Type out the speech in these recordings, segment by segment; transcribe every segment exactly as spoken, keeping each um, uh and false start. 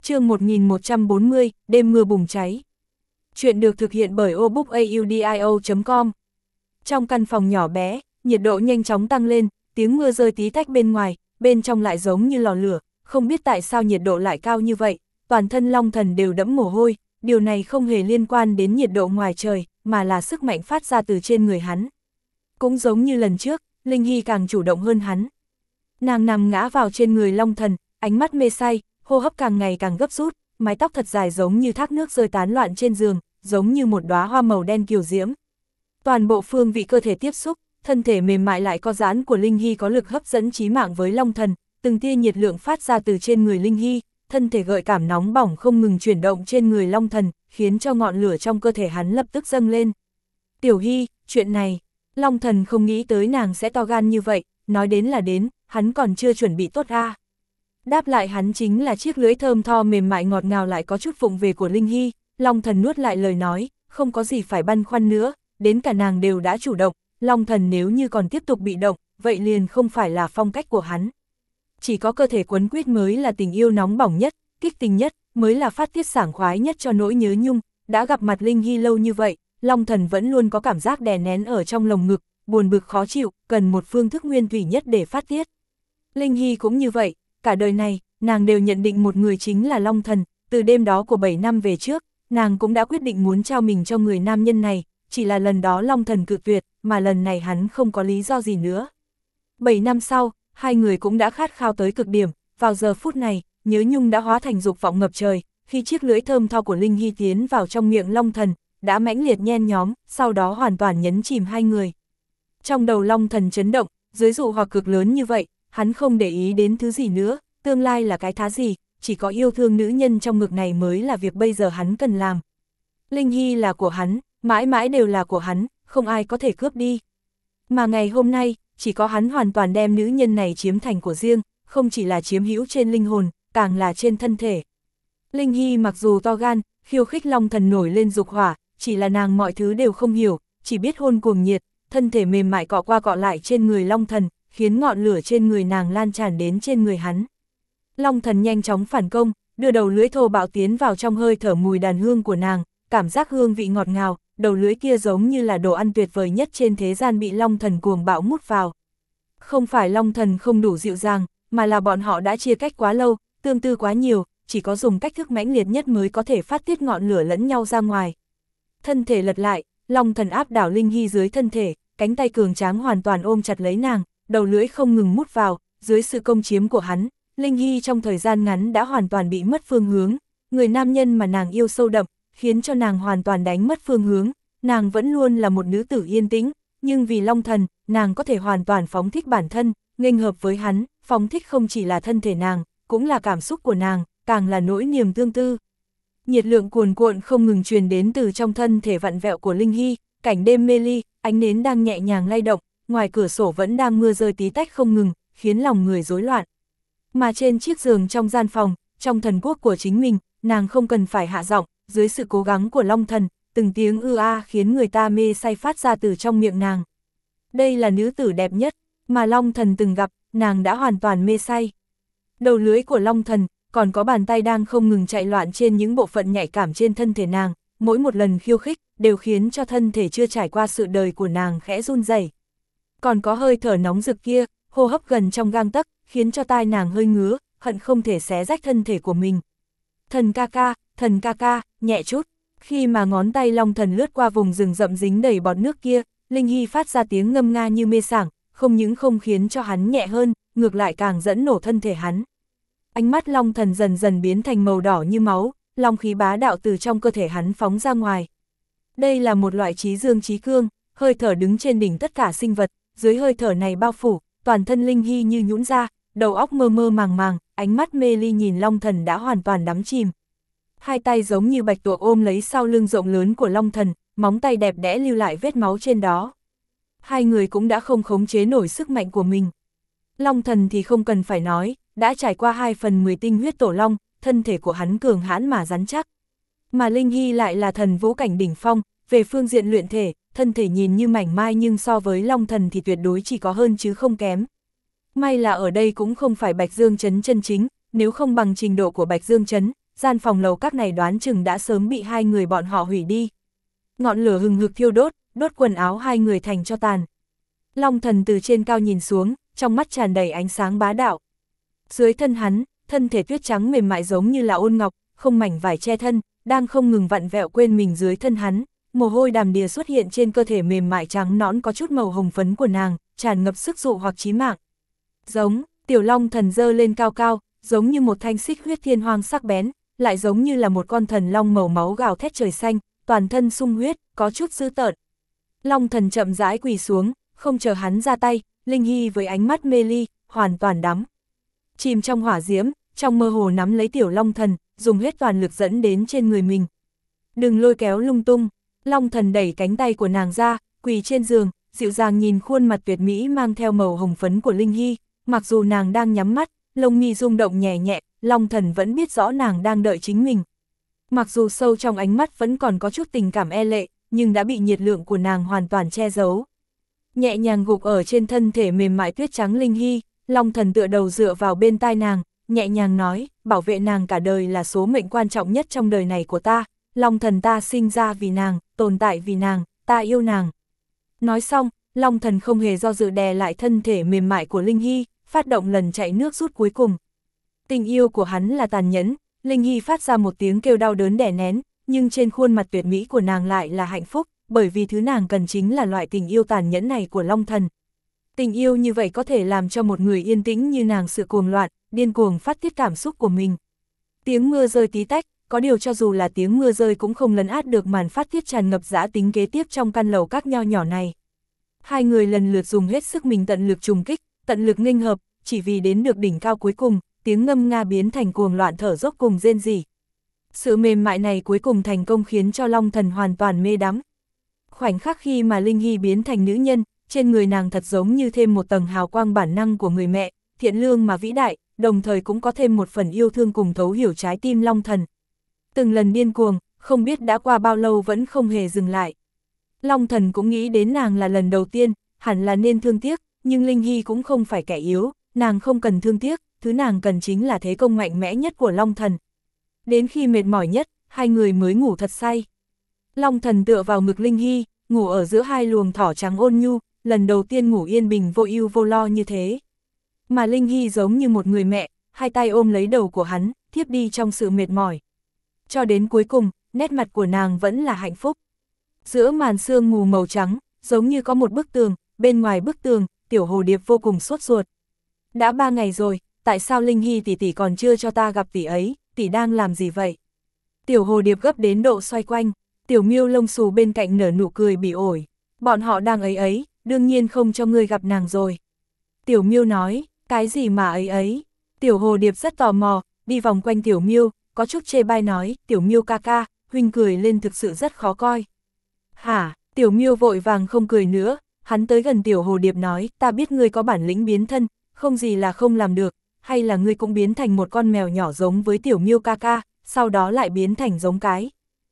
Chương một nghìn một trăm bốn mươi, đêm mưa bùng cháy. Chuyện được thực hiện bởi obookaudio chấm com. Trong căn phòng nhỏ bé, nhiệt độ nhanh chóng tăng lên, tiếng mưa rơi tí tách bên ngoài, bên trong lại giống như lò lửa, không biết tại sao nhiệt độ lại cao như vậy, toàn thân Long Thần đều đẫm mồ hôi, điều này không hề liên quan đến nhiệt độ ngoài trời, mà là sức mạnh phát ra từ trên người hắn. Cũng giống như lần trước, Linh Hy càng chủ động hơn hắn. Nàng nằm ngã vào trên người Long Thần, ánh mắt mê say, hô hấp càng ngày càng gấp rút, mái tóc thật dài giống như thác nước rơi tán loạn trên giường, giống như một đóa hoa màu đen kiều diễm. Toàn bộ phương vị cơ thể tiếp xúc, thân thể mềm mại lại có giãn của Linh Hy có lực hấp dẫn chí mạng với Long Thần, từng tia nhiệt lượng phát ra từ trên người Linh Hy, thân thể gợi cảm nóng bỏng không ngừng chuyển động trên người Long Thần, khiến cho ngọn lửa trong cơ thể hắn lập tức dâng lên. Tiểu Hy, chuyện này, Long Thần không nghĩ tới nàng sẽ to gan như vậy, nói đến là đến, hắn còn chưa chuẩn bị tốt a. À. Đáp lại hắn chính là chiếc lưỡi thơm tho mềm mại ngọt ngào lại có chút vụng về của Linh Hy, Long Thần nuốt lại lời nói, không có gì phải băn khoăn nữa, đến cả nàng đều đã chủ động, Long Thần nếu như còn tiếp tục bị động, vậy liền không phải là phong cách của hắn. Chỉ có cơ thể quấn quýt mới là tình yêu nóng bỏng nhất, kích tình nhất, mới là phát tiết sảng khoái nhất cho nỗi nhớ nhung, đã gặp mặt Linh Hy lâu như vậy, Long Thần vẫn luôn có cảm giác đè nén ở trong lồng ngực, buồn bực khó chịu, cần một phương thức nguyên thủy nhất để phát tiết. Linh Hy cũng như vậy, cả đời này, nàng đều nhận định một người chính là Long Thần, từ đêm đó của bảy năm về trước, nàng cũng đã quyết định muốn trao mình cho người nam nhân này, chỉ là lần đó Long Thần cự tuyệt, mà lần này hắn không có lý do gì nữa. Bảy năm sau, hai người cũng đã khát khao tới cực điểm, vào giờ phút này, nhớ nhung đã hóa thành dục vọng ngập trời, khi chiếc lưỡi thơm tho của Linh Hy tiến vào trong miệng Long Thần, đã mãnh liệt nhen nhóm, sau đó hoàn toàn nhấn chìm hai người. Trong đầu Long Thần chấn động, dưới dụ hoặc cực lớn như vậy, hắn không để ý đến thứ gì nữa, tương lai là cái thá gì, chỉ có yêu thương nữ nhân trong ngực này mới là việc bây giờ hắn cần làm. Linh Hy là của hắn, mãi mãi đều là của hắn, không ai có thể cướp đi. Mà ngày hôm nay, chỉ có hắn hoàn toàn đem nữ nhân này chiếm thành của riêng, không chỉ là chiếm hữu trên linh hồn, càng là trên thân thể. Linh Hy mặc dù to gan, khiêu khích Long Thần nổi lên dục hỏa, chỉ là nàng mọi thứ đều không hiểu, chỉ biết hôn cuồng nhiệt, thân thể mềm mại cọ qua cọ lại trên người Long Thần, khiến ngọn lửa trên người nàng lan tràn đến trên người hắn. Long Thần nhanh chóng phản công, đưa đầu lưỡi thô bạo tiến vào trong hơi thở mùi đàn hương của nàng, cảm giác hương vị ngọt ngào, đầu lưỡi kia giống như là đồ ăn tuyệt vời nhất trên thế gian bị Long Thần cuồng bạo mút vào. Không phải Long Thần không đủ dịu dàng, mà là bọn họ đã chia cách quá lâu, tương tư quá nhiều, chỉ có dùng cách thức mãnh liệt nhất mới có thể phát tiết ngọn lửa lẫn nhau ra ngoài. Thân thể lật lại, Long Thần áp đảo Linh Hy dưới thân thể, cánh tay cường tráng hoàn toàn ôm chặt lấy nàng, đầu lưỡi không ngừng mút vào, dưới sự công chiếm của hắn, Linh Hy trong thời gian ngắn đã hoàn toàn bị mất phương hướng, người nam nhân mà nàng yêu sâu đậm, khiến cho nàng hoàn toàn đánh mất phương hướng, nàng vẫn luôn là một nữ tử yên tĩnh, nhưng vì Long Thần, nàng có thể hoàn toàn phóng thích bản thân, nghênh hợp với hắn, phóng thích không chỉ là thân thể nàng, cũng là cảm xúc của nàng, càng là nỗi niềm tương tư. Nhiệt lượng cuồn cuộn không ngừng truyền đến từ trong thân thể vặn vẹo của Linh Hy, cảnh đêm mê ly, ánh nến đang nhẹ nhàng lay động, ngoài cửa sổ vẫn đang mưa rơi tí tách không ngừng, khiến lòng người rối loạn. Mà trên chiếc giường trong gian phòng, trong thần quốc của chính mình, nàng không cần phải hạ giọng, dưới sự cố gắng của Long Thần, từng tiếng ư a khiến người ta mê say phát ra từ trong miệng nàng. Đây là nữ tử đẹp nhất mà Long Thần từng gặp, nàng đã hoàn toàn mê say. Đầu lưỡi của Long Thần, còn có bàn tay đang không ngừng chạy loạn trên những bộ phận nhạy cảm trên thân thể nàng, mỗi một lần khiêu khích, đều khiến cho thân thể chưa trải qua sự đời của nàng khẽ run rẩy. Còn có hơi thở nóng rực kia, hô hấp gần trong gang tấc, khiến cho tai nàng hơi ngứa, hận không thể xé rách thân thể của mình. Thần ca ca, thần ca ca, nhẹ chút. Khi mà ngón tay Long Thần lướt qua vùng rừng rậm dính đầy bọt nước kia, Linh Hy phát ra tiếng ngâm nga như mê sảng, không những không khiến cho hắn nhẹ hơn, ngược lại càng dẫn nổ thân thể hắn. Ánh mắt Long Thần dần dần biến thành màu đỏ như máu, long khí bá đạo từ trong cơ thể hắn phóng ra ngoài. Đây là một loại trí dương trí cương, hơi thở đứng trên đỉnh tất cả sinh vật, dưới hơi thở này bao phủ, toàn thân Linh Hy như nhũn ra, đầu óc mơ mơ màng màng, ánh mắt mê ly nhìn Long Thần đã hoàn toàn đắm chìm. Hai tay giống như bạch tuộc ôm lấy sau lưng rộng lớn của Long Thần, móng tay đẹp đẽ lưu lại vết máu trên đó. Hai người cũng đã không khống chế nổi sức mạnh của mình. Long Thần thì không cần phải nói, đã trải qua hai phần mười tinh huyết tổ long, thân thể của hắn cường hãn mà rắn chắc. Mà Linh Hy lại là thần vũ cảnh đỉnh phong, về phương diện luyện thể, thân thể nhìn như mảnh mai nhưng so với Long Thần thì tuyệt đối chỉ có hơn chứ không kém. May là ở đây cũng không phải Bạch Dương Trấn chân chính, nếu không bằng trình độ của Bạch Dương Trấn, gian phòng lầu các này đoán chừng đã sớm bị hai người bọn họ hủy đi. Ngọn lửa hừng hực thiêu đốt, đốt quần áo hai người thành tro tàn. Long Thần từ trên cao nhìn xuống, trong mắt tràn đầy ánh sáng bá đạo. Dưới thân hắn, thân thể tuyết trắng mềm mại giống như là ôn ngọc, không mảnh vải che thân, đang không ngừng vặn vẹo quên mình dưới thân hắn. Mồ hôi đầm đìa xuất hiện trên cơ thể mềm mại trắng nõn có chút màu hồng phấn của nàng, tràn ngập sức dụ hoặc chí mạng. Giống, tiểu Long Thần giơ lên cao cao, giống như một thanh xích huyết thiên hoang sắc bén, lại giống như là một con thần long màu máu gào thét trời xanh, toàn thân sung huyết, có chút dữ tợn. Long Thần chậm rãi quỳ xuống, không chờ hắn ra tay, Linh Hy với ánh mắt mê ly, hoàn toàn đắm chìm trong hỏa diễm, trong mơ hồ nắm lấy tiểu Long Thần, dùng hết toàn lực dẫn đến trên người mình. Đừng lôi kéo lung tung. Long Thần đẩy cánh tay của nàng ra, quỳ trên giường, dịu dàng nhìn khuôn mặt tuyệt mỹ mang theo màu hồng phấn của Linh Hy, mặc dù nàng đang nhắm mắt, lông mi rung động nhẹ nhẹ, Long Thần vẫn biết rõ nàng đang đợi chính mình. Mặc dù sâu trong ánh mắt vẫn còn có chút tình cảm e lệ, nhưng đã bị nhiệt lượng của nàng hoàn toàn che giấu. Nhẹ nhàng gục ở trên thân thể mềm mại tuyết trắng Linh Hy, Long Thần tựa đầu dựa vào bên tai nàng, nhẹ nhàng nói, bảo vệ nàng cả đời là số mệnh quan trọng nhất trong đời này của ta. Long Thần ta sinh ra vì nàng, tồn tại vì nàng, ta yêu nàng. Nói xong, Long Thần không hề do dự đè lại thân thể mềm mại của Linh Hy, phát động lần chạy nước rút cuối cùng. Tình yêu của hắn là tàn nhẫn, Linh Hy phát ra một tiếng kêu đau đớn đè nén, nhưng trên khuôn mặt tuyệt mỹ của nàng lại là hạnh phúc, bởi vì thứ nàng cần chính là loại tình yêu tàn nhẫn này của Long Thần. Tình yêu như vậy có thể làm cho một người yên tĩnh như nàng sự cuồng loạn, điên cuồng phát tiết cảm xúc của mình. Tiếng mưa rơi tí tách, có điều cho dù là tiếng mưa rơi cũng không lấn át được màn phát tiết tràn ngập dã tính kế tiếp trong căn lầu các nho nhỏ này. Hai người lần lượt dùng hết sức mình tận lực trùng kích, tận lực nghênh hợp, chỉ vì đến được đỉnh cao cuối cùng, tiếng ngâm nga biến thành cuồng loạn thở dốc cùng rên rỉ. Sự mềm mại này cuối cùng thành công khiến cho Long Thần hoàn toàn mê đắm. Khoảnh khắc khi mà Linh Hy biến thành nữ nhân, trên người nàng thật giống như thêm một tầng hào quang bản năng của người mẹ, thiện lương mà vĩ đại, đồng thời cũng có thêm một phần yêu thương cùng thấu hiểu trái tim Long Thần. Từng lần điên cuồng, không biết đã qua bao lâu vẫn không hề dừng lại. Long Thần cũng nghĩ đến nàng là lần đầu tiên, hẳn là nên thương tiếc, nhưng Linh Hy cũng không phải kẻ yếu, nàng không cần thương tiếc, thứ nàng cần chính là thế công mạnh mẽ nhất của Long Thần. Đến khi mệt mỏi nhất, hai người mới ngủ thật say. Long Thần tựa vào ngực Linh Hy, ngủ ở giữa hai luồng thỏ trắng ôn nhu, lần đầu tiên ngủ yên bình vô ưu vô lo như thế. Mà Linh Hy giống như một người mẹ, hai tay ôm lấy đầu của hắn, thiếp đi trong sự mệt mỏi. Cho đến cuối cùng, nét mặt của nàng vẫn là hạnh phúc. Giữa màn sương mù màu trắng, giống như có một bức tường, bên ngoài bức tường, tiểu hồ điệp vô cùng sốt ruột. Đã ba ngày rồi, tại sao Linh Hy tỷ tỷ còn chưa cho ta gặp tỷ ấy, tỷ đang làm gì vậy? Tiểu hồ điệp gấp đến độ xoay quanh, tiểu miêu lông xù bên cạnh nở nụ cười bỉ ổi. Bọn họ đang ấy ấy, đương nhiên không cho ngươi gặp nàng rồi. Tiểu miêu nói, cái gì mà ấy ấy? Tiểu hồ điệp rất tò mò, đi vòng quanh tiểu miêu, có chút chê bai nói, tiểu miêu ca ca, huynh cười lên thực sự rất khó coi. Hả, tiểu miêu vội vàng không cười nữa, hắn tới gần tiểu hồ điệp nói, ta biết ngươi có bản lĩnh biến thân, không gì là không làm được, hay là ngươi cũng biến thành một con mèo nhỏ giống với tiểu miêu ca ca, sau đó lại biến thành giống cái.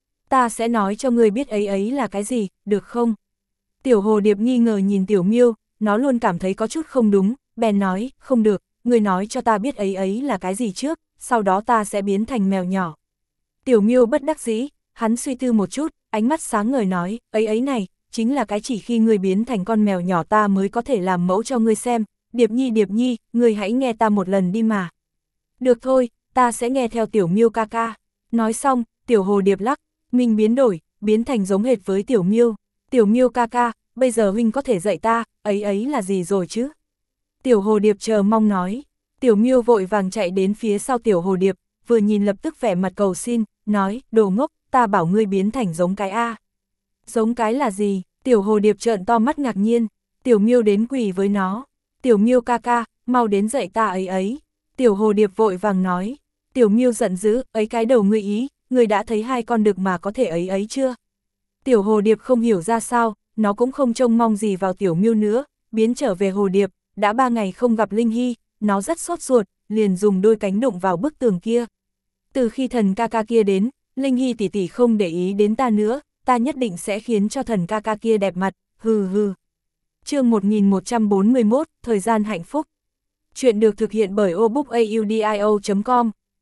Ta sẽ nói cho ngươi biết ấy ấy là cái gì, được không? Tiểu hồ điệp nghi ngờ nhìn tiểu miêu, nó luôn cảm thấy có chút không đúng, bèn nói, không được, ngươi nói cho ta biết ấy ấy là cái gì trước, sau đó ta sẽ biến thành mèo nhỏ. Tiểu miêu bất đắc dĩ, hắn suy tư một chút, ánh mắt sáng ngời nói, ấy ấy này, chính là cái chỉ khi ngươi biến thành con mèo nhỏ ta mới có thể làm mẫu cho ngươi xem, Điệp Nhi Điệp Nhi, ngươi hãy nghe ta một lần đi mà. Được thôi, ta sẽ nghe theo tiểu miêu ca ca. Nói xong, tiểu hồ điệp lắc, mình biến đổi, biến thành giống hệt với tiểu miêu. Tiểu miêu ca ca, bây giờ huynh có thể dạy ta, ấy ấy là gì rồi chứ? Tiểu hồ điệp chờ mong nói. Tiểu miêu vội vàng chạy đến phía sau tiểu hồ điệp, vừa nhìn lập tức vẻ mặt cầu xin, nói, đồ ngốc, ta bảo ngươi biến thành giống cái A. Giống cái là gì? Tiểu hồ điệp trợn to mắt ngạc nhiên, tiểu miêu đến quỳ với nó. Tiểu miêu ca ca, mau đến dạy ta ấy ấy. Tiểu hồ điệp vội vàng nói. Tiểu miêu giận dữ, ấy cái đầu ngươi ý, ngươi đã thấy hai con đực mà có thể ấy ấy chưa? Tiểu hồ điệp không hiểu ra sao, nó cũng không trông mong gì vào tiểu miêu nữa, biến trở về hồ điệp, đã ba ngày không gặp Linh Hy, nó rất sốt ruột, liền dùng đôi cánh đụng vào bức tường kia. Từ khi thần ca ca kia đến, Linh Hy tỷ tỷ không để ý đến ta nữa, ta nhất định sẽ khiến cho thần ca ca kia đẹp mặt, hừ hừ. Chương một nghìn một trăm bốn mươi mốt, thời gian hạnh phúc. Chuyện được thực hiện bởi obook audio chấm com.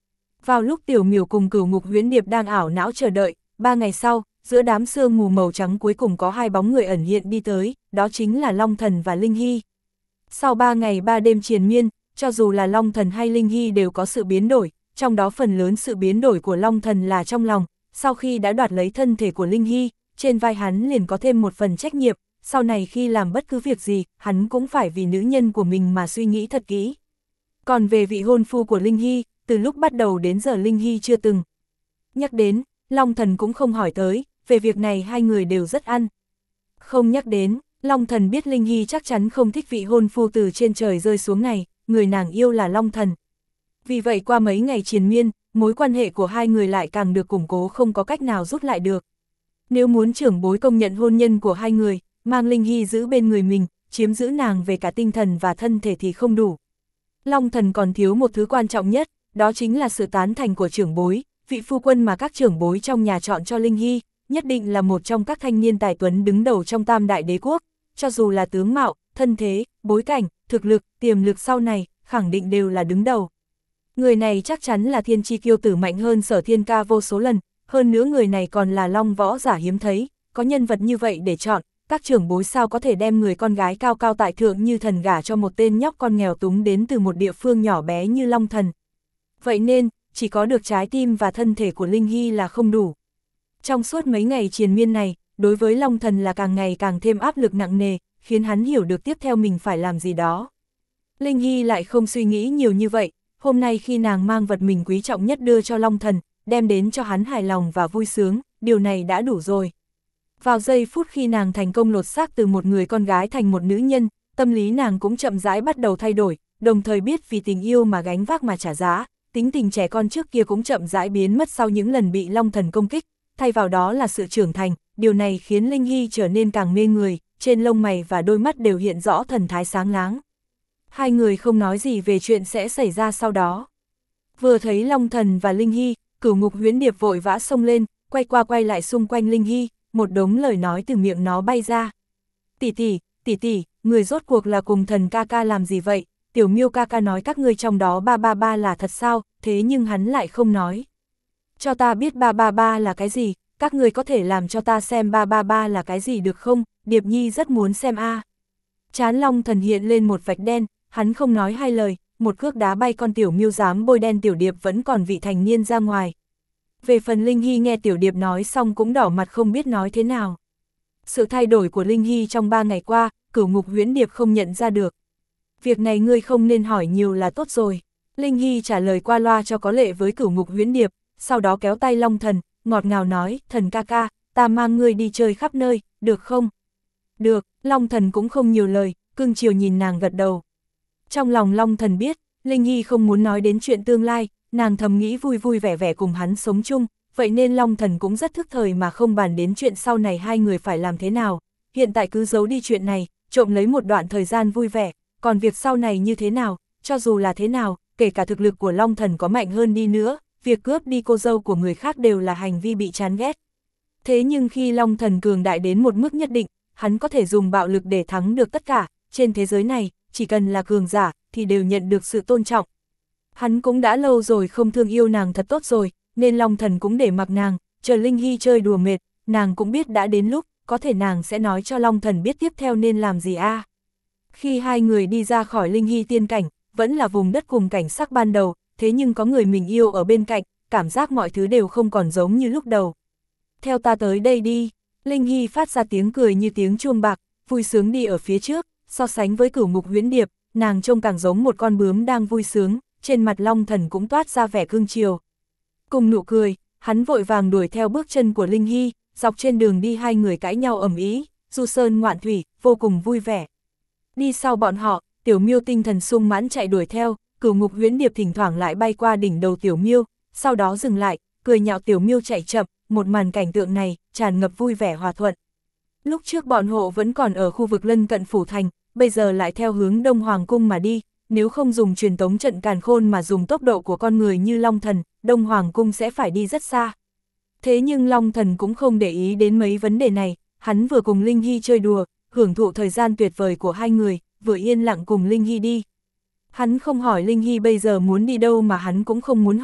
Vào lúc Tiểu Miểu cùng Cửu Ngục Huyễn Điệp đang ảo não chờ đợi, ba ngày sau, giữa đám sương mù màu trắng cuối cùng có hai bóng người ẩn hiện đi tới, đó chính là Long Thần và Linh Hy. Sau ba ngày ba đêm triền miên, cho dù là Long Thần hay Linh Hy đều có sự biến đổi, trong đó phần lớn sự biến đổi của Long Thần là trong lòng, sau khi đã đoạt lấy thân thể của Linh Hy, trên vai hắn liền có thêm một phần trách nhiệm, sau này khi làm bất cứ việc gì, hắn cũng phải vì nữ nhân của mình mà suy nghĩ thật kỹ. Còn về vị hôn phu của Linh Hy, từ lúc bắt đầu đến giờ Linh Hy chưa từng nhắc đến, Long Thần cũng không hỏi tới, về việc này hai người đều rất ăn. Không nhắc đến, Long Thần biết Linh Hy chắc chắn không thích vị hôn phu từ trên trời rơi xuống này, người nàng yêu là Long Thần. Vì vậy qua mấy ngày triền miên, mối quan hệ của hai người lại càng được củng cố không có cách nào rút lại được. Nếu muốn trưởng bối công nhận hôn nhân của hai người, mang Linh Hy giữ bên người mình, chiếm giữ nàng về cả tinh thần và thân thể thì không đủ. Long Thần còn thiếu một thứ quan trọng nhất, đó chính là sự tán thành của trưởng bối, vị phu quân mà các trưởng bối trong nhà chọn cho Linh Hy, nhất định là một trong các thanh niên tài tuấn đứng đầu trong Tam Đại Đế Quốc, cho dù là tướng mạo, thân thế, bối cảnh, thực lực, tiềm lực sau này, khẳng định đều là đứng đầu. Người này chắc chắn là thiên chi kiêu tử mạnh hơn Sở Thiên Ca vô số lần, hơn nữa người này còn là long võ giả hiếm thấy, có nhân vật như vậy để chọn, các trưởng bối sao có thể đem người con gái cao cao tại thượng như thần gả cho một tên nhóc con nghèo túng đến từ một địa phương nhỏ bé như Long Thần. Vậy nên, chỉ có được trái tim và thân thể của Linh Hy là không đủ. Trong suốt mấy ngày triền miên này, đối với Long Thần là càng ngày càng thêm áp lực nặng nề, khiến hắn hiểu được tiếp theo mình phải làm gì đó. Linh Hy lại không suy nghĩ nhiều như vậy, hôm nay khi nàng mang vật mình quý trọng nhất đưa cho Long Thần, đem đến cho hắn hài lòng và vui sướng, điều này đã đủ rồi. Vào giây phút khi nàng thành công lột xác từ một người con gái thành một nữ nhân, tâm lý nàng cũng chậm rãi bắt đầu thay đổi, đồng thời biết vì tình yêu mà gánh vác mà trả giá, tính tình trẻ con trước kia cũng chậm rãi biến mất sau những lần bị Long Thần công kích, thay vào đó là sự trưởng thành, điều này khiến Linh Hy trở nên càng mê người, trên lông mày và đôi mắt đều hiện rõ thần thái sáng láng. Hai người không nói gì về chuyện sẽ xảy ra sau đó. Vừa thấy Long Thần và Linh Hy, Cửu Ngục Huyễn Điệp vội vã xông lên, quay qua quay lại xung quanh Linh Hy, một đống lời nói từ miệng nó bay ra. Tỷ tỷ, tỷ tỷ, người rốt cuộc là cùng Thần ca ca làm gì vậy? Tiểu Miêu ca ca nói các ngươi trong đó ba ba ba là thật sao, thế nhưng hắn lại không nói. Cho ta biết ba ba ba là cái gì, các người có thể làm cho ta xem ba ba ba là cái gì được không? Điệp Nhi rất muốn xem a. À. Trán Long Thần hiện lên một vạch đen, hắn không nói hai lời, một cước đá bay con Tiểu Miêu dám bôi đen Tiểu Điệp vẫn còn vị thành niên ra ngoài. Về phần Linh Hy nghe Tiểu Điệp nói xong cũng đỏ mặt không biết nói thế nào. Sự thay đổi của Linh Hy trong ba ngày qua, Cửu Ngục Huyễn Điệp không nhận ra được. Việc này ngươi không nên hỏi nhiều là tốt rồi. Linh Hy trả lời qua loa cho có lệ với Cửu Ngục Huyễn Điệp, sau đó kéo tay Long Thần, ngọt ngào nói, Thần ca ca, ta mang ngươi đi chơi khắp nơi, được không? Được, Long Thần cũng không nhiều lời, cưng chiều nhìn nàng gật đầu. Trong lòng Long Thần biết, Linh Hy không muốn nói đến chuyện tương lai, nàng thầm nghĩ vui vui vẻ vẻ cùng hắn sống chung, vậy nên Long Thần cũng rất thức thời mà không bàn đến chuyện sau này hai người phải làm thế nào. Hiện tại cứ giấu đi chuyện này, trộm lấy một đoạn thời gian vui vẻ, còn việc sau này như thế nào, cho dù là thế nào, kể cả thực lực của Long Thần có mạnh hơn đi nữa, việc cướp đi cô dâu của người khác đều là hành vi bị chán ghét. Thế nhưng khi Long Thần cường đại đến một mức nhất định, hắn có thể dùng bạo lực để thắng được tất cả, trên thế giới này, chỉ cần là cường giả, thì đều nhận được sự tôn trọng. Hắn cũng đã lâu rồi không thương yêu nàng thật tốt rồi, nên Long Thần cũng để mặc nàng, chờ Linh Hy chơi đùa mệt, nàng cũng biết đã đến lúc, có thể nàng sẽ nói cho Long Thần biết tiếp theo nên làm gì a. À. Khi hai người đi ra khỏi Linh Hy tiên cảnh, vẫn là vùng đất cùng cảnh sắc ban đầu, thế nhưng có người mình yêu ở bên cạnh, cảm giác mọi thứ đều không còn giống như lúc đầu. Theo ta tới đây đi, Linh Hy phát ra tiếng cười như tiếng chuông bạc, vui sướng đi ở phía trước, so sánh với Cửu Ngục Huyễn Điệp, nàng trông càng giống một con bướm đang vui sướng, trên mặt Long Thần cũng toát ra vẻ cưng chiều. Cùng nụ cười, hắn vội vàng đuổi theo bước chân của Linh Hy, dọc trên đường đi hai người cãi nhau ầm ĩ, du sơn ngoạn thủy, vô cùng vui vẻ. Đi sau bọn họ, Tiểu Miêu tinh thần sung mãn chạy đuổi theo, Cửu Ngục Huyễn Điệp thỉnh thoảng lại bay qua đỉnh đầu Tiểu Miêu, sau đó dừng lại, cười nhạo Tiểu Miêu chạy chậm, một màn cảnh tượng này tràn ngập vui vẻ hòa thuận. Lúc trước bọn họ vẫn còn ở khu vực lân cận phủ thành, bây giờ lại theo hướng Đông Hoàng cung mà đi, nếu không dùng truyền tống trận càn khôn mà dùng tốc độ của con người như Long Thần, Đông Hoàng cung sẽ phải đi rất xa. Thế nhưng Long Thần cũng không để ý đến mấy vấn đề này, hắn vừa cùng Linh Hy chơi đùa, hưởng thụ thời gian tuyệt vời của hai người, vừa yên lặng cùng Linh Hy đi. Hắn không hỏi Linh Hy bây giờ muốn đi đâu mà hắn cũng không muốn hỏi,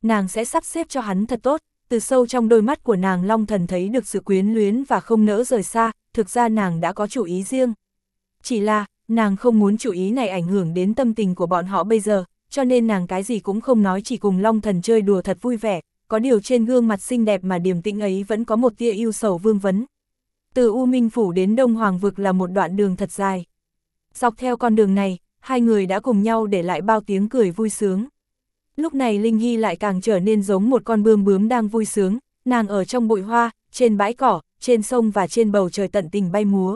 nàng sẽ sắp xếp cho hắn thật tốt. Từ sâu trong đôi mắt của nàng Long Thần thấy được sự quyến luyến và không nỡ rời xa, thực ra nàng đã có chủ ý riêng. Chỉ là, nàng không muốn chủ ý này ảnh hưởng đến tâm tình của bọn họ bây giờ, cho nên nàng cái gì cũng không nói, chỉ cùng Long Thần chơi đùa thật vui vẻ, có điều trên gương mặt xinh đẹp mà điềm tĩnh ấy vẫn có một tia ưu sầu vương vấn. Từ U Minh Phủ đến Đông Hoàng Vực là một đoạn đường thật dài. Dọc theo con đường này, hai người đã cùng nhau để lại bao tiếng cười vui sướng. Lúc này Linh Hy lại càng trở nên giống một con bươm bướm đang vui sướng, nàng ở trong bụi hoa, trên bãi cỏ, trên sông và trên bầu trời tận tình bay múa.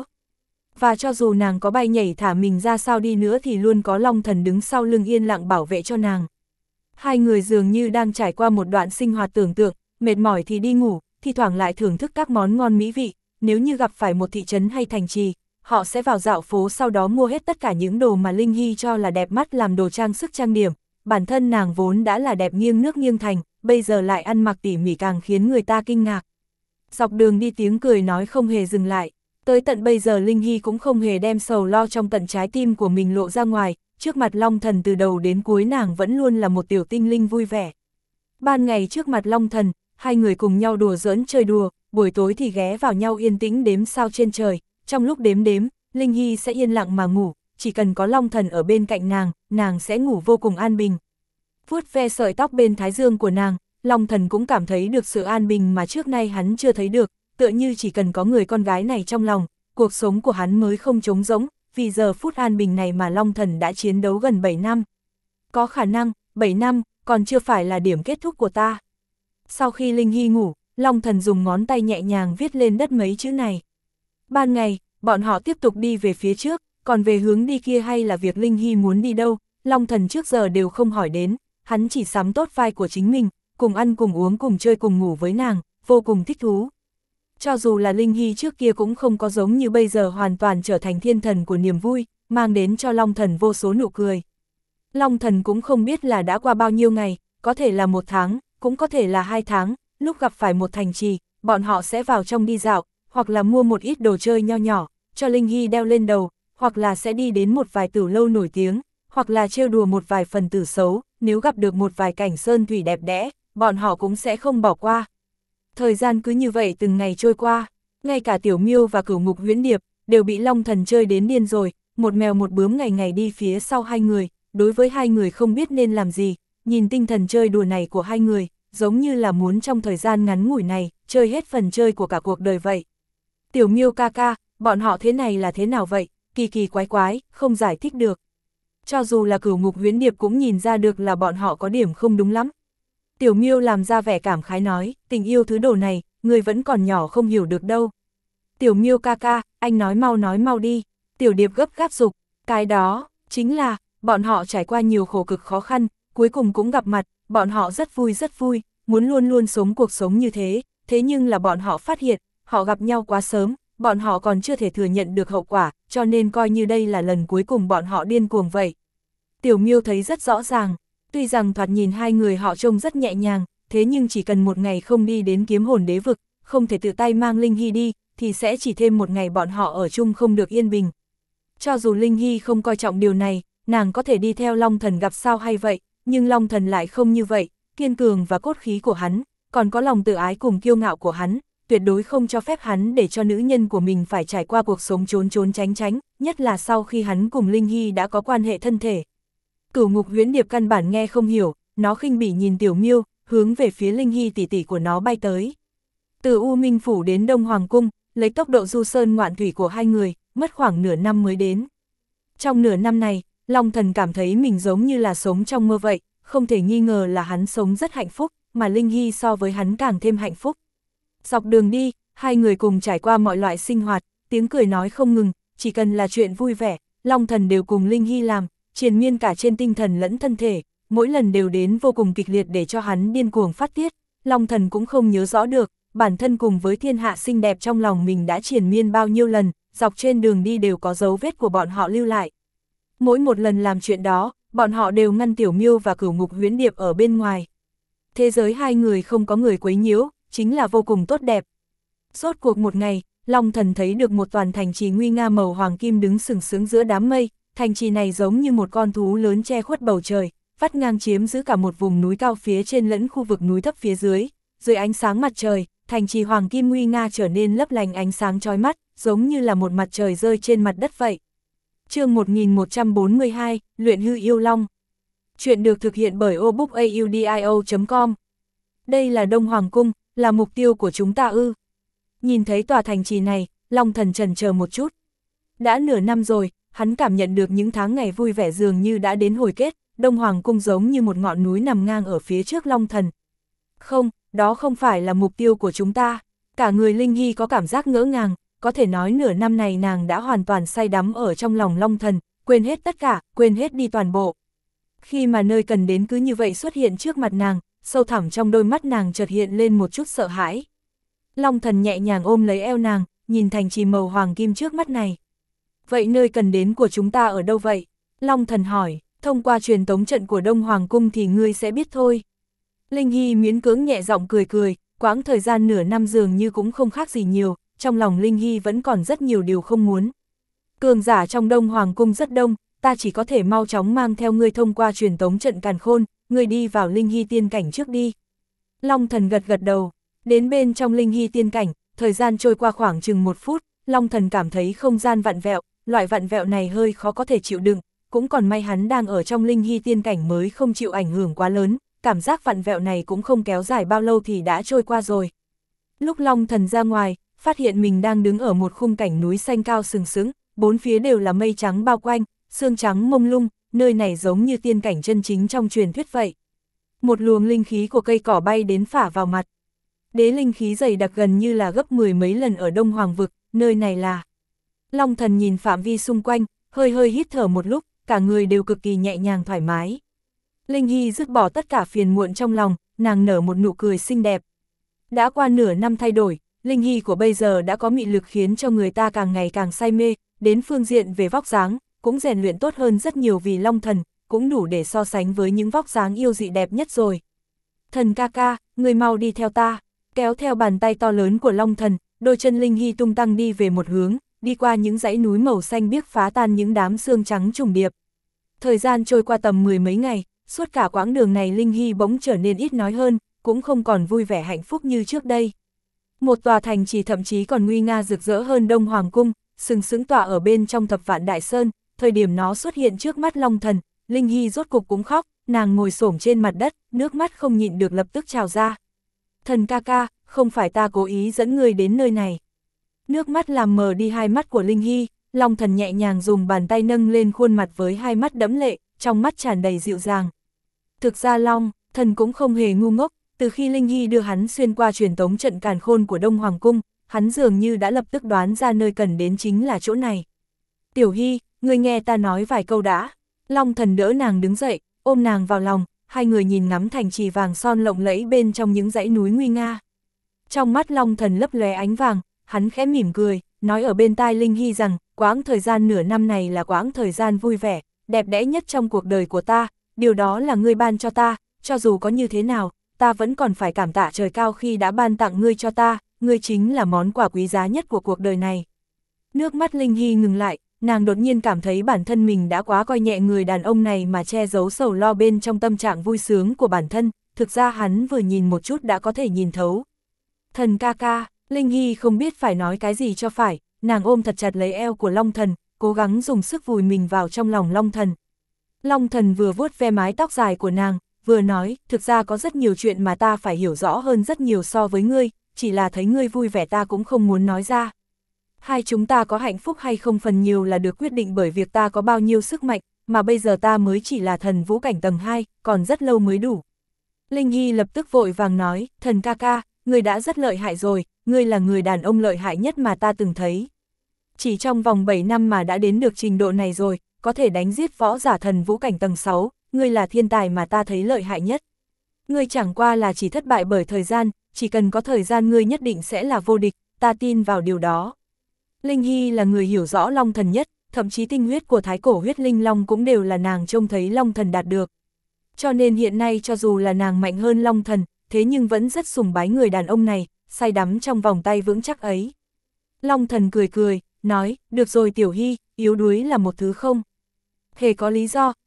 Và cho dù nàng có bay nhảy thả mình ra sao đi nữa thì luôn có Long Thần đứng sau lưng yên lặng bảo vệ cho nàng. Hai người dường như đang trải qua một đoạn sinh hoạt tưởng tượng, mệt mỏi thì đi ngủ, thi thoảng lại thưởng thức các món ngon mỹ vị, nếu như gặp phải một thị trấn hay thành trì, họ sẽ vào dạo phố, sau đó mua hết tất cả những đồ mà Linh Hy cho là đẹp mắt làm đồ trang sức trang điểm. Bản thân nàng vốn đã là đẹp nghiêng nước nghiêng thành, bây giờ lại ăn mặc tỉ mỉ càng khiến người ta kinh ngạc. Dọc đường đi tiếng cười nói không hề dừng lại, tới tận bây giờ Linh Hy cũng không hề đem sầu lo trong tận trái tim của mình lộ ra ngoài, trước mặt Long Thần từ đầu đến cuối nàng vẫn luôn là một tiểu tinh linh vui vẻ. Ban ngày trước mặt Long Thần, hai người cùng nhau đùa giỡn chơi đùa, buổi tối thì ghé vào nhau yên tĩnh đếm sao trên trời, trong lúc đếm đếm, Linh Hy sẽ yên lặng mà ngủ. Chỉ cần có Long Thần ở bên cạnh nàng, nàng sẽ ngủ vô cùng an bình. Vuốt ve sợi tóc bên thái dương của nàng, Long Thần cũng cảm thấy được sự an bình mà trước nay hắn chưa thấy được, tựa như chỉ cần có người con gái này trong lòng, cuộc sống của hắn mới không trống rỗng, vì giờ phút an bình này mà Long Thần đã chiến đấu gần bảy năm. Có khả năng, bảy năm, còn chưa phải là điểm kết thúc của ta. Sau khi Linh Hy ngủ, Long Thần dùng ngón tay nhẹ nhàng viết lên đất mấy chữ này. Ban ngày, bọn họ tiếp tục đi về phía trước, còn về hướng đi kia hay là việc Linh Hy muốn đi đâu, Long Thần trước giờ đều không hỏi đến, hắn chỉ sắm tốt vai của chính mình, cùng ăn cùng uống cùng chơi cùng ngủ với nàng, vô cùng thích thú. Cho dù là Linh Hy trước kia cũng không có giống như bây giờ hoàn toàn trở thành thiên thần của niềm vui, mang đến cho Long Thần vô số nụ cười. Long Thần cũng không biết là đã qua bao nhiêu ngày, có thể là một tháng, cũng có thể là hai tháng, lúc gặp phải một thành trì, bọn họ sẽ vào trong đi dạo, hoặc là mua một ít đồ chơi nho nhỏ, cho Linh Hy đeo lên đầu, hoặc là sẽ đi đến một vài tử lâu nổi tiếng, hoặc là trêu đùa một vài phần tử xấu, nếu gặp được một vài cảnh sơn thủy đẹp đẽ, bọn họ cũng sẽ không bỏ qua. Thời gian cứ như vậy từng ngày trôi qua, ngay cả Tiểu Miêu và Cửu Ngục Huyễn Điệp đều bị Long Thần chơi đến điên rồi, một mèo một bướm ngày ngày đi phía sau hai người, đối với hai người không biết nên làm gì, nhìn tinh thần chơi đùa này của hai người, giống như là muốn trong thời gian ngắn ngủi này, chơi hết phần chơi của cả cuộc đời vậy. Tiểu Miêu ca ca, bọn họ thế này là thế nào vậy, kỳ kỳ quái quái, không giải thích được. Cho dù là Cửu Ngục Huyễn Điệp cũng nhìn ra được là bọn họ có điểm không đúng lắm. Tiểu Miêu làm ra vẻ cảm khái nói, tình yêu thứ đồ này, người vẫn còn nhỏ không hiểu được đâu. Tiểu Miêu ca ca, anh nói mau nói mau đi. Tiểu Điệp gấp gáp dục, cái đó, chính là, bọn họ trải qua nhiều khổ cực khó khăn, cuối cùng cũng gặp mặt, bọn họ rất vui rất vui, muốn luôn luôn sống cuộc sống như thế, thế nhưng là bọn họ phát hiện, họ gặp nhau quá sớm, bọn họ còn chưa thể thừa nhận được hậu quả, cho nên coi như đây là lần cuối cùng bọn họ điên cuồng vậy. Tiểu Miêu thấy rất rõ ràng, tuy rằng thoạt nhìn hai người họ trông rất nhẹ nhàng, thế nhưng chỉ cần một ngày không đi đến Kiếm Hồn Đế Vực, không thể tự tay mang Linh Hy đi, thì sẽ chỉ thêm một ngày bọn họ ở chung không được yên bình. Cho dù Linh Hy không coi trọng điều này, nàng có thể đi theo Long Thần gặp sao hay vậy, nhưng Long Thần lại không như vậy, kiên cường và cốt khí của hắn, còn có lòng tự ái cùng kiêu ngạo của hắn, tuyệt đối không cho phép hắn để cho nữ nhân của mình phải trải qua cuộc sống trốn trốn tránh tránh, nhất là sau khi hắn cùng Linh Hy đã có quan hệ thân thể. Cửu Ngục Huyễn Điệp căn bản nghe không hiểu, nó khinh bỉ nhìn Tiểu Miêu, hướng về phía Linh Hy tỷ tỷ của nó bay tới. Từ U Minh Phủ đến Đông Hoàng Cung, lấy tốc độ du sơn ngoạn thủy của hai người, mất khoảng nửa năm mới đến. Trong nửa năm này, Long Thần cảm thấy mình giống như là sống trong mơ vậy, không thể nghi ngờ là hắn sống rất hạnh phúc, mà Linh Hy so với hắn càng thêm hạnh phúc. Dọc đường đi, hai người cùng trải qua mọi loại sinh hoạt, tiếng cười nói không ngừng, chỉ cần là chuyện vui vẻ, Long Thần đều cùng Linh Hy làm, triền miên cả trên tinh thần lẫn thân thể, mỗi lần đều đến vô cùng kịch liệt để cho hắn điên cuồng phát tiết. Long Thần cũng không nhớ rõ được, bản thân cùng với thiên hạ xinh đẹp trong lòng mình đã triền miên bao nhiêu lần, dọc trên đường đi đều có dấu vết của bọn họ lưu lại. Mỗi một lần làm chuyện đó, bọn họ đều ngăn Tiểu Miêu và Cửu Ngục Huyễn Điệp ở bên ngoài. Thế giới hai người không có người quấy nhiễu, chính là vô cùng tốt đẹp. Rốt cuộc một ngày, Long Thần thấy được một toàn thành trì nguy nga màu hoàng kim đứng sừng sững giữa đám mây, thành trì này giống như một con thú lớn che khuất bầu trời, vắt ngang chiếm giữ cả một vùng núi cao phía trên lẫn khu vực núi thấp phía dưới. Dưới ánh sáng mặt trời, thành trì hoàng kim nguy nga trở nên lấp lánh ánh sáng chói mắt, giống như là một mặt trời rơi trên mặt đất vậy. Chương một nghìn một trăm bốn mươi hai, Luyện hư yêu long. Chuyện được thực hiện bởi obookaudio chấm com. Đây là Đông Hoàng Cung, là mục tiêu của chúng ta ư? Nhìn thấy tòa thành trì này, Long Thần chần chờ một chút. Đã nửa năm rồi, hắn cảm nhận được những tháng ngày vui vẻ dường như đã đến hồi kết, Đông Hoàng Cung giống như một ngọn núi nằm ngang ở phía trước Long Thần. Không, đó không phải là mục tiêu của chúng ta. Cả người Linh Hy có cảm giác ngỡ ngàng, có thể nói nửa năm này nàng đã hoàn toàn say đắm ở trong lòng Long Thần, quên hết tất cả, quên hết đi toàn bộ. Khi mà nơi cần đến cứ như vậy xuất hiện trước mặt nàng, sâu thẳm trong đôi mắt nàng chợt hiện lên một chút sợ hãi. Long Thần nhẹ nhàng ôm lấy eo nàng, nhìn thành trì màu hoàng kim trước mắt này. Vậy nơi cần đến của chúng ta ở đâu vậy? Long Thần hỏi, thông qua truyền tống trận của Đông Hoàng Cung thì ngươi sẽ biết thôi. Linh Hy miễn cưỡng nhẹ giọng cười cười, quãng thời gian nửa năm dường như cũng không khác gì nhiều, trong lòng Linh Hy vẫn còn rất nhiều điều không muốn. Cường giả trong Đông Hoàng Cung rất đông, ta chỉ có thể mau chóng mang theo ngươi thông qua truyền tống trận càn khôn, ngươi đi vào Linh Hy tiên cảnh trước đi. Long Thần gật gật đầu, đến bên trong Linh Hy tiên cảnh, thời gian trôi qua khoảng chừng một phút, Long Thần cảm thấy không gian vặn vẹo, loại vặn vẹo này hơi khó có thể chịu đựng, cũng còn may hắn đang ở trong Linh Hy tiên cảnh mới không chịu ảnh hưởng quá lớn, cảm giác vặn vẹo này cũng không kéo dài bao lâu thì đã trôi qua rồi. Lúc Long Thần ra ngoài, phát hiện mình đang đứng ở một khung cảnh núi xanh cao sừng sững, bốn phía đều là mây trắng bao quanh, sương trắng mông lung, nơi này giống như tiên cảnh chân chính trong truyền thuyết vậy. Một luồng linh khí của cây cỏ bay đến phả vào mặt. Đế linh khí dày đặc gần như là gấp mười mấy lần ở Đông Hoàng vực, nơi này là... Long Thần nhìn phạm vi xung quanh, hơi hơi hít thở một lúc, cả người đều cực kỳ nhẹ nhàng thoải mái. Linh Hy dứt bỏ tất cả phiền muộn trong lòng, nàng nở một nụ cười xinh đẹp. Đã qua nửa năm thay đổi, Linh Hy của bây giờ đã có mị lực khiến cho người ta càng ngày càng say mê, đến phương diện về vóc dáng, cũng rèn luyện tốt hơn rất nhiều vì Long Thần, cũng đủ để so sánh với những vóc dáng yêu dị đẹp nhất rồi. Thần ca ca, người mau đi theo ta, kéo theo bàn tay to lớn của Long Thần, đôi chân Linh Hy tung tăng đi về một hướng, đi qua những dãy núi màu xanh biếc phá tan những đám sương trắng trùng điệp. Thời gian trôi qua tầm mười mấy ngày, suốt cả quãng đường này Linh Hy bỗng trở nên ít nói hơn, cũng không còn vui vẻ hạnh phúc như trước đây. Một tòa thành trì thậm chí còn nguy nga rực rỡ hơn Đông Hoàng Cung, sừng sững tọa ở bên trong Thập Vạn Đại Sơn, thời điểm nó xuất hiện trước mắt Long Thần, Linh Hy rốt cục cũng khóc, nàng ngồi xổm trên mặt đất, nước mắt không nhịn được lập tức trào ra. Thần ca ca, không phải ta cố ý dẫn người đến nơi này. Nước mắt làm mờ đi hai mắt của Linh Hy, Long Thần nhẹ nhàng dùng bàn tay nâng lên khuôn mặt với hai mắt đẫm lệ, trong mắt tràn đầy dịu dàng. Thực ra Long Thần cũng không hề ngu ngốc, từ khi Linh Hy đưa hắn xuyên qua truyền tống trận càn khôn của Đông Hoàng Cung, hắn dường như đã lập tức đoán ra nơi cần đến chính là chỗ này. Tiểu Hy, ngươi nghe ta nói vài câu đã. Long Thần đỡ nàng đứng dậy, ôm nàng vào lòng, hai người nhìn ngắm thành trì vàng son lộng lẫy bên trong những dãy núi nguy nga. Trong mắt Long Thần lấp lóe ánh vàng, hắn khẽ mỉm cười, nói ở bên tai Linh Hy rằng, quãng thời gian nửa năm này là quãng thời gian vui vẻ, đẹp đẽ nhất trong cuộc đời của ta, điều đó là ngươi ban cho ta, cho dù có như thế nào, ta vẫn còn phải cảm tạ trời cao khi đã ban tặng ngươi cho ta, ngươi chính là món quà quý giá nhất của cuộc đời này. Nước mắt Linh Hy ngừng lại, nàng đột nhiên cảm thấy bản thân mình đã quá coi nhẹ người đàn ông này mà che giấu sầu lo bên trong tâm trạng vui sướng của bản thân, thực ra hắn vừa nhìn một chút đã có thể nhìn thấu. Thần ca ca, Linh Hy không biết phải nói cái gì cho phải, nàng ôm thật chặt lấy eo của Long Thần, cố gắng dùng sức vùi mình vào trong lòng Long Thần. Long Thần vừa vuốt ve mái tóc dài của nàng, vừa nói, thực ra có rất nhiều chuyện mà ta phải hiểu rõ hơn rất nhiều so với ngươi, chỉ là thấy ngươi vui vẻ ta cũng không muốn nói ra. Hai chúng ta có hạnh phúc hay không phần nhiều là được quyết định bởi việc ta có bao nhiêu sức mạnh, mà bây giờ ta mới chỉ là thần vũ cảnh tầng hai, còn rất lâu mới đủ. Linh Hy lập tức vội vàng nói, thần ca ca, ngươi đã rất lợi hại rồi, ngươi là người đàn ông lợi hại nhất mà ta từng thấy. Chỉ trong vòng bảy năm mà đã đến được trình độ này rồi, có thể đánh giết võ giả thần vũ cảnh tầng sáu, ngươi là thiên tài mà ta thấy lợi hại nhất. Ngươi chẳng qua là chỉ thất bại bởi thời gian, chỉ cần có thời gian ngươi nhất định sẽ là vô địch, ta tin vào điều đó. Linh Hy là người hiểu rõ Long Thần nhất, thậm chí tinh huyết của thái cổ huyết linh long cũng đều là nàng trông thấy Long Thần đạt được. Cho nên hiện nay cho dù là nàng mạnh hơn Long Thần, thế nhưng vẫn rất sùng bái người đàn ông này, say đắm trong vòng tay vững chắc ấy. Long Thần cười cười, nói, được rồi Tiểu Hy, yếu đuối là một thứ không hề có lý do,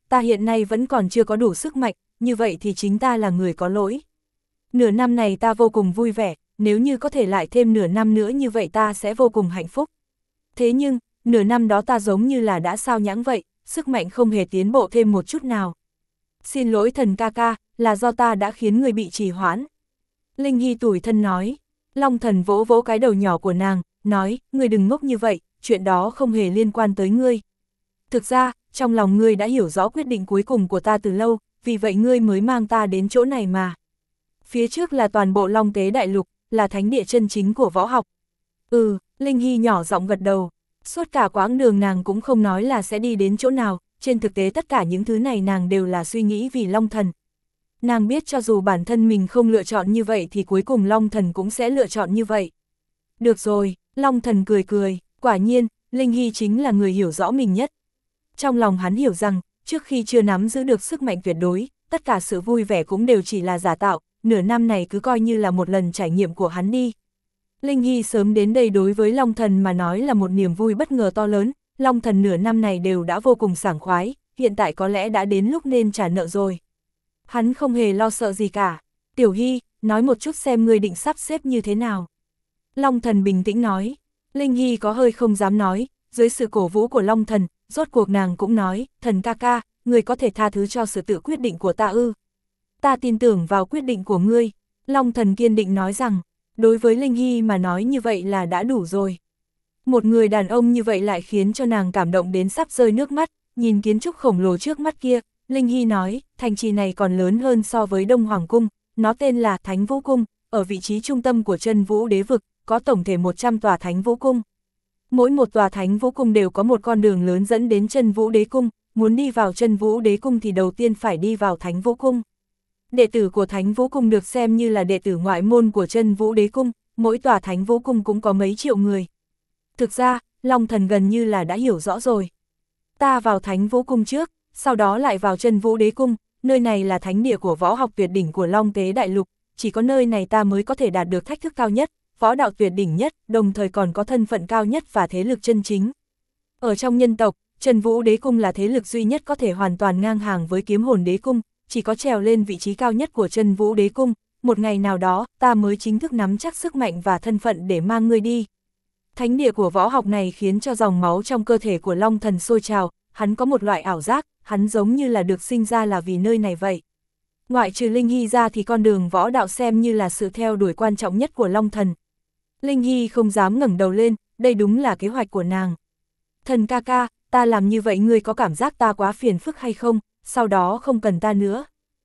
ta hiện nay vẫn còn chưa có đủ sức mạnh, như vậy thì chính ta là người có lỗi. Nửa năm này ta vô cùng vui vẻ, nếu như có thể lại thêm nửa năm nữa như vậy ta sẽ vô cùng hạnh phúc. Thế nhưng, nửa năm đó ta giống như là đã sao nhãng vậy, sức mạnh không hề tiến bộ thêm một chút nào. Xin lỗi Thần ca ca, là do ta đã khiến người bị trì hoãn. Linh Hy tủi thân nói. Long Thần vỗ vỗ cái đầu nhỏ của nàng, nói, ngươi đừng ngốc như vậy, chuyện đó không hề liên quan tới ngươi. Thực ra, trong lòng ngươi đã hiểu rõ quyết định cuối cùng của ta từ lâu, vì vậy ngươi mới mang ta đến chỗ này mà. Phía trước là toàn bộ Long Tế Đại Lục, là thánh địa chân chính của võ học. Ừ, Linh Hy nhỏ giọng gật đầu. Suốt cả quãng đường nàng cũng không nói là sẽ đi đến chỗ nào, trên thực tế tất cả những thứ này nàng đều là suy nghĩ vì Long Thần. Nàng biết cho dù bản thân mình không lựa chọn như vậy thì cuối cùng Long Thần cũng sẽ lựa chọn như vậy. Được rồi, Long Thần cười cười, quả nhiên, Linh Hy chính là người hiểu rõ mình nhất. Trong lòng hắn hiểu rằng, trước khi chưa nắm giữ được sức mạnh tuyệt đối, tất cả sự vui vẻ cũng đều chỉ là giả tạo, nửa năm này cứ coi như là một lần trải nghiệm của hắn đi. Linh Hy sớm đến đây đối với Long Thần mà nói là một niềm vui bất ngờ to lớn, Long Thần nửa năm này đều đã vô cùng sảng khoái, hiện tại có lẽ đã đến lúc nên trả nợ rồi. Hắn không hề lo sợ gì cả. Tiểu Hy, nói một chút xem ngươi định sắp xếp như thế nào. Long Thần bình tĩnh nói. Linh Hy có hơi không dám nói, dưới sự cổ vũ của Long Thần, rốt cuộc nàng cũng nói, Thần ca ca, ngươi có thể tha thứ cho sự tự quyết định của ta ư. Ta tin tưởng vào quyết định của ngươi. Long Thần kiên định nói rằng, đối với Linh Hy mà nói như vậy là đã đủ rồi. Một người đàn ông như vậy lại khiến cho nàng cảm động đến sắp rơi nước mắt, nhìn kiến trúc khổng lồ trước mắt kia, Linh Hy nói, thành trì này còn lớn hơn so với Đông Hoàng Cung, nó tên là Thánh Vũ Cung, ở vị trí trung tâm của Chân Vũ Đế Vực, có tổng thể một trăm tòa Thánh Vũ Cung. Mỗi một tòa Thánh Vũ Cung đều có một con đường lớn dẫn đến Chân Vũ Đế Cung, muốn đi vào Chân Vũ Đế Cung thì đầu tiên phải đi vào Thánh Vũ Cung. Đệ tử của Thánh Vũ Cung được xem như là đệ tử ngoại môn của Chân Vũ Đế Cung, mỗi tòa Thánh Vũ Cung cũng có mấy triệu người. Thực ra, Long Thần gần như là đã hiểu rõ rồi. Ta vào Thánh Vũ Cung trước, sau đó lại vào Chân Vũ Đế Cung, nơi này là thánh địa của võ học tuyệt đỉnh của Long Tế Đại Lục, chỉ có nơi này ta mới có thể đạt được thách thức cao nhất, võ đạo tuyệt đỉnh nhất, đồng thời còn có thân phận cao nhất và thế lực chân chính. Ở trong nhân tộc, Chân Vũ Đế Cung là thế lực duy nhất có thể hoàn toàn ngang hàng với Kiếm Hồn Đế Cung, chỉ có trèo lên vị trí cao nhất của Chân Vũ Đế Cung, một ngày nào đó, ta mới chính thức nắm chắc sức mạnh và thân phận để mang ngươi đi. Thánh địa của võ học này khiến cho dòng máu trong cơ thể của Long Thần sôi trào, hắn có một loại ảo giác, hắn giống như là được sinh ra là vì nơi này vậy. Ngoại trừ Linh Hy ra thì con đường võ đạo xem như là sự theo đuổi quan trọng nhất của Long Thần. Linh Hy không dám ngẩng đầu lên, đây đúng là kế hoạch của nàng. Thần ca ca, ta làm như vậy ngươi có cảm giác ta quá phiền phức hay không, sau đó không cần ta nữa.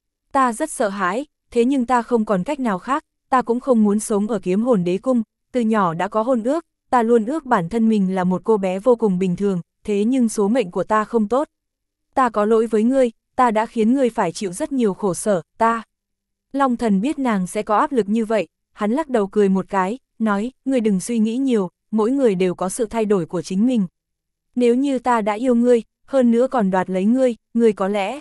Ta rất sợ hãi, thế nhưng ta không còn cách nào khác, ta cũng không muốn sống ở Kiếm Hồn Đế Cung, từ nhỏ đã có hôn ước, ta luôn ước bản thân mình là một cô bé vô cùng bình thường, thế nhưng số mệnh của ta không tốt. Ta có lỗi với ngươi, ta đã khiến ngươi phải chịu rất nhiều khổ sở, ta. Long Thần biết nàng sẽ có áp lực như vậy, hắn lắc đầu cười một cái, nói, ngươi đừng suy nghĩ nhiều, mỗi người đều có sự thay đổi của chính mình. Nếu như ta đã yêu ngươi, hơn nữa còn đoạt lấy ngươi, ngươi có lẽ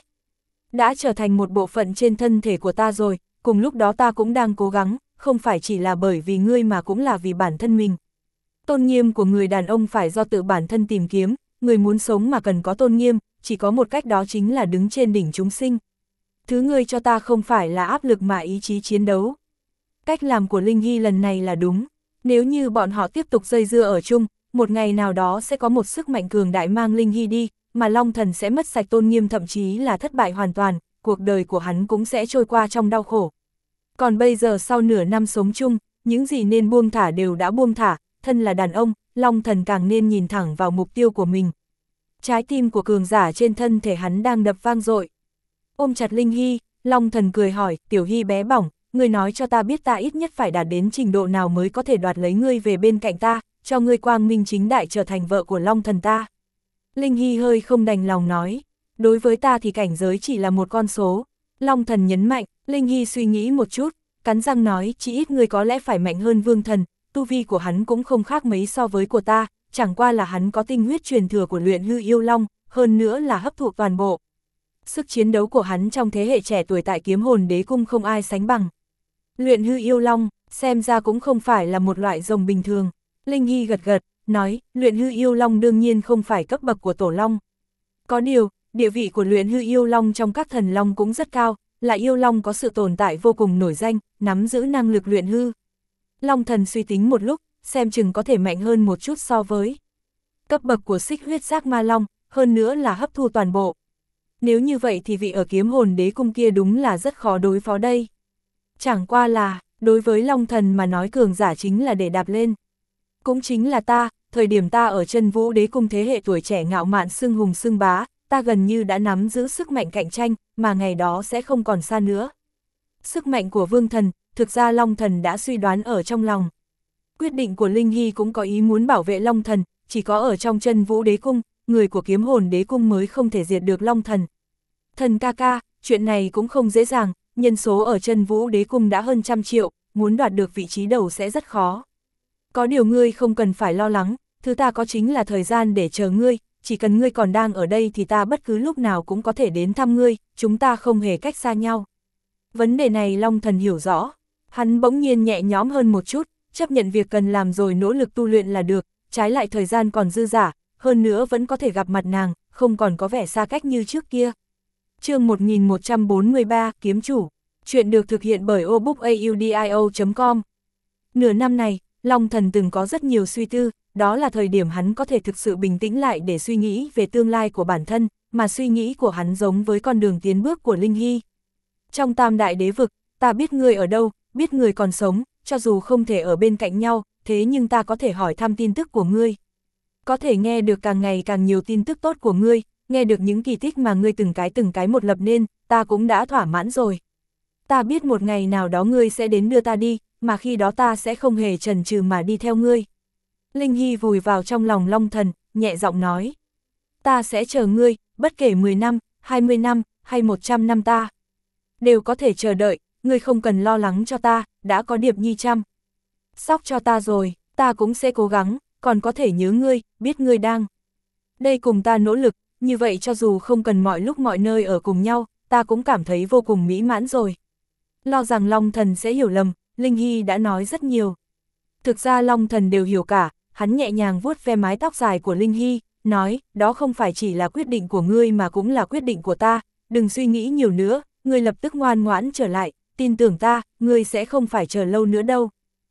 đã trở thành một bộ phận trên thân thể của ta rồi, cùng lúc đó ta cũng đang cố gắng, không phải chỉ là bởi vì ngươi mà cũng là vì bản thân mình. Tôn nghiêm của người đàn ông phải do tự bản thân tìm kiếm, người muốn sống mà cần có tôn nghiêm, chỉ có một cách đó chính là đứng trên đỉnh chúng sinh. Thứ ngươi cho ta không phải là áp lực mà ý chí chiến đấu. Cách làm của Linh Hy lần này là đúng, nếu như bọn họ tiếp tục dây dưa ở chung, một ngày nào đó sẽ có một sức mạnh cường đại mang Linh Hy đi, mà Long Thần sẽ mất sạch tôn nghiêm thậm chí là thất bại hoàn toàn, cuộc đời của hắn cũng sẽ trôi qua trong đau khổ. Còn bây giờ sau nửa năm sống chung, những gì nên buông thả đều đã buông thả, thân là đàn ông, Long Thần càng nên nhìn thẳng vào mục tiêu của mình. Trái tim của cường giả trên thân thể hắn đang đập vang dội. Ôm chặt Linh Hy, Long Thần cười hỏi, Tiểu Hy bé bỏng, ngươi nói cho ta biết ta ít nhất phải đạt đến trình độ nào mới có thể đoạt lấy ngươi về bên cạnh ta, cho ngươi quang minh chính đại trở thành vợ của Long Thần ta. Linh Hy hơi không đành lòng nói, đối với ta thì cảnh giới chỉ là một con số. Long Thần nhấn mạnh, Linh Hy suy nghĩ một chút, cắn răng nói, chỉ ít ngươi có lẽ phải mạnh hơn Vương Thần, tu vi của hắn cũng không khác mấy so với của ta, chẳng qua là hắn có tinh huyết truyền thừa của Luyện Hư Yêu Long, hơn nữa là hấp thụ toàn bộ. Sức chiến đấu của hắn trong thế hệ trẻ tuổi tại Kiếm Hồn Đế Cung không ai sánh bằng. Luyện Hư Yêu Long, xem ra cũng không phải là một loại rồng bình thường. Linh Hy gật gật, nói, Luyện Hư Yêu Long đương nhiên không phải cấp bậc của Tổ Long. Có điều, địa vị của luyện hư yêu long trong các thần long cũng rất cao, là yêu long có sự tồn tại vô cùng nổi danh, nắm giữ năng lực luyện hư. Long thần suy tính một lúc, xem chừng có thể mạnh hơn một chút so với cấp bậc của xích huyết giác ma long, hơn nữa là hấp thu toàn bộ. Nếu như vậy thì vị ở kiếm hồn đế cung kia đúng là rất khó đối phó đây. Chẳng qua là, đối với long thần mà nói cường giả chính là để đạp lên. Cũng chính là ta, thời điểm ta ở chân vũ đế cung thế hệ tuổi trẻ ngạo mạn xưng hùng xưng bá, ta gần như đã nắm giữ sức mạnh cạnh tranh, mà ngày đó sẽ không còn xa nữa. Sức mạnh của vương thần, thực ra long thần đã suy đoán ở trong lòng. Quyết định của Linh Hy cũng có ý muốn bảo vệ long thần, chỉ có ở trong chân vũ đế cung, người của kiếm hồn đế cung mới không thể diệt được long thần. Thần ca ca, chuyện này cũng không dễ dàng, nhân số ở chân vũ đế cung đã hơn trăm triệu, muốn đoạt được vị trí đầu sẽ rất khó. Có điều ngươi không cần phải lo lắng, thứ ta có chính là thời gian để chờ ngươi, chỉ cần ngươi còn đang ở đây thì ta bất cứ lúc nào cũng có thể đến thăm ngươi, chúng ta không hề cách xa nhau. Vấn đề này long thần hiểu rõ, hắn bỗng nhiên nhẹ nhõm hơn một chút, chấp nhận việc cần làm rồi nỗ lực tu luyện là được, trái lại thời gian còn dư dả, hơn nữa vẫn có thể gặp mặt nàng, không còn có vẻ xa cách như trước kia. Chương một nghìn một trăm bốn mươi ba, Kiếm Chủ. Chuyện được thực hiện bởi obookaudio chấm com. Nửa năm này, Long Thần từng có rất nhiều suy tư, đó là thời điểm hắn có thể thực sự bình tĩnh lại để suy nghĩ về tương lai của bản thân, mà suy nghĩ của hắn giống với con đường tiến bước của Linh Hy. Trong Tam Đại Đế Vực, ta biết ngươi ở đâu, biết ngươi còn sống, cho dù không thể ở bên cạnh nhau, thế nhưng ta có thể hỏi thăm tin tức của ngươi. Có thể nghe được càng ngày càng nhiều tin tức tốt của ngươi, nghe được những kỳ tích mà ngươi từng cái từng cái một lập nên, ta cũng đã thỏa mãn rồi. Ta biết một ngày nào đó ngươi sẽ đến đưa ta đi, mà khi đó ta sẽ không hề chần chừ mà đi theo ngươi. Linh Hy vùi vào trong lòng Long Thần, nhẹ giọng nói. Ta sẽ chờ ngươi, bất kể mười năm, hai mươi năm, hay một trăm năm ta. Đều có thể chờ đợi, ngươi không cần lo lắng cho ta, đã có Điệp Nhi chăm sóc cho ta rồi, ta cũng sẽ cố gắng, còn có thể nhớ ngươi, biết ngươi đang đây cùng ta nỗ lực, như vậy cho dù không cần mọi lúc mọi nơi ở cùng nhau, ta cũng cảm thấy vô cùng mỹ mãn rồi. Lo rằng Long Thần sẽ hiểu lầm, Linh Hy đã nói rất nhiều. Thực ra Long Thần đều hiểu cả, hắn nhẹ nhàng vuốt ve mái tóc dài của Linh Hy, nói, đó không phải chỉ là quyết định của ngươi mà cũng là quyết định của ta, đừng suy nghĩ nhiều nữa, ngươi lập tức ngoan ngoãn trở lại, tin tưởng ta, ngươi sẽ không phải chờ lâu nữa đâu.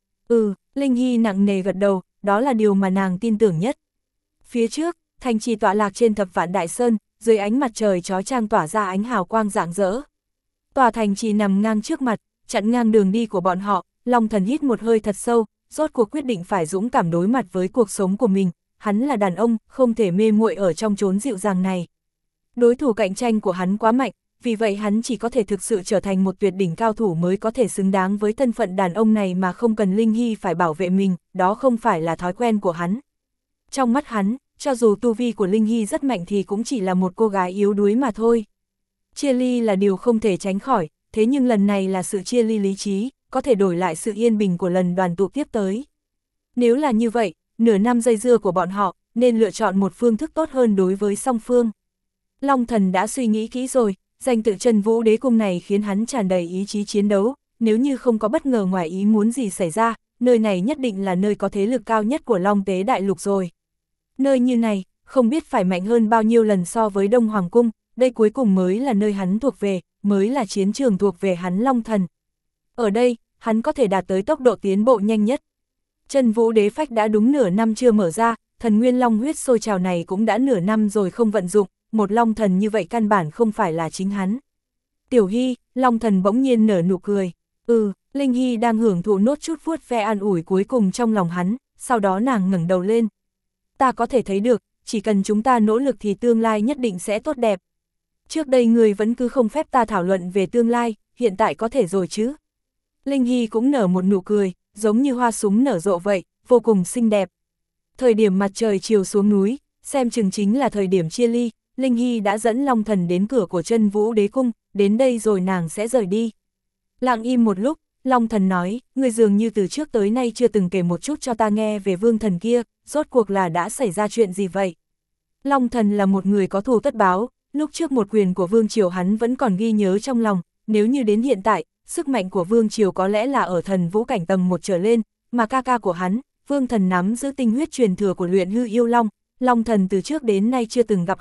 Ừ, Linh Hy nặng nề gật đầu, đó là điều mà nàng tin tưởng nhất. Phía trước, thành trì tọa lạc trên thập vạn đại sơn, dưới ánh mặt trời chói chang tỏa ra ánh hào quang rạng rỡ. Tòa thành trì nằm ngang trước mặt, chặn ngang đường đi của bọn họ, Long Thần hít một hơi thật sâu, rốt cuộc quyết định phải dũng cảm đối mặt với cuộc sống của mình, hắn là đàn ông, không thể mê muội ở trong chốn dịu dàng này. Đối thủ cạnh tranh của hắn quá mạnh, vì vậy hắn chỉ có thể thực sự trở thành một tuyệt đỉnh cao thủ mới có thể xứng đáng với thân phận đàn ông này mà không cần Linh Hy phải bảo vệ mình, đó không phải là thói quen của hắn. Trong mắt hắn, cho dù tu vi của Linh Hy rất mạnh thì cũng chỉ là một cô gái yếu đuối mà thôi. Chia ly là điều không thể tránh khỏi, thế nhưng lần này là sự chia ly lý trí, có thể đổi lại sự yên bình của lần đoàn tụ tiếp tới. Nếu là như vậy, nửa năm dây dưa của bọn họ, nên lựa chọn một phương thức tốt hơn đối với song phương. Long Thần đã suy nghĩ kỹ rồi, danh tự Chân Vũ Đế Cung này khiến hắn tràn đầy ý chí chiến đấu, nếu như không có bất ngờ ngoài ý muốn gì xảy ra, nơi này nhất định là nơi có thế lực cao nhất của Long Tế Đại Lục rồi. Nơi như này, không biết phải mạnh hơn bao nhiêu lần so với Đông Hoàng Cung, đây cuối cùng mới là nơi hắn thuộc về, mới là chiến trường thuộc về hắn Long Thần. Ở đây, hắn có thể đạt tới tốc độ tiến bộ nhanh nhất. Chân Vũ Đế Phách đã đúng nửa năm chưa mở ra, thần nguyên long huyết sôi trào này cũng đã nửa năm rồi không vận dụng, một long thần như vậy căn bản không phải là chính hắn. Tiểu Hy, Long Thần bỗng nhiên nở nụ cười. Ừ, Linh Hy đang hưởng thụ nốt chút vuốt ve an ủi cuối cùng trong lòng hắn, sau đó nàng ngẩng đầu lên. Ta có thể thấy được, chỉ cần chúng ta nỗ lực thì tương lai nhất định sẽ tốt đẹp. Trước đây người vẫn cứ không phép ta thảo luận về tương lai, hiện tại có thể rồi chứ. Linh Hy cũng nở một nụ cười, giống như hoa súng nở rộ vậy, vô cùng xinh đẹp. Thời điểm mặt trời chiều xuống núi, xem chừng chính là thời điểm chia ly, Linh Hy đã dẫn Long Thần đến cửa của Chân Vũ Đế Cung, đến đây rồi nàng sẽ rời đi. Lặng im một lúc, Long Thần nói, người dường như từ trước tới nay chưa từng kể một chút cho ta nghe về vương thần kia, rốt cuộc là đã xảy ra chuyện gì vậy? Long Thần là một người có thù tất báo, lúc trước một quyền của vương triều hắn vẫn còn ghi nhớ trong lòng, nếu như đến hiện tại, sức mạnh của vương triều có lẽ là ở thần vũ cảnh tầng một trở lên, mà ca ca của hắn, vương thần nắm giữ tinh huyết truyền thừa của luyện hư yêu long, Long Thần từ trước đến nay chưa từng gặp hắn,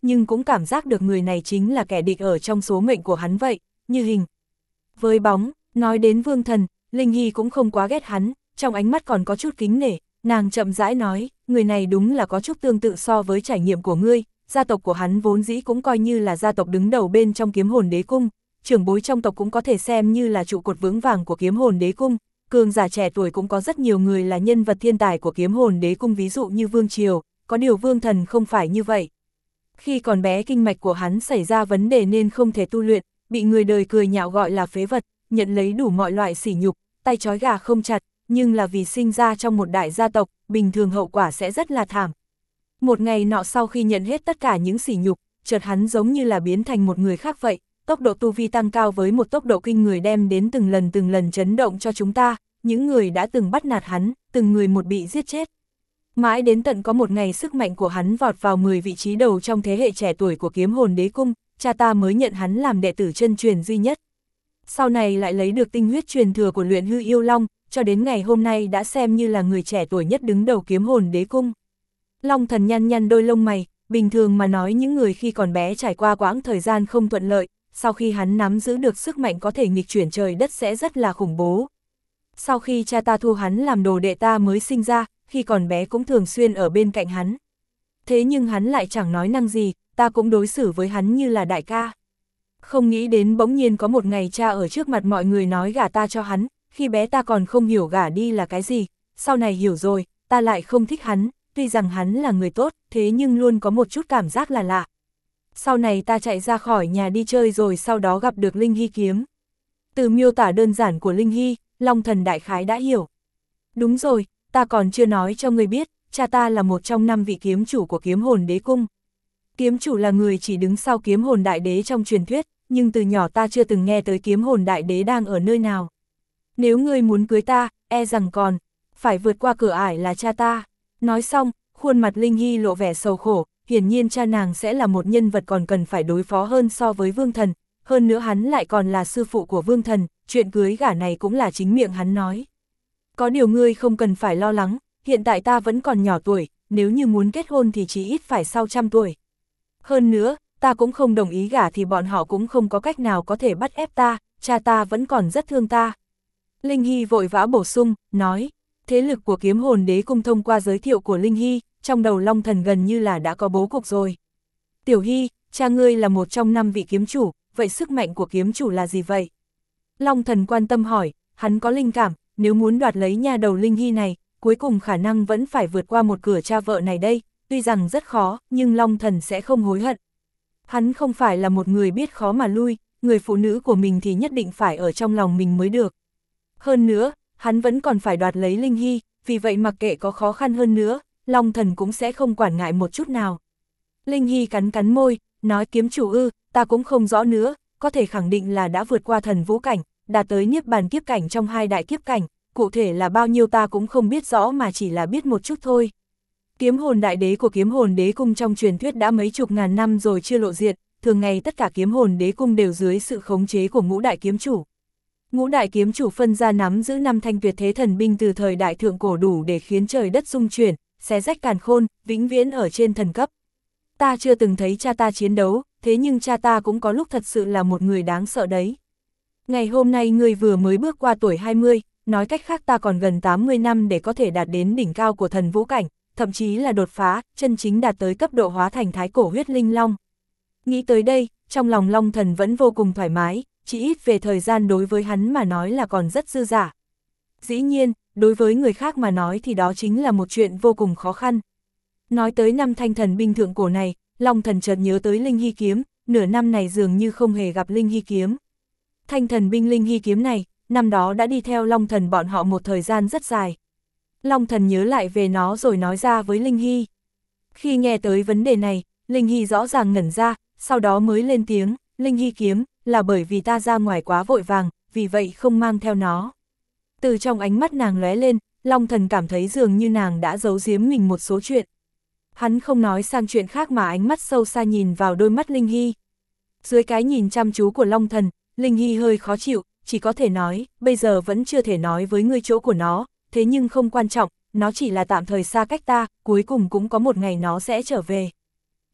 nhưng cũng cảm giác được người này chính là kẻ địch ở trong số mệnh của hắn vậy, như hình với bóng. Nói đến Vương Thần, Linh Hy cũng không quá ghét hắn, trong ánh mắt còn có chút kính nể, nàng chậm rãi nói, người này đúng là có chút tương tự so với trải nghiệm của ngươi, gia tộc của hắn vốn dĩ cũng coi như là gia tộc đứng đầu bên trong Kiếm Hồn Đế Cung, trưởng bối trong tộc cũng có thể xem như là trụ cột vững vàng của Kiếm Hồn Đế Cung, cường giả trẻ tuổi cũng có rất nhiều người là nhân vật thiên tài của Kiếm Hồn Đế Cung, ví dụ như Vương Triều, có điều Vương Thần không phải như vậy. Khi còn bé kinh mạch của hắn xảy ra vấn đề nên không thể tu luyện, bị người đời cười nhạo gọi là phế vật, nhận lấy đủ mọi loại sỉ nhục, tay trói gà không chặt, nhưng là vì sinh ra trong một đại gia tộc, bình thường hậu quả sẽ rất là thảm. Một ngày nọ sau khi nhận hết tất cả những sỉ nhục, chợt hắn giống như là biến thành một người khác vậy, tốc độ tu vi tăng cao với một tốc độ kinh người đem đến từng lần từng lần chấn động cho chúng ta, những người đã từng bắt nạt hắn, từng người một bị giết chết. Mãi đến tận có một ngày sức mạnh của hắn vọt vào mười vị trí đầu trong thế hệ trẻ tuổi của Kiếm Hồn Đế Cung, cha ta mới nhận hắn làm đệ tử chân truyền duy nhất. Sau này lại lấy được tinh huyết truyền thừa của Luyện Hư Yêu Long, cho đến ngày hôm nay đã xem như là người trẻ tuổi nhất đứng đầu Kiếm Hồn Đế Cung. Long Thần nhăn nhăn đôi lông mày, bình thường mà nói những người khi còn bé trải qua quãng thời gian không thuận lợi, sau khi hắn nắm giữ được sức mạnh có thể nghịch chuyển trời đất sẽ rất là khủng bố. Sau khi cha ta thu hắn làm đồ đệ ta mới sinh ra, khi còn bé cũng thường xuyên ở bên cạnh hắn. Thế nhưng hắn lại chẳng nói năng gì, ta cũng đối xử với hắn như là đại ca. Không nghĩ đến bỗng nhiên có một ngày cha ở trước mặt mọi người nói gả ta cho hắn, khi bé ta còn không hiểu gả đi là cái gì, sau này hiểu rồi, ta lại không thích hắn, tuy rằng hắn là người tốt, thế nhưng luôn có một chút cảm giác là lạ. Sau này ta chạy ra khỏi nhà đi chơi rồi sau đó gặp được Linh Hy kiếm. Từ miêu tả đơn giản của Linh Hy, Long Thần đại khái đã hiểu. Đúng rồi, ta còn chưa nói cho ngươi biết, cha ta là một trong năm vị kiếm chủ của Kiếm Hồn Đế Cung. Kiếm chủ là người chỉ đứng sau Kiếm Hồn Đại Đế trong truyền thuyết, nhưng từ nhỏ ta chưa từng nghe tới Kiếm Hồn Đại Đế đang ở nơi nào. Nếu ngươi muốn cưới ta, e rằng còn phải vượt qua cửa ải là cha ta. Nói xong, khuôn mặt Linh Hy lộ vẻ sầu khổ, hiển nhiên cha nàng sẽ là một nhân vật còn cần phải đối phó hơn so với Vương Thần, hơn nữa hắn lại còn là sư phụ của Vương Thần, chuyện cưới gả này cũng là chính miệng hắn nói. Có điều ngươi không cần phải lo lắng, hiện tại ta vẫn còn nhỏ tuổi, nếu như muốn kết hôn thì chỉ ít phải sau trăm tuổi. Hơn nữa, ta cũng không đồng ý gả thì bọn họ cũng không có cách nào có thể bắt ép ta, cha ta vẫn còn rất thương ta. Linh Hy vội vã bổ sung, nói, thế lực của Kiếm Hồn Đế Cung thông qua giới thiệu của Linh Hy, trong đầu Long Thần gần như là đã có bố cục rồi. Tiểu Hy, cha ngươi là một trong năm vị kiếm chủ, vậy sức mạnh của kiếm chủ là gì vậy? Long Thần quan tâm hỏi, hắn có linh cảm, nếu muốn đoạt lấy nha đầu Linh Hy này, cuối cùng khả năng vẫn phải vượt qua một cửa cha vợ này đây, tuy rằng rất khó, nhưng Long Thần sẽ không hối hận. Hắn không phải là một người biết khó mà lui, người phụ nữ của mình thì nhất định phải ở trong lòng mình mới được. Hơn nữa, hắn vẫn còn phải đoạt lấy Linh Hy, vì vậy mặc kệ có khó khăn hơn nữa, Long Thần cũng sẽ không quản ngại một chút nào. Linh Hy cắn cắn môi, nói kiếm chủ ư, ta cũng không rõ nữa, có thể khẳng định là đã vượt qua thần vũ cảnh, đạt tới niết bàn kiếp cảnh trong hai đại kiếp cảnh, cụ thể là bao nhiêu ta cũng không biết rõ mà chỉ là biết một chút thôi. Kiếm hồn đại đế của Kiếm Hồn Đế Cung trong truyền thuyết đã mấy chục ngàn năm rồi chưa lộ diện, thường ngày tất cả Kiếm Hồn Đế Cung đều dưới sự khống chế của ngũ đại kiếm chủ. Ngũ đại kiếm chủ phân ra nắm giữ năm thanh tuyệt thế thần binh từ thời đại thượng cổ đủ để khiến trời đất rung chuyển, xé rách càn khôn, vĩnh viễn ở trên thần cấp. Ta chưa từng thấy cha ta chiến đấu, thế nhưng cha ta cũng có lúc thật sự là một người đáng sợ đấy. Ngày hôm nay ngươi vừa mới bước qua tuổi hai mươi, nói cách khác ta còn gần tám mươi năm để có thể đạt đến đỉnh cao của thần vũ cảnh, thậm chí là đột phá, chân chính đạt tới cấp độ hóa thành thái cổ huyết linh long. Nghĩ tới đây, trong lòng Long Thần vẫn vô cùng thoải mái, chỉ ít về thời gian đối với hắn mà nói là còn rất dư dả. Dĩ nhiên, đối với người khác mà nói thì đó chính là một chuyện vô cùng khó khăn. Nói tới năm thanh thần binh thượng cổ này, Long Thần chợt nhớ tới Linh Hy kiếm, nửa năm này dường như không hề gặp Linh Hy kiếm. Thanh thần binh Linh Hy kiếm này, năm đó đã đi theo Long Thần bọn họ một thời gian rất dài. Long Thần nhớ lại về nó rồi nói ra với Linh Hy. Khi nghe tới vấn đề này, Linh Hy rõ ràng ngẩn ra, sau đó mới lên tiếng, Linh Hy kiếm, là bởi vì ta ra ngoài quá vội vàng, vì vậy không mang theo nó. Từ trong ánh mắt nàng lóe lên, Long Thần cảm thấy dường như nàng đã giấu giếm mình một số chuyện. Hắn không nói sang chuyện khác mà ánh mắt sâu xa nhìn vào đôi mắt Linh Hy. Dưới cái nhìn chăm chú của Long Thần, Linh Hy hơi khó chịu, chỉ có thể nói, bây giờ vẫn chưa thể nói với ngươi chỗ của nó, thế nhưng không quan trọng, nó chỉ là tạm thời xa cách ta, cuối cùng cũng có một ngày nó sẽ trở về.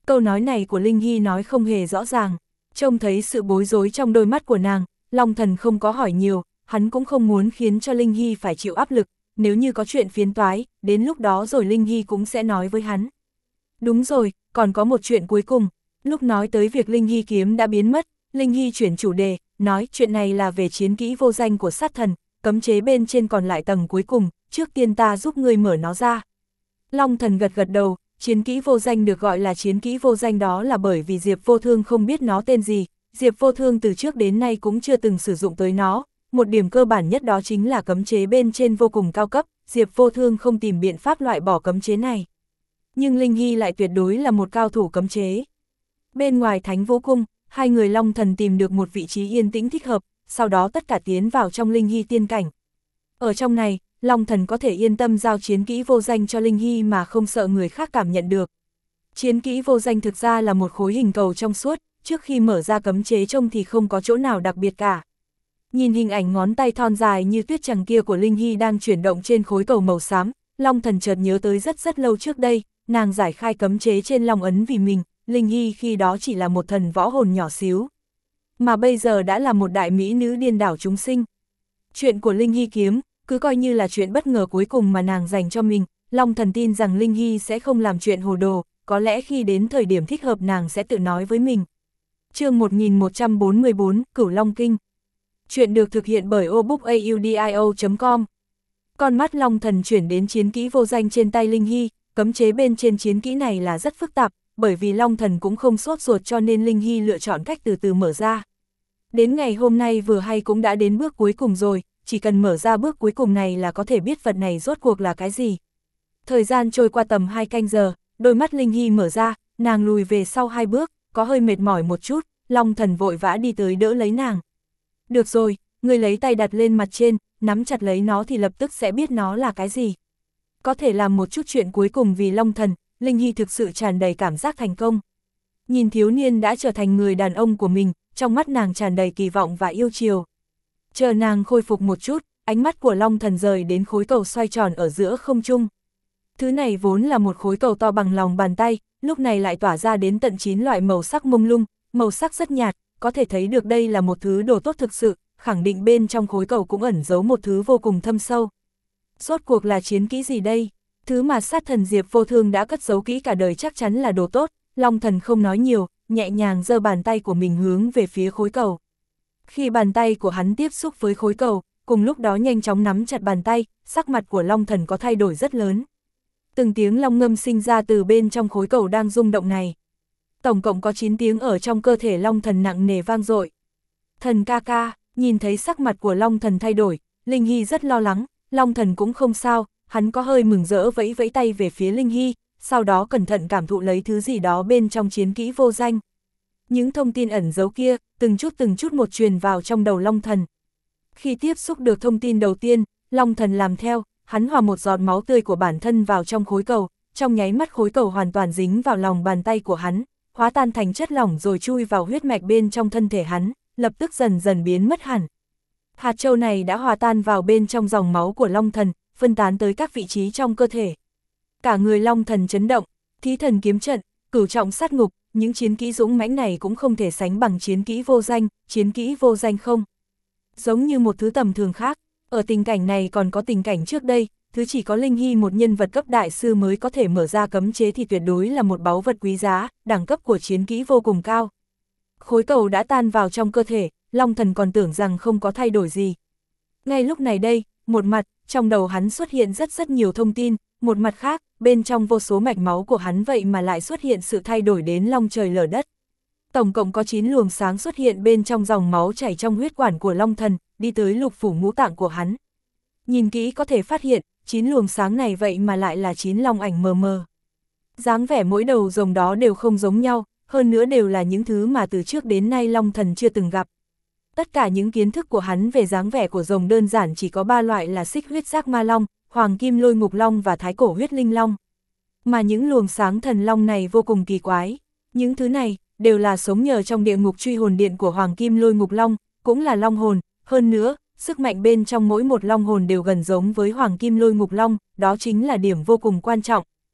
Câu nói này của Linh Hy nói không hề rõ ràng, trông thấy sự bối rối trong đôi mắt của nàng, Long Thần không có hỏi nhiều, hắn cũng không muốn khiến cho Linh Hy phải chịu áp lực, nếu như có chuyện phiền toái, đến lúc đó rồi Linh Hy cũng sẽ nói với hắn. Đúng rồi, còn có một chuyện cuối cùng, lúc nói tới việc Linh Hy kiếm đã biến mất, Linh Hy chuyển chủ đề, nói chuyện này là về chiến kỹ vô danh của sát thần, cấm chế bên trên còn lại tầng cuối cùng, trước tiên ta giúp ngươi mở nó ra. Long Thần gật gật đầu, chiến kỹ vô danh được gọi là chiến kỹ vô danh đó là bởi vì Diệp Vô Thương không biết nó tên gì, Diệp Vô Thương từ trước đến nay cũng chưa từng sử dụng tới nó, một điểm cơ bản nhất đó chính là cấm chế bên trên vô cùng cao cấp, Diệp Vô Thương không tìm biện pháp loại bỏ cấm chế này. Nhưng Linh Hy lại tuyệt đối là một cao thủ cấm chế. Bên ngoài Thánh Vũ Cung, hai người Long Thần tìm được một vị trí yên tĩnh thích hợp, sau đó tất cả tiến vào trong Linh Hy tiên cảnh. Ở trong này, Long Thần có thể yên tâm giao chiến kỹ vô danh cho Linh Hy mà không sợ người khác cảm nhận được. Chiến kỹ vô danh thực ra là một khối hình cầu trong suốt, trước khi mở ra cấm chế trông thì không có chỗ nào đặc biệt cả. Nhìn hình ảnh ngón tay thon dài như tuyết trắng kia của Linh Hy đang chuyển động trên khối cầu màu xám, Long Thần chợt nhớ tới rất rất lâu trước đây, nàng giải khai cấm chế trên Long ấn vì mình, Linh Hy khi đó chỉ là một thần võ hồn nhỏ xíu. Mà bây giờ đã là một đại mỹ nữ điên đảo chúng sinh. Chuyện của Linh Hy kiếm, cứ coi như là chuyện bất ngờ cuối cùng mà nàng dành cho mình, Long Thần tin rằng Linh Hy sẽ không làm chuyện hồ đồ, có lẽ khi đến thời điểm thích hợp nàng sẽ tự nói với mình. Chương một nghìn một trăm bốn mươi bốn, Cửu Long Kinh. Chuyện được thực hiện bởi obookaudio chấm com. Con mắt Long Thần chuyển đến chiến kỹ vô danh trên tay Linh Hy, cấm chế bên trên chiến kỹ này là rất phức tạp, bởi vì Long Thần cũng không sốt ruột cho nên Linh Hy lựa chọn cách từ từ mở ra. Đến ngày hôm nay vừa hay cũng đã đến bước cuối cùng rồi, chỉ cần mở ra bước cuối cùng này là có thể biết vật này rốt cuộc là cái gì. Thời gian trôi qua tầm hai canh giờ, đôi mắt Linh Hy mở ra, nàng lùi về sau hai bước, có hơi mệt mỏi một chút, Long Thần vội vã đi tới đỡ lấy nàng. Được rồi, ngươi lấy tay đặt lên mặt trên, nắm chặt lấy nó thì lập tức sẽ biết nó là cái gì. Có thể làm một chút chuyện cuối cùng vì Long Thần, Linh Hy thực sự tràn đầy cảm giác thành công. Nhìn thiếu niên đã trở thành người đàn ông của mình, trong mắt nàng tràn đầy kỳ vọng và yêu chiều. Chờ nàng khôi phục một chút, ánh mắt của Long Thần rời đến khối cầu xoay tròn ở giữa không trung. Thứ này vốn là một khối cầu to bằng lòng bàn tay, lúc này lại tỏa ra đến tận chín loại màu sắc mông lung, màu sắc rất nhạt, có thể thấy được đây là một thứ đồ tốt thực sự, khẳng định bên trong khối cầu cũng ẩn giấu một thứ vô cùng thâm sâu. Rốt cuộc là chiến kỹ gì đây? Thứ mà sát thần Diệp Vô Thương đã cất giấu kỹ cả đời chắc chắn là đồ tốt, Long Thần không nói nhiều, nhẹ nhàng giơ bàn tay của mình hướng về phía khối cầu. Khi bàn tay của hắn tiếp xúc với khối cầu, cùng lúc đó nhanh chóng nắm chặt bàn tay, sắc mặt của Long Thần có thay đổi rất lớn. Từng tiếng long ngâm sinh ra từ bên trong khối cầu đang rung động này. Tổng cộng có chín tiếng ở trong cơ thể Long Thần nặng nề vang dội. Thần ca ca, nhìn thấy sắc mặt của Long Thần thay đổi, Linh Hy rất lo lắng, Long Thần cũng không sao, hắn có hơi mừng rỡ vẫy vẫy tay về phía Linh Hy, sau đó cẩn thận cảm thụ lấy thứ gì đó bên trong chiến kỹ vô danh. Những thông tin ẩn giấu kia, từng chút từng chút một truyền vào trong đầu Long Thần. Khi tiếp xúc được thông tin đầu tiên, Long Thần làm theo, hắn hòa một giọt máu tươi của bản thân vào trong khối cầu, trong nháy mắt khối cầu hoàn toàn dính vào lòng bàn tay của hắn, hóa tan thành chất lỏng rồi chui vào huyết mạch bên trong thân thể hắn, lập tức dần dần biến mất hẳn. Hạt châu này đã hòa tan vào bên trong dòng máu của Long Thần, phân tán tới các vị trí trong cơ thể. Cả người Long Thần chấn động, thí thần kiếm trận, cửu trọng sát ngục, những chiến kỹ dũng mãnh này cũng không thể sánh bằng chiến kỹ vô danh, chiến kỹ vô danh không. Giống như một thứ tầm thường khác, ở tình cảnh này còn có tình cảnh trước đây, thứ chỉ có Linh Hy một nhân vật cấp đại sư mới có thể mở ra cấm chế thì tuyệt đối là một báu vật quý giá, đẳng cấp của chiến kỹ vô cùng cao. Khối cầu đã tan vào trong cơ thể, Long Thần còn tưởng rằng không có thay đổi gì. Ngay lúc này đây, một mặt, trong đầu hắn xuất hiện rất rất nhiều thông tin, một mặt khác, bên trong vô số mạch máu của hắn vậy mà lại xuất hiện sự thay đổi đến long trời lở đất. Tổng cộng có chín luồng sáng xuất hiện bên trong dòng máu chảy trong huyết quản của Long Thần, đi tới lục phủ ngũ tạng của hắn. Nhìn kỹ có thể phát hiện, chín luồng sáng này vậy mà lại là chín long ảnh mờ mờ. Dáng vẻ mỗi đầu rồng đó đều không giống nhau, hơn nữa đều là những thứ mà từ trước đến nay Long Thần chưa từng gặp. Tất cả những kiến thức của hắn về dáng vẻ của rồng đơn giản chỉ có ba loại là xích huyết giác ma long, hoàng kim lôi ngục long và thái cổ huyết linh long. Mà những luồng sáng thần long này vô cùng kỳ quái. Những thứ này đều là sống nhờ trong địa ngục truy hồn điện của hoàng kim lôi ngục long, cũng là long hồn, hơn nữa, sức mạnh bên trong mỗi một long hồn đều gần giống với hoàng kim lôi ngục long, đó chính là điểm vô cùng quan trọng.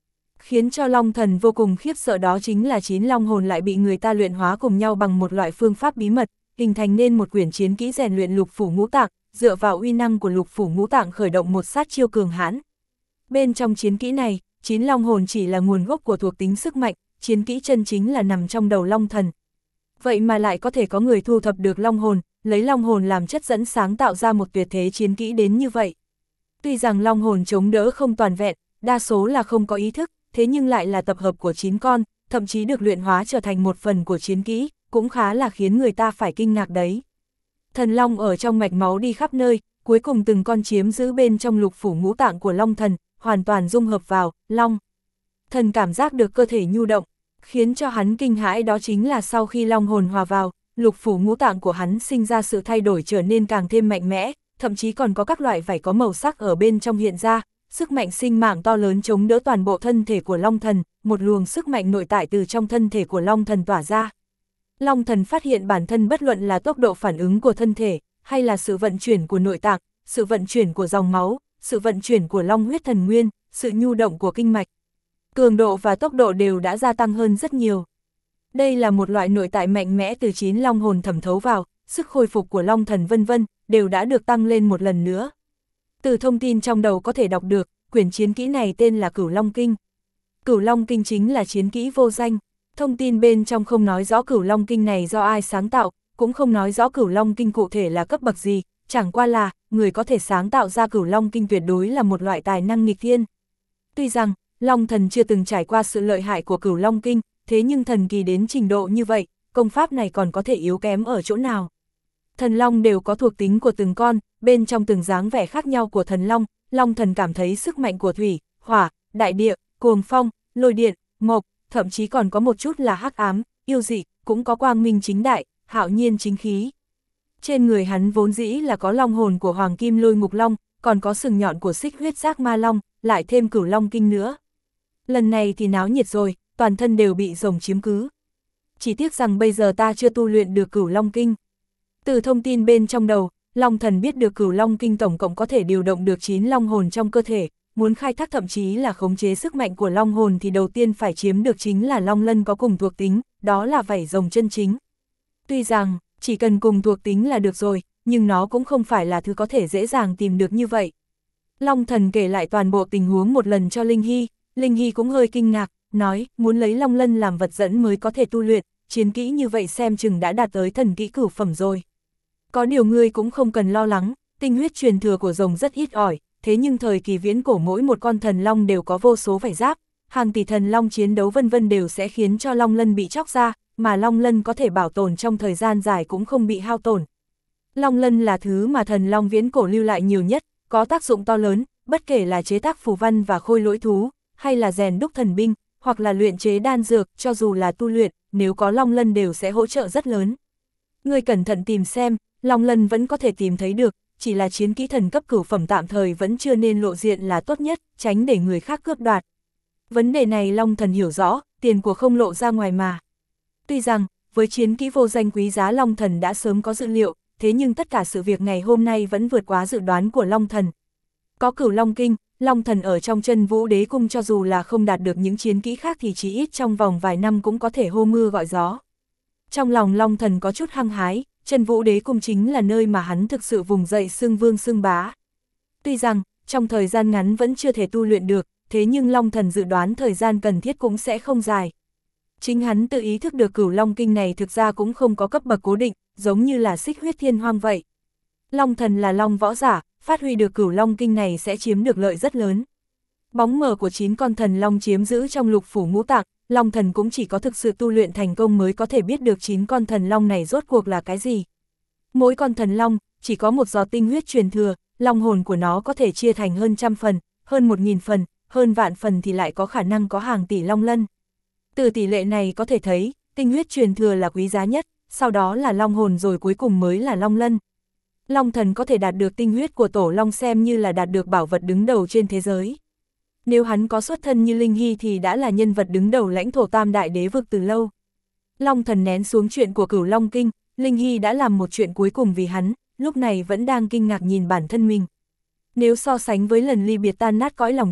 Khiến cho Long Thần vô cùng khiếp sợ đó chính là chín long hồn lại bị người ta luyện hóa cùng nhau bằng một loại phương pháp bí mật, hình thành nên một quyển chiến kỹ rèn luyện lục phủ ngũ tạng, dựa vào uy năng của lục phủ ngũ tạng khởi động một sát chiêu cường hãn. Bên trong chiến kỹ này, chín long hồn chỉ là nguồn gốc của thuộc tính sức mạnh, chiến kỹ chân chính là nằm trong đầu Long Thần. Vậy mà lại có thể có người thu thập được long hồn, lấy long hồn làm chất dẫn sáng tạo ra một tuyệt thế chiến kỹ đến như vậy. Tuy rằng long hồn chống đỡ không toàn vẹn, đa số là không có ý thức, thế nhưng lại là tập hợp của chín con, thậm chí được luyện hóa trở thành một phần của chiến kỹ, cũng khá là khiến người ta phải kinh ngạc đấy. Thần long ở trong mạch máu đi khắp nơi, cuối cùng từng con chiếm giữ bên trong lục phủ ngũ tạng của Long Thần, hoàn toàn dung hợp vào, Long Thần cảm giác được cơ thể nhu động, khiến cho hắn kinh hãi đó chính là sau khi long hồn hòa vào, lục phủ ngũ tạng của hắn sinh ra sự thay đổi trở nên càng thêm mạnh mẽ, thậm chí còn có các loại vảy có màu sắc ở bên trong hiện ra, sức mạnh sinh mạng to lớn chống đỡ toàn bộ thân thể của Long Thần, một luồng sức mạnh nội tại từ trong thân thể của Long Thần tỏa ra. Long Thần phát hiện bản thân bất luận là tốc độ phản ứng của thân thể, hay là sự vận chuyển của nội tạng, sự vận chuyển của dòng máu, sự vận chuyển của long huyết thần nguyên, sự nhu động của kinh mạch, cường độ và tốc độ đều đã gia tăng hơn rất nhiều. Đây là một loại nội tại mạnh mẽ từ chín long hồn thẩm thấu vào, sức hồi phục của Long Thần vân vân đều đã được tăng lên một lần nữa. Từ thông tin trong đầu có thể đọc được, quyển chiến kỹ này tên là Cửu Long Kinh. Cửu Long Kinh chính là chiến kỹ vô danh, thông tin bên trong không nói rõ Cửu Long Kinh này do ai sáng tạo, cũng không nói rõ Cửu Long Kinh cụ thể là cấp bậc gì, chẳng qua là, người có thể sáng tạo ra Cửu Long Kinh tuyệt đối là một loại tài năng nghịch thiên. Tuy rằng, Long Thần chưa từng trải qua sự lợi hại của Cửu Long Kinh, thế nhưng thần kỳ đến trình độ như vậy, công pháp này còn có thể yếu kém ở chỗ nào. Thần Long đều có thuộc tính của từng con, bên trong từng dáng vẻ khác nhau của thần Long, Long Thần cảm thấy sức mạnh của thủy, hỏa, đại địa, cuồng phong, lôi điện, mộc, thậm chí còn có một chút là hắc ám, yêu dị, cũng có quang minh chính đại, hạo nhiên chính khí. Trên người hắn vốn dĩ là có long hồn của Hoàng Kim Lôi Ngục Long, còn có sừng nhọn của Xích Huyết Giác Ma Long, lại thêm Cửu Long Kinh nữa. Lần này thì náo nhiệt rồi, toàn thân đều bị rồng chiếm cứ. Chỉ tiếc rằng bây giờ ta chưa tu luyện được Cửu Long Kinh. Từ thông tin bên trong đầu, Long Thần biết được Cửu Long Kinh tổng cộng có thể điều động được chín long hồn trong cơ thể, muốn khai thác thậm chí là khống chế sức mạnh của long hồn thì đầu tiên phải chiếm được chính là long lân có cùng thuộc tính, đó là vảy rồng chân chính. Tuy rằng, chỉ cần cùng thuộc tính là được rồi, nhưng nó cũng không phải là thứ có thể dễ dàng tìm được như vậy. Long Thần kể lại toàn bộ tình huống một lần cho Linh Hy, Linh Hy cũng hơi kinh ngạc, nói muốn lấy long lân làm vật dẫn mới có thể tu luyện, chiến kỹ như vậy xem chừng đã đạt tới thần kỹ cửu phẩm rồi. Có điều ngươi cũng không cần lo lắng, tinh huyết truyền thừa của rồng rất ít ỏi, thế nhưng thời kỳ viễn cổ mỗi một con thần long đều có vô số vảy giáp, hàng tỷ thần long chiến đấu vân vân đều sẽ khiến cho long lân bị chóc ra, mà long lân có thể bảo tồn trong thời gian dài cũng không bị hao tổn. Long lân là thứ mà thần long viễn cổ lưu lại nhiều nhất, có tác dụng to lớn, bất kể là chế tác phù văn và khôi lỗi thú, hay là rèn đúc thần binh, hoặc là luyện chế đan dược, cho dù là tu luyện, nếu có long lân đều sẽ hỗ trợ rất lớn. Ngươi cẩn thận tìm xem, long lân vẫn có thể tìm thấy được, chỉ là chiến kỹ thần cấp cửu phẩm tạm thời vẫn chưa nên lộ diện là tốt nhất, tránh để người khác cướp đoạt. Vấn đề này Long Thần hiểu rõ, tiền của không lộ ra ngoài mà. Tuy rằng, với chiến kỹ vô danh quý giá Long Thần đã sớm có dự liệu, thế nhưng tất cả sự việc ngày hôm nay vẫn vượt quá dự đoán của Long Thần. Có Cửu Long Kinh, Long Thần ở trong Chân Vũ Đế Cung cho dù là không đạt được những chiến kỹ khác thì chỉ ít trong vòng vài năm cũng có thể hô mưa gọi gió. Trong lòng Long Thần có chút hăng hái, Chân Vũ Đế Cung chính là nơi mà hắn thực sự vùng dậy xưng vương xưng bá. Tuy rằng, trong thời gian ngắn vẫn chưa thể tu luyện được, thế nhưng Long Thần dự đoán thời gian cần thiết cũng sẽ không dài. Chính hắn tự ý thức được Cửu Long Kinh này thực ra cũng không có cấp bậc cố định, giống như là Xích Huyết Thiên Hoang vậy. Long Thần là long võ giả, phát huy được Cửu Long Kinh này sẽ chiếm được lợi rất lớn. Bóng mờ của chín con thần long chiếm giữ trong lục phủ ngũ tạng, Long Thần cũng chỉ có thực sự tu luyện thành công mới có thể biết được chín con thần long này rốt cuộc là cái gì. Mỗi con thần long chỉ có một giọt tinh huyết truyền thừa, long hồn của nó có thể chia thành hơn trăm phần, hơn một nghìn phần, hơn vạn phần thì lại có khả năng có hàng tỷ long lân. Từ tỷ lệ này có thể thấy, tinh huyết truyền thừa là quý giá nhất, sau đó là long hồn rồi cuối cùng mới là long lân. Long Thần có thể đạt được tinh huyết của tổ long xem như là đạt được bảo vật đứng đầu trên thế giới. Nếu hắn có xuất thân như Linh Hy thì đã là nhân vật đứng đầu lãnh thổ tam đại đế vực từ lâu. Long Thần nén xuống chuyện của Cửu Long Kinh, Linh Hy đã làm một chuyện cuối cùng vì hắn, lúc này vẫn đang kinh ngạc nhìn bản thân mình. Nếu so sánh với lần ly biệt tan nát cõi lòng trước,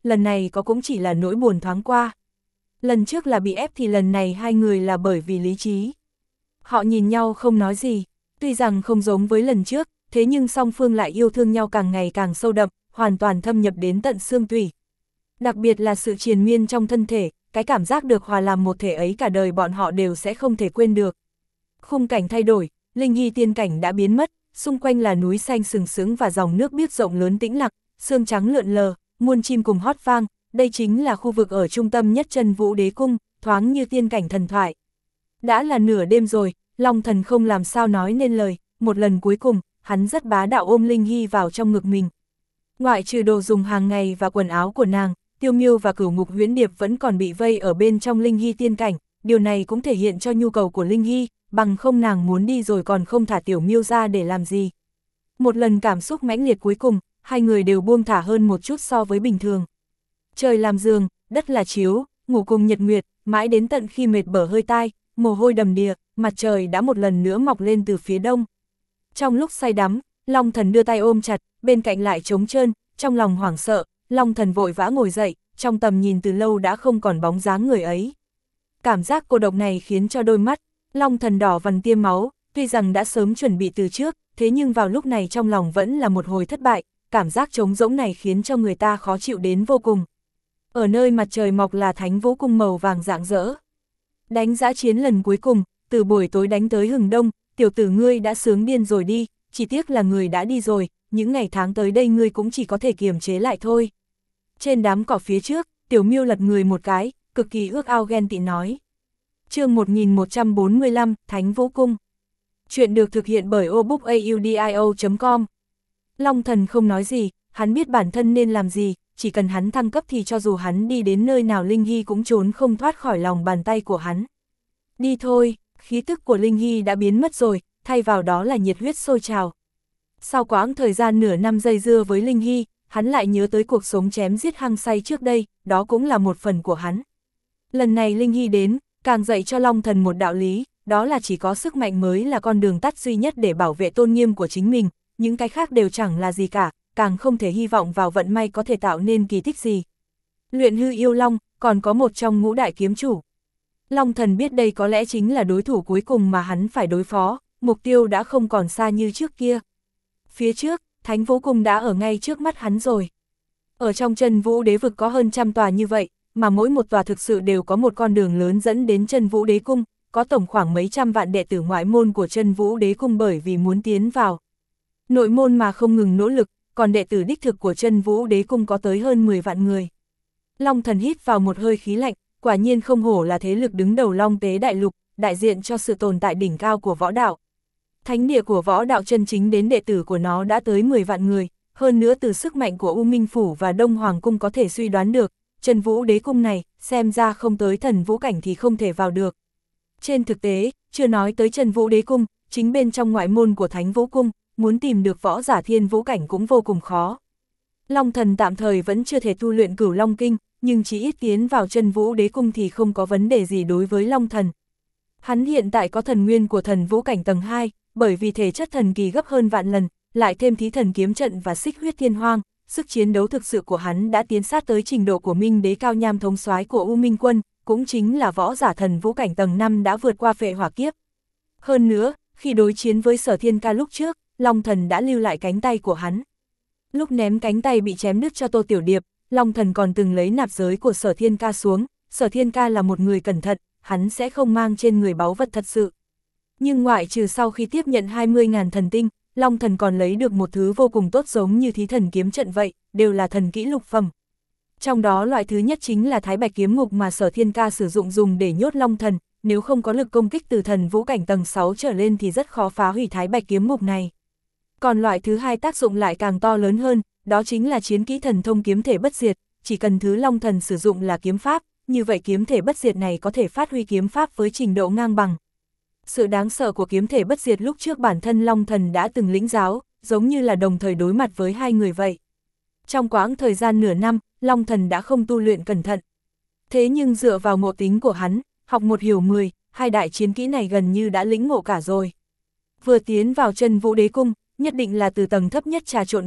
lần này có cũng chỉ là nỗi buồn thoáng qua. Lần trước là bị ép thì lần này hai người là bởi vì lý trí. Họ nhìn nhau không nói gì, tuy rằng không giống với lần trước, thế nhưng song phương lại yêu thương nhau càng ngày càng sâu đậm, hoàn toàn thâm nhập đến tận xương tủy. Đặc biệt là sự triền miên trong thân thể, cái cảm giác được hòa làm một thể ấy cả đời bọn họ đều sẽ không thể quên được. Khung cảnh thay đổi, linh hy tiên cảnh đã biến mất, xung quanh là núi xanh sừng sững và dòng nước biếc rộng lớn tĩnh lặng, sương trắng lượn lờ, muôn chim cùng hót vang, đây chính là khu vực ở trung tâm nhất Chân Vũ Đế Cung, thoáng như tiên cảnh thần thoại. Đã là nửa đêm rồi, Long Thần không làm sao nói nên lời, một lần cuối cùng, hắn rất bá đạo ôm Linh Hy vào trong ngực mình. Ngoại trừ đồ dùng hàng ngày và quần áo của nàng, Tiêu Miêu và Cửu Ngục Huyễn Điệp vẫn còn bị vây ở bên trong Linh Hy tiên cảnh, điều này cũng thể hiện cho nhu cầu của Linh Hy, bằng không nàng muốn đi rồi còn không thả Tiểu Miêu ra để làm gì. Một lần cảm xúc mãnh liệt cuối cùng, hai người đều buông thả hơn một chút so với bình thường. Trời làm giường, đất là chiếu, ngủ cùng nhật nguyệt, mãi đến tận khi mệt bở hơi tai, mồ hôi đầm đìa, mặt trời đã một lần nữa mọc lên từ phía đông. Trong lúc say đắm, Long Thần đưa tay ôm chặt, bên cạnh lại trống trơn, trong lòng hoảng sợ, Long Thần vội vã ngồi dậy, trong tầm nhìn từ lâu đã không còn bóng dáng người ấy. Cảm giác cô độc này khiến cho đôi mắt Long Thần đỏ vằn tiêm máu, tuy rằng đã sớm chuẩn bị từ trước, thế nhưng vào lúc này trong lòng vẫn là một hồi thất bại, cảm giác trống rỗng này khiến cho người ta khó chịu đến vô cùng. Ở nơi mặt trời mọc là Thánh Vũ Cung màu vàng rạng rỡ. Đánh dã chiến lần cuối cùng, từ buổi tối đánh tới hừng đông, tiểu tử ngươi đã sướng điên rồi đi, chỉ tiếc là người đã đi rồi, những ngày tháng tới đây ngươi cũng chỉ có thể kiềm chế lại thôi. Trên đám cỏ phía trước, Tiểu Miêu lật người một cái, cực kỳ ước ao ghen tị nói. Chương một nghìn một trăm bốn mươi lăm, Thánh Vũ Cung. Chuyện được thực hiện bởi obookaudio chấm com. Long Thần không nói gì, hắn biết bản thân nên làm gì, chỉ cần hắn thăng cấp thì cho dù hắn đi đến nơi nào Linh Hy cũng trốn không thoát khỏi lòng bàn tay của hắn. Đi thôi, khí tức của Linh Hy đã biến mất rồi, thay vào đó là nhiệt huyết sôi trào. Sau quãng thời gian nửa năm dây dưa với Linh Hy, hắn lại nhớ tới cuộc sống chém giết hăng say trước đây, đó cũng là một phần của hắn. Lần này Linh Hy đến, càng dạy cho Long Thần một đạo lý, đó là chỉ có sức mạnh mới là con đường tắt duy nhất để bảo vệ tôn nghiêm của chính mình, những cái khác đều chẳng là gì cả, càng không thể hy vọng vào vận may có thể tạo nên kỳ tích gì. Luyện hư yêu long, còn có một trong ngũ đại kiếm chủ. Long Thần biết đây có lẽ chính là đối thủ cuối cùng mà hắn phải đối phó, mục tiêu đã không còn xa như trước kia. Phía trước, Thánh Vũ Cung đã ở ngay trước mắt hắn rồi. Ở trong Chân Vũ Đế vực có hơn trăm tòa như vậy, mà mỗi một tòa thực sự đều có một con đường lớn dẫn đến Chân Vũ Đế Cung, có tổng khoảng mấy trăm vạn đệ tử ngoại môn của Chân Vũ Đế Cung bởi vì muốn tiến vào. Nội môn mà không ngừng nỗ lực, còn đệ tử đích thực của Chân Vũ Đế Cung có tới hơn mười vạn người. Long Thần hít vào một hơi khí lạnh, quả nhiên không hổ là thế lực đứng đầu Long Tế Đại Lục, đại diện cho sự tồn tại đỉnh cao của võ đạo. Thánh địa của võ đạo chân chính đến đệ tử của nó đã tới mười vạn người, hơn nữa từ sức mạnh của U Minh Phủ và Đông Hoàng Cung có thể suy đoán được, Chân Vũ Đế Cung này, xem ra không tới thần vũ cảnh thì không thể vào được. Trên thực tế, chưa nói tới Chân Vũ Đế Cung, chính bên trong ngoại môn của Thánh Vũ Cung, muốn tìm được võ giả thiên vũ cảnh cũng vô cùng khó. Long Thần tạm thời vẫn chưa thể tu luyện Cửu Long Kinh, nhưng chỉ ít tiến vào Chân Vũ Đế Cung thì không có vấn đề gì đối với Long Thần. Hắn hiện tại có thần nguyên của thần vũ cảnh tầng hai, bởi vì thể chất thần kỳ gấp hơn vạn lần, lại thêm thí thần kiếm trận và xích huyết thiên hoang, sức chiến đấu thực sự của hắn đã tiến sát tới trình độ của Minh Đế Cao Nham thống soái của U Minh Quân, cũng chính là võ giả thần vũ cảnh tầng năm đã vượt qua phệ hỏa kiếp. Hơn nữa, khi đối chiến với Sở Thiên Ca lúc trước, Long Thần đã lưu lại cánh tay của hắn. Lúc ném cánh tay bị chém đứt cho Tô Tiểu Điệp, Long Thần còn từng lấy nạp giới của Sở Thiên Ca xuống, Sở Thiên Ca là một người cẩn thận, hắn sẽ không mang trên người báu vật thật sự. Nhưng ngoại trừ sau khi tiếp nhận hai mươi nghìn thần tinh, Long Thần còn lấy được một thứ vô cùng tốt giống như thí thần kiếm trận vậy, đều là thần kỹ lục phẩm. Trong đó loại thứ nhất chính là Thái Bạch Kiếm Ngục mà Sở Thiên Ca sử dụng dùng để nhốt Long Thần, nếu không có lực công kích từ thần vũ cảnh tầng sáu trở lên thì rất khó phá hủy Thái Bạch Kiếm Ngục này. Còn loại thứ hai tác dụng lại càng to lớn hơn, đó chính là chiến kỹ thần thông kiếm thể bất diệt, chỉ cần thứ Long Thần sử dụng là kiếm pháp, như vậy kiếm thể bất diệt này có thể phát huy kiếm pháp với trình độ ngang bằng. Sự đáng sợ của kiếm thể bất diệt lúc trước bản thân Long Thần đã từng lĩnh giáo, giống như là đồng thời đối mặt với hai người vậy. Trong quãng thời gian nửa năm, Long Thần đã không tu luyện cẩn thận. Thế nhưng dựa vào ngộ tính của hắn, học một hiểu mười, hai đại chiến kỹ này gần như đã lĩnh ngộ cả rồi. Vừa tiến vào Chân Vũ Đế Cung, nhất định là từ tầng thấp nhất trà trộn vào,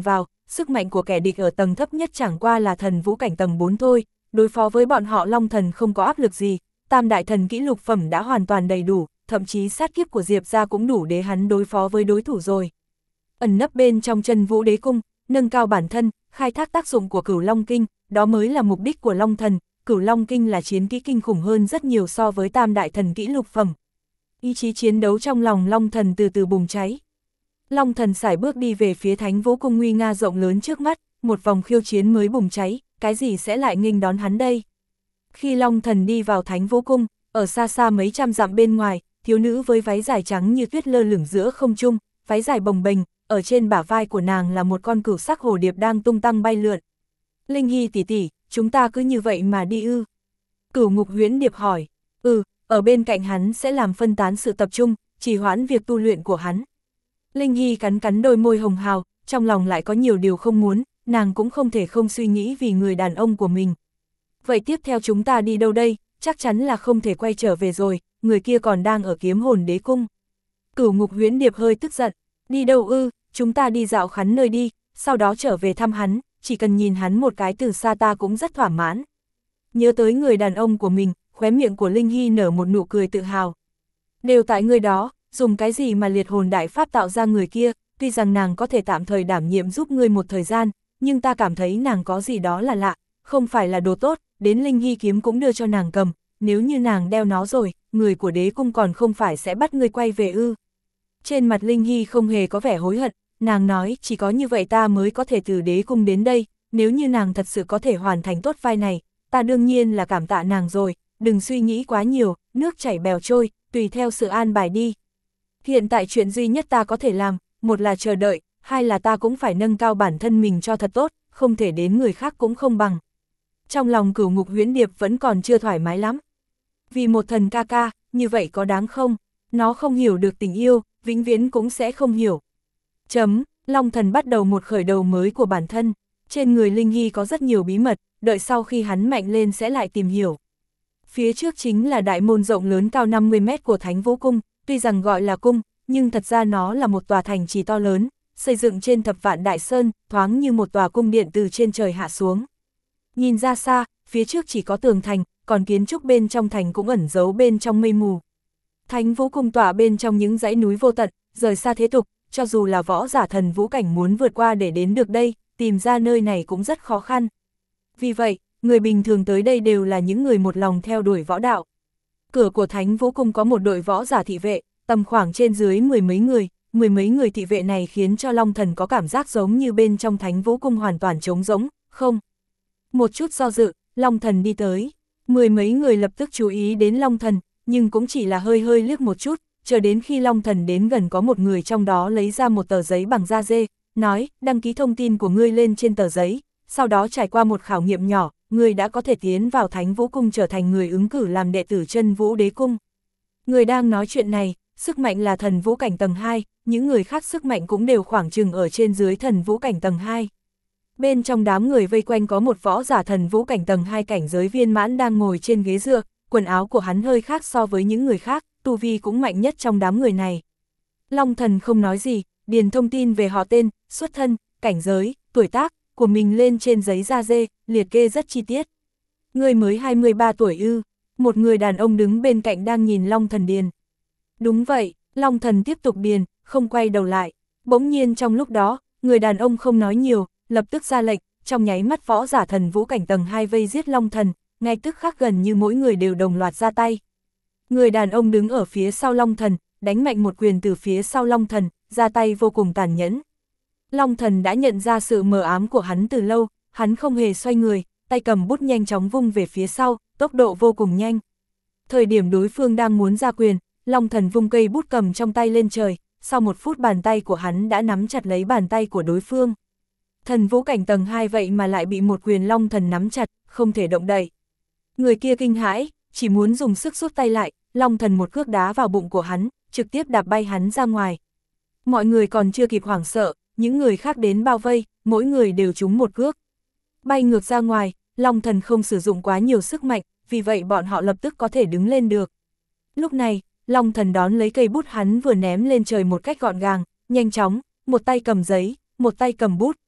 sức mạnh của kẻ địch ở tầng thấp nhất chẳng qua là thần vũ cảnh tầng bốn thôi, đối phó với bọn họ Long Thần không có áp lực gì, tam đại thần kỹ lục phẩm đã hoàn toàn đầy đủ, thậm chí sát kiếp của Diệp gia cũng đủ để hắn đối phó với đối thủ rồi. Ẩn nấp bên trong chân vũ đế cung, nâng cao bản thân, khai thác tác dụng của Cửu Long Kinh, đó mới là mục đích của Long Thần. Cửu Long Kinh là chiến kỹ kinh khủng hơn rất nhiều so với tam đại thần kỹ lục phẩm. Ý chí chiến đấu trong lòng Long Thần từ từ bùng cháy. Long Thần sải bước đi về phía Thánh Vũ Cung nguy nga rộng lớn trước mắt, một vòng khiêu chiến mới bùng cháy, cái gì sẽ lại nghênh đón hắn đây? Khi Long Thần đi vào Thánh Vũ Cung, ở xa xa mấy trăm dặm bên ngoài, thiếu nữ với váy dài trắng như tuyết lơ lửng giữa không trung, váy dài bồng bềnh, ở trên bả vai của nàng là một con cửu sắc hồ điệp đang tung tăng bay lượn. Linh Hy tỷ tỷ, chúng ta cứ như vậy mà đi ư? Cửu Ngục Huyễn Điệp hỏi. Ừ, ở bên cạnh hắn sẽ làm phân tán sự tập trung, trì hoãn việc tu luyện của hắn. Linh Hy cắn cắn đôi môi hồng hào, trong lòng lại có nhiều điều không muốn, nàng cũng không thể không suy nghĩ vì người đàn ông của mình. Vậy tiếp theo chúng ta đi đâu đây? Chắc chắn là không thể quay trở về rồi, người kia còn đang ở Kiếm Hồn Đế Cung. Cửu Ngục Huyễn Điệp hơi tức giận. Đi đâu ư? Chúng ta đi dạo khắp nơi đi, sau đó trở về thăm hắn, chỉ cần nhìn hắn một cái từ xa ta cũng rất thỏa mãn. Nhớ tới người đàn ông của mình, khóe miệng của Linh Hy nở một nụ cười tự hào. Đều tại người đó, dùng cái gì mà liệt hồn đại pháp tạo ra người kia, tuy rằng nàng có thể tạm thời đảm nhiệm giúp ngươi một thời gian, nhưng ta cảm thấy nàng có gì đó là lạ, không phải là đồ tốt, đến Linh Hy kiếm cũng đưa cho nàng cầm, nếu như nàng đeo nó rồi, người của đế cung còn không phải sẽ bắt ngươi quay về ư. Trên mặt Linh Hy không hề có vẻ hối hận, nàng nói chỉ có như vậy ta mới có thể từ đế cung đến đây, nếu như nàng thật sự có thể hoàn thành tốt vai này, ta đương nhiên là cảm tạ nàng rồi, đừng suy nghĩ quá nhiều, nước chảy bèo trôi, tùy theo sự an bài đi. Hiện tại chuyện duy nhất ta có thể làm, một là chờ đợi, hai là ta cũng phải nâng cao bản thân mình cho thật tốt, không thể đến người khác cũng không bằng. Trong lòng Cửu Ngục Huyễn Điệp vẫn còn chưa thoải mái lắm. Vì một thần ca ca, như vậy có đáng không? Nó không hiểu được tình yêu, vĩnh viễn cũng sẽ không hiểu. Chấm, Long Thần bắt đầu một khởi đầu mới của bản thân. Trên người Linh Hy có rất nhiều bí mật, đợi sau khi hắn mạnh lên sẽ lại tìm hiểu. Phía trước chính là đại môn rộng lớn cao năm mươi mét của Thánh Vũ Cung, tuy rằng gọi là cung, nhưng thật ra nó là một tòa thành trì to lớn, xây dựng trên thập vạn đại sơn, thoáng như một tòa cung điện từ trên trời hạ xuống. Nhìn ra xa, phía trước chỉ có tường thành, còn kiến trúc bên trong thành cũng ẩn giấu bên trong mây mù. Thánh Vũ Cung tỏa bên trong những dãy núi vô tận, rời xa thế tục, cho dù là võ giả thần vũ cảnh muốn vượt qua để đến được đây, tìm ra nơi này cũng rất khó khăn. Vì vậy, người bình thường tới đây đều là những người một lòng theo đuổi võ đạo. Cửa của Thánh Vũ Cung có một đội võ giả thị vệ, tầm khoảng trên dưới mười mấy người, mười mấy người thị vệ này khiến cho Long Thần có cảm giác giống như bên trong Thánh Vũ Cung hoàn toàn trống rỗng, không. Một chút do dự, Long Thần đi tới, mười mấy người lập tức chú ý đến Long Thần, nhưng cũng chỉ là hơi hơi liếc một chút, chờ đến khi Long Thần đến gần có một người trong đó lấy ra một tờ giấy bằng da dê, nói, đăng ký thông tin của ngươi lên trên tờ giấy, sau đó trải qua một khảo nghiệm nhỏ, ngươi đã có thể tiến vào Thánh Vũ Cung trở thành người ứng cử làm đệ tử Chân Vũ Đế Cung. Người đang nói chuyện này, sức mạnh là thần vũ cảnh tầng hai, những người khác sức mạnh cũng đều khoảng chừng ở trên dưới thần vũ cảnh tầng hai. Bên trong đám người vây quanh có một võ giả thần vũ cảnh tầng hai cảnh giới viên mãn đang ngồi trên ghế dựa, quần áo của hắn hơi khác so với những người khác, tu vi cũng mạnh nhất trong đám người này. Long Thần không nói gì, điền thông tin về họ tên, xuất thân, cảnh giới, tuổi tác của mình lên trên giấy da dê, liệt kê rất chi tiết. Người mới hai mươi ba tuổi ư? Một người đàn ông đứng bên cạnh đang nhìn Long Thần điền. Đúng vậy, Long Thần tiếp tục điền, không quay đầu lại. Bỗng nhiên trong lúc đó, người đàn ông không nói nhiều, lập tức ra lệnh, trong nháy mắt võ giả thần vũ cảnh tầng hai vây giết Long Thần, ngay tức khắc gần như mỗi người đều đồng loạt ra tay. Người đàn ông đứng ở phía sau Long Thần, đánh mạnh một quyền từ phía sau Long Thần, ra tay vô cùng tàn nhẫn. Long Thần đã nhận ra sự mờ ám của hắn từ lâu, hắn không hề xoay người, tay cầm bút nhanh chóng vung về phía sau, tốc độ vô cùng nhanh. Thời điểm đối phương đang muốn ra quyền, Long Thần vung cây bút cầm trong tay lên trời, sau một phút bàn tay của hắn đã nắm chặt lấy bàn tay của đối phương. Thần vũ cảnh tầng hai vậy mà lại bị một quyền Long Thần nắm chặt, không thể động đậy. Người kia kinh hãi, chỉ muốn dùng sức rút tay lại, Long Thần một cước đá vào bụng của hắn, trực tiếp đạp bay hắn ra ngoài. Mọi người còn chưa kịp hoảng sợ, những người khác đến bao vây, mỗi người đều trúng một cước. Bay ngược ra ngoài, Long Thần không sử dụng quá nhiều sức mạnh, vì vậy bọn họ lập tức có thể đứng lên được. Lúc này, Long Thần đón lấy cây bút hắn vừa ném lên trời một cách gọn gàng, nhanh chóng, một tay cầm giấy, một tay cầm bút,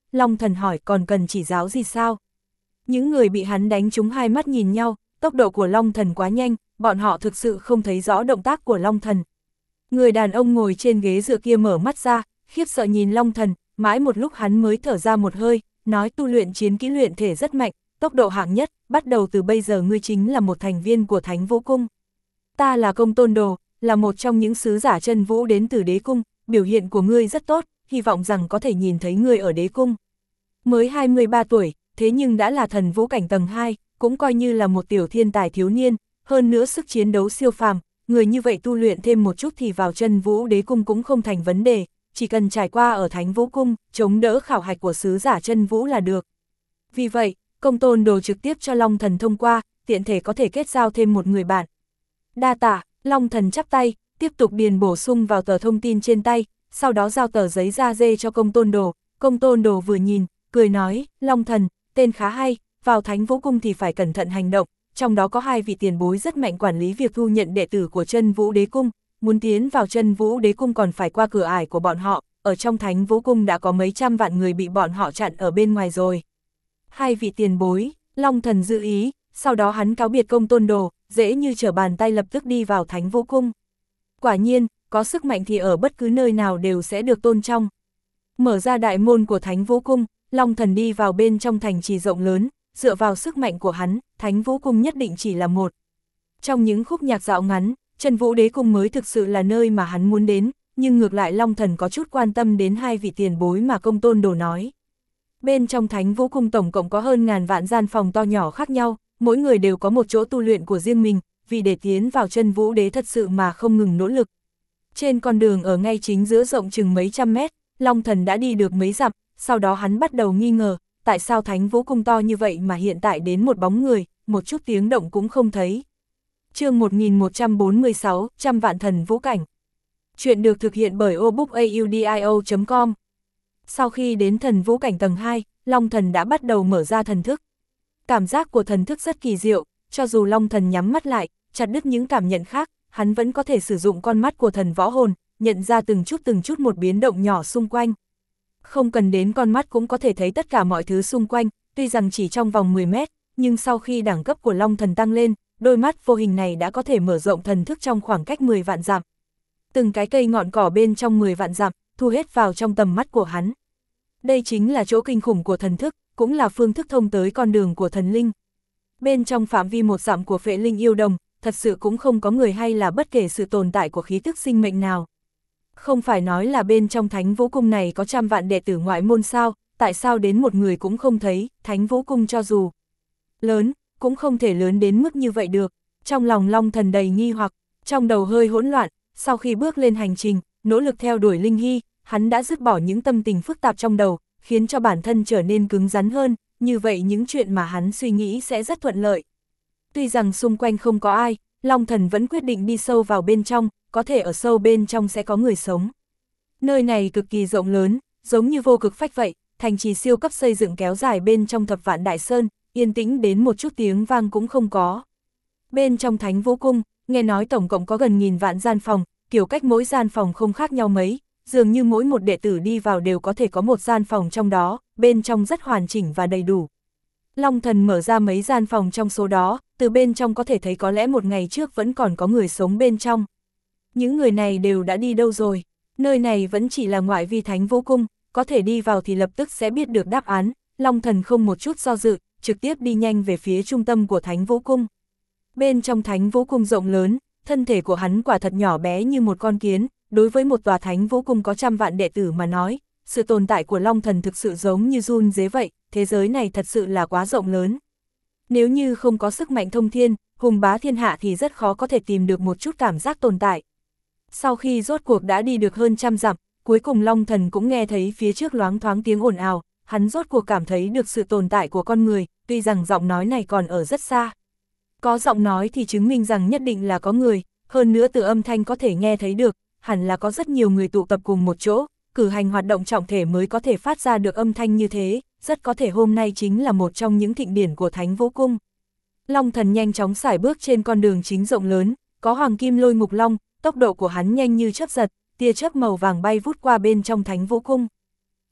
Long Thần hỏi còn cần chỉ giáo gì sao? Những người bị hắn đánh trúng hai mắt nhìn nhau, tốc độ của Long Thần quá nhanh, bọn họ thực sự không thấy rõ động tác của Long Thần. Người đàn ông ngồi trên ghế dựa kia mở mắt ra, khiếp sợ nhìn Long Thần, mãi một lúc hắn mới thở ra một hơi, nói tu luyện chiến kỹ luyện thể rất mạnh, tốc độ hạng nhất, bắt đầu từ bây giờ ngươi chính là một thành viên của Thánh Vũ Cung. Ta là Công Tôn Đồ, là một trong những sứ giả chân vũ đến từ đế cung, biểu hiện của ngươi rất tốt, hy vọng rằng có thể nhìn thấy ngươi ở đế cung. Mới hai mươi ba tuổi, thế nhưng đã là thần vũ cảnh tầng hai, cũng coi như là một tiểu thiên tài thiếu niên, hơn nữa sức chiến đấu siêu phàm, người như vậy tu luyện thêm một chút thì vào chân vũ đế cung cũng không thành vấn đề, chỉ cần trải qua ở Thánh Vũ Cung, chống đỡ khảo hạch của sứ giả chân vũ là được. Vì vậy, Công Tôn Đồ trực tiếp cho Long Thần thông qua, tiện thể có thể kết giao thêm một người bạn. Đa tạ, Long Thần chắp tay, tiếp tục điền bổ sung vào tờ thông tin trên tay, sau đó giao tờ giấy da dê cho Công Tôn Đồ. Công Tôn Đồ vừa nhìn, cười nói, Long Thần, tên khá hay, vào Thánh Vũ Cung thì phải cẩn thận hành động, trong đó có hai vị tiền bối rất mạnh quản lý việc thu nhận đệ tử của chân vũ đế cung, muốn tiến vào chân vũ đế cung còn phải qua cửa ải của bọn họ, ở trong Thánh Vũ Cung đã có mấy trăm vạn người bị bọn họ chặn ở bên ngoài rồi. Hai vị tiền bối, Long Thần dự ý, sau đó hắn cáo biệt Công Tôn Đồ, dễ như trở bàn tay lập tức đi vào Thánh Vũ Cung. Quả nhiên, có sức mạnh thì ở bất cứ nơi nào đều sẽ được tôn trọng. Mở ra đại môn của Thánh Vũ Cung, Long Thần đi vào bên trong thành trì rộng lớn, dựa vào sức mạnh của hắn, Thánh Vũ Cung nhất định chỉ là một. Trong những khúc nhạc dạo ngắn, Chân Vũ Đế Cung mới thực sự là nơi mà hắn muốn đến, nhưng ngược lại Long Thần có chút quan tâm đến hai vị tiền bối mà Công Tôn Đồ nói. Bên trong Thánh Vũ Cung tổng cộng có hơn ngàn vạn gian phòng to nhỏ khác nhau, mỗi người đều có một chỗ tu luyện của riêng mình, vì để tiến vào Chân Vũ Đế thật sự mà không ngừng nỗ lực. Trên con đường ở ngay chính giữa rộng chừng mấy trăm mét, Long Thần đã đi được mấy dặm, sau đó hắn bắt đầu nghi ngờ, tại sao Thánh Vũ Cung to như vậy mà hiện tại đến một bóng người, một chút tiếng động cũng không thấy. Chương một nghìn một trăm bốn mươi sáu, Trăm Vạn Thần Vũ Cảnh. Chuyện được thực hiện bởi obookaudio chấm com. Sau khi đến thần vũ cảnh tầng hai, Long Thần đã bắt đầu mở ra thần thức. Cảm giác của thần thức rất kỳ diệu, cho dù Long Thần nhắm mắt lại, chặt đứt những cảm nhận khác, hắn vẫn có thể sử dụng con mắt của thần võ hồn, nhận ra từng chút từng chút một biến động nhỏ xung quanh. Không cần đến con mắt cũng có thể thấy tất cả mọi thứ xung quanh, tuy rằng chỉ trong vòng mười mét, nhưng sau khi đẳng cấp của Long Thần tăng lên, đôi mắt vô hình này đã có thể mở rộng thần thức trong khoảng cách mười vạn dặm. Từng cái cây ngọn cỏ bên trong mười vạn dặm, thu hết vào trong tầm mắt của hắn. Đây chính là chỗ kinh khủng của thần thức, cũng là phương thức thông tới con đường của thần linh. Bên trong phạm vi một dặm của Phệ Linh Yêu Đồng, thật sự cũng không có người hay là bất kể sự tồn tại của khí tức sinh mệnh nào. Không phải nói là bên trong Thánh Vũ Cung này có trăm vạn đệ tử ngoại môn sao, tại sao đến một người cũng không thấy, Thánh Vũ Cung cho dù lớn, cũng không thể lớn đến mức như vậy được. Trong lòng Long Thần đầy nghi hoặc, trong đầu hơi hỗn loạn, sau khi bước lên hành trình, nỗ lực theo đuổi Linh Hy, hắn đã dứt bỏ những tâm tình phức tạp trong đầu, khiến cho bản thân trở nên cứng rắn hơn, như vậy những chuyện mà hắn suy nghĩ sẽ rất thuận lợi. Tuy rằng xung quanh không có ai, Long Thần vẫn quyết định đi sâu vào bên trong, có thể ở sâu bên trong sẽ có người sống. Nơi này cực kỳ rộng lớn, giống như vô cực phách vậy, thành trì siêu cấp xây dựng kéo dài bên trong thập vạn đại sơn, yên tĩnh đến một chút tiếng vang cũng không có. Bên trong Thánh Vũ Cung, nghe nói tổng cộng có gần nghìn vạn gian phòng, kiểu cách mỗi gian phòng không khác nhau mấy, dường như mỗi một đệ tử đi vào đều có thể có một gian phòng trong đó, bên trong rất hoàn chỉnh và đầy đủ. Long Thần mở ra mấy gian phòng trong số đó, từ bên trong có thể thấy có lẽ một ngày trước vẫn còn có người sống bên trong. Những người này đều đã đi đâu rồi? Nơi này vẫn chỉ là ngoại vi Thánh Vũ Cung, có thể đi vào thì lập tức sẽ biết được đáp án. Long Thần không một chút do dự, trực tiếp đi nhanh về phía trung tâm của Thánh Vũ Cung. Bên trong Thánh Vũ Cung rộng lớn, thân thể của hắn quả thật nhỏ bé như một con kiến, đối với một tòa Thánh Vũ Cung có trăm vạn đệ tử mà nói, sự tồn tại của Long Thần thực sự giống như run dế vậy, thế giới này thật sự là quá rộng lớn. Nếu như không có sức mạnh thông thiên, hùng bá thiên hạ thì rất khó có thể tìm được một chút cảm giác tồn tại. Sau khi rốt cuộc đã đi được hơn trăm dặm, cuối cùng Long Thần cũng nghe thấy phía trước loáng thoáng tiếng ồn ào, hắn rốt cuộc cảm thấy được sự tồn tại của con người, tuy rằng giọng nói này còn ở rất xa. Có giọng nói thì chứng minh rằng nhất định là có người, hơn nữa từ âm thanh có thể nghe thấy được, hẳn là có rất nhiều người tụ tập cùng một chỗ, cử hành hoạt động trọng thể mới có thể phát ra được âm thanh như thế, rất có thể hôm nay chính là một trong những thịnh điển của Thánh Vũ Cung. Long Thần nhanh chóng sải bước trên con đường chính rộng lớn, có hoàng kim lôi ngục long, tốc độ của hắn nhanh như chớp giật, tia chớp màu vàng bay vút qua bên trong Thánh Vũ Cung.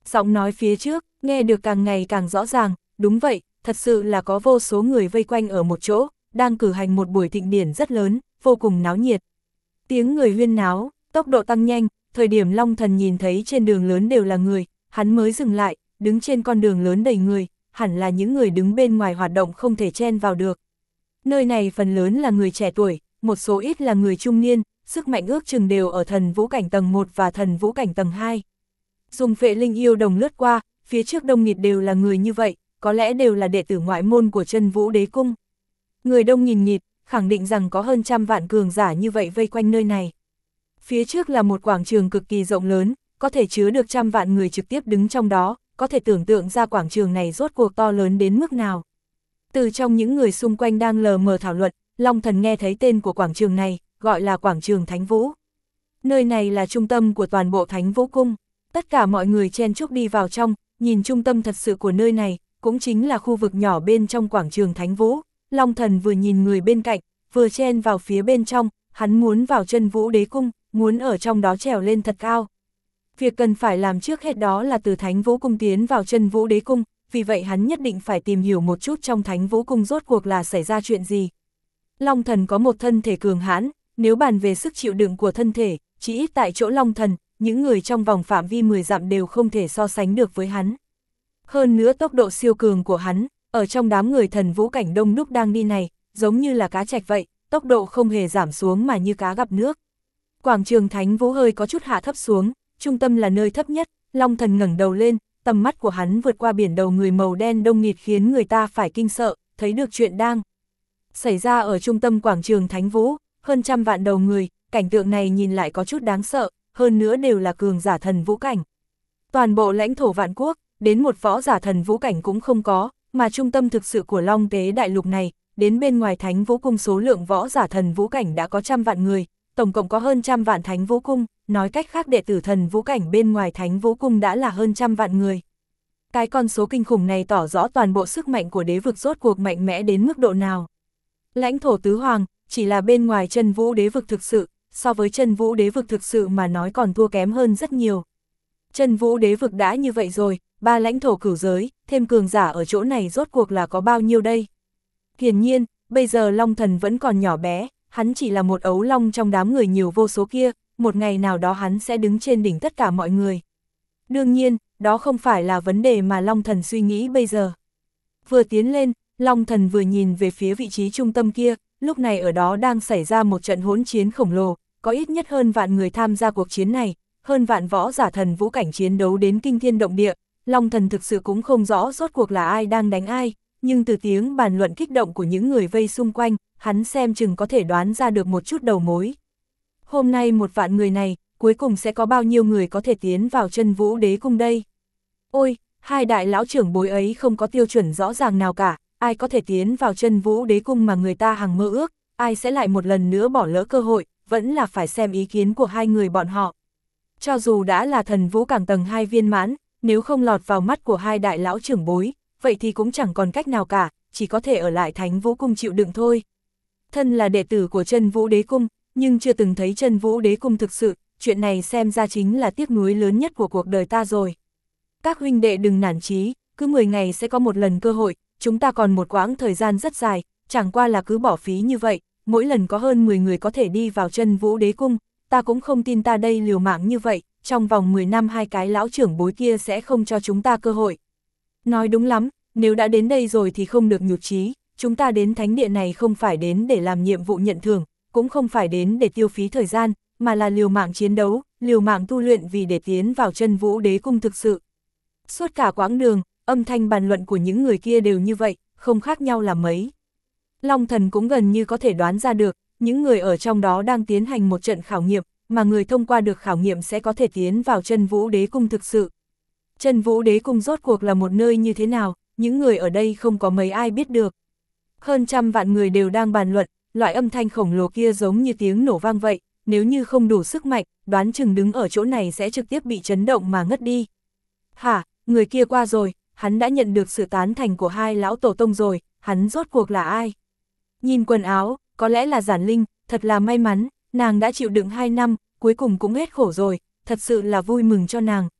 Giọng nói phía trước, nghe được càng ngày càng rõ ràng, đúng vậy, thật sự là có vô số người vây quanh ở một chỗ, đang cử hành một buổi thịnh điển rất lớn, vô cùng náo nhiệt. Tiếng người huyên náo, tốc độ tăng nhanh, thời điểm Long Thần nhìn thấy trên đường lớn đều là người, hắn mới dừng lại, đứng trên con đường lớn đầy người, hẳn là những người đứng bên ngoài hoạt động không thể chen vào được. Nơi này phần lớn là người trẻ tuổi, một số ít là người trung niên, sức mạnh ước chừng đều ở thần vũ cảnh tầng một và thần vũ cảnh tầng hai. Dùng Phệ Linh Yêu Đồng lướt qua, phía trước đông nghịt đều là người như vậy, có lẽ đều là đệ tử ngoại môn của Chân Vũ Đế Cung. Người đông nghìn nghịt, khẳng định rằng có hơn trăm vạn cường giả như vậy vây quanh nơi này. Phía trước là một quảng trường cực kỳ rộng lớn, có thể chứa được trăm vạn người trực tiếp đứng trong đó, có thể tưởng tượng ra quảng trường này rốt cuộc to lớn đến mức nào. Từ trong những người xung quanh đang lờ mờ thảo luận, Long Thần nghe thấy tên của quảng trường này, gọi là quảng trường Thánh Vũ. Nơi này là trung tâm của toàn bộ Thánh Vũ Cung. Tất cả mọi người chen chúc đi vào trong, nhìn trung tâm thật sự của nơi này, cũng chính là khu vực nhỏ bên trong quảng trường Thánh Vũ. Long Thần vừa nhìn người bên cạnh, vừa chen vào phía bên trong, hắn muốn vào Chân Vũ Đế Cung, muốn ở trong đó trèo lên thật cao. Việc cần phải làm trước hết đó là từ Thánh Vũ Cung tiến vào Chân Vũ Đế Cung, vì vậy hắn nhất định phải tìm hiểu một chút trong Thánh Vũ Cung rốt cuộc là xảy ra chuyện gì. Long Thần có một thân thể cường hãn, nếu bàn về sức chịu đựng của thân thể, chỉ ít tại chỗ Long Thần, những người trong vòng phạm vi mười dặm đều không thể so sánh được với hắn. Hơn nữa tốc độ siêu cường của hắn, ở trong đám người thần vũ cảnh đông đúc đang đi này, giống như là cá trạch vậy, tốc độ không hề giảm xuống mà như cá gặp nước. Quảng trường Thánh Vũ hơi có chút hạ thấp xuống, trung tâm là nơi thấp nhất, Long Thần ngẩng đầu lên, tầm mắt của hắn vượt qua biển đầu người màu đen đông nghịt khiến người ta phải kinh sợ, thấy được chuyện đang xảy ra ở trung tâm quảng trường Thánh Vũ, hơn trăm vạn đầu người, cảnh tượng này nhìn lại có chút đáng sợ, hơn nữa đều là cường giả thần vũ cảnh. Toàn bộ lãnh thổ vạn quốc, đến một võ giả thần vũ cảnh cũng không có, mà trung tâm thực sự của Long Tế đại lục này, đến bên ngoài Thánh Vũ Cung số lượng võ giả thần vũ cảnh đã có trăm vạn người, tổng cộng có hơn trăm vạn Thánh Vũ Cung, nói cách khác đệ tử thần vũ cảnh bên ngoài Thánh Vũ Cung đã là hơn trăm vạn người. Cái con số kinh khủng này tỏ rõ toàn bộ sức mạnh của đế vực rốt cuộc mạnh mẽ đến mức độ nào. Lãnh thổ tứ hoàng, chỉ là bên ngoài Chân Vũ đế vực thực sự, so với Chân Vũ đế vực thực sự mà nói còn thua kém hơn rất nhiều. Chân Vũ đế vực đã như vậy rồi, ba lãnh thổ cửu giới, thêm cường giả ở chỗ này rốt cuộc là có bao nhiêu đây? Hiển nhiên, bây giờ Long Thần vẫn còn nhỏ bé, hắn chỉ là một ấu long trong đám người nhiều vô số kia, một ngày nào đó hắn sẽ đứng trên đỉnh tất cả mọi người. Đương nhiên, đó không phải là vấn đề mà Long Thần suy nghĩ bây giờ. Vừa tiến lên, Long Thần vừa nhìn về phía vị trí trung tâm kia, lúc này ở đó đang xảy ra một trận hỗn chiến khổng lồ, có ít nhất hơn vạn người tham gia cuộc chiến này, hơn vạn võ giả thần vũ cảnh chiến đấu đến kinh thiên động địa. Long Thần thực sự cũng không rõ rốt cuộc là ai đang đánh ai, nhưng từ tiếng bàn luận kích động của những người vây xung quanh, hắn xem chừng có thể đoán ra được một chút đầu mối. Hôm nay một vạn người này, cuối cùng sẽ có bao nhiêu người có thể tiến vào Chân Vũ Đế Cung đây? Ôi, hai đại lão trưởng bối ấy không có tiêu chuẩn rõ ràng nào cả, ai có thể tiến vào Chân Vũ Đế Cung mà người ta hằng mơ ước, ai sẽ lại một lần nữa bỏ lỡ cơ hội, vẫn là phải xem ý kiến của hai người bọn họ. Cho dù đã là thần vũ cảng tầng hai viên mãn, nếu không lọt vào mắt của hai đại lão trưởng bối, vậy thì cũng chẳng còn cách nào cả, chỉ có thể ở lại Thánh Vũ Cung chịu đựng thôi. Thân là đệ tử của Chân Vũ Đế Cung, nhưng chưa từng thấy Chân Vũ Đế Cung thực sự, chuyện này xem ra chính là tiếc nuối lớn nhất của cuộc đời ta rồi. Các huynh đệ đừng nản chí, cứ mười ngày sẽ có một lần cơ hội, chúng ta còn một quãng thời gian rất dài, chẳng qua là cứ bỏ phí như vậy, mỗi lần có hơn mười người có thể đi vào Chân Vũ Đế Cung, ta cũng không tin ta đây liều mạng như vậy, trong vòng mười năm hai cái lão trưởng bối kia sẽ không cho chúng ta cơ hội. Nói đúng lắm, nếu đã đến đây rồi thì không được nhụt chí, chúng ta đến thánh địa này không phải đến để làm nhiệm vụ nhận thưởng, cũng không phải đến để tiêu phí thời gian, mà là liều mạng chiến đấu, liều mạng tu luyện vì để tiến vào Chân Vũ Đế Cung thực sự. Suốt cả quãng đường, âm thanh bàn luận của những người kia đều như vậy, không khác nhau là mấy. Long Thần cũng gần như có thể đoán ra được, những người ở trong đó đang tiến hành một trận khảo nghiệm, mà người thông qua được khảo nghiệm sẽ có thể tiến vào Chân Vũ Đế Cung thực sự. Chân Vũ Đế Cung rốt cuộc là một nơi như thế nào, những người ở đây không có mấy ai biết được. Hơn trăm vạn người đều đang bàn luận, loại âm thanh khổng lồ kia giống như tiếng nổ vang vậy, nếu như không đủ sức mạnh, đoán chừng đứng ở chỗ này sẽ trực tiếp bị chấn động mà ngất đi. Hả, người kia qua rồi, hắn đã nhận được sự tán thành của hai lão tổ tông rồi, hắn rốt cuộc là ai? Nhìn quần áo, có lẽ là Giản Linh, thật là may mắn, nàng đã chịu đựng hai năm, cuối cùng cũng hết khổ rồi, thật sự là vui mừng cho nàng,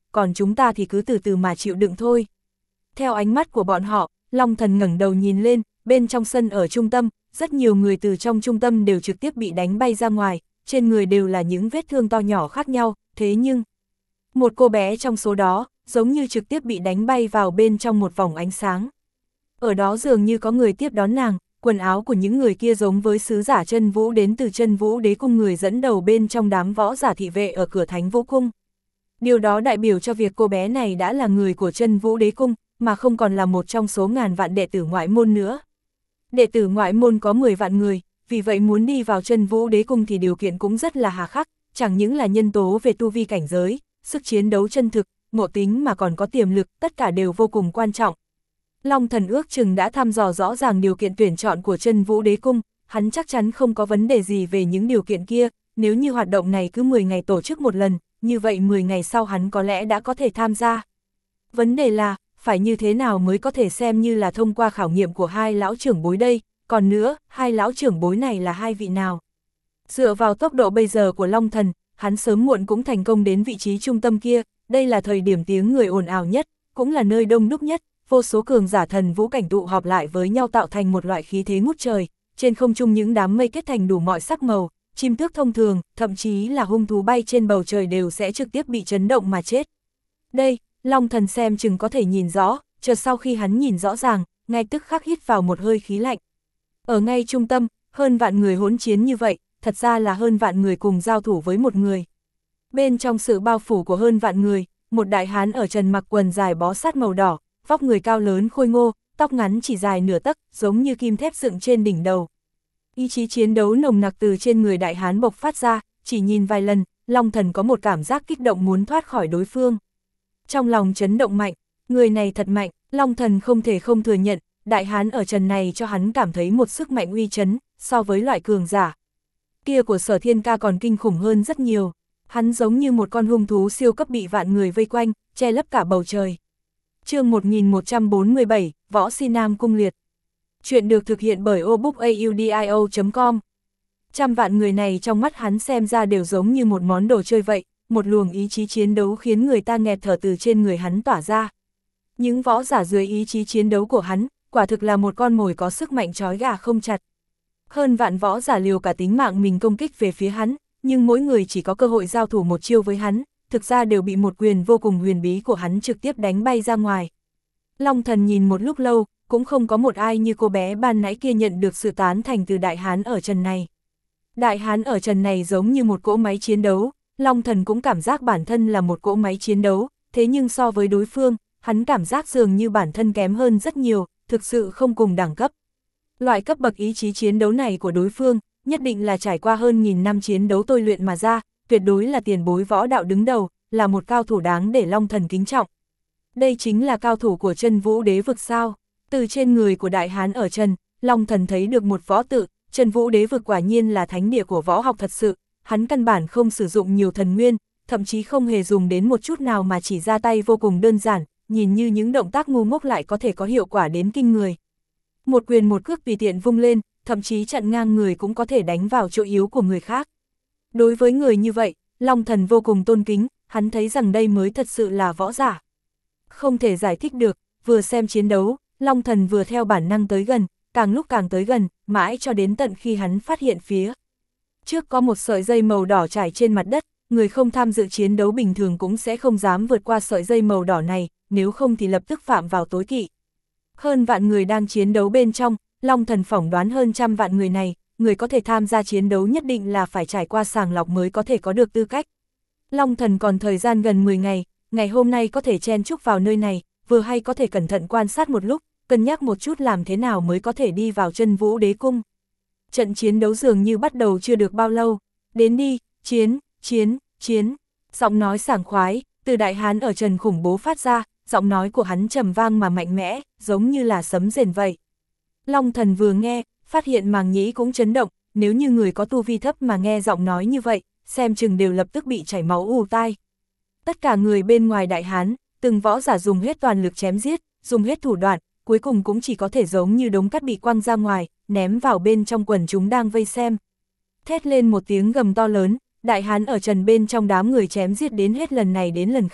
còn chúng ta thì cứ từ từ mà chịu đựng thôi. Theo ánh mắt của bọn họ, Long Thần ngẩng đầu nhìn lên, bên trong sân ở trung tâm, rất nhiều người từ trong trung tâm đều trực tiếp bị đánh bay ra ngoài, trên người đều là những vết thương to nhỏ khác nhau, thế nhưng một cô bé trong số đó, giống như trực tiếp bị đánh bay vào bên trong một vòng ánh sáng. Ở đó dường như có người tiếp đón nàng, quần áo của những người kia giống với sứ giả Chân Vũ đến từ Chân Vũ Đế Cung, người dẫn đầu bên trong đám võ giả thị vệ ở cửa Thánh Vũ Cung. Điều đó đại biểu cho việc cô bé này đã là người của Chân Vũ Đế Cung, mà không còn là một trong số ngàn vạn đệ tử ngoại môn nữa. Đệ tử ngoại môn có mười vạn người, vì vậy muốn đi vào Chân Vũ Đế Cung thì điều kiện cũng rất là hà khắc, chẳng những là nhân tố về tu vi cảnh giới, sức chiến đấu chân thực, ngộ tính mà còn có tiềm lực, tất cả đều vô cùng quan trọng. Long Thần ước chừng đã thăm dò rõ ràng điều kiện tuyển chọn của Chân Vũ Đế Cung, hắn chắc chắn không có vấn đề gì về những điều kiện kia, nếu như hoạt động này cứ mười ngày tổ chức một lần, như vậy mười ngày sau hắn có lẽ đã có thể tham gia. Vấn đề là, phải như thế nào mới có thể xem như là thông qua khảo nghiệm của hai lão trưởng bối đây, còn nữa, hai lão trưởng bối này là hai vị nào? Dựa vào tốc độ bây giờ của Long Thần, hắn sớm muộn cũng thành công đến vị trí trung tâm kia, đây là thời điểm tiếng người ồn ào nhất, cũng là nơi đông đúc nhất, vô số cường giả thần vũ cảnh tụ họp lại với nhau tạo thành một loại khí thế ngút trời, trên không trung những đám mây kết thành đủ mọi sắc màu, chim tước thông thường, thậm chí là hung thú bay trên bầu trời đều sẽ trực tiếp bị chấn động mà chết. Đây, Long Thần xem chừng có thể nhìn rõ, chợt sau khi hắn nhìn rõ ràng, ngay tức khắc hít vào một hơi khí lạnh. Ở ngay trung tâm, hơn vạn người hỗn chiến như vậy, thật ra là hơn vạn người cùng giao thủ với một người. Bên trong sự bao phủ của hơn vạn người, một đại hán ở trần mặc quần dài bó sát màu đỏ, vóc người cao lớn khôi ngô, tóc ngắn chỉ dài nửa tấc, giống như kim thép dựng trên đỉnh đầu. Ý chí chiến đấu nồng nặc từ trên người đại hán bộc phát ra, chỉ nhìn vài lần, Long Thần có một cảm giác kích động muốn thoát khỏi đối phương. Trong lòng chấn động mạnh, người này thật mạnh, Long Thần không thể không thừa nhận, đại hán ở trần này cho hắn cảm thấy một sức mạnh uy chấn, so với loại cường giả kia của Sở Thiên Ca còn kinh khủng hơn rất nhiều. Hắn giống như một con hung thú siêu cấp bị vạn người vây quanh, che lấp cả bầu trời. Chương một nghìn một trăm bốn mươi bảy, Võ Si Nam Cung Liệt. Chuyện được thực hiện bởi obookaudio chấm com. Trăm vạn người này trong mắt hắn xem ra đều giống như một món đồ chơi vậy, một luồng ý chí chiến đấu khiến người ta nghẹt thở từ trên người hắn tỏa ra. Những võ giả dưới ý chí chiến đấu của hắn, quả thực là một con mồi có sức mạnh trói gà không chặt. Hơn vạn võ giả liều cả tính mạng mình công kích về phía hắn, nhưng mỗi người chỉ có cơ hội giao thủ một chiêu với hắn, thực ra đều bị một quyền vô cùng huyền bí của hắn trực tiếp đánh bay ra ngoài. Long Thần nhìn một lúc lâu, cũng không có một ai như cô bé ban nãy kia nhận được sự tán thành từ đại hán ở trần này. Đại hán ở trần này giống như một cỗ máy chiến đấu, Long Thần cũng cảm giác bản thân là một cỗ máy chiến đấu, thế nhưng so với đối phương, hắn cảm giác dường như bản thân kém hơn rất nhiều, thực sự không cùng đẳng cấp. Loại cấp bậc ý chí chiến đấu này của đối phương, nhất định là trải qua hơn nghìn năm chiến đấu tôi luyện mà ra, tuyệt đối là tiền bối võ đạo đứng đầu, là một cao thủ đáng để Long Thần kính trọng. Đây chính là cao thủ của Chân Vũ Đế vực sao? Từ trên người của đại hán ở trần, Long Thần thấy được một võ tự, Chân Vũ Đế vực quả nhiên là thánh địa của võ học thật sự, hắn căn bản không sử dụng nhiều thần nguyên, thậm chí không hề dùng đến một chút nào mà chỉ ra tay vô cùng đơn giản, nhìn như những động tác ngu ngốc lại có thể có hiệu quả đến kinh người. Một quyền một cước tùy tiện vung lên, thậm chí chặn ngang người cũng có thể đánh vào chỗ yếu của người khác. Đối với người như vậy, Long Thần vô cùng tôn kính, hắn thấy rằng đây mới thật sự là võ giả. Không thể giải thích được, vừa xem chiến đấu, Long Thần vừa theo bản năng tới gần, càng lúc càng tới gần, mãi cho đến tận khi hắn phát hiện phía trước có một sợi dây màu đỏ trải trên mặt đất, người không tham dự chiến đấu bình thường cũng sẽ không dám vượt qua sợi dây màu đỏ này, nếu không thì lập tức phạm vào tối kỵ. Hơn vạn người đang chiến đấu bên trong, Long Thần phỏng đoán hơn trăm vạn người này, người có thể tham gia chiến đấu nhất định là phải trải qua sàng lọc mới có thể có được tư cách. Long Thần còn thời gian gần mười ngày, ngày hôm nay có thể chen chúc vào nơi này, vừa hay có thể cẩn thận quan sát một lúc, cân nhắc một chút làm thế nào mới có thể đi vào Chân Vũ Đế Cung. Trận chiến đấu dường như bắt đầu chưa được bao lâu, đến đi, chiến, chiến, chiến, giọng nói sảng khoái, từ đại hán ở trần khủng bố phát ra, giọng nói của hắn trầm vang mà mạnh mẽ, giống như là sấm rền vậy. Long Thần vừa nghe, phát hiện màng nhĩ cũng chấn động, nếu như người có tu vi thấp mà nghe giọng nói như vậy, xem chừng đều lập tức bị chảy máu ù tai. Tất cả người bên ngoài đại hán, từng võ giả dùng hết toàn lực chém giết, dùng hết thủ đoạn, cuối cùng cũng chỉ có thể giống như đống cát bị quăng ra ngoài, ném vào bên trong quần chúng đang vây xem. Thét lên một tiếng gầm to lớn, đại hán ở trần bên trong đám người chém giết đến hết lần này đến lần khác,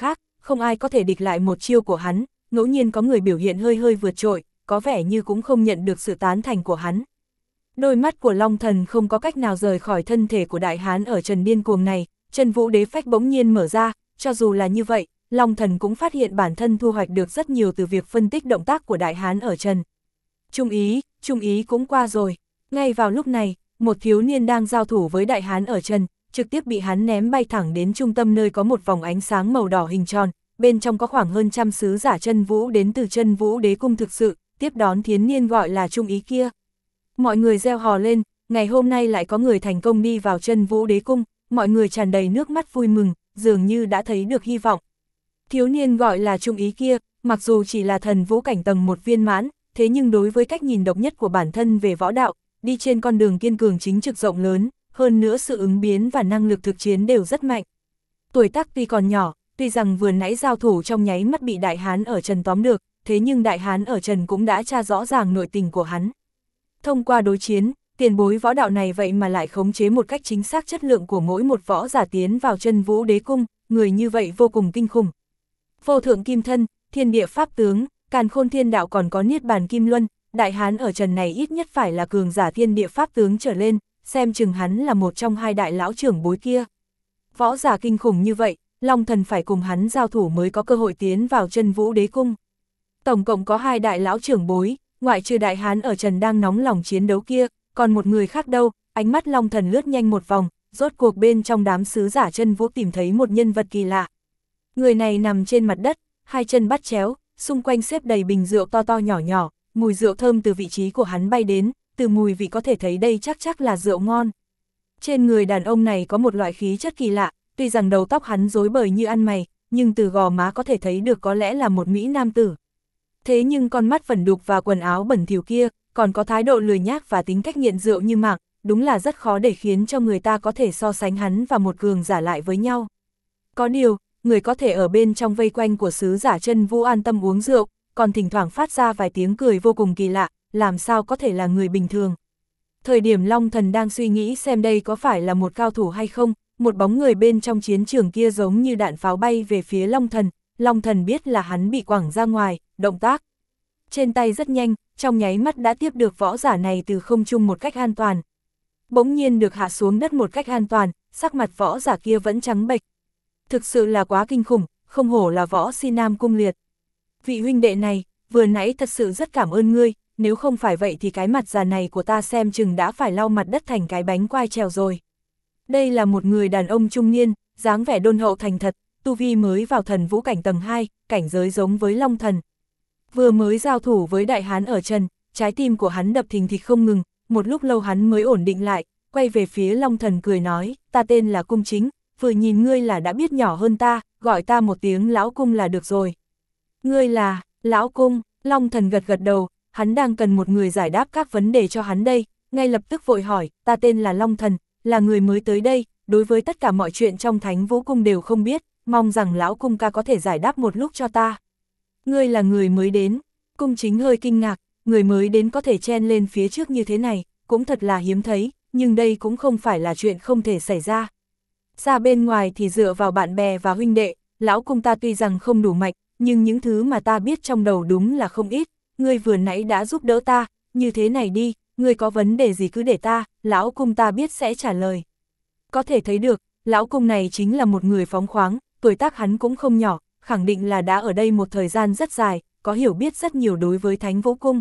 không ai có thể địch lại một chiêu của hắn, ngẫu nhiên có người biểu hiện hơi hơi vượt trội, có vẻ như cũng không nhận được sự tán thành của hắn. Đôi mắt của Long Thần không có cách nào rời khỏi thân thể của đại hán ở trần điên cuồng này, chân vũ đế phách bỗng nhiên mở ra, cho dù là như vậy, Long Thần cũng phát hiện bản thân thu hoạch được rất nhiều từ việc phân tích động tác của đại hán ở trần. Trung ý, trung ý cũng qua rồi. Ngay vào lúc này, một thiếu niên đang giao thủ với đại hán ở trần, trực tiếp bị hắn ném bay thẳng đến trung tâm nơi có một vòng ánh sáng màu đỏ hình tròn, bên trong có khoảng hơn trăm sứ giả chân vũ đến từ chân vũ đế cung thực sự, tiếp đón thiếu niên gọi là trung ý kia. Mọi người reo hò lên, ngày hôm nay lại có người thành công đi vào chân vũ đế cung, mọi người tràn đầy nước mắt vui mừng, dường như đã thấy được hy vọng. Thiếu niên gọi là trung ý kia, mặc dù chỉ là thần vũ cảnh tầng một viên mãn, thế nhưng đối với cách nhìn độc nhất của bản thân về võ đạo, đi trên con đường kiên cường chính trực rộng lớn, hơn nữa sự ứng biến và năng lực thực chiến đều rất mạnh. Tuổi tác tuy còn nhỏ, tuy rằng vừa nãy giao thủ trong nháy mắt bị đại hán ở trần tóm được, thế nhưng đại hán ở trần cũng đã tra rõ ràng nội tình của hắn. Thông qua đối chiến, tiền bối võ đạo này vậy mà lại khống chế một cách chính xác chất lượng của mỗi một võ giả tiến vào chân vũ đế cung, người như vậy vô cùng kinh khủng. Vô thượng kim thân, thiên địa pháp tướng, càn khôn thiên đạo còn có niết bàn kim luân, đại hán ở trần này ít nhất phải là cường giả thiên địa pháp tướng trở lên, xem chừng hắn là một trong hai đại lão trưởng bối kia. Võ giả kinh khủng như vậy, Long Thần phải cùng hắn giao thủ mới có cơ hội tiến vào chân vũ đế cung. Tổng cộng có hai đại lão trưởng bối, ngoại trừ đại hán ở trần đang nóng lòng chiến đấu kia, còn một người khác đâu, ánh mắt Long Thần lướt nhanh một vòng, rốt cuộc bên trong đám sứ giả chân vũ tìm thấy một nhân vật kỳ lạ. Người này nằm trên mặt đất, hai chân bắt chéo, xung quanh xếp đầy bình rượu to to nhỏ nhỏ, mùi rượu thơm từ vị trí của hắn bay đến, từ mùi vị có thể thấy đây chắc chắc là rượu ngon. Trên người đàn ông này có một loại khí chất kỳ lạ, tuy rằng đầu tóc hắn rối bời như ăn mày, nhưng từ gò má có thể thấy được có lẽ là một mỹ nam tử. Thế nhưng con mắt vẩn đục và quần áo bẩn thỉu kia, còn có thái độ lười nhác và tính cách nghiện rượu như mạng, đúng là rất khó để khiến cho người ta có thể so sánh hắn và một cường giả lại với nhau. Có điều, người có thể ở bên trong vây quanh của sứ giả chân vũ an tâm uống rượu, còn thỉnh thoảng phát ra vài tiếng cười vô cùng kỳ lạ, làm sao có thể là người bình thường. Thời điểm Long Thần đang suy nghĩ xem đây có phải là một cao thủ hay không, một bóng người bên trong chiến trường kia giống như đạn pháo bay về phía Long Thần, Long Thần biết là hắn bị quẳng ra ngoài, động tác trên tay rất nhanh, trong nháy mắt đã tiếp được võ giả này từ không trung một cách an toàn. Bỗng nhiên được hạ xuống đất một cách an toàn, sắc mặt võ giả kia vẫn trắng bệch. Thực sự là quá kinh khủng, không hổ là võ si Nam Cung Liệt. Vị huynh đệ này, vừa nãy thật sự rất cảm ơn ngươi, nếu không phải vậy thì cái mặt già này của ta xem chừng đã phải lau mặt đất thành cái bánh quai trèo rồi. Đây là một người đàn ông trung niên, dáng vẻ đôn hậu thành thật, tu vi mới vào thần vũ cảnh tầng hai, cảnh giới giống với Long Thần. Vừa mới giao thủ với đại hán ở trần, trái tim của hắn đập thình thịch không ngừng, một lúc lâu hắn mới ổn định lại, quay về phía Long Thần cười nói, ta tên là Cung Chính, vừa nhìn ngươi là đã biết nhỏ hơn ta, gọi ta một tiếng lão cung là được rồi. Ngươi là, lão cung, Long Thần gật gật đầu, hắn đang cần một người giải đáp các vấn đề cho hắn đây, ngay lập tức vội hỏi, ta tên là Long Thần, là người mới tới đây, đối với tất cả mọi chuyện trong Thánh Vũ Cung đều không biết, mong rằng lão cung ca có thể giải đáp một lúc cho ta. Ngươi là người mới đến, Cung Chính hơi kinh ngạc, người mới đến có thể chen lên phía trước như thế này, cũng thật là hiếm thấy, nhưng đây cũng không phải là chuyện không thể xảy ra. Ra bên ngoài thì dựa vào bạn bè và huynh đệ, lão cung ta tuy rằng không đủ mạnh, nhưng những thứ mà ta biết trong đầu đúng là không ít, ngươi vừa nãy đã giúp đỡ ta, như thế này đi, ngươi có vấn đề gì cứ để ta, lão cung ta biết sẽ trả lời. Có thể thấy được, lão cung này chính là một người phóng khoáng, tuổi tác hắn cũng không nhỏ, khẳng định là đã ở đây một thời gian rất dài, có hiểu biết rất nhiều đối với Thánh Vũ Cung.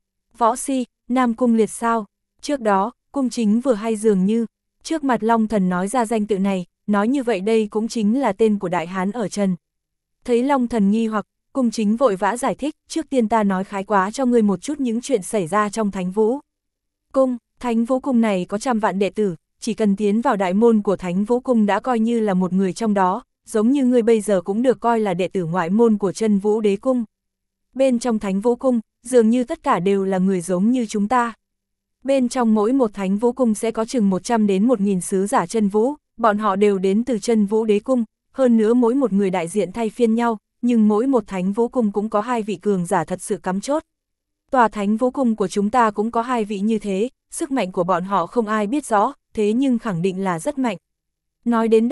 Võ si, Nam Cung Liệt sao? Trước đó, Cung Chính vừa hay dường như, trước mặt Long Thần nói ra danh tự này, nói như vậy đây cũng chính là tên của đại hán ở trần. Thấy Long Thần nghi hoặc, Cung Chính vội vã giải thích, trước tiên ta nói khái quá cho ngươi một chút những chuyện xảy ra trong Thánh Vũ Cung. Thánh Vũ Cung này có trăm vạn đệ tử, chỉ cần tiến vào đại môn của Thánh Vũ Cung đã coi như là một người trong đó, giống như ngươi bây giờ cũng được coi là đệ tử ngoại môn của chân Vũ Đế Cung. Bên trong Thánh Vũ Cung, dường như tất cả đều là người giống như chúng ta. Bên trong mỗi một Thánh Vũ Cung sẽ có chừng một trăm đến một nghìn sứ giả chân vũ, bọn họ đều đến từ chân Vũ Đế Cung, hơn nữa mỗi một người đại diện thay phiên nhau, nhưng mỗi một Thánh Vũ Cung cũng có hai vị cường giả thật sự cắm chốt. Tòa Thánh Vũ Cung của chúng ta cũng có hai vị như thế, sức mạnh của bọn họ không ai biết rõ, thế nhưng khẳng định là rất mạnh. Nói đến đây,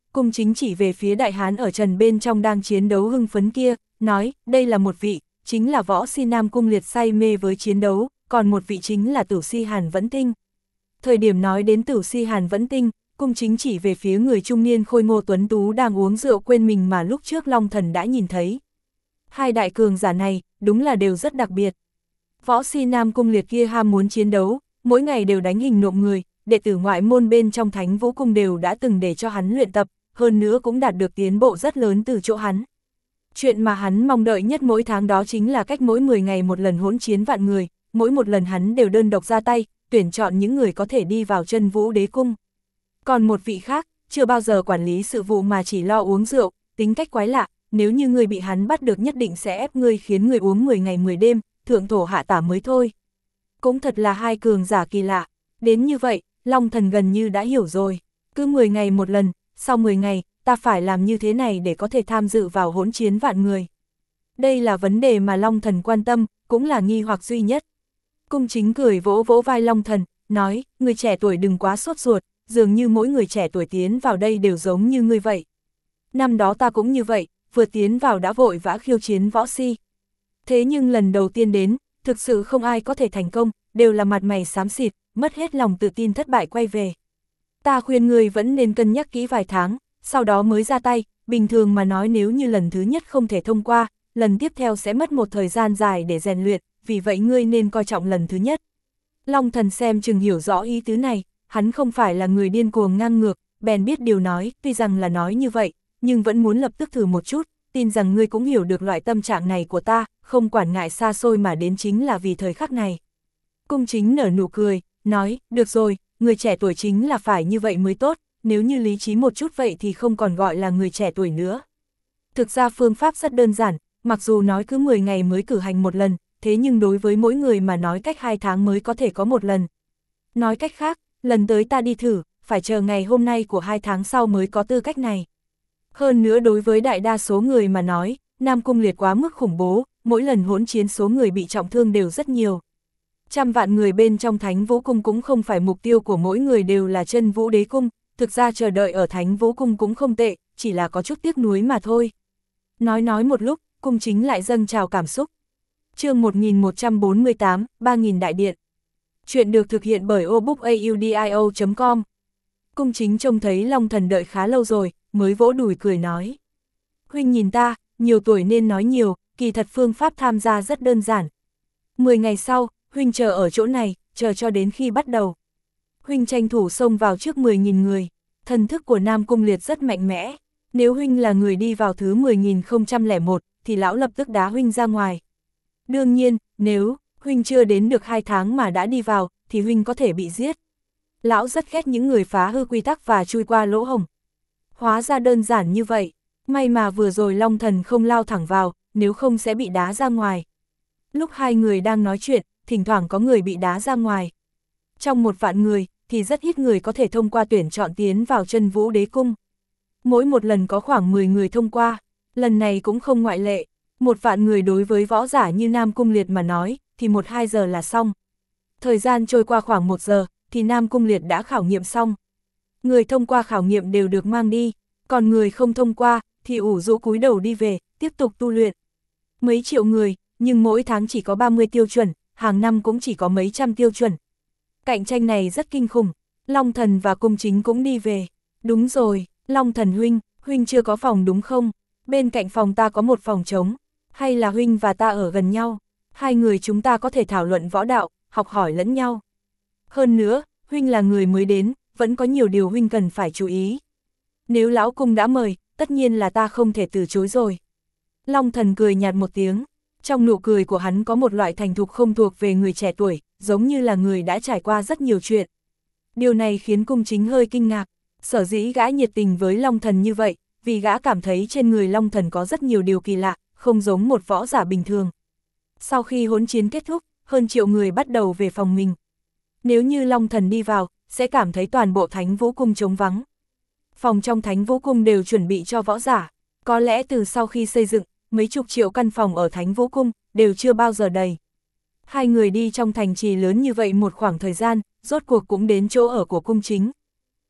cung chính chỉ về phía đại hán ở trần bên trong đang chiến đấu hưng phấn kia, nói, đây là một vị, chính là võ si Nam Cung Liệt say mê với chiến đấu, còn một vị chính là Tử Si Hàn Vẫn Tinh. Thời điểm nói đến Tử Si Hàn Vẫn Tinh, cung chính chỉ về phía người trung niên khôi ngô tuấn tú đang uống rượu quên mình mà lúc trước Long Thần đã nhìn thấy. Hai đại cường giả này, đúng là đều rất đặc biệt. Võ si Nam Cung Liệt kia ham muốn chiến đấu, mỗi ngày đều đánh hình nộm người, đệ tử ngoại môn bên trong Thánh Vũ Cung đều đã từng để cho hắn luyện tập, hơn nữa cũng đạt được tiến bộ rất lớn từ chỗ hắn. Chuyện mà hắn mong đợi nhất mỗi tháng đó chính là cách mỗi mười ngày một lần hỗn chiến vạn người, mỗi một lần hắn đều đơn độc ra tay, tuyển chọn những người có thể đi vào Chân Vũ Đế Cung. Còn một vị khác, chưa bao giờ quản lý sự vụ mà chỉ lo uống rượu, tính cách quái lạ, nếu như người bị hắn bắt được nhất định sẽ ép ngươi khiến người uống mười ngày mười đêm, thượng thổ hạ tả mới thôi. Cũng thật là hai cường giả kỳ lạ, đến như vậy, Long Thần gần như đã hiểu rồi, cứ mười ngày một lần, sau mười ngày, ta phải làm như thế này để có thể tham dự vào hỗn chiến vạn người. Đây là vấn đề mà Long Thần quan tâm, cũng là nghi hoặc duy nhất. Cung chính cười vỗ vỗ vai Long Thần, nói, người trẻ tuổi đừng quá sốt ruột, dường như mỗi người trẻ tuổi tiến vào đây đều giống như ngươi vậy. Năm đó ta cũng như vậy, vừa tiến vào đã vội vã khiêu chiến võ si. Thế nhưng lần đầu tiên đến, thực sự không ai có thể thành công, đều là mặt mày xám xịt, mất hết lòng tự tin thất bại quay về. Ta khuyên ngươi vẫn nên cân nhắc kỹ vài tháng, sau đó mới ra tay, bình thường mà nói nếu như lần thứ nhất không thể thông qua, lần tiếp theo sẽ mất một thời gian dài để rèn luyện, vì vậy ngươi nên coi trọng lần thứ nhất. Long Thần xem chừng hiểu rõ ý tứ này, hắn không phải là người điên cuồng ngang ngược, bèn biết điều nói, tuy rằng là nói như vậy, nhưng vẫn muốn lập tức thử một chút, tin rằng ngươi cũng hiểu được loại tâm trạng này của ta, không quản ngại xa xôi mà đến chính là vì thời khắc này. Cung chính nở nụ cười, nói, được rồi, người trẻ tuổi chính là phải như vậy mới tốt, nếu như lý trí một chút vậy thì không còn gọi là người trẻ tuổi nữa. Thực ra phương pháp rất đơn giản, mặc dù nói cứ mười ngày mới cử hành một lần, thế nhưng đối với mỗi người mà nói cách hai tháng mới có thể có một lần. Nói cách khác, lần tới ta đi thử, phải chờ ngày hôm nay của hai tháng sau mới có tư cách này. Hơn nữa đối với đại đa số người mà nói, Nam Cung Liệt quá mức khủng bố, mỗi lần hỗn chiến số người bị trọng thương đều rất nhiều. Trăm vạn người bên trong Thánh Vũ Cung cũng không phải mục tiêu của mỗi người đều là Chân Vũ Đế Cung, thực ra chờ đợi ở Thánh Vũ Cung cũng không tệ, chỉ là có chút tiếc nuối mà thôi. Nói nói một lúc, cung chính lại dâng trào cảm xúc. Chương một nghìn một trăm bốn mươi tám, ba nghìn Đại Điện. Chuyện được thực hiện bởi obookaudio chấm com. Cung chính trông thấy Long Thần đợi khá lâu rồi, mới vỗ đùi cười nói. Huynh nhìn ta, nhiều tuổi nên nói nhiều, kỳ thật phương pháp tham gia rất đơn giản. Mười ngày sau, Huynh chờ ở chỗ này, chờ cho đến khi bắt đầu. Huynh tranh thủ xông vào trước mười nghìn người, thần thức của Nam Cung Liệt rất mạnh mẽ. Nếu Huynh là người đi vào thứ mười nghìn không trăm lẻ một, thì lão lập tức đá Huynh ra ngoài. Đương nhiên, nếu Huynh chưa đến được hai tháng mà đã đi vào, thì Huynh có thể bị giết. Lão rất ghét những người phá hư quy tắc và chui qua lỗ hổng. Hóa ra đơn giản như vậy, may mà vừa rồi Long Thần không lao thẳng vào, nếu không sẽ bị đá ra ngoài. Lúc hai người đang nói chuyện, thỉnh thoảng có người bị đá ra ngoài. Trong một vạn người, thì rất ít người có thể thông qua tuyển chọn tiến vào Chân Vũ Đế Cung. Mỗi một lần có khoảng mười người thông qua, lần này cũng không ngoại lệ. Một vạn người đối với võ giả như Nam Cung Liệt mà nói, thì một hai giờ là xong. Thời gian trôi qua khoảng một giờ, thì Nam Cung Liệt đã khảo nghiệm xong. Người thông qua khảo nghiệm đều được mang đi, còn người không thông qua, thì ủ rũ cúi đầu đi về, tiếp tục tu luyện. Mấy triệu người, nhưng mỗi tháng chỉ có ba mươi tiêu chuẩn, hàng năm cũng chỉ có mấy trăm tiêu chuẩn. Cạnh tranh này rất kinh khủng, Long Thần và Cung chính cũng đi về. Đúng rồi, Long Thần huynh, huynh chưa có phòng đúng không? Bên cạnh phòng ta có một phòng trống, hay là huynh và ta ở gần nhau? Hai người chúng ta có thể thảo luận võ đạo, học hỏi lẫn nhau. Hơn nữa, huynh là người mới đến, vẫn có nhiều điều huynh cần phải chú ý. Nếu lão cung đã mời, tất nhiên là ta không thể từ chối rồi. Long Thần cười nhạt một tiếng, trong nụ cười của hắn có một loại thành thục không thuộc về người trẻ tuổi, giống như là người đã trải qua rất nhiều chuyện. Điều này khiến cung chính hơi kinh ngạc, sở dĩ gã nhiệt tình với Long Thần như vậy, vì gã cảm thấy trên người Long Thần có rất nhiều điều kỳ lạ, không giống một võ giả bình thường. Sau khi hỗn chiến kết thúc, hơn triệu người bắt đầu về phòng mình. Nếu như Long Thần đi vào, sẽ cảm thấy toàn bộ Thánh Vũ Cung trống vắng. Phòng trong Thánh Vũ Cung đều chuẩn bị cho võ giả, có lẽ từ sau khi xây dựng, mấy chục triệu căn phòng ở Thánh Vũ Cung đều chưa bao giờ đầy. Hai người đi trong thành trì lớn như vậy một khoảng thời gian, rốt cuộc cũng đến chỗ ở của cung chính.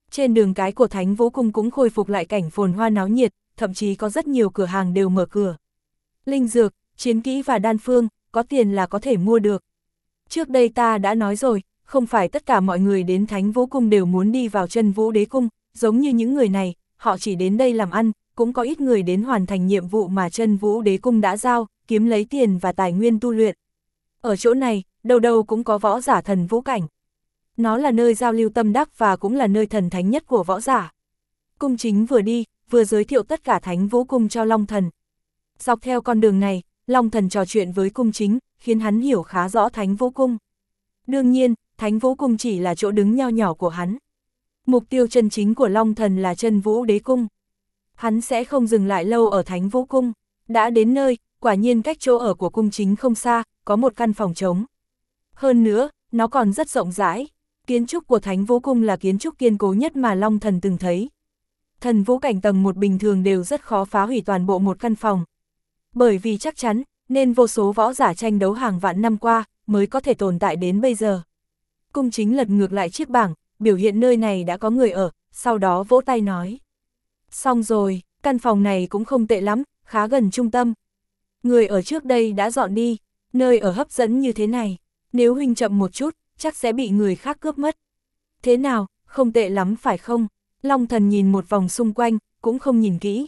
Trên đường cái của Thánh Vũ Cung cũng khôi phục lại cảnh phồn hoa náo nhiệt, thậm chí có rất nhiều cửa hàng đều mở cửa. Linh dược, chiến kỹ và đan phương, có tiền là có thể mua được. Trước đây ta đã nói rồi, không phải tất cả mọi người đến Thánh Vũ Cung đều muốn đi vào Chân Vũ Đế Cung, giống như những người này, họ chỉ đến đây làm ăn, cũng có ít người đến hoàn thành nhiệm vụ mà Chân Vũ Đế Cung đã giao, kiếm lấy tiền và tài nguyên tu luyện. Ở chỗ này, đâu đâu cũng có võ giả thần vũ cảnh. Nó là nơi giao lưu tâm đắc và cũng là nơi thần thánh nhất của võ giả. Cung Chính vừa đi, vừa giới thiệu tất cả Thánh Vũ Cung cho Long Thần. Dọc theo con đường này, Long Thần trò chuyện với Cung Chính, khiến hắn hiểu khá rõ Thánh Vũ Cung. Đương nhiên, Thánh Vũ Cung chỉ là chỗ đứng nho nhỏ của hắn. Mục tiêu chân chính của Long Thần là Chân Vũ Đế Cung. Hắn sẽ không dừng lại lâu ở Thánh Vũ Cung. Đã đến nơi, quả nhiên cách chỗ ở của Cung Chính không xa, có một căn phòng trống. Hơn nữa, nó còn rất rộng rãi. Kiến trúc của Thánh Vũ Cung là kiến trúc kiên cố nhất mà Long Thần từng thấy. Thần vũ cảnh tầng một bình thường đều rất khó phá hủy toàn bộ một căn phòng. Bởi vì chắc chắn, nên vô số võ giả tranh đấu hàng vạn năm qua, mới có thể tồn tại đến bây giờ. Cung Chính lật ngược lại chiếc bảng, biểu hiện nơi này đã có người ở, sau đó vỗ tay nói. Xong rồi, căn phòng này cũng không tệ lắm, khá gần trung tâm. Người ở trước đây đã dọn đi, nơi ở hấp dẫn như thế này, nếu huynh chậm một chút, chắc sẽ bị người khác cướp mất. Thế nào, không tệ lắm phải không? Long Thần nhìn một vòng xung quanh, cũng không nhìn kỹ.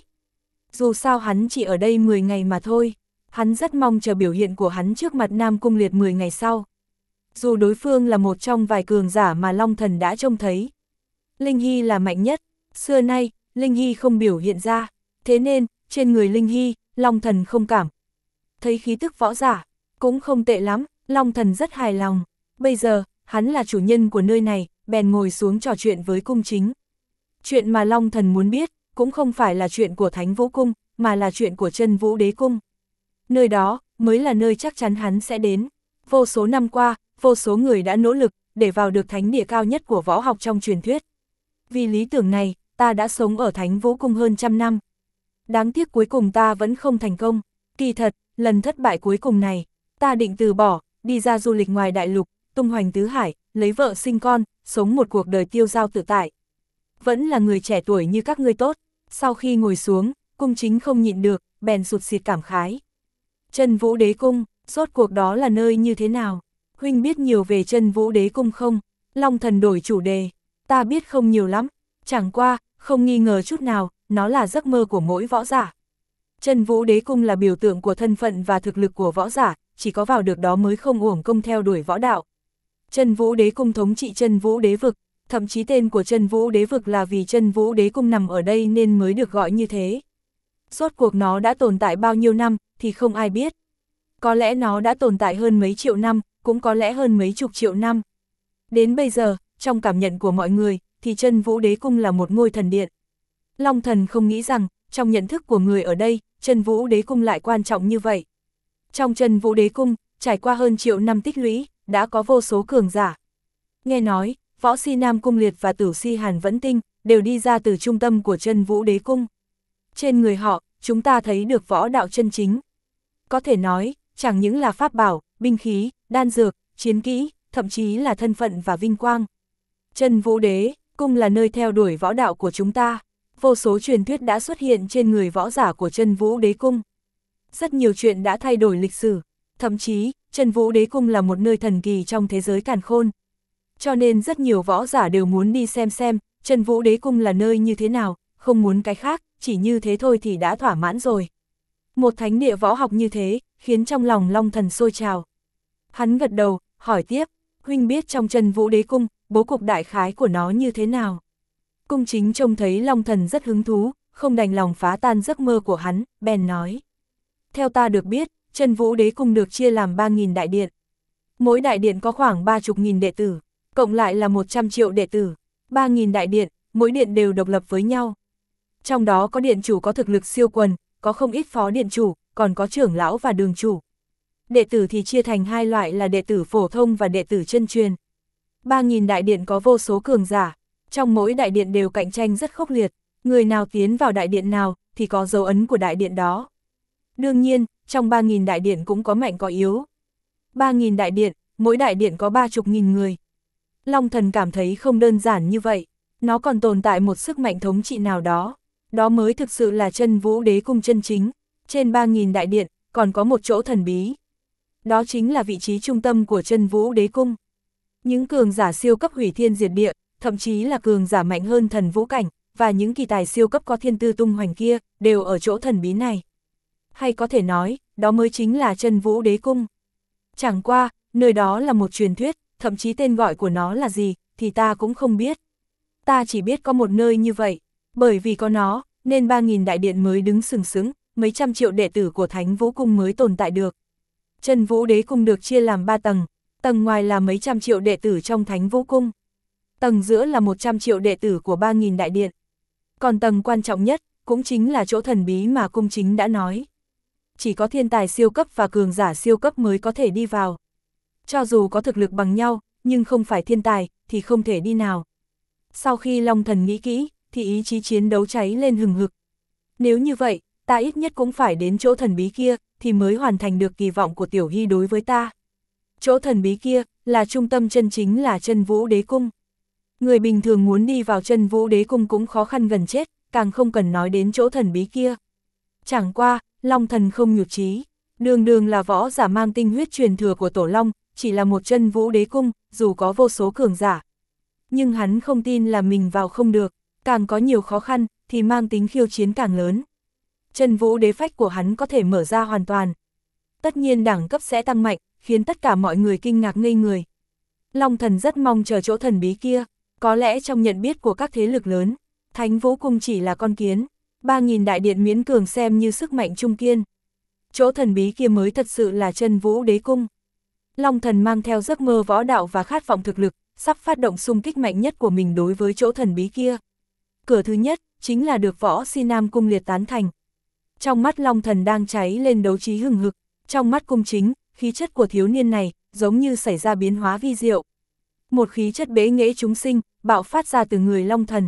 Dù sao hắn chỉ ở đây mười ngày mà thôi, hắn rất mong chờ biểu hiện của hắn trước mặt Nam Cung Liệt mười ngày sau. Dù đối phương là một trong vài cường giả mà Long Thần đã trông thấy. Linh Hy là mạnh nhất, xưa nay, Linh Hy không biểu hiện ra, thế nên, trên người Linh Hy, Long Thần không cảm. Thấy khí tức võ giả, cũng không tệ lắm, Long Thần rất hài lòng. Bây giờ, hắn là chủ nhân của nơi này, bèn ngồi xuống trò chuyện với Cung Chính. Chuyện mà Long Thần muốn biết, cũng không phải là chuyện của Thánh Vũ Cung, mà là chuyện của Chân Vũ Đế Cung. Nơi đó, mới là nơi chắc chắn hắn sẽ đến. Vô số năm qua, vô số người đã nỗ lực, để vào được thánh địa cao nhất của võ học trong truyền thuyết. Vì lý tưởng này, ta đã sống ở Thánh Vũ Cung hơn trăm năm. Đáng tiếc cuối cùng ta vẫn không thành công. Kỳ thật, lần thất bại cuối cùng này, ta định từ bỏ, đi ra du lịch ngoài đại lục, tung hoành tứ hải, lấy vợ sinh con, sống một cuộc đời tiêu dao tự tại. Vẫn là người trẻ tuổi như các ngươi tốt. Sau khi ngồi xuống, Cung Chính không nhịn được, bèn sụt sịt cảm khái. Chân Vũ Đế Cung, rốt cuộc đó là nơi như thế nào? Huynh biết nhiều về Chân Vũ Đế Cung không? Long Thần đổi chủ đề. Ta biết không nhiều lắm, chẳng qua, không nghi ngờ chút nào, nó là giấc mơ của mỗi võ giả. Chân Vũ Đế Cung là biểu tượng của thân phận và thực lực của võ giả, chỉ có vào được đó mới không uổng công theo đuổi võ đạo. Chân Vũ Đế Cung thống trị Chân Vũ Đế vực, thậm chí tên của Chân Vũ Đế vực là vì Chân Vũ Đế Cung nằm ở đây nên mới được gọi như thế. Rốt cuộc nó đã tồn tại bao nhiêu năm thì không ai biết. Có lẽ nó đã tồn tại hơn mấy triệu năm, cũng có lẽ hơn mấy chục triệu năm. Đến bây giờ, trong cảm nhận của mọi người, thì Chân Vũ Đế Cung là một ngôi thần điện. Long Thần không nghĩ rằng, trong nhận thức của người ở đây, Chân Vũ Đế Cung lại quan trọng như vậy. Trong Chân Vũ Đế Cung, trải qua hơn triệu năm tích lũy, đã có vô số cường giả. Nghe nói, võ si Nam Cung Liệt và tử si Hàn Vẫn Tinh, đều đi ra từ trung tâm của Chân Vũ Đế Cung. Trên người họ, chúng ta thấy được võ đạo chân chính. Có thể nói, chẳng những là pháp bảo, binh khí, đan dược, chiến kỹ, thậm chí là thân phận và vinh quang. Chân Vũ Đế Cung là nơi theo đuổi võ đạo của chúng ta. Vô số truyền thuyết đã xuất hiện trên người võ giả của Chân Vũ Đế Cung. Rất nhiều chuyện đã thay đổi lịch sử. Thậm chí, Chân Vũ Đế Cung là một nơi thần kỳ trong thế giới càn khôn. Cho nên rất nhiều võ giả đều muốn đi xem xem, Chân Vũ Đế Cung là nơi như thế nào, không muốn cái khác, chỉ như thế thôi thì đã thỏa mãn rồi. Một thánh địa võ học như thế, khiến trong lòng Long Thần sôi trào. Hắn gật đầu, hỏi tiếp, huynh biết trong Chân Vũ Đế Cung, bố cục đại khái của nó như thế nào? Cung Chính trông thấy Long Thần rất hứng thú, không đành lòng phá tan giấc mơ của hắn, bèn nói. Theo ta được biết, Chân Vũ Đế Cung được chia làm ba nghìn đại điện. Mỗi đại điện có khoảng ba mươi nghìn đệ tử, cộng lại là một trăm triệu đệ tử. ba nghìn đại điện, mỗi điện đều độc lập với nhau. Trong đó có điện chủ có thực lực siêu quần, có không ít phó điện chủ, còn có trưởng lão và đường chủ. Đệ tử thì chia thành hai loại là đệ tử phổ thông và đệ tử chân truyền. ba nghìn đại điện có vô số cường giả, trong mỗi đại điện đều cạnh tranh rất khốc liệt, người nào tiến vào đại điện nào thì có dấu ấn của đại điện đó. Đương nhiên, trong ba nghìn đại điện cũng có mạnh có yếu. ba nghìn đại điện, mỗi đại điện có ba mươi nghìn người. Long Thần cảm thấy không đơn giản như vậy. Nó còn tồn tại một sức mạnh thống trị nào đó. Đó mới thực sự là chân vũ đế cung chân chính. Trên ba nghìn đại điện, còn có một chỗ thần bí. Đó chính là vị trí trung tâm của chân vũ đế cung. Những cường giả siêu cấp hủy thiên diệt địa, thậm chí là cường giả mạnh hơn thần vũ cảnh, và những kỳ tài siêu cấp có thiên tư tung hoành kia, đều ở chỗ thần bí này. Hay có thể nói, đó mới chính là chân vũ đế cung. Chẳng qua, nơi đó là một truyền thuyết, thậm chí tên gọi của nó là gì, thì ta cũng không biết. Ta chỉ biết có một nơi như vậy, bởi vì có nó, nên ba nghìn đại điện mới đứng sừng sững, mấy trăm triệu đệ tử của Thánh Vũ Cung mới tồn tại được. Chân vũ đế cung được chia làm ba tầng, tầng ngoài là mấy trăm triệu đệ tử trong Thánh Vũ Cung. Tầng giữa là một trăm triệu đệ tử của ba nghìn đại điện. Còn tầng quan trọng nhất, cũng chính là chỗ thần bí mà cung chính đã nói. Chỉ có thiên tài siêu cấp và cường giả siêu cấp mới có thể đi vào. Cho dù có thực lực bằng nhau, nhưng không phải thiên tài, thì không thể đi nào. Sau khi Long Thần nghĩ kỹ, thì ý chí chiến đấu cháy lên hừng hực. Nếu như vậy, ta ít nhất cũng phải đến chỗ thần bí kia, thì mới hoàn thành được kỳ vọng của Tiểu Hy đối với ta. Chỗ thần bí kia, là trung tâm chân chính là chân vũ đế cung. Người bình thường muốn đi vào chân vũ đế cung cũng khó khăn gần chết, càng không cần nói đến chỗ thần bí kia. Chẳng qua, Long Thần không nhụt chí, đường đường là võ giả mang tinh huyết truyền thừa của Tổ Long, chỉ là một chân vũ đế cung, dù có vô số cường giả. Nhưng hắn không tin là mình vào không được, càng có nhiều khó khăn, thì mang tính khiêu chiến càng lớn. Chân vũ đế phách của hắn có thể mở ra hoàn toàn. Tất nhiên đẳng cấp sẽ tăng mạnh, khiến tất cả mọi người kinh ngạc ngây người. Long Thần rất mong chờ chỗ thần bí kia, có lẽ trong nhận biết của các thế lực lớn, Thánh Vũ Cung chỉ là con kiến, ba nghìn đại điện miễn cường xem như sức mạnh trung kiên. Chỗ thần bí kia mới thật sự là chân vũ đế cung. Long Thần mang theo giấc mơ võ đạo và khát vọng thực lực, sắp phát động xung kích mạnh nhất của mình đối với chỗ thần bí kia. Cửa thứ nhất, chính là được võ si Nam Cung Liệt tán thành. Trong mắt Long Thần đang cháy lên đấu trí hừng hực, trong mắt cung chính, khí chất của thiếu niên này, giống như xảy ra biến hóa vi diệu. Một khí chất bế nghệ chúng sinh, bạo phát ra từ người Long Thần.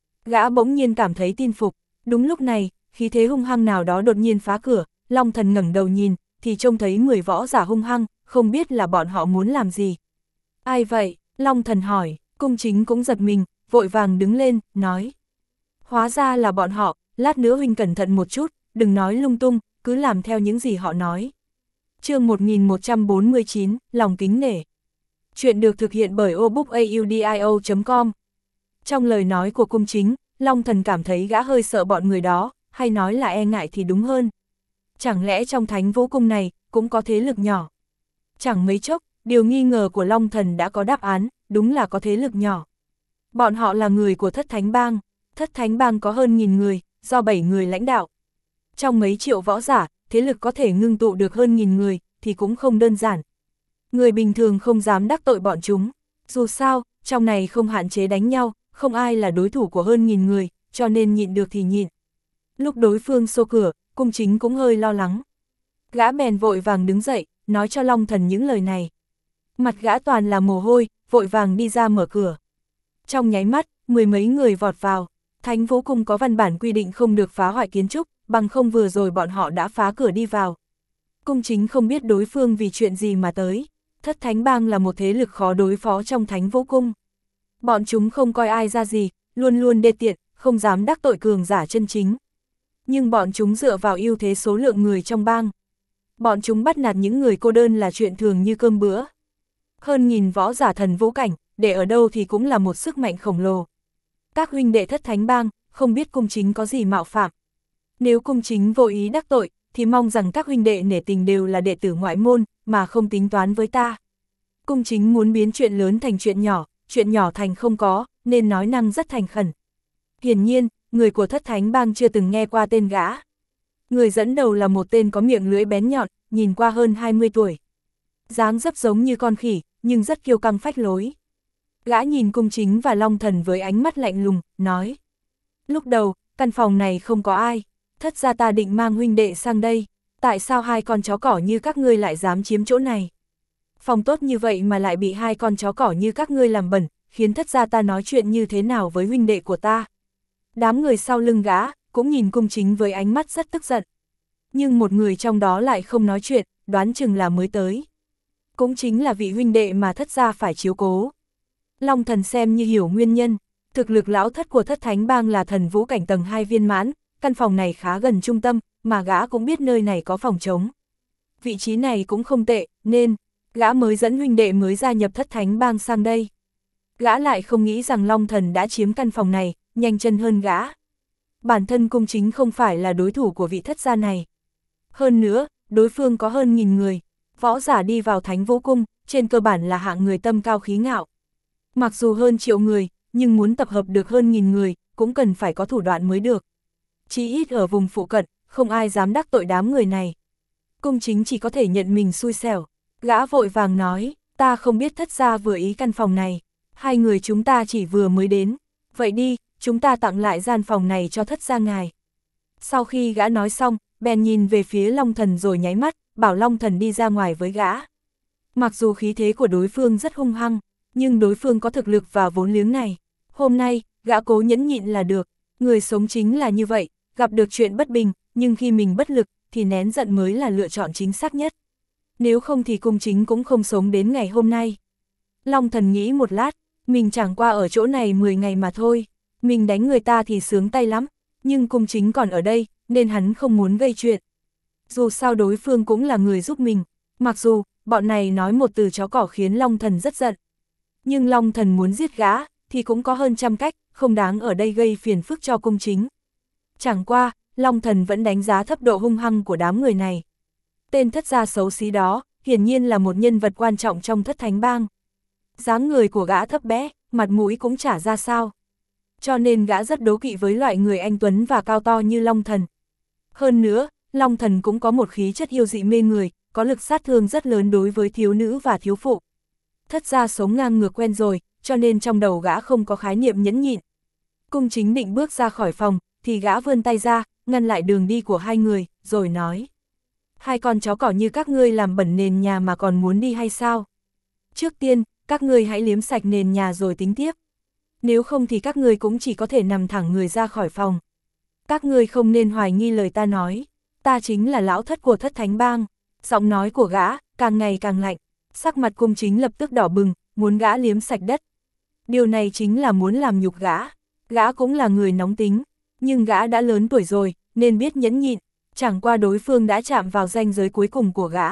Gã bỗng nhiên cảm thấy tin phục, đúng lúc này, khí thế hung hăng nào đó đột nhiên phá cửa, Long Thần ngẩng đầu nhìn, thì trông thấy mười võ giả hung hăng, không biết là bọn họ muốn làm gì. Ai vậy? Long Thần hỏi, cung chính cũng giật mình, vội vàng đứng lên, nói. Hóa ra là bọn họ, lát nữa huynh cẩn thận một chút, đừng nói lung tung, cứ làm theo những gì họ nói. Chương một nghìn một trăm bốn mươi chín, lòng kính nể. Chuyện được thực hiện bởi obookaudio chấm com. Trong lời nói của cung chính, Long Thần cảm thấy gã hơi sợ bọn người đó, hay nói là e ngại thì đúng hơn. Chẳng lẽ trong Thánh Vũ Cung này, cũng có thế lực nhỏ? Chẳng mấy chốc, điều nghi ngờ của Long Thần đã có đáp án, đúng là có thế lực nhỏ. Bọn họ là người của Thất Thánh Bang. Thất Thánh Bang có hơn nghìn người, do bảy người lãnh đạo. Trong mấy triệu võ giả, thế lực có thể ngưng tụ được hơn nghìn người, thì cũng không đơn giản. Người bình thường không dám đắc tội bọn chúng. Dù sao, trong này không hạn chế đánh nhau, không ai là đối thủ của hơn nghìn người, cho nên nhịn được thì nhịn. Lúc đối phương xô cửa, cung chính cũng hơi lo lắng. Gã bèn vội vàng đứng dậy, nói cho Long Thần những lời này. Mặt gã toàn là mồ hôi, vội vàng đi ra mở cửa. Trong nháy mắt, mười mấy người vọt vào. Thánh Vũ Cung có văn bản quy định không được phá hoại kiến trúc, bằng không vừa rồi bọn họ đã phá cửa đi vào. Cung chính không biết đối phương vì chuyện gì mà tới. Thất Thánh Bang là một thế lực khó đối phó trong Thánh Vũ Cung. Bọn chúng không coi ai ra gì, luôn luôn đê tiện, không dám đắc tội cường giả chân chính. Nhưng bọn chúng dựa vào ưu thế số lượng người trong bang. Bọn chúng bắt nạt những người cô đơn là chuyện thường như cơm bữa. Hơn nghìn võ giả thần vũ cảnh, để ở đâu thì cũng là một sức mạnh khổng lồ. Các huynh đệ Thất Thánh Bang, không biết cung chính có gì mạo phạm. Nếu cung chính vô ý đắc tội, thì mong rằng các huynh đệ nể tình đều là đệ tử ngoại môn, mà không tính toán với ta. Cung chính muốn biến chuyện lớn thành chuyện nhỏ, chuyện nhỏ thành không có, nên nói năng rất thành khẩn. Hiển nhiên, người của Thất Thánh Bang chưa từng nghe qua tên gã. Người dẫn đầu là một tên có miệng lưỡi bén nhọn, nhìn qua hơn hai mươi tuổi. Dáng dấp giống như con khỉ, nhưng rất kiêu căng phách lối. Gã nhìn cung chính và Long Thần với ánh mắt lạnh lùng, nói. Lúc đầu, căn phòng này không có ai, thất ra ta định mang huynh đệ sang đây, tại sao hai con chó cỏ như các ngươi lại dám chiếm chỗ này? Phòng tốt như vậy mà lại bị hai con chó cỏ như các ngươi làm bẩn, khiến thất ra ta nói chuyện như thế nào với huynh đệ của ta? Đám người sau lưng gã, cũng nhìn cung chính với ánh mắt rất tức giận. Nhưng một người trong đó lại không nói chuyện, đoán chừng là mới tới. Cũng chính là vị huynh đệ mà thất ra phải chiếu cố. Long Thần xem như hiểu nguyên nhân, Thực lực lão thất của thất thánh bang là thần vũ cảnh tầng hai viên mãn, căn phòng này khá gần trung tâm, mà gã cũng biết nơi này có phòng trống. Vị trí này cũng không tệ, nên, gã mới dẫn huynh đệ mới gia nhập thất thánh bang sang đây. Gã lại không nghĩ rằng Long Thần đã chiếm căn phòng này, nhanh chân hơn gã. Bản thân Cung Chính không phải là đối thủ của vị thất gia này. Hơn nữa, đối phương có hơn nghìn người, võ giả đi vào Thánh Vũ Cung, trên cơ bản là hạng người tâm cao khí ngạo. Mặc dù hơn triệu người, nhưng muốn tập hợp được hơn nghìn người, cũng cần phải có thủ đoạn mới được. Chỉ ít ở vùng phụ cận, không ai dám đắc tội đám người này. Cung Chính chỉ có thể nhận mình xui xẻo. Gã vội vàng nói, ta không biết thất gia vừa ý căn phòng này. Hai người chúng ta chỉ vừa mới đến. Vậy đi, chúng ta tặng lại gian phòng này cho thất gia ngài. Sau khi gã nói xong, bèn nhìn về phía Long Thần rồi nháy mắt, bảo Long Thần đi ra ngoài với gã. Mặc dù khí thế của đối phương rất hung hăng, nhưng đối phương có thực lực và vốn liếng này. Hôm nay, gã cố nhẫn nhịn là được. Người sống chính là như vậy, gặp được chuyện bất bình, nhưng khi mình bất lực, thì nén giận mới là lựa chọn chính xác nhất. Nếu không thì Cung Chính cũng không sống đến ngày hôm nay. Long Thần nghĩ một lát, mình chẳng qua ở chỗ này mười ngày mà thôi. Mình đánh người ta thì sướng tay lắm, nhưng Cung Chính còn ở đây, nên hắn không muốn gây chuyện. Dù sao đối phương cũng là người giúp mình, mặc dù, bọn này nói một từ chó cỏ khiến Long Thần rất giận. Nhưng Long Thần muốn giết gã, thì cũng có hơn trăm cách, không đáng ở đây gây phiền phức cho Cung Chính. Chẳng qua, Long Thần vẫn đánh giá thấp độ hung hăng của đám người này. Tên thất gia xấu xí đó, hiển nhiên là một nhân vật quan trọng trong thất thánh bang. Dáng người của gã thấp bé, mặt mũi cũng chả ra sao. Cho nên gã rất đố kỵ với loại người anh tuấn và cao to như Long Thần. Hơn nữa, Long Thần cũng có một khí chất yêu dị mê người, có lực sát thương rất lớn đối với thiếu nữ và thiếu phụ. Thất gia sống ngang ngược quen rồi, cho nên trong đầu gã không có khái niệm nhẫn nhịn. Cung Chính định bước ra khỏi phòng, thì gã vươn tay ra, ngăn lại đường đi của hai người, rồi nói. Hai con chó cỏ như các ngươi làm bẩn nền nhà mà còn muốn đi hay sao? Trước tiên, các ngươi hãy liếm sạch nền nhà rồi tính tiếp. Nếu không thì các ngươi cũng chỉ có thể nằm thẳng người ra khỏi phòng. Các ngươi không nên hoài nghi lời ta nói. Ta chính là lão thất của thất thánh bang. Giọng nói của gã, càng ngày càng lạnh. Sắc mặt Cung Chính lập tức đỏ bừng, muốn gã liếm sạch đất. Điều này chính là muốn làm nhục gã. Gã cũng là người nóng tính, nhưng gã đã lớn tuổi rồi, nên biết nhẫn nhịn. Chẳng qua đối phương đã chạm vào ranh giới cuối cùng của gã.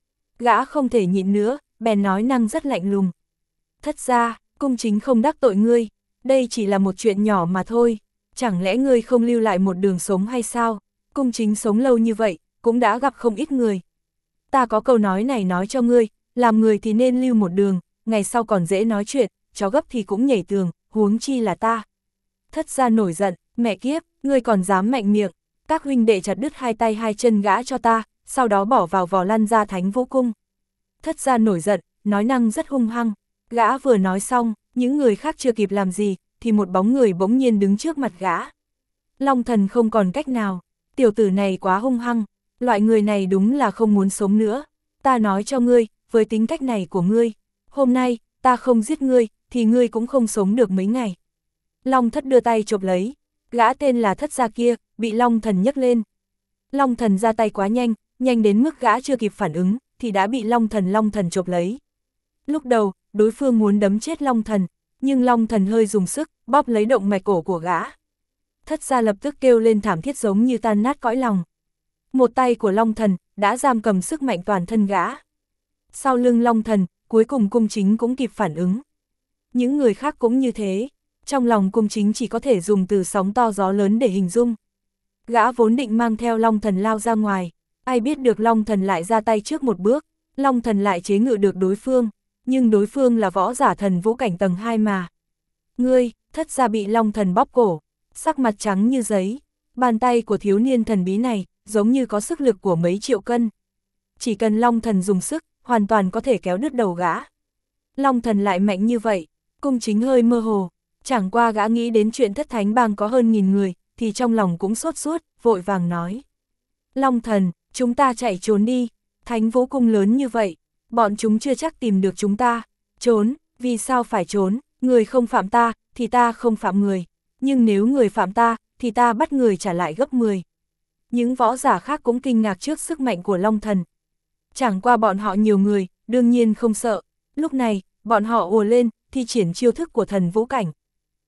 Gã không thể nhịn nữa, bèn nói năng rất lạnh lùng. Thất gia, Cung Chính không đắc tội ngươi, đây chỉ là một chuyện nhỏ mà thôi. Chẳng lẽ ngươi không lưu lại một đường sống hay sao? Cung Chính sống lâu như vậy, cũng đã gặp không ít người. Ta có câu nói này nói cho ngươi, làm người thì nên lưu một đường, ngày sau còn dễ nói chuyện, chó gấp thì cũng nhảy tường, huống chi là ta. Thất gia nổi giận, mẹ kiếp, ngươi còn dám mạnh miệng. Các huynh đệ chặt đứt hai tay hai chân gã cho ta, sau đó bỏ vào vò lăn ra Thánh Vũ Cung. Thất gia nổi giận, nói năng rất hung hăng. Gã vừa nói xong, những người khác chưa kịp làm gì, thì một bóng người bỗng nhiên đứng trước mặt gã. Long Thần không còn cách nào, tiểu tử này quá hung hăng, loại người này đúng là không muốn sống nữa. Ta nói cho ngươi, với tính cách này của ngươi, hôm nay, ta không giết ngươi, thì ngươi cũng không sống được mấy ngày. Long Thất đưa tay chộp lấy, gã tên là Thất gia kia, bị Long Thần nhấc lên. Long Thần ra tay quá nhanh, nhanh đến mức gã chưa kịp phản ứng, thì đã bị Long Thần Long Thần chộp lấy. Lúc đầu, đối phương muốn đấm chết Long Thần, nhưng Long Thần hơi dùng sức, bóp lấy động mạch cổ của gã. Thất gia lập tức kêu lên thảm thiết giống như tan nát cõi lòng. Một tay của Long Thần đã giam cầm sức mạnh toàn thân gã. Sau lưng Long Thần, cuối cùng Cung Chính cũng kịp phản ứng. Những người khác cũng như thế, trong lòng Cung Chính chỉ có thể dùng từ sóng to gió lớn để hình dung. Gã vốn định mang theo Long Thần lao ra ngoài, ai biết được Long Thần lại ra tay trước một bước, Long Thần lại chế ngự được đối phương, nhưng đối phương là võ giả thần vũ cảnh tầng hai mà. Ngươi, Thất gia bị Long Thần bóp cổ, sắc mặt trắng như giấy, bàn tay của thiếu niên thần bí này, giống như có sức lực của mấy triệu cân. Chỉ cần Long Thần dùng sức, hoàn toàn có thể kéo đứt đầu gã. Long Thần lại mạnh như vậy, Cung Chính hơi mơ hồ, chẳng qua gã nghĩ đến chuyện thất thánh bang có hơn nghìn người, thì trong lòng cũng sốt ruột, vội vàng nói. Long Thần, chúng ta chạy trốn đi, Thánh Vũ Cung lớn như vậy, bọn chúng chưa chắc tìm được chúng ta. Trốn, vì sao phải trốn, người không phạm ta, thì ta không phạm người. Nhưng nếu người phạm ta, thì ta bắt người trả lại gấp mười. Những võ giả khác cũng kinh ngạc trước sức mạnh của Long Thần. Chẳng qua bọn họ nhiều người, đương nhiên không sợ. Lúc này, bọn họ ùa lên, thi triển chiêu thức của thần vũ cảnh.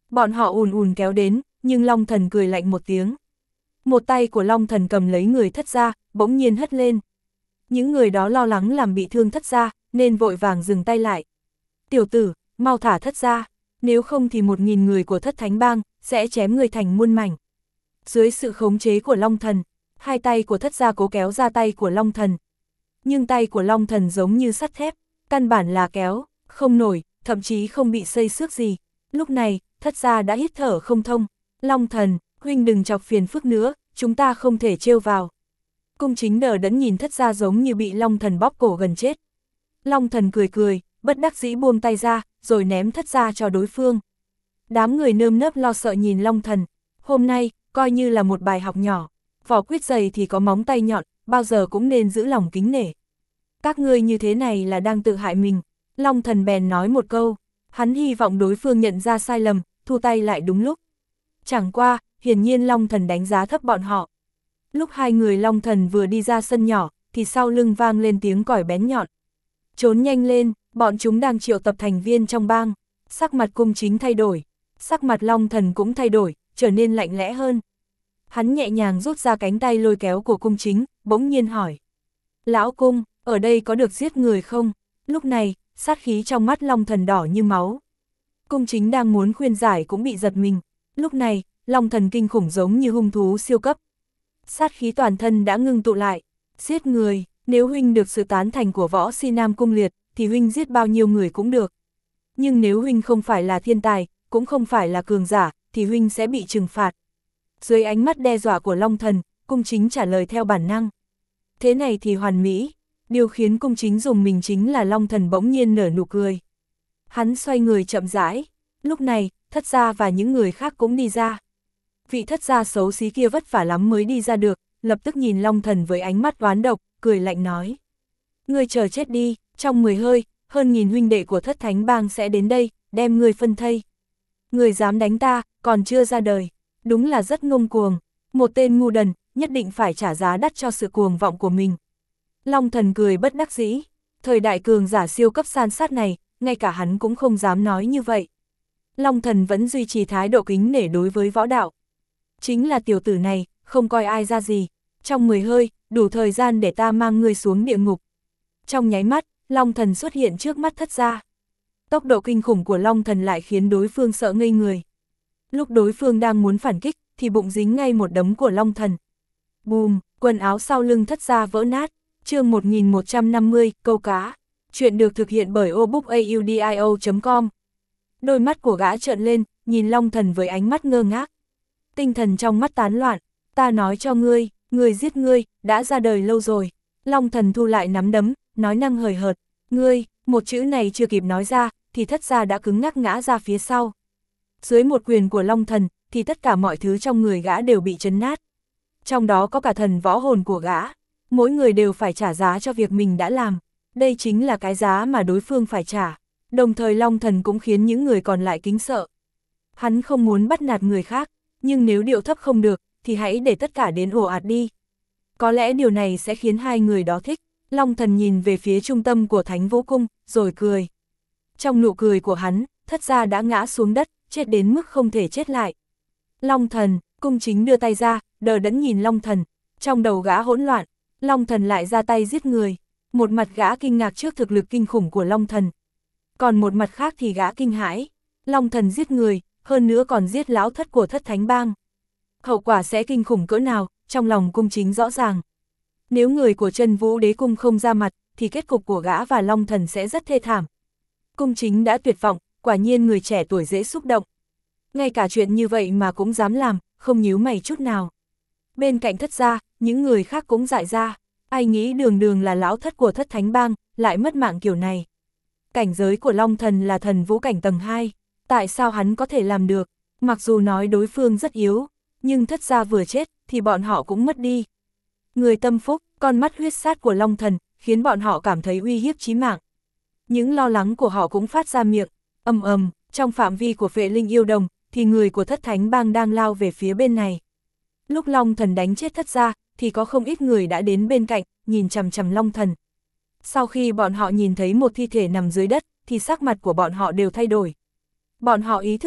Bọn họ ùn ùn kéo đến, nhưng Long Thần cười lạnh một tiếng. Một tay của Long Thần cầm lấy người Thất gia, bỗng nhiên hất lên. Những người đó lo lắng làm bị thương Thất gia, nên vội vàng dừng tay lại. Tiểu tử, mau thả Thất gia, nếu không thì một nghìn người của Thất Thánh Bang sẽ chém người thành muôn mảnh. Dưới sự khống chế của Long Thần, hai tay của Thất gia cố kéo ra tay của Long Thần. Nhưng tay của Long Thần giống như sắt thép, căn bản là kéo, không nổi, thậm chí không bị xây xước gì. Lúc này, Thất gia đã hít thở không thông. Long Thần, huynh đừng chọc phiền phức nữa, chúng ta không thể trêu vào. Cung Chính đờ đẫn nhìn Thất gia giống như bị Long Thần bóp cổ gần chết. Long Thần cười cười, bất đắc dĩ buông tay ra, rồi ném Thất gia cho đối phương. Đám người nơm nớp lo sợ nhìn Long Thần. Hôm nay, coi như là một bài học nhỏ. Vỏ quýt dày thì có móng tay nhọn, bao giờ cũng nên giữ lòng kính nể. Các ngươi như thế này là đang tự hại mình. Long Thần bèn nói một câu. Hắn hy vọng đối phương nhận ra sai lầm, thu tay lại đúng lúc. Chẳng qua, hiển nhiên Long Thần đánh giá thấp bọn họ. Lúc hai người Long Thần vừa đi ra sân nhỏ, thì sau lưng vang lên tiếng còi bén nhọn. Trốn nhanh lên, bọn chúng đang triệu tập thành viên trong bang. Sắc mặt Cung Chính thay đổi, sắc mặt Long Thần cũng thay đổi, trở nên lạnh lẽ hơn. Hắn nhẹ nhàng rút ra cánh tay lôi kéo của Cung Chính, bỗng nhiên hỏi. Lão Cung, ở đây có được giết người không? Lúc này, sát khí trong mắt Long Thần đỏ như máu. Cung Chính đang muốn khuyên giải cũng bị giật mình. Lúc này, Long Thần kinh khủng giống như hung thú siêu cấp. Sát khí toàn thân đã ngưng tụ lại. Giết người, nếu huynh được sự tán thành của võ si Nam Cung Liệt, thì huynh giết bao nhiêu người cũng được. Nhưng nếu huynh không phải là thiên tài, cũng không phải là cường giả, thì huynh sẽ bị trừng phạt. Dưới ánh mắt đe dọa của Long Thần, Cung Chính trả lời theo bản năng. Thế này thì hoàn mỹ. Điều khiến Cung Chính dùng mình chính là Long Thần bỗng nhiên nở nụ cười. Hắn xoay người chậm rãi. Lúc này, Thất gia và những người khác cũng đi ra. Vị Thất gia xấu xí kia vất vả lắm mới đi ra được, lập tức nhìn Long Thần với ánh mắt oán độc, cười lạnh nói. Ngươi chờ chết đi, trong mười hơi, hơn nghìn huynh đệ của Thất Thánh Bang sẽ đến đây, đem ngươi phân thây. Người dám đánh ta, còn chưa ra đời. Đúng là rất ngông cuồng. Một tên ngu đần, nhất định phải trả giá đắt cho sự cuồng vọng của mình. Long Thần cười bất đắc dĩ. Thời đại cường giả siêu cấp san sát này, ngay cả hắn cũng không dám nói như vậy. Long Thần vẫn duy trì thái độ kính nể đối với võ đạo. Chính là tiểu tử này, không coi ai ra gì. Trong mười hơi, đủ thời gian để ta mang ngươi xuống địa ngục. Trong nháy mắt, Long Thần xuất hiện trước mắt Thất gia. Tốc độ kinh khủng của Long Thần lại khiến đối phương sợ ngây người. Lúc đối phương đang muốn phản kích, thì bụng dính ngay một đấm của Long Thần. Bùm, quần áo sau lưng Thất gia vỡ nát. Chương một nghìn một trăm năm mươi, câu cá. Chuyện được thực hiện bởi obookaudio chấm com. Đôi mắt của gã trợn lên, nhìn Long Thần với ánh mắt ngơ ngác. Tinh thần trong mắt tán loạn. Ta nói cho ngươi, người giết ngươi, đã ra đời lâu rồi. Long Thần thu lại nắm đấm, nói năng hời hợt. Ngươi, một chữ này chưa kịp nói ra, thì Thất gia đã cứng ngắc ngã ra phía sau. Dưới một quyền của Long Thần, thì tất cả mọi thứ trong người gã đều bị chấn nát. Trong đó có cả thần võ hồn của gã. Mỗi người đều phải trả giá cho việc mình đã làm. Đây chính là cái giá mà đối phương phải trả. Đồng thời Long Thần cũng khiến những người còn lại kính sợ. Hắn không muốn bắt nạt người khác, nhưng nếu điệu thấp không được, thì hãy để tất cả đến ồ ạt đi. Có lẽ điều này sẽ khiến hai người đó thích. Long Thần nhìn về phía trung tâm của Thánh Vũ Cung, rồi cười. Trong nụ cười của hắn, Thất gia đã ngã xuống đất, chết đến mức không thể chết lại. Long Thần, Cung Chính đưa tay ra, đờ đẫn nhìn Long Thần. Trong đầu gã hỗn loạn, Long Thần lại ra tay giết người. Một mặt gã kinh ngạc trước thực lực kinh khủng của Long Thần. Còn một mặt khác thì gã kinh hãi. Long Thần giết người, hơn nữa còn giết lão thất của Thất Thánh Bang. Hậu quả sẽ kinh khủng cỡ nào, trong lòng Cung Chính rõ ràng. Nếu người của Chân Vũ Đế Cung không ra mặt, thì kết cục của gã và Long Thần sẽ rất thê thảm. Cung Chính đã tuyệt vọng, quả nhiên người trẻ tuổi dễ xúc động. Ngay cả chuyện như vậy mà cũng dám làm, không nhíu mày chút nào. Bên cạnh Thất gia, những người khác cũng dại ra. Ai nghĩ đường đường là lão thất của Thất Thánh Bang, lại mất mạng kiểu này. Cảnh giới của Long Thần là thần vũ cảnh tầng hai. Tại sao hắn có thể làm được? Mặc dù nói đối phương rất yếu, nhưng Thất gia vừa chết, thì bọn họ cũng mất đi. Người tâm phúc, con mắt huyết sát của Long Thần, khiến bọn họ cảm thấy uy hiếp chí mạng. Những lo lắng của họ cũng phát ra miệng. Ầm ầm, trong phạm vi của Phệ Linh Yêu Đồng, thì người của Thất Thánh Bang đang lao về phía bên này. Lúc Long Thần đánh chết Thất gia, thì có không ít người đã đến bên cạnh, nhìn chằm chằm Long Thần. Sau khi bọn họ nhìn thấy một thi thể nằm dưới đất, thì sắc mặt của bọn họ đều thay đổi. Bọn họ ý thức được,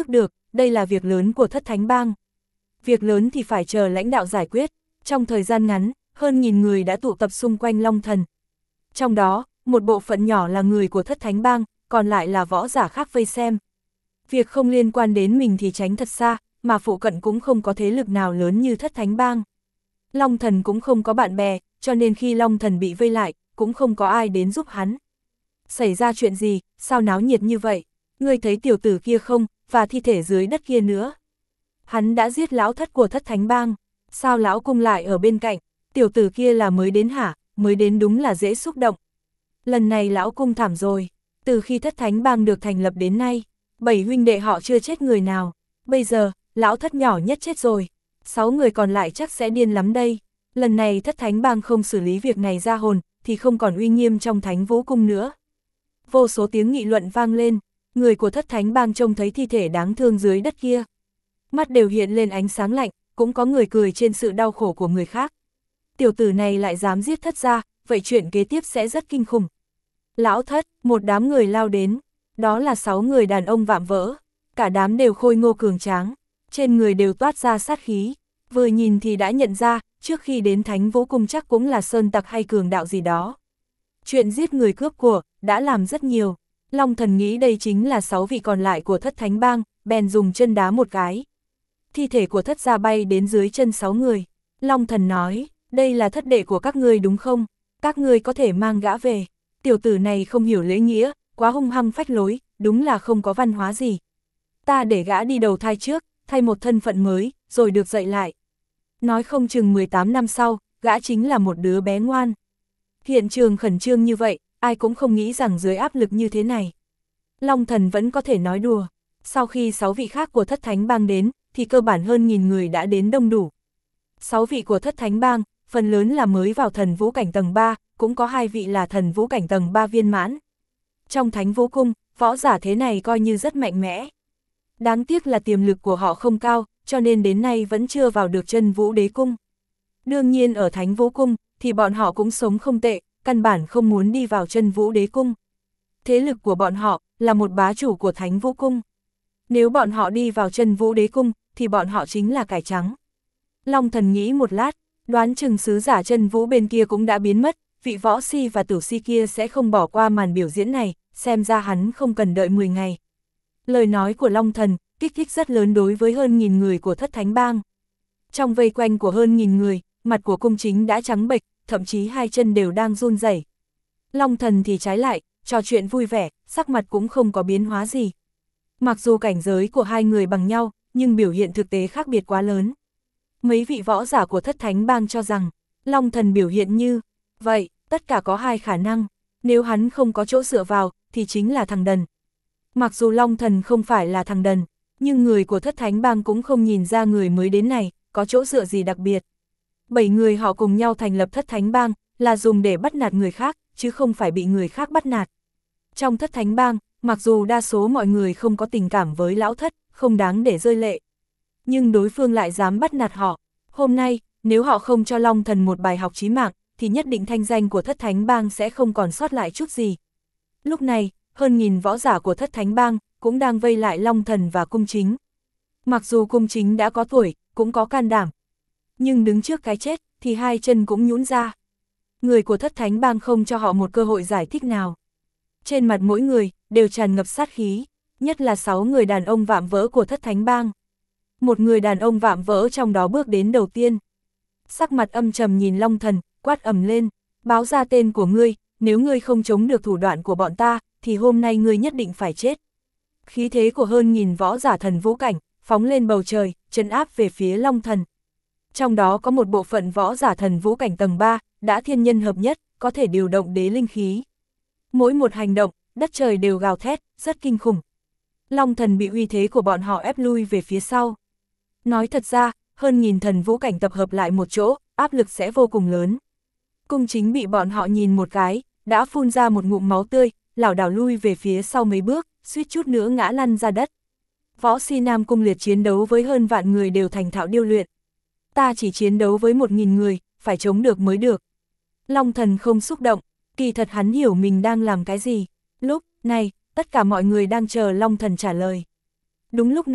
đây là việc lớn của thất thánh bang. Việc lớn thì phải chờ lãnh đạo giải quyết, trong thời gian ngắn, hơn nghìn người đã tụ tập xung quanh Long Thần. Trong đó, một bộ phận nhỏ là người của thất thánh bang, còn lại là võ giả khác vây xem. Việc không liên quan đến mình thì tránh thật xa, mà phụ cận cũng không có thế lực nào lớn như thất thánh bang. Long Thần cũng không có bạn bè, cho nên khi Long Thần bị vây lại, cũng không có ai đến giúp hắn. Xảy ra chuyện gì, sao náo nhiệt như vậy? Ngươi thấy tiểu tử kia không, và thi thể dưới đất kia nữa. Hắn đã giết lão thất của thất thánh bang, sao lão cung lại ở bên cạnh? Tiểu tử kia là mới đến hả? Mới đến đúng là dễ xúc động. Lần này lão cung thảm rồi, từ khi thất thánh bang được thành lập đến nay, bảy huynh đệ họ chưa chết người nào. Bây giờ, lão thất nhỏ nhất chết rồi, sáu người còn lại chắc sẽ điên lắm đây. Lần này thất thánh bang không xử lý việc này ra hồn, thì không còn uy nghiêm trong thánh vũ cung nữa. Vô số tiếng nghị luận vang lên, người của thất thánh bang trông thấy thi thể đáng thương dưới đất kia. Mắt đều hiện lên ánh sáng lạnh, cũng có người cười trên sự đau khổ của người khác. Tiểu tử này lại dám giết thất gia, vậy chuyện kế tiếp sẽ rất kinh khủng. Lão thất, một đám người lao đến, đó là sáu người đàn ông vạm vỡ, cả đám đều khôi ngô cường tráng, trên người đều toát ra sát khí, vừa nhìn thì đã nhận ra, trước khi đến thánh vũ cung chắc cũng là sơn tặc hay cường đạo gì đó. Chuyện giết người cướp của, đã làm rất nhiều, Long Thần nghĩ đây chính là sáu vị còn lại của thất thánh bang, bèn dùng chân đá một cái. Thi thể của thất gia bay đến dưới chân sáu người, Long Thần nói, đây là thất đệ của các ngươi đúng không? Các ngươi có thể mang gã về. Tiểu tử này không hiểu lễ nghĩa, quá hung hăng phách lối, đúng là không có văn hóa gì. Ta để gã đi đầu thai trước, thay một thân phận mới, rồi được dạy lại. Nói không chừng mười tám năm sau, gã chính là một đứa bé ngoan. Hiện trường khẩn trương như vậy, ai cũng không nghĩ rằng dưới áp lực như thế này. Long Thần vẫn có thể nói đùa. Sau khi sáu vị khác của thất thánh bang đến, thì cơ bản hơn nghìn người đã đến đông đủ. Sáu vị của thất thánh bang, phần lớn là mới vào thần vũ cảnh tầng ba, cũng có hai vị là thần vũ cảnh tầng ba viên mãn. Trong thánh vũ cung, võ giả thế này coi như rất mạnh mẽ. Đáng tiếc là tiềm lực của họ không cao, cho nên đến nay vẫn chưa vào được chân vũ đế cung. Đương nhiên ở thánh vũ cung, thì bọn họ cũng sống không tệ, căn bản không muốn đi vào chân vũ đế cung. Thế lực của bọn họ, là một bá chủ của thánh vũ cung. Nếu bọn họ đi vào chân vũ đế cung, thì bọn họ chính là cải trắng. Long Thần nghĩ một lát, đoán chừng sứ giả chân vũ bên kia cũng đã biến mất, vị võ si và tử si kia sẽ không bỏ qua màn biểu diễn này, xem ra hắn không cần đợi mười ngày. Lời nói của Long Thần, kích thích rất lớn đối với hơn nghìn người của thất thánh bang. Trong vây quanh của hơn nghìn người, mặt của cung chính đã trắng bệch, thậm chí hai chân đều đang run rẩy. Long Thần thì trái lại, trò chuyện vui vẻ, sắc mặt cũng không có biến hóa gì. Mặc dù cảnh giới của hai người bằng nhau, nhưng biểu hiện thực tế khác biệt quá lớn. Mấy vị võ giả của thất thánh bang cho rằng, Long Thần biểu hiện như vậy, tất cả có hai khả năng, nếu hắn không có chỗ dựa vào, thì chính là thằng đần. Mặc dù Long Thần không phải là thằng đần, nhưng người của thất thánh bang cũng không nhìn ra người mới đến này, có chỗ dựa gì đặc biệt. Bảy người họ cùng nhau thành lập thất thánh bang, là dùng để bắt nạt người khác, chứ không phải bị người khác bắt nạt. Trong thất thánh bang, mặc dù đa số mọi người không có tình cảm với lão thất, không đáng để rơi lệ. Nhưng đối phương lại dám bắt nạt họ. Hôm nay, nếu họ không cho Long Thần một bài học chí mạng, thì nhất định thanh danh của thất thánh bang sẽ không còn sót lại chút gì. Lúc này, hơn nghìn võ giả của thất thánh bang, cũng đang vây lại Long Thần và cung chính. Mặc dù cung chính đã có tuổi, cũng có can đảm. Nhưng đứng trước cái chết, thì hai chân cũng nhũn ra. Người của thất thánh bang không cho họ một cơ hội giải thích nào. Trên mặt mỗi người, đều tràn ngập sát khí, nhất là sáu người đàn ông vạm vỡ của thất thánh bang. Một người đàn ông vạm vỡ trong đó bước đến đầu tiên. Sắc mặt âm trầm nhìn Long Thần, quát ầm lên, báo ra tên của ngươi, nếu ngươi không chống được thủ đoạn của bọn ta, thì hôm nay ngươi nhất định phải chết. Khí thế của hơn nghìn võ giả thần vũ cảnh, phóng lên bầu trời, trấn áp về phía Long Thần. Trong đó có một bộ phận võ giả thần vũ cảnh tầng ba, đã thiên nhân hợp nhất, có thể điều động đế linh khí. Mỗi một hành động, đất trời đều gào thét, rất kinh khủng. Long Thần bị uy thế của bọn họ ép lui về phía sau. Nói thật ra, hơn nghìn thần vũ cảnh tập hợp lại một chỗ, áp lực sẽ vô cùng lớn. Cung chính bị bọn họ nhìn một cái, đã phun ra một ngụm máu tươi, lảo đảo lui về phía sau mấy bước, suýt chút nữa ngã lăn ra đất. Võ si Nam Cung Liệt chiến đấu với hơn vạn người đều thành thạo điêu luyện. Ta chỉ chiến đấu với một nghìn người, phải chống được mới được. Long Thần không xúc động, kỳ thật hắn hiểu mình đang làm cái gì. Lúc này, tất cả mọi người đang chờ Long Thần trả lời. Đúng lúc này,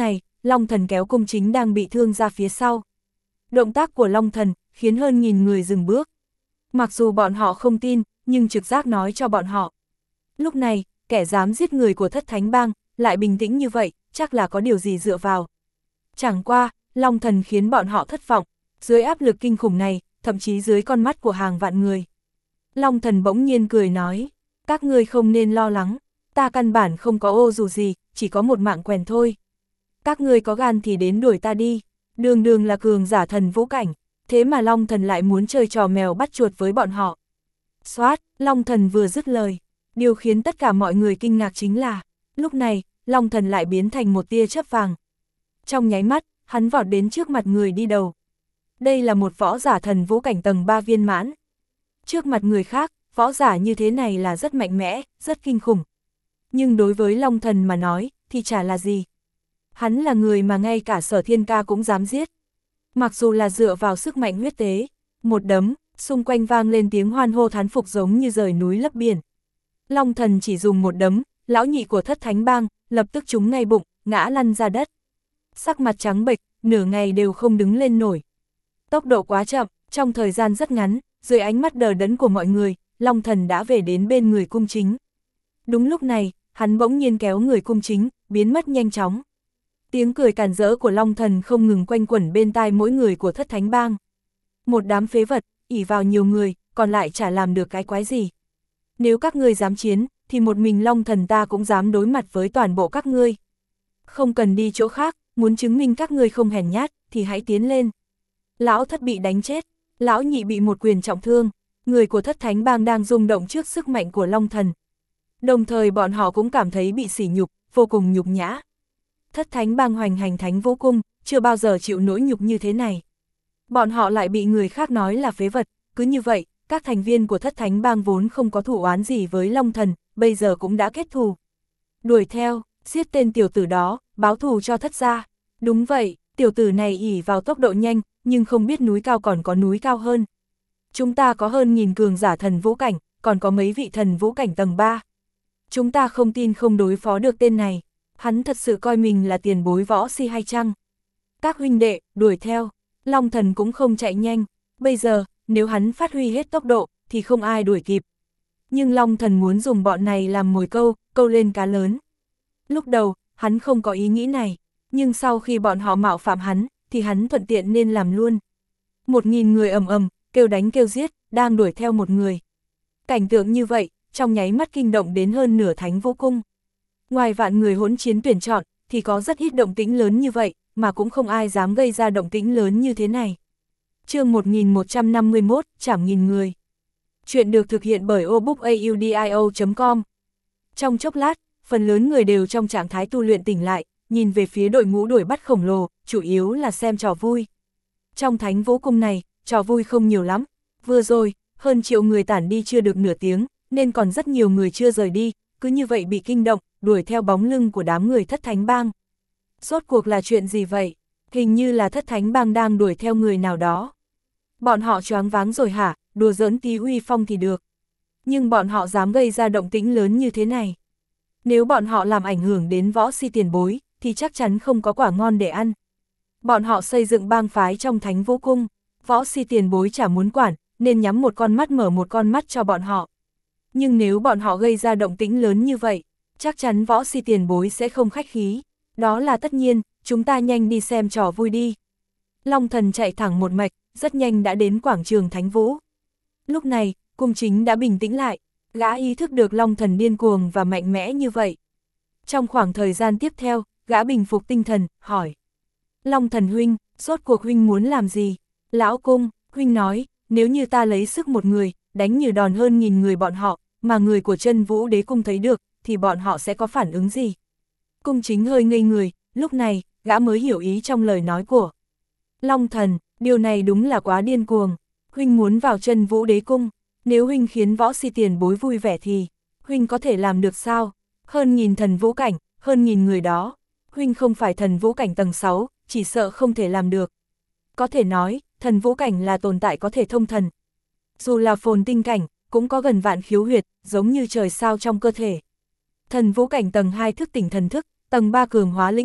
Long Thần kéo cung chính đang bị thương ra phía sau. Động tác của Long Thần khiến hơn nghìn người dừng bước. Mặc dù bọn họ không tin, nhưng trực giác nói cho bọn họ. Lúc này, kẻ dám giết người của Thất Thánh Bang, lại bình tĩnh như vậy, chắc là có điều gì dựa vào. Chẳng qua, Long Thần khiến bọn họ thất vọng, dưới áp lực kinh khủng này, thậm chí dưới con mắt của hàng vạn người. Long Thần bỗng nhiên cười nói, các ngươi không nên lo lắng, ta căn bản không có ô dù gì, chỉ có một mạng quèn thôi. Các ngươi có gan thì đến đuổi ta đi, đường đường là cường giả thần vũ cảnh, thế mà Long Thần lại muốn chơi trò mèo bắt chuột với bọn họ. Xoát, Long Thần vừa dứt lời, điều khiến tất cả mọi người kinh ngạc chính là, lúc này, Long Thần lại biến thành một tia chớp vàng. Trong nháy mắt, hắn vọt đến trước mặt người đi đầu. Đây là một võ giả thần vũ cảnh tầng ba viên mãn. Trước mặt người khác, võ giả như thế này là rất mạnh mẽ, rất kinh khủng. Nhưng đối với Long Thần mà nói, thì chả là gì. Hắn là người mà ngay cả Sở Thiên Ca cũng dám giết. Mặc dù là dựa vào sức mạnh huyết tế, một đấm, xung quanh vang lên tiếng hoan hô thán phục giống như rời núi lấp biển. Long Thần chỉ dùng một đấm, lão nhị của Thất Thánh Bang, lập tức trúng ngay bụng, ngã lăn ra đất. Sắc mặt trắng bệch, nửa ngày đều không đứng lên nổi. Tốc độ quá chậm, trong thời gian rất ngắn, dưới ánh mắt đờ đẫn của mọi người, Long Thần đã về đến bên người cung chính. Đúng lúc này, hắn bỗng nhiên kéo người cung chính, biến mất nhanh chóng. Tiếng cười càn rỡ của Long Thần không ngừng quanh quẩn bên tai mỗi người của Thất Thánh Bang. Một đám phế vật, ỷ vào nhiều người, còn lại chả làm được cái quái gì. Nếu các ngươi dám chiến, thì một mình Long Thần ta cũng dám đối mặt với toàn bộ các ngươi. Không cần đi chỗ khác, muốn chứng minh các ngươi không hèn nhát, thì hãy tiến lên. Lão Thất bị đánh chết, lão nhị bị một quyền trọng thương, người của Thất Thánh Bang đang rung động trước sức mạnh của Long Thần. Đồng thời bọn họ cũng cảm thấy bị sỉ nhục, vô cùng nhục nhã. Thất Thánh Bang hoành hành Thánh Vũ Cung, chưa bao giờ chịu nỗi nhục như thế này. Bọn họ lại bị người khác nói là phế vật, cứ như vậy, các thành viên của Thất Thánh Bang vốn không có thù oán gì với Long Thần, bây giờ cũng đã kết thù. Đuổi theo, giết tên tiểu tử đó, báo thù cho Thất gia. Đúng vậy, tiểu tử này ỷ vào tốc độ nhanh, nhưng không biết núi cao còn có núi cao hơn. Chúng ta có hơn nghìn cường giả thần vũ cảnh, còn có mấy vị thần vũ cảnh tầng ba. Chúng ta không tin không đối phó được tên này, hắn thật sự coi mình là tiền bối võ si hay chăng? Các huynh đệ, đuổi theo, Long Thần cũng không chạy nhanh, bây giờ, nếu hắn phát huy hết tốc độ, thì không ai đuổi kịp. Nhưng Long Thần muốn dùng bọn này làm mồi câu, câu lên cá lớn. Lúc đầu, hắn không có ý nghĩ này, nhưng sau khi bọn họ mạo phạm hắn, thì hắn thuận tiện nên làm luôn. Một nghìn người ầm ầm, kêu đánh kêu giết, đang đuổi theo một người. Cảnh tượng như vậy, trong nháy mắt kinh động đến hơn nửa Thánh Vũ Cung. Ngoài vạn người hỗn chiến tuyển chọn, thì có rất ít động tĩnh lớn như vậy, mà cũng không ai dám gây ra động tĩnh lớn như thế này. Chương một nghìn một trăm năm mươi mốt, chảm nghìn người. Chuyện được thực hiện bởi obookaudio chấm com. Trong chốc lát, phần lớn người đều trong trạng thái tu luyện tỉnh lại, nhìn về phía đội ngũ đuổi bắt khổng lồ, chủ yếu là xem trò vui. Trong Thánh Vũ Cung này, trò vui không nhiều lắm. Vừa rồi, hơn triệu người tản đi chưa được nửa tiếng, nên còn rất nhiều người chưa rời đi, cứ như vậy bị kinh động, đuổi theo bóng lưng của đám người Thất Thánh Bang. Rốt cuộc là chuyện gì vậy? Hình như là Thất Thánh Bang đang đuổi theo người nào đó. Bọn họ choáng váng rồi hả? Đùa giỡn tí uy phong thì được. Nhưng bọn họ dám gây ra động tĩnh lớn như thế này. Nếu bọn họ làm ảnh hưởng đến võ si tiền bối, thì chắc chắn không có quả ngon để ăn. Bọn họ xây dựng bang phái trong Thánh Vũ Cung, võ si tiền bối chả muốn quản, nên nhắm một con mắt mở một con mắt cho bọn họ. Nhưng nếu bọn họ gây ra động tĩnh lớn như vậy, chắc chắn võ si tiền bối sẽ không khách khí. Đó là tất nhiên, chúng ta nhanh đi xem trò vui đi. Long Thần chạy thẳng một mạch, rất nhanh đã đến quảng trường Thánh Vũ. Lúc này, cung chính đã bình tĩnh lại, gã ý thức được Long Thần điên cuồng và mạnh mẽ như vậy. Trong khoảng thời gian tiếp theo, gã bình phục tinh thần, hỏi. Long Thần huynh, rốt cuộc huynh muốn làm gì? Lão Cung, huynh nói, nếu như ta lấy sức một người, đánh như đòn hơn nghìn người bọn họ, mà người của Chân Vũ Đế Cung thấy được, thì bọn họ sẽ có phản ứng gì? Cung chính hơi ngây người, lúc này, gã mới hiểu ý trong lời nói của Long Thần, điều này đúng là quá điên cuồng. Huynh muốn vào Chân Vũ Đế Cung, nếu huynh khiến võ si tiền bối vui vẻ thì, huynh có thể làm được sao? Hơn nghìn thần vũ cảnh, hơn nghìn người đó, huynh không phải thần vũ cảnh tầng sáu, chỉ sợ không thể làm được. Có thể nói, thần vũ cảnh là tồn tại có thể thông thần. Dù là phồn tinh cảnh, cũng có gần vạn khiếu huyệt, giống như trời sao trong cơ thể. Thần vũ cảnh tầng hai thức tỉnh thần thức, tầng ba cường hóa lĩnh vực,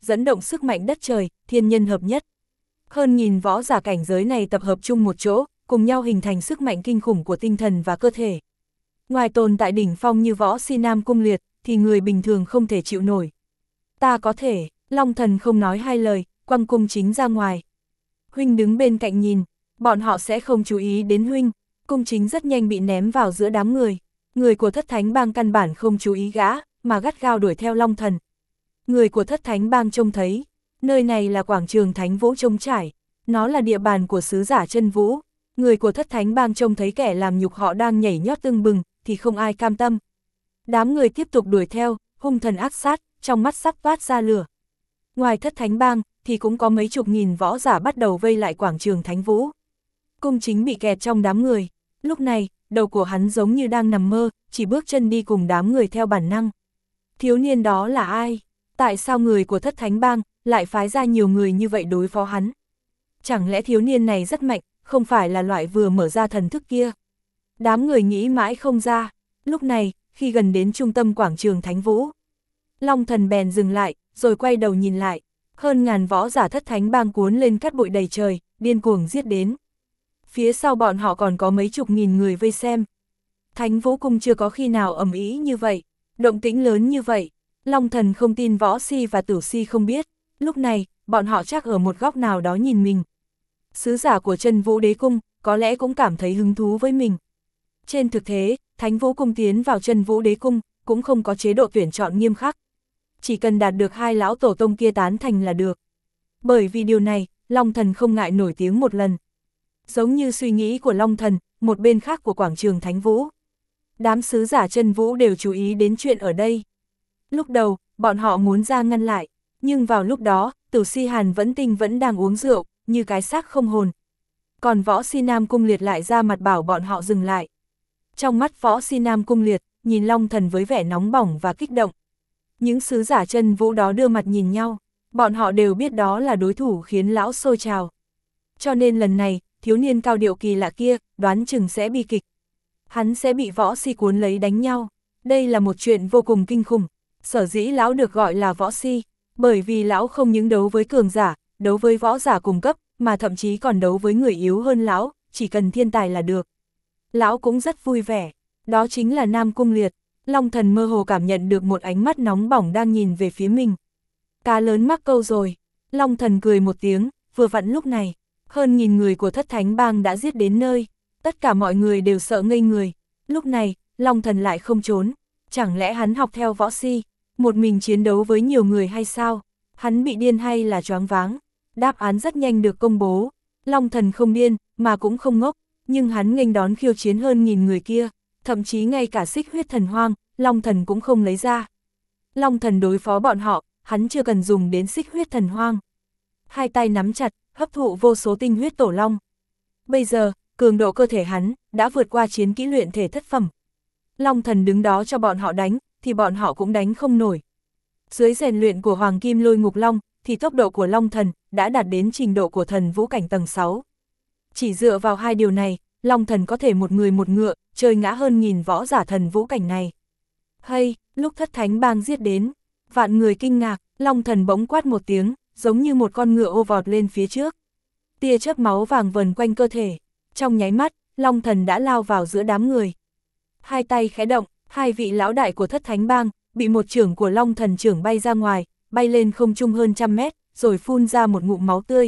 dẫn động sức mạnh đất trời, thiên nhân hợp nhất. Hơn nghìn võ giả cảnh giới này tập hợp chung một chỗ, cùng nhau hình thành sức mạnh kinh khủng của tinh thần và cơ thể. Ngoài tồn tại đỉnh phong như võ si Nam Cung Liệt, thì người bình thường không thể chịu nổi. Ta có thể, Long Thần không nói hai lời, quăng cung chính ra ngoài. Huynh đứng bên cạnh nhìn, bọn họ sẽ không chú ý đến huynh. Cung chính rất nhanh bị ném vào giữa đám người. Người của Thất Thánh Bang căn bản không chú ý gã, mà gắt gao đuổi theo Long Thần. Người của Thất Thánh Bang trông thấy, nơi này là quảng trường Thánh Vũ trống trải, nó là địa bàn của sứ giả Chân Vũ. Người của Thất Thánh Bang trông thấy kẻ làm nhục họ đang nhảy nhót tưng bừng, thì không ai cam tâm. Đám người tiếp tục đuổi theo, hung thần ác sát, trong mắt sắp toát ra lửa. Ngoài Thất Thánh Bang, thì cũng có mấy chục nghìn võ giả bắt đầu vây lại quảng trường Thánh Vũ. Cung chính bị kẹt trong đám người, lúc này, đầu của hắn giống như đang nằm mơ, chỉ bước chân đi cùng đám người theo bản năng. Thiếu niên đó là ai? Tại sao người của Thất Thánh Bang lại phái ra nhiều người như vậy đối phó hắn? Chẳng lẽ thiếu niên này rất mạnh, không phải là loại vừa mở ra thần thức kia? Đám người nghĩ mãi không ra. Lúc này, khi gần đến trung tâm quảng trường Thánh Vũ, Long Thần bèn dừng lại, rồi quay đầu nhìn lại. Hơn ngàn võ giả Thất Thánh Bang cuốn lên cát bụi đầy trời, điên cuồng giết đến. Phía sau bọn họ còn có mấy chục nghìn người vây xem. Thánh Vũ Cung chưa có khi nào ầm ĩ như vậy, động tĩnh lớn như vậy. Long Thần không tin Võ Si và Tử Si không biết, lúc này, bọn họ chắc ở một góc nào đó nhìn mình. Sứ giả của Chân Vũ Đế Cung, có lẽ cũng cảm thấy hứng thú với mình. Trên thực tế, Thánh Vũ Cung tiến vào Chân Vũ Đế Cung, cũng không có chế độ tuyển chọn nghiêm khắc. Chỉ cần đạt được hai lão tổ tông kia tán thành là được. Bởi vì điều này, Long Thần không ngại nổi tiếng một lần. Giống như suy nghĩ của Long Thần, một bên khác của quảng trường Thánh Vũ. Đám sứ giả Chân Vũ đều chú ý đến chuyện ở đây. Lúc đầu, bọn họ muốn ra ngăn lại, nhưng vào lúc đó, Tử Si Hàn vẫn tinh vẫn đang uống rượu, như cái xác không hồn. Còn Võ Si Nam Cung Liệt lại ra mặt bảo bọn họ dừng lại. Trong mắt Võ Si Nam Cung Liệt, nhìn Long Thần với vẻ nóng bỏng và kích động. Những sứ giả Chân Vũ đó đưa mặt nhìn nhau, bọn họ đều biết đó là đối thủ khiến lão sôi trào. Cho nên lần này, thiếu niên cao điệu kỳ lạ kia, đoán chừng sẽ bi kịch. Hắn sẽ bị Võ Si cuốn lấy đánh nhau. Đây là một chuyện vô cùng kinh khủng. Sở dĩ lão được gọi là Võ Si, bởi vì lão không những đấu với cường giả, đấu với võ giả cùng cấp, mà thậm chí còn đấu với người yếu hơn lão, chỉ cần thiên tài là được. Lão cũng rất vui vẻ, đó chính là Nam Cung Liệt. Long Thần mơ hồ cảm nhận được một ánh mắt nóng bỏng đang nhìn về phía mình. Cá lớn mắc câu rồi. Long Thần cười một tiếng, vừa vặn lúc này, hơn nghìn người của Thất Thánh Bang đã giết đến nơi, tất cả mọi người đều sợ ngây người. Lúc này, Long Thần lại không trốn, chẳng lẽ hắn học theo Võ Si, một mình chiến đấu với nhiều người hay sao? Hắn bị điên hay là choáng váng? Đáp án rất nhanh được công bố. Long Thần không điên, mà cũng không ngốc, nhưng hắn nghênh đón khiêu chiến hơn nghìn người kia, thậm chí ngay cả xích huyết thần hoang, Long Thần cũng không lấy ra. Long Thần đối phó bọn họ, hắn chưa cần dùng đến xích huyết thần hoang. Hai tay nắm chặt, hấp thụ vô số tinh huyết tổ long. Bây giờ, cường độ cơ thể hắn đã vượt qua chiến kỹ luyện thể thất phẩm. Long Thần đứng đó cho bọn họ đánh, thì bọn họ cũng đánh không nổi. Dưới rèn luyện của Hoàng Kim Lôi Ngục Long, thì tốc độ của Long Thần đã đạt đến trình độ của thần vũ cảnh tầng sáu. Chỉ dựa vào hai điều này, Long Thần có thể một người một ngựa, chơi ngã hơn nghìn võ giả thần vũ cảnh này. Hay, lúc Thất Thánh Bang giết đến, vạn người kinh ngạc, Long Thần bỗng quát một tiếng, giống như một con ngựa ô vọt lên phía trước. Tia chớp máu vàng vần quanh cơ thể, trong nháy mắt, Long Thần đã lao vào giữa đám người. Hai tay khẽ động, hai vị lão đại của Thất Thánh Bang bị một chưởng của Long Thần chưởng bay ra ngoài, bay lên không trung hơn trăm mét, rồi phun ra một ngụm máu tươi.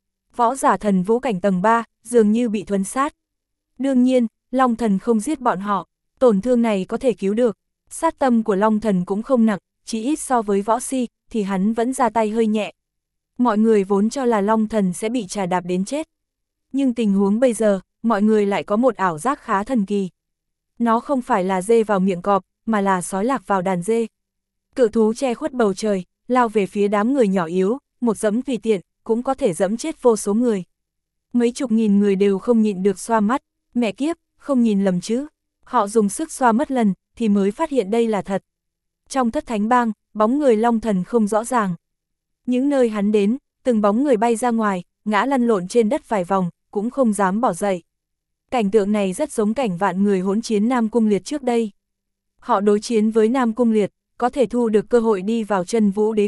Võ giả thần vũ cảnh tầng ba, dường như bị thuấn sát. Đương nhiên, Long Thần không giết bọn họ, tổn thương này có thể cứu được. Sát tâm của Long Thần cũng không nặng, chỉ ít so với Võ Si, thì hắn vẫn ra tay hơi nhẹ. Mọi người vốn cho là Long Thần sẽ bị trà đạp đến chết. Nhưng tình huống bây giờ, mọi người lại có một ảo giác khá thần kỳ. Nó không phải là dê vào miệng cọp, mà là sói lạc vào đàn dê. Cự thú che khuất bầu trời, lao về phía đám người nhỏ yếu, một dẫm tùy tiện, cũng có thể dẫm chết vô số người. Mấy chục nghìn người đều không nhịn được xoa mắt, mẹ kiếp, không nhìn lầm chứ. Họ dùng sức xoa mất lần, thì mới phát hiện đây là thật. Trong Thất Thánh Bang, bóng người Long Thần không rõ ràng. Những nơi hắn đến, từng bóng người bay ra ngoài, ngã lăn lộn trên đất vài vòng, cũng không dám bỏ dậy. Cảnh tượng này rất giống cảnh vạn người hỗn chiến Nam Cung Liệt trước đây. Họ đối chiến với Nam Cung Liệt, có thể thu được cơ hội đi vào Chân Vũ Đế Cung,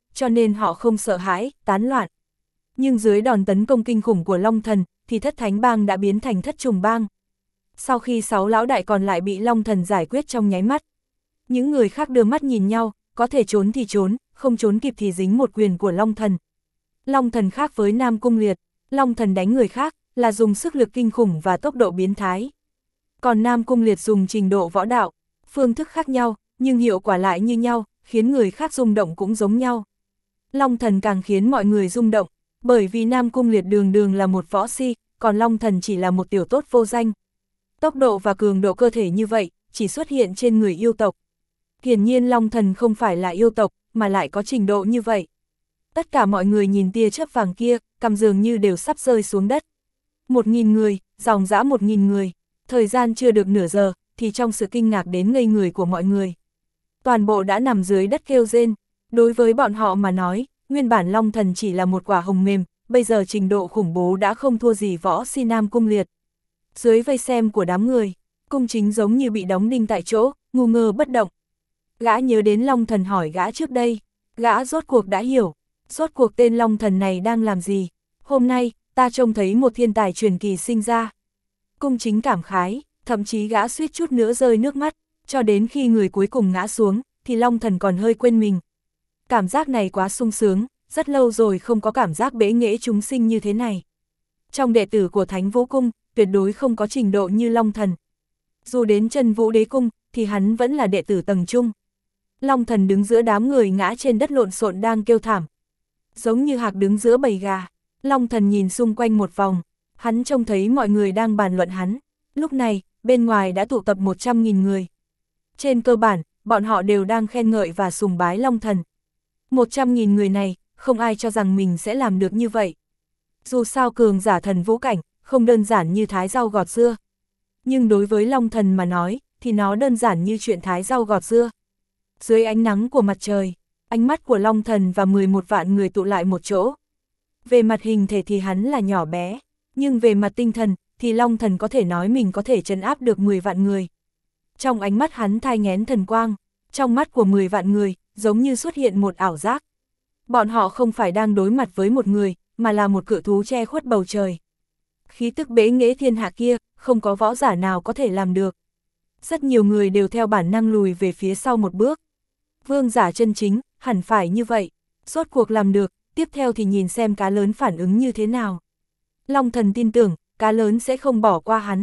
cho nên họ không sợ hãi, tán loạn. Nhưng dưới đòn tấn công kinh khủng của Long Thần, thì thất thánh bang đã biến thành thất trùng bang. Sau khi sáu lão đại còn lại bị Long Thần giải quyết trong nháy mắt, những người khác đưa mắt nhìn nhau, có thể trốn thì trốn, không trốn kịp thì dính một quyền của Long Thần. Long Thần khác với Nam Cung Liệt, Long Thần đánh người khác là dùng sức lực kinh khủng và tốc độ biến thái. Còn Nam Cung Liệt dùng trình độ võ đạo, phương thức khác nhau, nhưng hiệu quả lại như nhau, khiến người khác rung động cũng giống nhau. Long Thần càng khiến mọi người rung động, bởi vì Nam Cung Liệt đường đường là một võ si, còn Long Thần chỉ là một tiểu tốt vô danh. Tốc độ và cường độ cơ thể như vậy, chỉ xuất hiện trên người yêu tộc. Hiển nhiên Long Thần không phải là yêu tộc, mà lại có trình độ như vậy. Tất cả mọi người nhìn tia chớp vàng kia, cằm dường như đều sắp rơi xuống đất. Một nghìn người, dòng dã một nghìn người. Thời gian chưa được nửa giờ, thì trong sự kinh ngạc đến ngây người của mọi người, toàn bộ đã nằm dưới đất kêu rên. Đối với bọn họ mà nói, nguyên bản Long Thần chỉ là một quả hồng mềm, bây giờ trình độ khủng bố đã không thua gì võ si Nam Cung Liệt. Dưới vây xem của đám người, Cung Chính giống như bị đóng đinh tại chỗ, ngu ngơ bất động. Gã nhớ đến Long Thần hỏi gã trước đây, gã rốt cuộc đã hiểu, rốt cuộc tên Long Thần này đang làm gì. Hôm nay, ta trông thấy một thiên tài truyền kỳ sinh ra. Cung Chính cảm khái, thậm chí gã suýt chút nữa rơi nước mắt, cho đến khi người cuối cùng ngã xuống, thì Long Thần còn hơi quên mình. Cảm giác này quá sung sướng, rất lâu rồi không có cảm giác bẽ nghễ chúng sinh như thế này. Trong đệ tử của Thánh Vũ Cung, tuyệt đối không có trình độ như Long Thần. Dù đến Chân Vũ Đế Cung, thì hắn vẫn là đệ tử tầng trung. Long Thần đứng giữa đám người ngã trên đất lộn xộn đang kêu thảm. Giống như hạc đứng giữa bầy gà, Long Thần nhìn xung quanh một vòng, hắn trông thấy mọi người đang bàn luận hắn. Lúc này, bên ngoài đã tụ tập một trăm nghìn người. Trên cơ bản, bọn họ đều đang khen ngợi và sùng bái Long Thần. một trăm nghìn người này, không ai cho rằng mình sẽ làm được như vậy. Dù sao cường giả thần vũ cảnh, không đơn giản như thái rau gọt dưa. Nhưng đối với Long Thần mà nói, thì nó đơn giản như chuyện thái rau gọt dưa. Dưới ánh nắng của mặt trời, ánh mắt của Long Thần và mười một vạn người tụ lại một chỗ. Về mặt hình thể thì hắn là nhỏ bé, nhưng về mặt tinh thần, thì Long Thần có thể nói mình có thể trấn áp được mười vạn người. Trong ánh mắt hắn thai nghén thần quang, trong mắt của mười vạn người, giống như xuất hiện một ảo giác. Bọn họ không phải đang đối mặt với một người, mà là một cự thú che khuất bầu trời. Khí tức bẽ nghễ thiên hạ kia, không có võ giả nào có thể làm được. Rất nhiều người đều theo bản năng lùi về phía sau một bước. Vương giả chân chính, hẳn phải như vậy. Rốt cuộc làm được, tiếp theo thì nhìn xem cá lớn phản ứng như thế nào. Long Thần tin tưởng, cá lớn sẽ không bỏ qua hắn.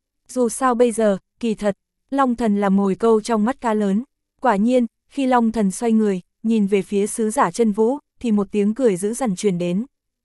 Dù sao bây giờ, kỳ thật, Long Thần là mồi câu trong mắt cá lớn. Quả nhiên, khi Long Thần xoay người, nhìn về phía sứ giả Chân Vũ, thì một tiếng cười dữ dằn truyền đến.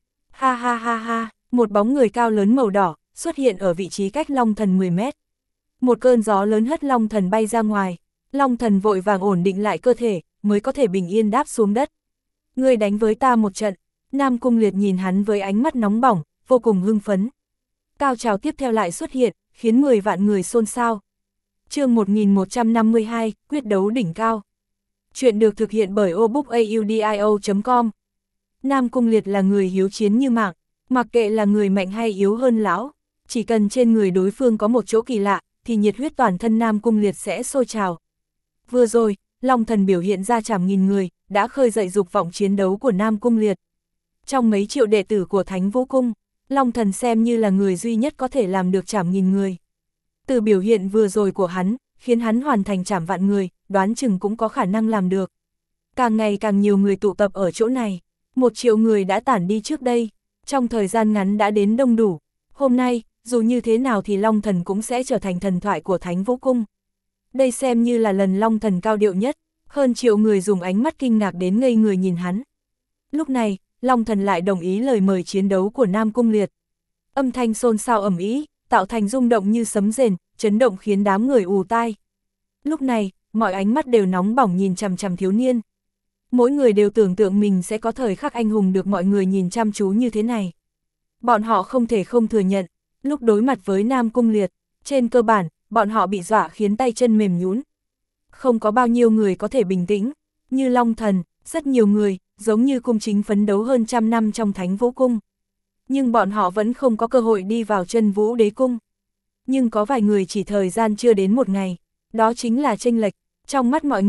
Ha ha ha ha, một bóng người cao lớn màu đỏ, xuất hiện ở vị trí cách Long Thần mười mét. Một cơn gió lớn hất Long Thần bay ra ngoài. Long Thần vội vàng ổn định lại cơ thể, mới có thể bình yên đáp xuống đất. Ngươi đánh với ta một trận. Nam Cung Liệt nhìn hắn với ánh mắt nóng bỏng, vô cùng hưng phấn. Cao trào tiếp theo lại xuất hiện, khiến mười vạn người xôn xao. Chương một nghìn một trăm năm mươi hai, quyết đấu đỉnh cao. Chuyện được thực hiện bởi obookaudio chấm com. Nam Cung Liệt là người hiếu chiến như mạng, mặc kệ là người mạnh hay yếu hơn lão, chỉ cần trên người đối phương có một chỗ kỳ lạ, thì nhiệt huyết toàn thân Nam Cung Liệt sẽ sôi trào. Vừa rồi, Long Thần biểu hiện ra chảm nghìn người, đã khơi dậy dục vọng chiến đấu của Nam Cung Liệt. Trong mấy triệu đệ tử của Thánh Vũ Cung, Long Thần xem như là người duy nhất có thể làm được chảm nghìn người. Từ biểu hiện vừa rồi của hắn, khiến hắn hoàn thành chảm vạn người, đoán chừng cũng có khả năng làm được. Càng ngày càng nhiều người tụ tập ở chỗ này, một triệu người đã tản đi trước đây, trong thời gian ngắn đã đến đông đủ. Hôm nay, dù như thế nào thì Long Thần cũng sẽ trở thành thần thoại của Thánh Vũ Cung. Đây xem như là lần Long Thần cao điệu nhất, hơn triệu người dùng ánh mắt kinh ngạc đến ngây người nhìn hắn. Lúc này, Long Thần lại đồng ý lời mời chiến đấu của Nam Cung Liệt. Âm thanh xôn xao ầm ĩ, tạo thành rung động như sấm rền, chấn động khiến đám người ù tai. Lúc này, mọi ánh mắt đều nóng bỏng nhìn chằm chằm thiếu niên. Mỗi người đều tưởng tượng mình sẽ có thời khắc anh hùng được mọi người nhìn chăm chú như thế này. Bọn họ không thể không thừa nhận, lúc đối mặt với Nam Cung Liệt, trên cơ bản, bọn họ bị dọa khiến tay chân mềm nhũn. Không có bao nhiêu người có thể bình tĩnh, như Long Thần, rất nhiều người, giống như Cung Chính phấn đấu hơn trăm năm trong Thánh Vũ Cung. Nhưng bọn họ vẫn không có cơ hội đi vào Chân Vũ Đế Cung. Nhưng có vài người chỉ thời gian chưa đến một ngày, đó chính là chênh lệch. Trong mắt mọi người,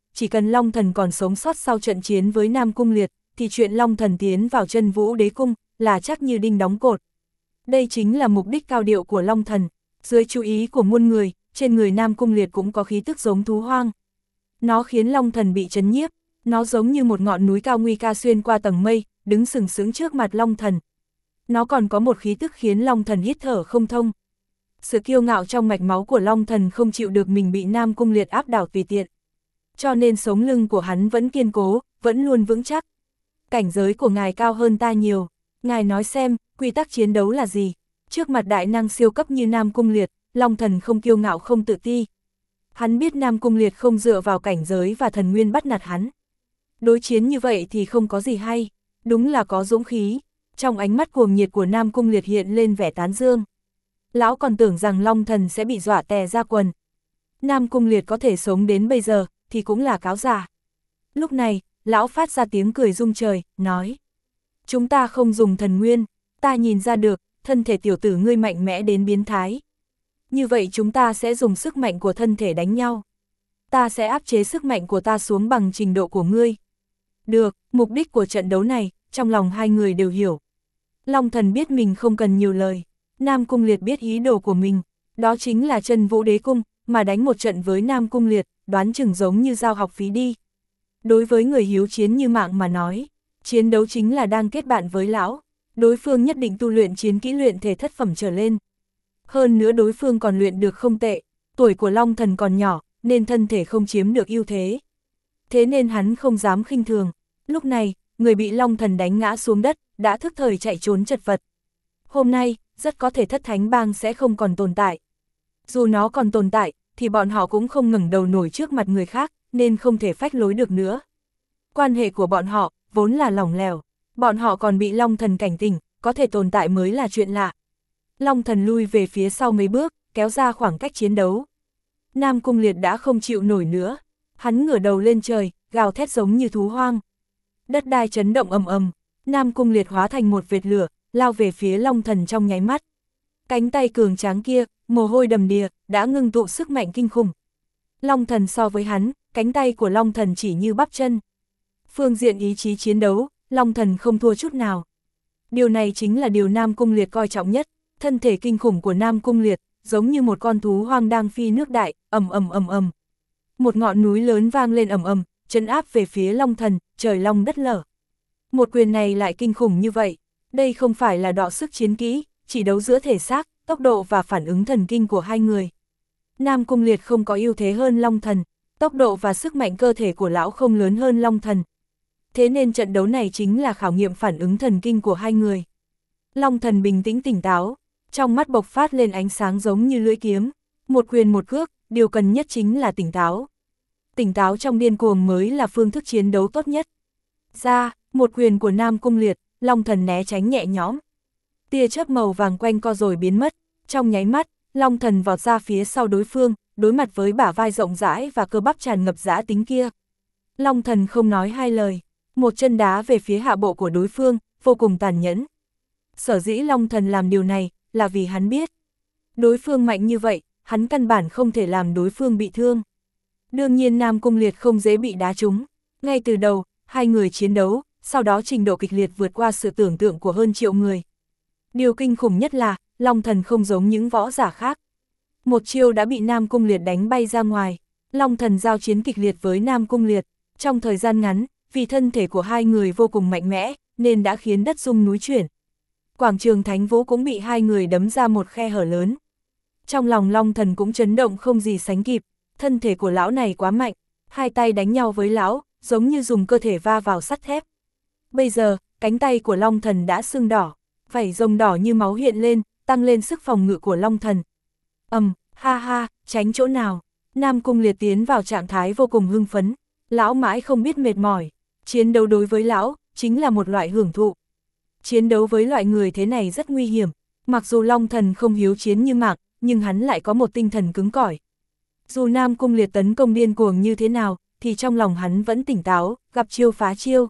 chỉ cần Long Thần còn sống sót sau trận chiến với Nam Cung Liệt, thì chuyện Long Thần tiến vào Chân Vũ Đế Cung là chắc như đinh đóng cột. Đây chính là mục đích cao điệu của Long Thần. Dưới chú ý của muôn người, trên người Nam Cung Liệt cũng có khí tức giống thú hoang. Nó khiến Long Thần bị chấn nhiếp, nó giống như một ngọn núi cao nguy nga xuyên qua tầng mây, đứng sừng sững trước mặt Long Thần. Nó còn có một khí tức khiến Long Thần hít thở không thông. Sự kiêu ngạo trong mạch máu của Long Thần không chịu được mình bị Nam Cung Liệt áp đảo tùy tiện. Cho nên sống lưng của hắn vẫn kiên cố, vẫn luôn vững chắc. Cảnh giới của ngài cao hơn ta nhiều. Ngài nói xem, quy tắc chiến đấu là gì? Trước mặt đại năng siêu cấp như Nam Cung Liệt, Long Thần không kiêu ngạo không tự ti. Hắn biết Nam Cung Liệt không dựa vào cảnh giới và thần nguyên bắt nạt hắn. Đối chiến như vậy thì không có gì hay, đúng là có dũng khí. Trong ánh mắt cuồng nhiệt của Nam Cung Liệt hiện lên vẻ tán dương. Lão còn tưởng rằng Long Thần sẽ bị dọa tè ra quần. Nam Cung Liệt có thể sống đến bây giờ, thì cũng là cáo già. Lúc này, lão phát ra tiếng cười rung trời, nói. Chúng ta không dùng thần nguyên, ta nhìn ra được, thân thể tiểu tử ngươi mạnh mẽ đến biến thái. Như vậy chúng ta sẽ dùng sức mạnh của thân thể đánh nhau. Ta sẽ áp chế sức mạnh của ta xuống bằng trình độ của ngươi. Được, mục đích của trận đấu này, trong lòng hai người đều hiểu. Long Thần biết mình không cần nhiều lời. Nam Cung Liệt biết ý đồ của mình, đó chính là Chân Vũ Đế Cung, mà đánh một trận với Nam Cung Liệt, đoán chừng giống như giao học phí đi. Đối với người hiếu chiến như mạng mà nói, chiến đấu chính là đang kết bạn với lão, đối phương nhất định tu luyện chiến kỹ luyện thể thất phẩm trở lên. Hơn nữa đối phương còn luyện được không tệ, tuổi của Long Thần còn nhỏ, nên thân thể không chiếm được ưu thế. Thế nên hắn không dám khinh thường. Lúc này, người bị Long Thần đánh ngã xuống đất, đã thức thời chạy trốn chật vật. Hôm nay, rất có thể Thất Thánh Bang sẽ không còn tồn tại. Dù nó còn tồn tại, thì bọn họ cũng không ngẩng đầu nổi trước mặt người khác, nên không thể phách lối được nữa. Quan hệ của bọn họ, vốn là lỏng lẻo, bọn họ còn bị Long Thần cảnh tỉnh, có thể tồn tại mới là chuyện lạ. Long Thần lui về phía sau mấy bước, kéo ra khoảng cách chiến đấu. Nam Cung Liệt đã không chịu nổi nữa, hắn ngửa đầu lên trời, gào thét giống như thú hoang. Đất đai chấn động ầm ầm, Nam Cung Liệt hóa thành một vệt lửa, lao về phía Long Thần trong nháy mắt. Cánh tay cường tráng kia, mồ hôi đầm đìa, đã ngưng tụ sức mạnh kinh khủng. Long Thần so với hắn, cánh tay của Long Thần chỉ như bắp chân. Phương diện ý chí chiến đấu, Long Thần không thua chút nào. Điều này chính là điều Nam Cung Liệt coi trọng nhất, thân thể kinh khủng của Nam Cung Liệt, giống như một con thú hoang đang phi nước đại, ầm ầm ầm ầm. Một ngọn núi lớn vang lên ầm ầm, trấn áp về phía Long Thần, trời long đất lở. Một quyền này lại kinh khủng như vậy, đây không phải là đọ sức chiến kỹ, chỉ đấu giữa thể xác, tốc độ và phản ứng thần kinh của hai người. Nam Cung Liệt không có ưu thế hơn Long Thần, tốc độ và sức mạnh cơ thể của lão không lớn hơn Long Thần. Thế nên trận đấu này chính là khảo nghiệm phản ứng thần kinh của hai người. Long Thần bình tĩnh tỉnh táo, trong mắt bộc phát lên ánh sáng giống như lưỡi kiếm, một quyền một cước, điều cần nhất chính là tỉnh táo. Tỉnh táo trong điên cuồng mới là phương thức chiến đấu tốt nhất. Ra, một quyền của Nam Cung Liệt, Long Thần né tránh nhẹ nhõm. Tia chớp màu vàng quanh co rồi biến mất, trong nháy mắt, Long Thần vọt ra phía sau đối phương, đối mặt với bả vai rộng rãi và cơ bắp tràn ngập dã tính kia. Long Thần không nói hai lời, một chân đá về phía hạ bộ của đối phương, vô cùng tàn nhẫn. Sở dĩ Long Thần làm điều này, là vì hắn biết. Đối phương mạnh như vậy, hắn căn bản không thể làm đối phương bị thương. Đương nhiên Nam Cung Liệt không dễ bị đá trúng. Ngay từ đầu, hai người chiến đấu, sau đó trình độ kịch liệt vượt qua sự tưởng tượng của hơn triệu người. Điều kinh khủng nhất là, Long Thần không giống những võ giả khác. Một chiêu đã bị Nam Cung Liệt đánh bay ra ngoài. Long Thần giao chiến kịch liệt với Nam Cung Liệt. Trong thời gian ngắn, vì thân thể của hai người vô cùng mạnh mẽ, nên đã khiến đất rung núi chuyển. Quảng trường Thánh Vũ cũng bị hai người đấm ra một khe hở lớn. Trong lòng Long Thần cũng chấn động không gì sánh kịp, thân thể của lão này quá mạnh, hai tay đánh nhau với lão, giống như dùng cơ thể va vào sắt thép. Bây giờ, cánh tay của Long Thần đã sưng đỏ, vảy rồng đỏ như máu hiện lên, tăng lên sức phòng ngự của Long Thần. Ầm, um, ha ha, tránh chỗ nào. Nam Cung Liệt tiến vào trạng thái vô cùng hưng phấn, lão mãi không biết mệt mỏi. Chiến đấu đối với lão, chính là một loại hưởng thụ. Chiến đấu với loại người thế này rất nguy hiểm, mặc dù Long Thần không hiếu chiến như Mạc, nhưng hắn lại có một tinh thần cứng cỏi. Dù Nam Cung Liệt tấn công điên cuồng như thế nào, thì trong lòng hắn vẫn tỉnh táo, gặp chiêu phá chiêu.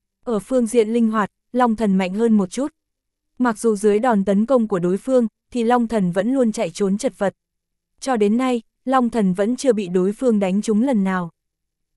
Ở phương diện linh hoạt, Long Thần mạnh hơn một chút. Mặc dù dưới đòn tấn công của đối phương, thì Long Thần vẫn luôn chạy trốn chật vật. Cho đến nay, Long Thần vẫn chưa bị đối phương đánh trúng lần nào.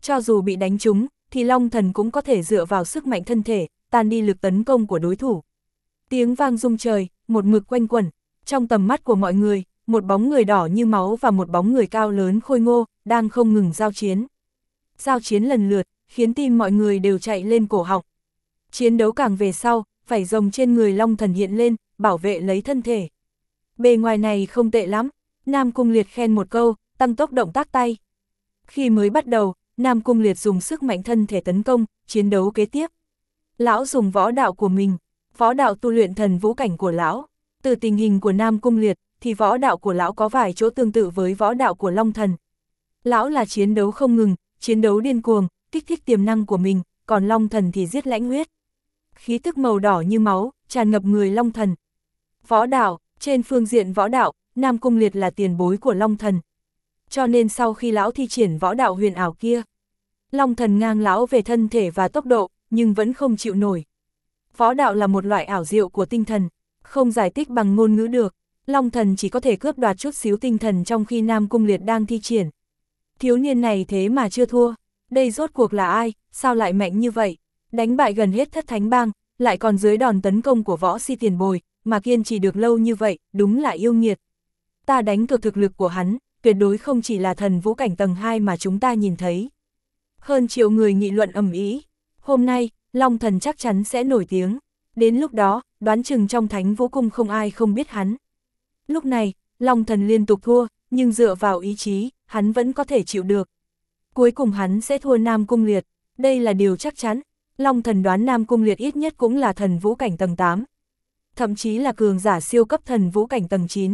Cho dù bị đánh trúng, thì Long Thần cũng có thể dựa vào sức mạnh thân thể, tan đi lực tấn công của đối thủ. Tiếng vang rung trời, một mực quanh quẩn, trong tầm mắt của mọi người, một bóng người đỏ như máu và một bóng người cao lớn khôi ngô, đang không ngừng giao chiến. Giao chiến lần lượt, khiến tim mọi người đều chạy lên cổ họng. Chiến đấu càng về sau, vảy rồng trên người Long Thần hiện lên, bảo vệ lấy thân thể. Bề ngoài này không tệ lắm, Nam Cung Liệt khen một câu, tăng tốc động tác tay. Khi mới bắt đầu, Nam Cung Liệt dùng sức mạnh thân thể tấn công, chiến đấu kế tiếp. Lão dùng võ đạo của mình, võ đạo tu luyện thần vũ cảnh của lão. Từ tình hình của Nam Cung Liệt, thì võ đạo của lão có vài chỗ tương tự với võ đạo của Long Thần. Lão là chiến đấu không ngừng, chiến đấu điên cuồng, kích thích tiềm năng của mình, còn Long Thần thì giết lãnh huyết. Khí tức màu đỏ như máu, tràn ngập người Long Thần. Võ đạo, trên phương diện võ đạo, Nam Cung Liệt là tiền bối của Long Thần. Cho nên sau khi lão thi triển võ đạo huyền ảo kia, Long Thần ngang lão về thân thể và tốc độ, nhưng vẫn không chịu nổi. Võ đạo là một loại ảo diệu của tinh thần, không giải thích bằng ngôn ngữ được. Long Thần chỉ có thể cướp đoạt chút xíu tinh thần trong khi Nam Cung Liệt đang thi triển. Thiếu niên này thế mà chưa thua, đây rốt cuộc là ai, sao lại mạnh như vậy? Đánh bại gần hết thất thánh bang, lại còn dưới đòn tấn công của võ si tiền bồi, mà kiên trì được lâu như vậy, đúng là yêu nghiệt. Ta đánh cược thực lực của hắn, tuyệt đối không chỉ là thần vũ cảnh tầng hai mà chúng ta nhìn thấy. Hơn triệu người nghị luận ầm ĩ. Hôm nay, Long Thần chắc chắn sẽ nổi tiếng. Đến lúc đó, đoán chừng trong Thánh Vũ Cung không ai không biết hắn. Lúc này, Long Thần liên tục thua, nhưng dựa vào ý chí, hắn vẫn có thể chịu được. Cuối cùng hắn sẽ thua Nam Cung Liệt, đây là điều chắc chắn. Long Thần đoán Nam Cung Liệt ít nhất cũng là thần vũ cảnh tầng tám. Thậm chí là cường giả siêu cấp thần vũ cảnh tầng chín.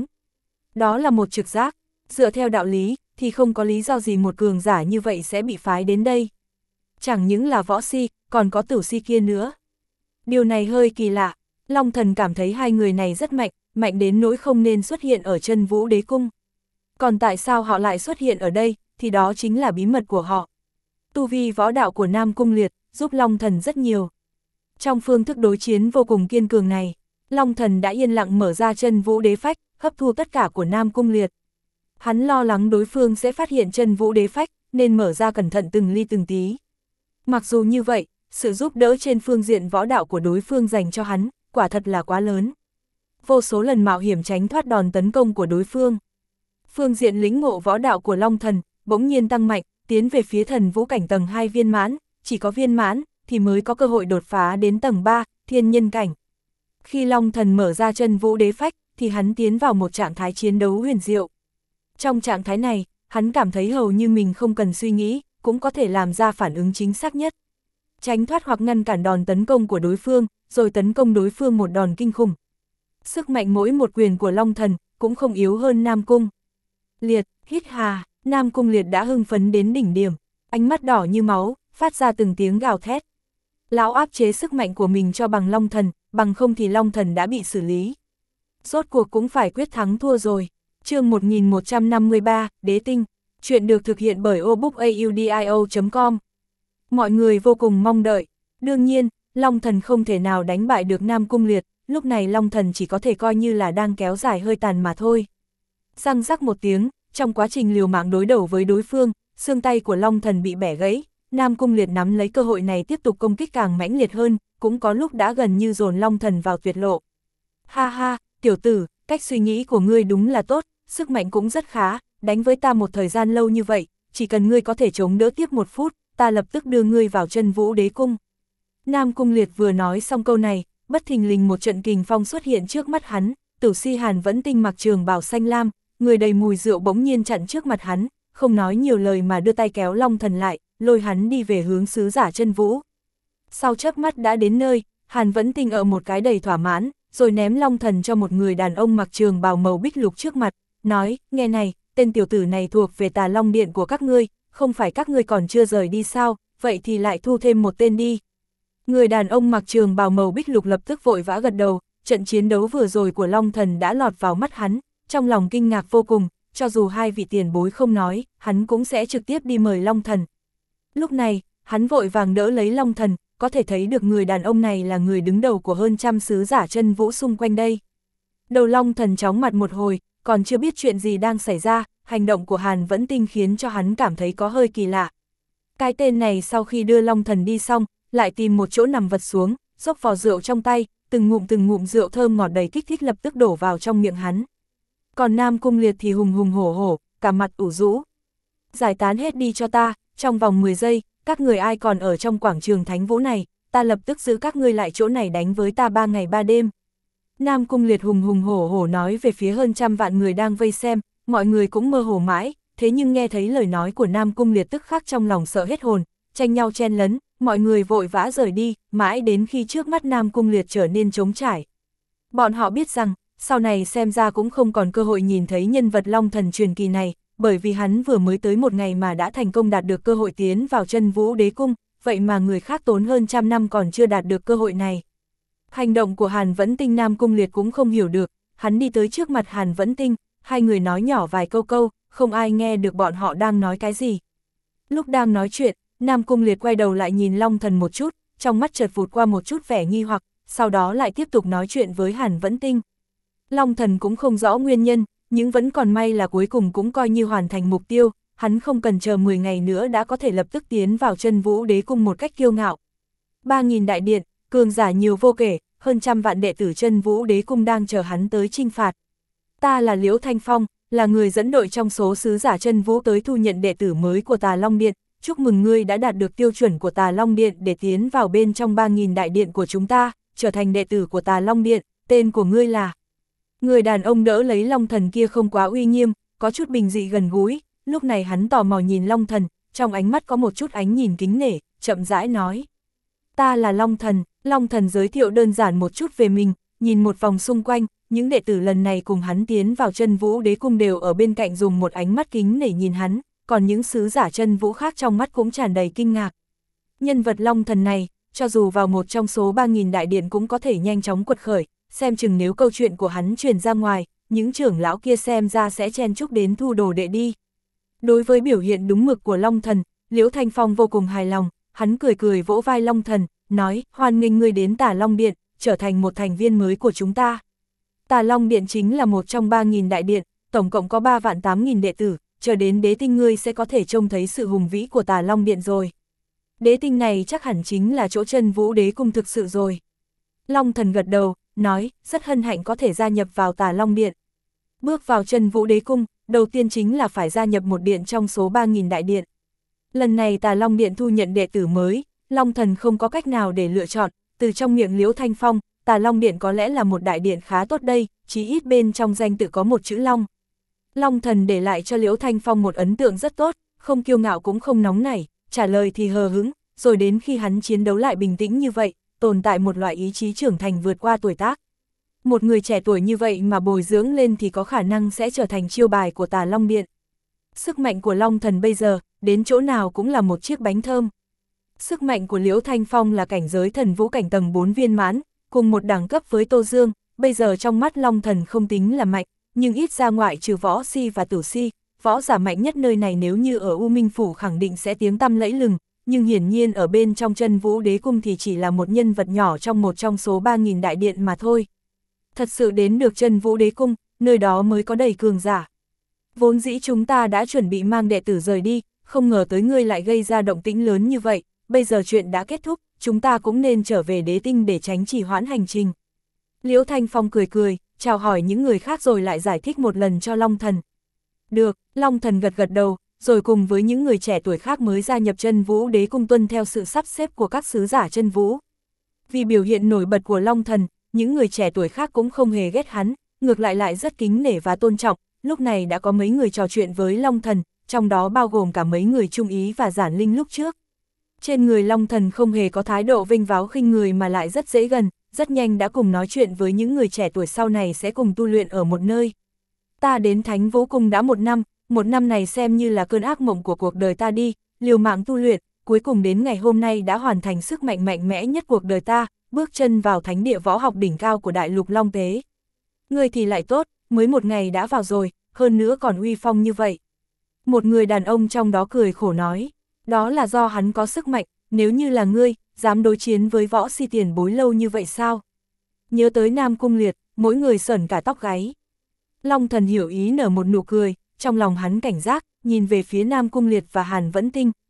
Đó là một trực giác, dựa theo đạo lý, thì không có lý do gì một cường giả như vậy sẽ bị phái đến đây. Chẳng những là võ si, còn có tử si kia nữa. Điều này hơi kỳ lạ, Long Thần cảm thấy hai người này rất mạnh, mạnh đến nỗi không nên xuất hiện ở Chân Vũ Đế Cung. Còn tại sao họ lại xuất hiện ở đây, thì đó chính là bí mật của họ. Tu vi võ đạo của Nam Cung Liệt, giúp Long Thần rất nhiều. Trong phương thức đối chiến vô cùng kiên cường này, Long Thần đã yên lặng mở ra Chân Vũ Đế Phách, hấp thu tất cả của Nam Cung Liệt. Hắn lo lắng đối phương sẽ phát hiện Chân Vũ Đế Phách, nên mở ra cẩn thận từng ly từng tí. Mặc dù như vậy, sự giúp đỡ trên phương diện võ đạo của đối phương dành cho hắn, quả thật là quá lớn. Vô số lần mạo hiểm tránh thoát đòn tấn công của đối phương. Phương diện lĩnh ngộ võ đạo của Long Thần, bỗng nhiên tăng mạnh, tiến về phía thần vũ cảnh tầng hai viên mãn, chỉ có viên mãn, thì mới có cơ hội đột phá đến tầng ba, thiên nhân cảnh. Khi Long Thần mở ra Chân Vũ Đế Phách, thì hắn tiến vào một trạng thái chiến đấu huyền diệu. Trong trạng thái này, hắn cảm thấy hầu như mình không cần suy nghĩ, cũng có thể làm ra phản ứng chính xác nhất. Tránh thoát hoặc ngăn cản đòn tấn công của đối phương, rồi tấn công đối phương một đòn kinh khủng. Sức mạnh mỗi một quyền của Long Thần, cũng không yếu hơn Nam Cung Liệt. Hít hà, Nam Cung Liệt đã hưng phấn đến đỉnh điểm, ánh mắt đỏ như máu, phát ra từng tiếng gào thét. Lão áp chế sức mạnh của mình cho bằng Long Thần, bằng không thì Long Thần đã bị xử lý. Rốt cuộc cũng phải quyết thắng thua rồi. Chương một nghìn một trăm năm mươi ba, Đế Tinh. Chuyện được thực hiện bởi obookaudio chấm com. Mọi người vô cùng mong đợi. Đương nhiên, Long Thần không thể nào đánh bại được Nam Cung Liệt, lúc này Long Thần chỉ có thể coi như là đang kéo dài hơi tàn mà thôi. Răng rắc một tiếng, trong quá trình liều mạng đối đầu với đối phương, xương tay của Long Thần bị bẻ gãy, Nam Cung Liệt nắm lấy cơ hội này tiếp tục công kích càng mãnh liệt hơn, cũng có lúc đã gần như dồn Long Thần vào tuyệt lộ. Ha ha, tiểu tử, cách suy nghĩ của ngươi đúng là tốt, sức mạnh cũng rất khá, đánh với ta một thời gian lâu như vậy, chỉ cần ngươi có thể chống đỡ tiếp một phút, ta lập tức đưa ngươi vào Chân Vũ Đế Cung. Nam Cung Liệt vừa nói xong câu này, bất thình lình một trận kình phong xuất hiện trước mắt hắn, Tử Si Hàn Vẫn Tinh mặc trường bào xanh lam, người đầy mùi rượu bỗng nhiên chặn trước mặt hắn, không nói nhiều lời mà đưa tay kéo Long Thần lại, lôi hắn đi về hướng sứ giả Chân Vũ. Sau chớp mắt đã đến nơi, Hàn Vẫn Tinh ở một cái đầy thỏa mãn, rồi ném Long Thần cho một người đàn ông mặc trường bào màu bích lục trước mặt, nói, nghe này, tên tiểu tử này thuộc về Tà Long Điện của các ngươi, không phải các ngươi còn chưa rời đi sao, vậy thì lại thu thêm một tên đi. Người đàn ông mặc trường bào màu bích lục lập tức vội vã gật đầu, trận chiến đấu vừa rồi của Long Thần đã lọt vào mắt hắn, trong lòng kinh ngạc vô cùng, cho dù hai vị tiền bối không nói, hắn cũng sẽ trực tiếp đi mời Long Thần. Lúc này, hắn vội vàng đỡ lấy Long Thần, có thể thấy được người đàn ông này là người đứng đầu của hơn trăm sứ giả Chân Vũ xung quanh đây. Đầu Long Thần chóng mặt một hồi, còn chưa biết chuyện gì đang xảy ra, hành động của Hàn Vẫn Tinh khiến cho hắn cảm thấy có hơi kỳ lạ. Cái tên này sau khi đưa Long Thần đi xong, lại tìm một chỗ nằm vật xuống, xốc vò rượu trong tay, từng ngụm từng ngụm rượu thơm ngọt đầy kích thích lập tức đổ vào trong miệng hắn. Còn Nam Cung Liệt thì hùng hùng hổ hổ, cả mặt ủ rũ. Giải tán hết đi cho ta, trong vòng mười giây, các người ai còn ở trong quảng trường Thánh Vũ này, ta lập tức giữ các ngươi lại chỗ này đánh với ta ba ngày ba đêm. Nam Cung Liệt hùng hùng hổ hổ nói về phía hơn trăm vạn người đang vây xem, mọi người cũng mơ hồ mãi, thế nhưng nghe thấy lời nói của Nam Cung Liệt tức khắc trong lòng sợ hết hồn, tranh nhau chen lấn, mọi người vội vã rời đi, mãi đến khi trước mắt Nam Cung Liệt trở nên trống trải. Bọn họ biết rằng, sau này xem ra cũng không còn cơ hội nhìn thấy nhân vật Long Thần truyền kỳ này, bởi vì hắn vừa mới tới một ngày mà đã thành công đạt được cơ hội tiến vào Chân Vũ Đế Cung, vậy mà người khác tốn hơn trăm năm còn chưa đạt được cơ hội này. Hành động của Hàn Vẫn Tinh Nam Cung Liệt cũng không hiểu được, hắn đi tới trước mặt Hàn Vẫn Tinh, hai người nói nhỏ vài câu câu, không ai nghe được bọn họ đang nói cái gì. Lúc đang nói chuyện, Nam Cung Liệt quay đầu lại nhìn Long Thần một chút, trong mắt chợt vụt qua một chút vẻ nghi hoặc, sau đó lại tiếp tục nói chuyện với Hàn Vẫn Tinh. Long Thần cũng không rõ nguyên nhân, nhưng vẫn còn may là cuối cùng cũng coi như hoàn thành mục tiêu, hắn không cần chờ mười ngày nữa đã có thể lập tức tiến vào Chân Vũ Đế Cung một cách kiêu ngạo. ba nghìn đại điện, cường giả nhiều vô kể, hơn trăm vạn đệ tử Chân Vũ Đế Cung đang chờ hắn tới chinh phạt. Ta là Liễu Thanh Phong, là người dẫn đội trong số sứ giả Chân Vũ tới thu nhận đệ tử mới của Tà Long Điện, chúc mừng ngươi đã đạt được tiêu chuẩn của Tà Long Điện để tiến vào bên trong ba nghìn đại điện của chúng ta, trở thành đệ tử của Tà Long Điện, tên của ngươi là... Người đàn ông đỡ lấy Long Thần kia không quá uy nghiêm, có chút bình dị gần gũi, lúc này hắn tò mò nhìn Long Thần, trong ánh mắt có một chút ánh nhìn kính nể, chậm rãi nói. Ta là Long Thần, Long Thần giới thiệu đơn giản một chút về mình, nhìn một vòng xung quanh, những đệ tử lần này cùng hắn tiến vào Chân Vũ Đế Cung đều ở bên cạnh dùng một ánh mắt kính nể nhìn hắn, còn những sứ giả Chân Vũ khác trong mắt cũng tràn đầy kinh ngạc. Nhân vật Long Thần này, cho dù vào một trong số ba nghìn đại điện cũng có thể nhanh chóng quật khởi, xem chừng nếu câu chuyện của hắn truyền ra ngoài, những trưởng lão kia xem ra sẽ chen chúc đến thu đồ đệ đi. Đối với biểu hiện đúng mực của Long Thần, Liễu Thanh Phong vô cùng hài lòng, hắn cười cười vỗ vai Long Thần, nói, hoan nghênh ngươi đến Tà Long Điện, trở thành một thành viên mới của chúng ta. Tà Long Điện chính là một trong ba nghìn đại điện, tổng cộng có ba vạn tám nghìn đệ tử, chờ đến đế tinh ngươi sẽ có thể trông thấy sự hùng vĩ của Tà Long Điện rồi. Đế tinh này chắc hẳn chính là chỗ Chân Vũ Đế Cung thực sự rồi. Long Thần gật đầu, nói, rất hân hạnh có thể gia nhập vào Tà Long Điện. Bước vào Chân Vũ Đế Cung, đầu tiên chính là phải gia nhập một điện trong số ba nghìn đại điện. Lần này Tà Long Điện thu nhận đệ tử mới, Long Thần không có cách nào để lựa chọn, từ trong miệng Liễu Thanh Phong, Tà Long Điện có lẽ là một đại điện khá tốt đây, chí ít bên trong danh tự có một chữ Long. Long Thần để lại cho Liễu Thanh Phong một ấn tượng rất tốt, không kiêu ngạo cũng không nóng nảy, trả lời thì hờ hững, rồi đến khi hắn chiến đấu lại bình tĩnh như vậy, tồn tại một loại ý chí trưởng thành vượt qua tuổi tác. Một người trẻ tuổi như vậy mà bồi dưỡng lên thì có khả năng sẽ trở thành chiêu bài của Tà Long Điện. Sức mạnh của Long Thần bây giờ, đến chỗ nào cũng là một chiếc bánh thơm. Sức mạnh của Liễu Thanh Phong là cảnh giới thần vũ cảnh tầng bốn viên mãn, cùng một đẳng cấp với Tô Dương, bây giờ trong mắt Long Thần không tính là mạnh, nhưng ít ra ngoại trừ võ si và tử si, võ giả mạnh nhất nơi này nếu như ở U Minh Phủ khẳng định sẽ tiếng tăm lẫy lừng, nhưng hiển nhiên ở bên trong Chân Vũ Đế Cung thì chỉ là một nhân vật nhỏ trong một trong số ba nghìn đại điện mà thôi. Thật sự đến được Chân Vũ Đế Cung, nơi đó mới có đầy cường giả. Vốn dĩ chúng ta đã chuẩn bị mang đệ tử rời đi, không ngờ tới ngươi lại gây ra động tĩnh lớn như vậy, bây giờ chuyện đã kết thúc, chúng ta cũng nên trở về đế tinh để tránh trì hoãn hành trình. Liễu Thanh Phong cười cười, chào hỏi những người khác rồi lại giải thích một lần cho Long Thần. Được, Long Thần gật gật đầu, rồi cùng với những người trẻ tuổi khác mới gia nhập Chân Vũ Đế Cung tuân theo sự sắp xếp của các sứ giả Chân Vũ. Vì biểu hiện nổi bật của Long Thần, những người trẻ tuổi khác cũng không hề ghét hắn, ngược lại lại rất kính nể và tôn trọng, lúc này đã có mấy người trò chuyện với Long Thần, trong đó bao gồm cả mấy người Trung Ý và Giản Linh lúc trước. Trên người Long Thần không hề có thái độ vinh váo khinh người mà lại rất dễ gần, rất nhanh đã cùng nói chuyện với những người trẻ tuổi sau này sẽ cùng tu luyện ở một nơi. Ta đến Thánh Vũ Cung đã một năm, một năm này xem như là cơn ác mộng của cuộc đời ta đi, liều mạng tu luyện, cuối cùng đến ngày hôm nay đã hoàn thành sức mạnh mạnh mẽ nhất cuộc đời ta, bước chân vào thánh địa võ học đỉnh cao của Đại Lục Long Tế. Người thì lại tốt, mới một ngày đã vào rồi, hơn nữa còn uy phong như vậy. Một người đàn ông trong đó cười khổ nói, đó là do hắn có sức mạnh, nếu như là ngươi, dám đối chiến với võ si tiền bối lâu như vậy sao? Nhớ tới Nam Cung Liệt, mỗi người sởn cả tóc gáy. Long Thần hiểu ý nở một nụ cười, trong lòng hắn cảnh giác, nhìn về phía Nam Cung Liệt và Hàn Vẫn Tinh,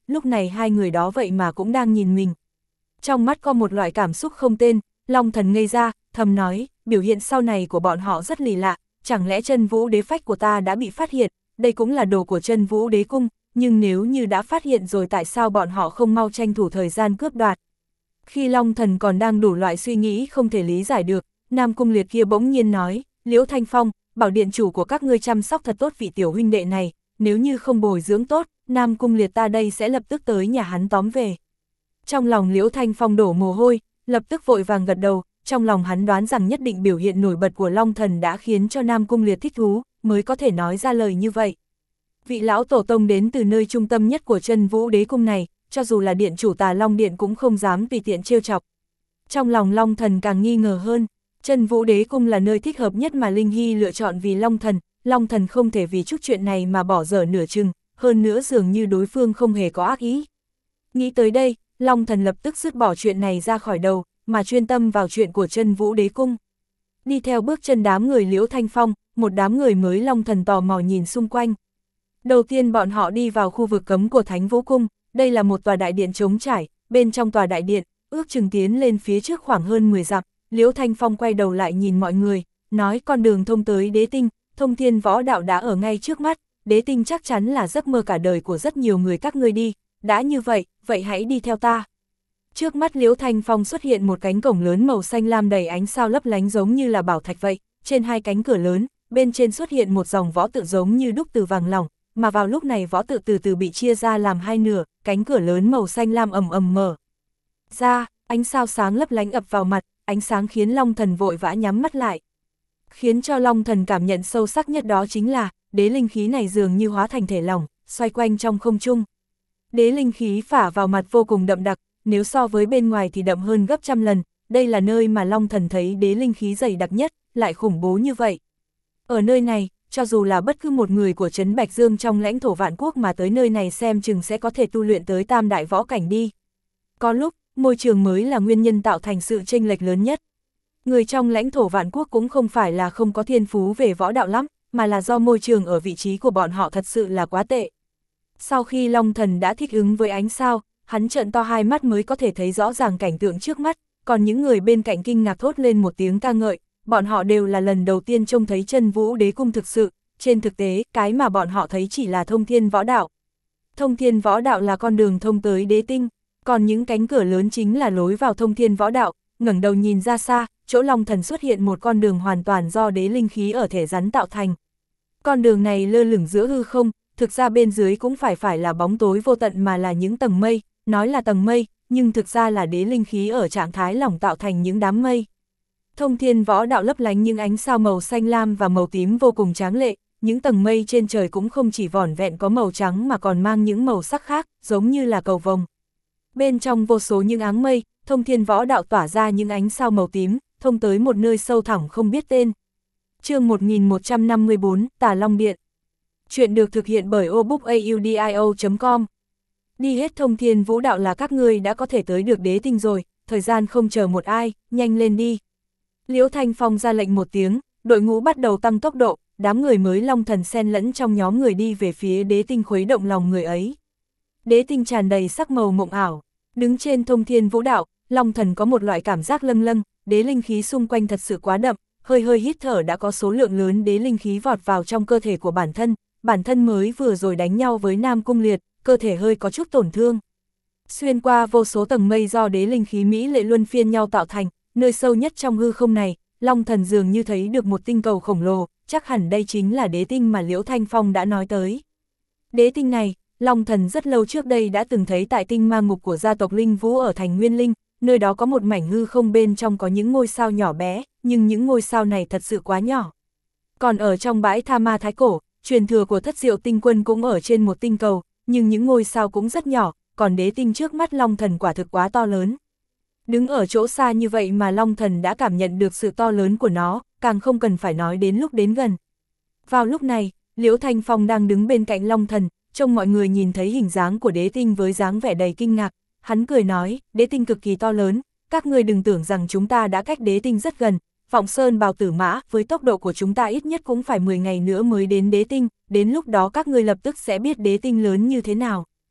lúc này hai người đó vậy mà cũng đang nhìn mình. Trong mắt có một loại cảm xúc không tên, Long Thần ngây ra, thầm nói, biểu hiện sau này của bọn họ rất lì lạ, chẳng lẽ chân vũ đế phách của ta đã bị phát hiện, đây cũng là đồ của chân vũ đế cung, nhưng nếu như đã phát hiện rồi tại sao bọn họ không mau tranh thủ thời gian cướp đoạt. Khi Long Thần còn đang đủ loại suy nghĩ không thể lý giải được, Nam Cung Liệt kia bỗng nhiên nói, Liễu Thanh Phong, bảo điện chủ của các ngươi chăm sóc thật tốt vị tiểu huynh đệ này, nếu như không bồi dưỡng tốt, Nam Cung Liệt ta đây sẽ lập tức tới nhà hắn tóm về. Trong lòng Liễu Thanh Phong đổ mồ hôi, lập tức vội vàng gật đầu, trong lòng hắn đoán rằng nhất định biểu hiện nổi bật của Long Thần đã khiến cho Nam Cung Liệt thích thú, mới có thể nói ra lời như vậy. Vị lão tổ tông đến từ nơi trung tâm nhất của chân vũ đế cung này, cho dù là điện chủ Tà Long Điện cũng không dám tùy tiện trêu chọc. Trong lòng Long Thần càng nghi ngờ hơn, chân vũ đế cung là nơi thích hợp nhất mà Linh Hy lựa chọn vì Long Thần, Long Thần không thể vì chút chuyện này mà bỏ dở nửa chừng, hơn nữa dường như đối phương không hề có ác ý. Nghĩ tới đây, Long Thần lập tức dứt bỏ chuyện này ra khỏi đầu, mà chuyên tâm vào chuyện của chân vũ đế cung. Đi theo bước chân đám người Liễu Thanh Phong, một đám người mới Long Thần tò mò nhìn xung quanh. Đầu tiên bọn họ đi vào khu vực cấm của Thánh Vũ Cung, đây là một tòa đại điện trống trải, bên trong tòa đại điện, ước chừng tiến lên phía trước khoảng hơn mười dặm, Liễu Thanh Phong quay đầu lại nhìn mọi người, nói con đường thông tới đế tinh, thông thiên võ đạo đã ở ngay trước mắt, đế tinh chắc chắn là giấc mơ cả đời của rất nhiều người các ngươi đi, đã như vậy, vậy hãy đi theo ta. Trước mắt Liễu Thanh Phong xuất hiện một cánh cổng lớn màu xanh lam đầy ánh sao lấp lánh giống như là bảo thạch vậy, trên hai cánh cửa lớn, bên trên xuất hiện một dòng võ tự giống như đúc từ vàng lỏng, mà vào lúc này võ tự từ từ bị chia ra làm hai nửa, cánh cửa lớn màu xanh lam ầm ầm mở ra, ánh sao sáng lấp lánh ập vào mặt, ánh sáng khiến Long Thần vội vã nhắm mắt lại. Khiến cho Long Thần cảm nhận sâu sắc nhất đó chính là, đế linh khí này dường như hóa thành thể lỏng, xoay quanh trong không trung. Đế linh khí phả vào mặt vô cùng đậm đặc, nếu so với bên ngoài thì đậm hơn gấp trăm lần, đây là nơi mà Long Thần thấy đế linh khí dày đặc nhất, lại khủng bố như vậy. Ở nơi này, cho dù là bất cứ một người của Trấn Bạch Dương trong lãnh thổ vạn quốc mà tới nơi này xem chừng sẽ có thể tu luyện tới tam đại võ cảnh đi. Có lúc, môi trường mới là nguyên nhân tạo thành sự chênh lệch lớn nhất. Người trong lãnh thổ vạn quốc cũng không phải là không có thiên phú về võ đạo lắm, mà là do môi trường ở vị trí của bọn họ thật sự là quá tệ. Sau khi Long Thần đã thích ứng với ánh sao, hắn trợn to hai mắt mới có thể thấy rõ ràng cảnh tượng trước mắt, còn những người bên cạnh kinh ngạc thốt lên một tiếng ca ngợi, bọn họ đều là lần đầu tiên trông thấy chân vũ đế cung thực sự, trên thực tế, cái mà bọn họ thấy chỉ là thông thiên võ đạo. Thông thiên võ đạo là con đường thông tới đế tinh, còn những cánh cửa lớn chính là lối vào thông thiên võ đạo, ngẩng đầu nhìn ra xa, chỗ Long Thần xuất hiện một con đường hoàn toàn do đế linh khí ở thể rắn tạo thành. Con đường này lơ lửng giữa hư không, thực ra bên dưới cũng phải phải là bóng tối vô tận mà là những tầng mây, nói là tầng mây, nhưng thực ra là đế linh khí ở trạng thái lỏng tạo thành những đám mây. Thông thiên võ đạo lấp lánh những ánh sao màu xanh lam và màu tím vô cùng tráng lệ, những tầng mây trên trời cũng không chỉ vỏn vẹn có màu trắng mà còn mang những màu sắc khác, giống như là cầu vồng. Bên trong vô số những áng mây, thông thiên võ đạo tỏa ra những ánh sao màu tím, thông tới một nơi sâu thẳm không biết tên. Chương một nghìn một trăm năm mươi bốn, Tà Long Điện. Chuyện được thực hiện bởi obookaudio chấm com. Đi hết thông thiên vũ đạo là các ngươi đã có thể tới được đế tinh rồi, thời gian không chờ một ai, nhanh lên đi. Liễu Thanh Phong ra lệnh một tiếng, đội ngũ bắt đầu tăng tốc độ, đám người mới Long Thần xen lẫn trong nhóm người đi về phía đế tinh khuấy động lòng người ấy. Đế tinh tràn đầy sắc màu mộng ảo, đứng trên thông thiên vũ đạo, Long Thần có một loại cảm giác lâng lâng, đế linh khí xung quanh thật sự quá đậm, hơi hơi hít thở đã có số lượng lớn đế linh khí vọt vào trong cơ thể của bản thân, bản thân mới vừa rồi đánh nhau với Nam Cung Liệt, cơ thể hơi có chút tổn thương. Xuyên qua vô số tầng mây do đế linh khí mỹ lệ luân phiên nhau tạo thành, nơi sâu nhất trong hư không này, Long Thần dường như thấy được một tinh cầu khổng lồ, chắc hẳn đây chính là đế tinh mà Liễu Thanh Phong đã nói tới. Đế tinh này, Long Thần rất lâu trước đây đã từng thấy tại tinh ma ngục của gia tộc Linh Vũ ở thành Nguyên Linh, nơi đó có một mảnh hư không bên trong có những ngôi sao nhỏ bé, nhưng những ngôi sao này thật sự quá nhỏ. Còn ở trong bãi Tha Ma Thái Cổ, truyền thừa của Thất Diệu Tinh Quân cũng ở trên một tinh cầu, nhưng những ngôi sao cũng rất nhỏ, còn đế tinh trước mắt Long Thần quả thực quá to lớn. Đứng ở chỗ xa như vậy mà Long Thần đã cảm nhận được sự to lớn của nó, càng không cần phải nói đến lúc đến gần. Vào lúc này, Liễu Thanh Phong đang đứng bên cạnh Long Thần, trông mọi người nhìn thấy hình dáng của đế tinh với dáng vẻ đầy kinh ngạc, hắn cười nói, đế tinh cực kỳ to lớn, các ngươi đừng tưởng rằng chúng ta đã cách đế tinh rất gần, Vọng Sơn Bào Tử Mã, với tốc độ của chúng ta ít nhất cũng phải mười ngày nữa mới đến đế tinh, đến lúc đó các ngươi lập tức sẽ biết đế tinh lớn như thế nào.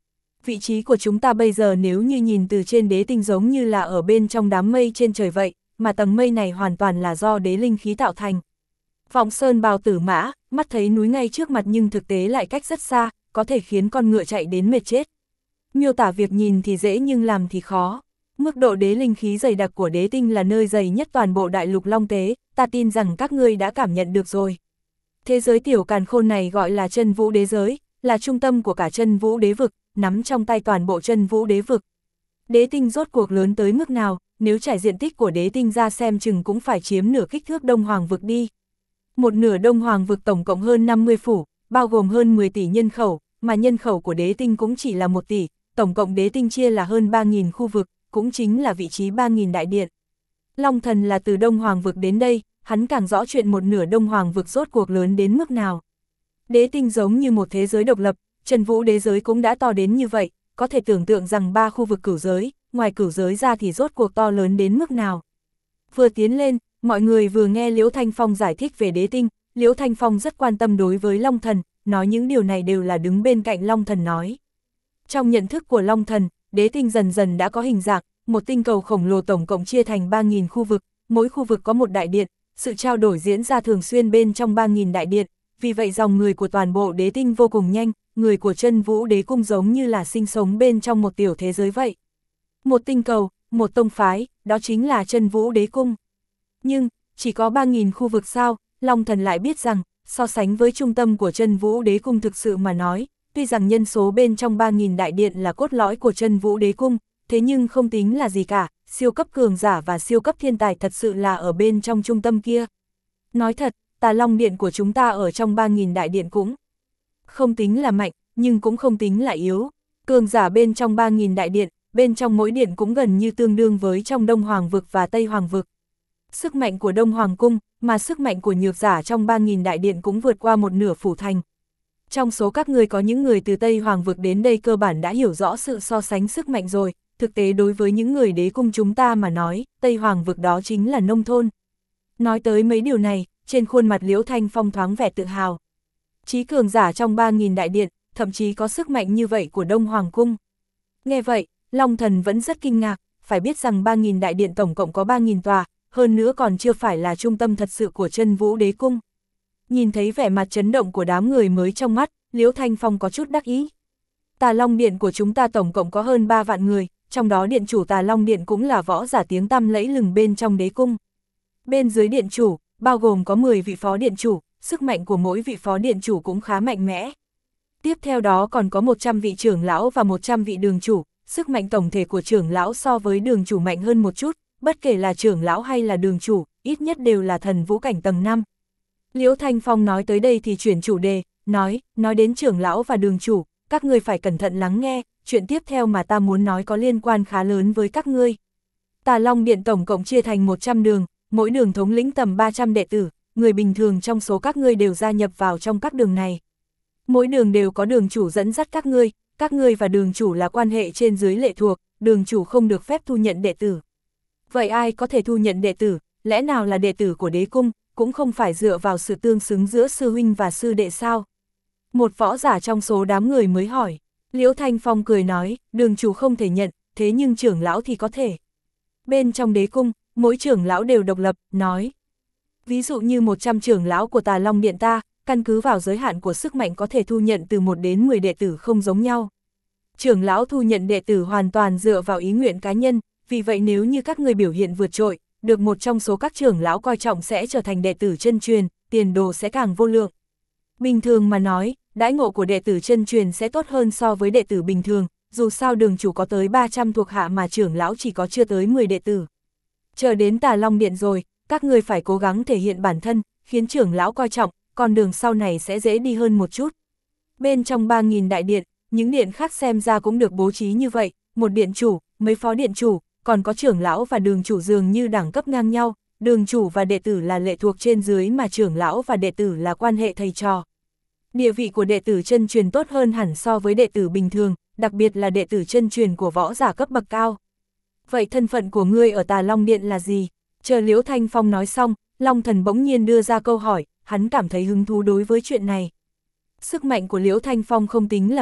vị trí của chúng ta bây giờ nếu như nhìn từ trên đế tinh giống như là ở bên trong đám mây trên trời vậy, mà tầng mây này hoàn toàn là do đế linh khí tạo thành. Vọng Sơn bào tử mã, mắt thấy núi ngay trước mặt nhưng thực tế lại cách rất xa, có thể khiến con ngựa chạy đến mệt chết. Miêu tả việc nhìn thì dễ nhưng làm thì khó. Mức độ đế linh khí dày đặc của đế tinh là nơi dày nhất toàn bộ đại lục Long Tế, ta tin rằng các ngươi đã cảm nhận được rồi. Thế giới tiểu càn khôn này gọi là chân vũ đế giới, là trung tâm của cả chân vũ đế vực, nắm trong tay toàn bộ chân vũ đế vực. Đế tinh rốt cuộc lớn tới mức nào, nếu trải diện tích của đế tinh ra xem chừng cũng phải chiếm nửa kích thước Đông Hoàng vực đi. Một nửa Đông Hoàng vực tổng cộng hơn năm mươi phủ, bao gồm hơn mười tỷ nhân khẩu, mà nhân khẩu của đế tinh cũng chỉ là một tỷ, tổng cộng đế tinh chia là hơn ba nghìn khu vực, cũng chính là vị trí ba nghìn đại điện. Long Thần là từ Đông Hoàng vực đến đây, hắn càng rõ chuyện một nửa Đông Hoàng vực rốt cuộc lớn đến mức nào. Đế tinh giống như một thế giới độc lập, chân vũ đế giới cũng đã to đến như vậy, có thể tưởng tượng rằng ba khu vực cửu giới, ngoài cửu giới ra thì rốt cuộc to lớn đến mức nào. Vừa tiến lên, mọi người vừa nghe Liễu Thanh Phong giải thích về đế tinh, Liễu Thanh Phong rất quan tâm đối với Long Thần, nói những điều này đều là đứng bên cạnh Long Thần nói. Trong nhận thức của Long Thần, đế tinh dần dần đã có hình dạng, một tinh cầu khổng lồ tổng cộng chia thành ba nghìn khu vực, mỗi khu vực có một đại điện, sự trao đổi diễn ra thường xuyên bên trong ba nghìn đại điện, vì vậy dòng người của toàn bộ đế tinh vô cùng nhanh, người của chân vũ đế cung giống như là sinh sống bên trong một tiểu thế giới vậy. Một tinh cầu, một tông phái, đó chính là chân vũ đế cung. Nhưng, chỉ có ba nghìn khu vực sao, Long Thần lại biết rằng, so sánh với trung tâm của chân vũ đế cung thực sự mà nói, tuy rằng nhân số bên trong ba nghìn đại điện là cốt lõi của chân vũ đế cung, thế nhưng không tính là gì cả, siêu cấp cường giả và siêu cấp thiên tài thật sự là ở bên trong trung tâm kia. Nói thật, Tà Long Điện của chúng ta ở trong ba nghìn đại điện cũng không tính là mạnh, nhưng cũng không tính là yếu. Cường giả bên trong ba nghìn đại điện, bên trong mỗi điện cũng gần như tương đương với trong Đông Hoàng vực và Tây Hoàng vực. Sức mạnh của Đông Hoàng cung, mà sức mạnh của nhược giả trong ba nghìn đại điện cũng vượt qua một nửa phủ thành. Trong số các người có những người từ Tây Hoàng vực đến đây cơ bản đã hiểu rõ sự so sánh sức mạnh rồi, thực tế đối với những người đế cung chúng ta mà nói, Tây Hoàng vực đó chính là nông thôn. Nói tới mấy điều này, trên khuôn mặt Liễu Thanh Phong thoáng vẻ tự hào. Chí cường giả trong ba nghìn đại điện, thậm chí có sức mạnh như vậy của Đông Hoàng cung. Nghe vậy, Long Thần vẫn rất kinh ngạc, phải biết rằng ba nghìn đại điện tổng cộng có ba nghìn tòa, hơn nữa còn chưa phải là trung tâm thật sự của chân vũ đế cung. Nhìn thấy vẻ mặt chấn động của đám người mới trong mắt, Liễu Thanh Phong có chút đắc ý. Tà Long Điện của chúng ta tổng cộng có hơn ba vạn người, trong đó điện chủ Tà Long Điện cũng là võ giả tiếng tăm lẫy lừng bên trong đế cung. Bên dưới điện chủ, bao gồm có mười vị phó điện chủ, sức mạnh của mỗi vị phó điện chủ cũng khá mạnh mẽ. Tiếp theo đó còn có một trăm vị trưởng lão và một trăm vị đường chủ, sức mạnh tổng thể của trưởng lão so với đường chủ mạnh hơn một chút, bất kể là trưởng lão hay là đường chủ, ít nhất đều là thần vũ cảnh tầng năm. Liễu Thanh Phong nói tới đây thì chuyển chủ đề, nói, nói đến trưởng lão và đường chủ, các ngươi phải cẩn thận lắng nghe, chuyện tiếp theo mà ta muốn nói có liên quan khá lớn với các ngươi. Tà Long Điện tổng cộng chia thành một trăm đường, mỗi đường thống lĩnh tầm ba trăm đệ tử, người bình thường trong số các ngươi đều gia nhập vào trong các đường này. Mỗi đường đều có đường chủ dẫn dắt các ngươi, các ngươi và đường chủ là quan hệ trên dưới lệ thuộc, đường chủ không được phép thu nhận đệ tử. Vậy ai có thể thu nhận đệ tử, lẽ nào là đệ tử của đế cung, cũng không phải dựa vào sự tương xứng giữa sư huynh và sư đệ sao? Một võ giả trong số đám người mới hỏi. Liễu Thanh Phong cười nói, đường chủ không thể nhận, thế nhưng trưởng lão thì có thể. Bên trong đế cung, mỗi trưởng lão đều độc lập, nói. Ví dụ như một trăm trưởng lão của Tà Long Điện ta, căn cứ vào giới hạn của sức mạnh có thể thu nhận từ một đến mười đệ tử không giống nhau. Trưởng lão thu nhận đệ tử hoàn toàn dựa vào ý nguyện cá nhân, vì vậy nếu như các người biểu hiện vượt trội, được một trong số các trưởng lão coi trọng sẽ trở thành đệ tử chân truyền, tiền đồ sẽ càng vô lượng. Bình thường mà nói, đãi ngộ của đệ tử chân truyền sẽ tốt hơn so với đệ tử bình thường, dù sao đường chủ có tới ba trăm thuộc hạ mà trưởng lão chỉ có chưa tới mười đệ tử. Chờ đến Tà Long Điện rồi, các người phải cố gắng thể hiện bản thân, khiến trưởng lão coi trọng, con đường sau này sẽ dễ đi hơn một chút. Bên trong ba nghìn đại điện, những điện khác xem ra cũng được bố trí như vậy, một điện chủ, mấy phó điện chủ, còn có trưởng lão và đường chủ dường như đẳng cấp ngang nhau, đường chủ và đệ tử là lệ thuộc trên dưới mà trưởng lão và đệ tử là quan hệ thầy trò. Địa vị của đệ tử chân truyền tốt hơn hẳn so với đệ tử bình thường, đặc biệt là đệ tử chân truyền của võ giả cấp bậc cao. Vậy thân phận của ngươi ở Tà Long Điện là gì? Chờ Liễu Thanh Phong nói xong, Long Thần bỗng nhiên đưa ra câu hỏi, hắn cảm thấy hứng thú đối với chuyện này. Sức mạnh của Liễu Thanh Phong không tính là mạnh,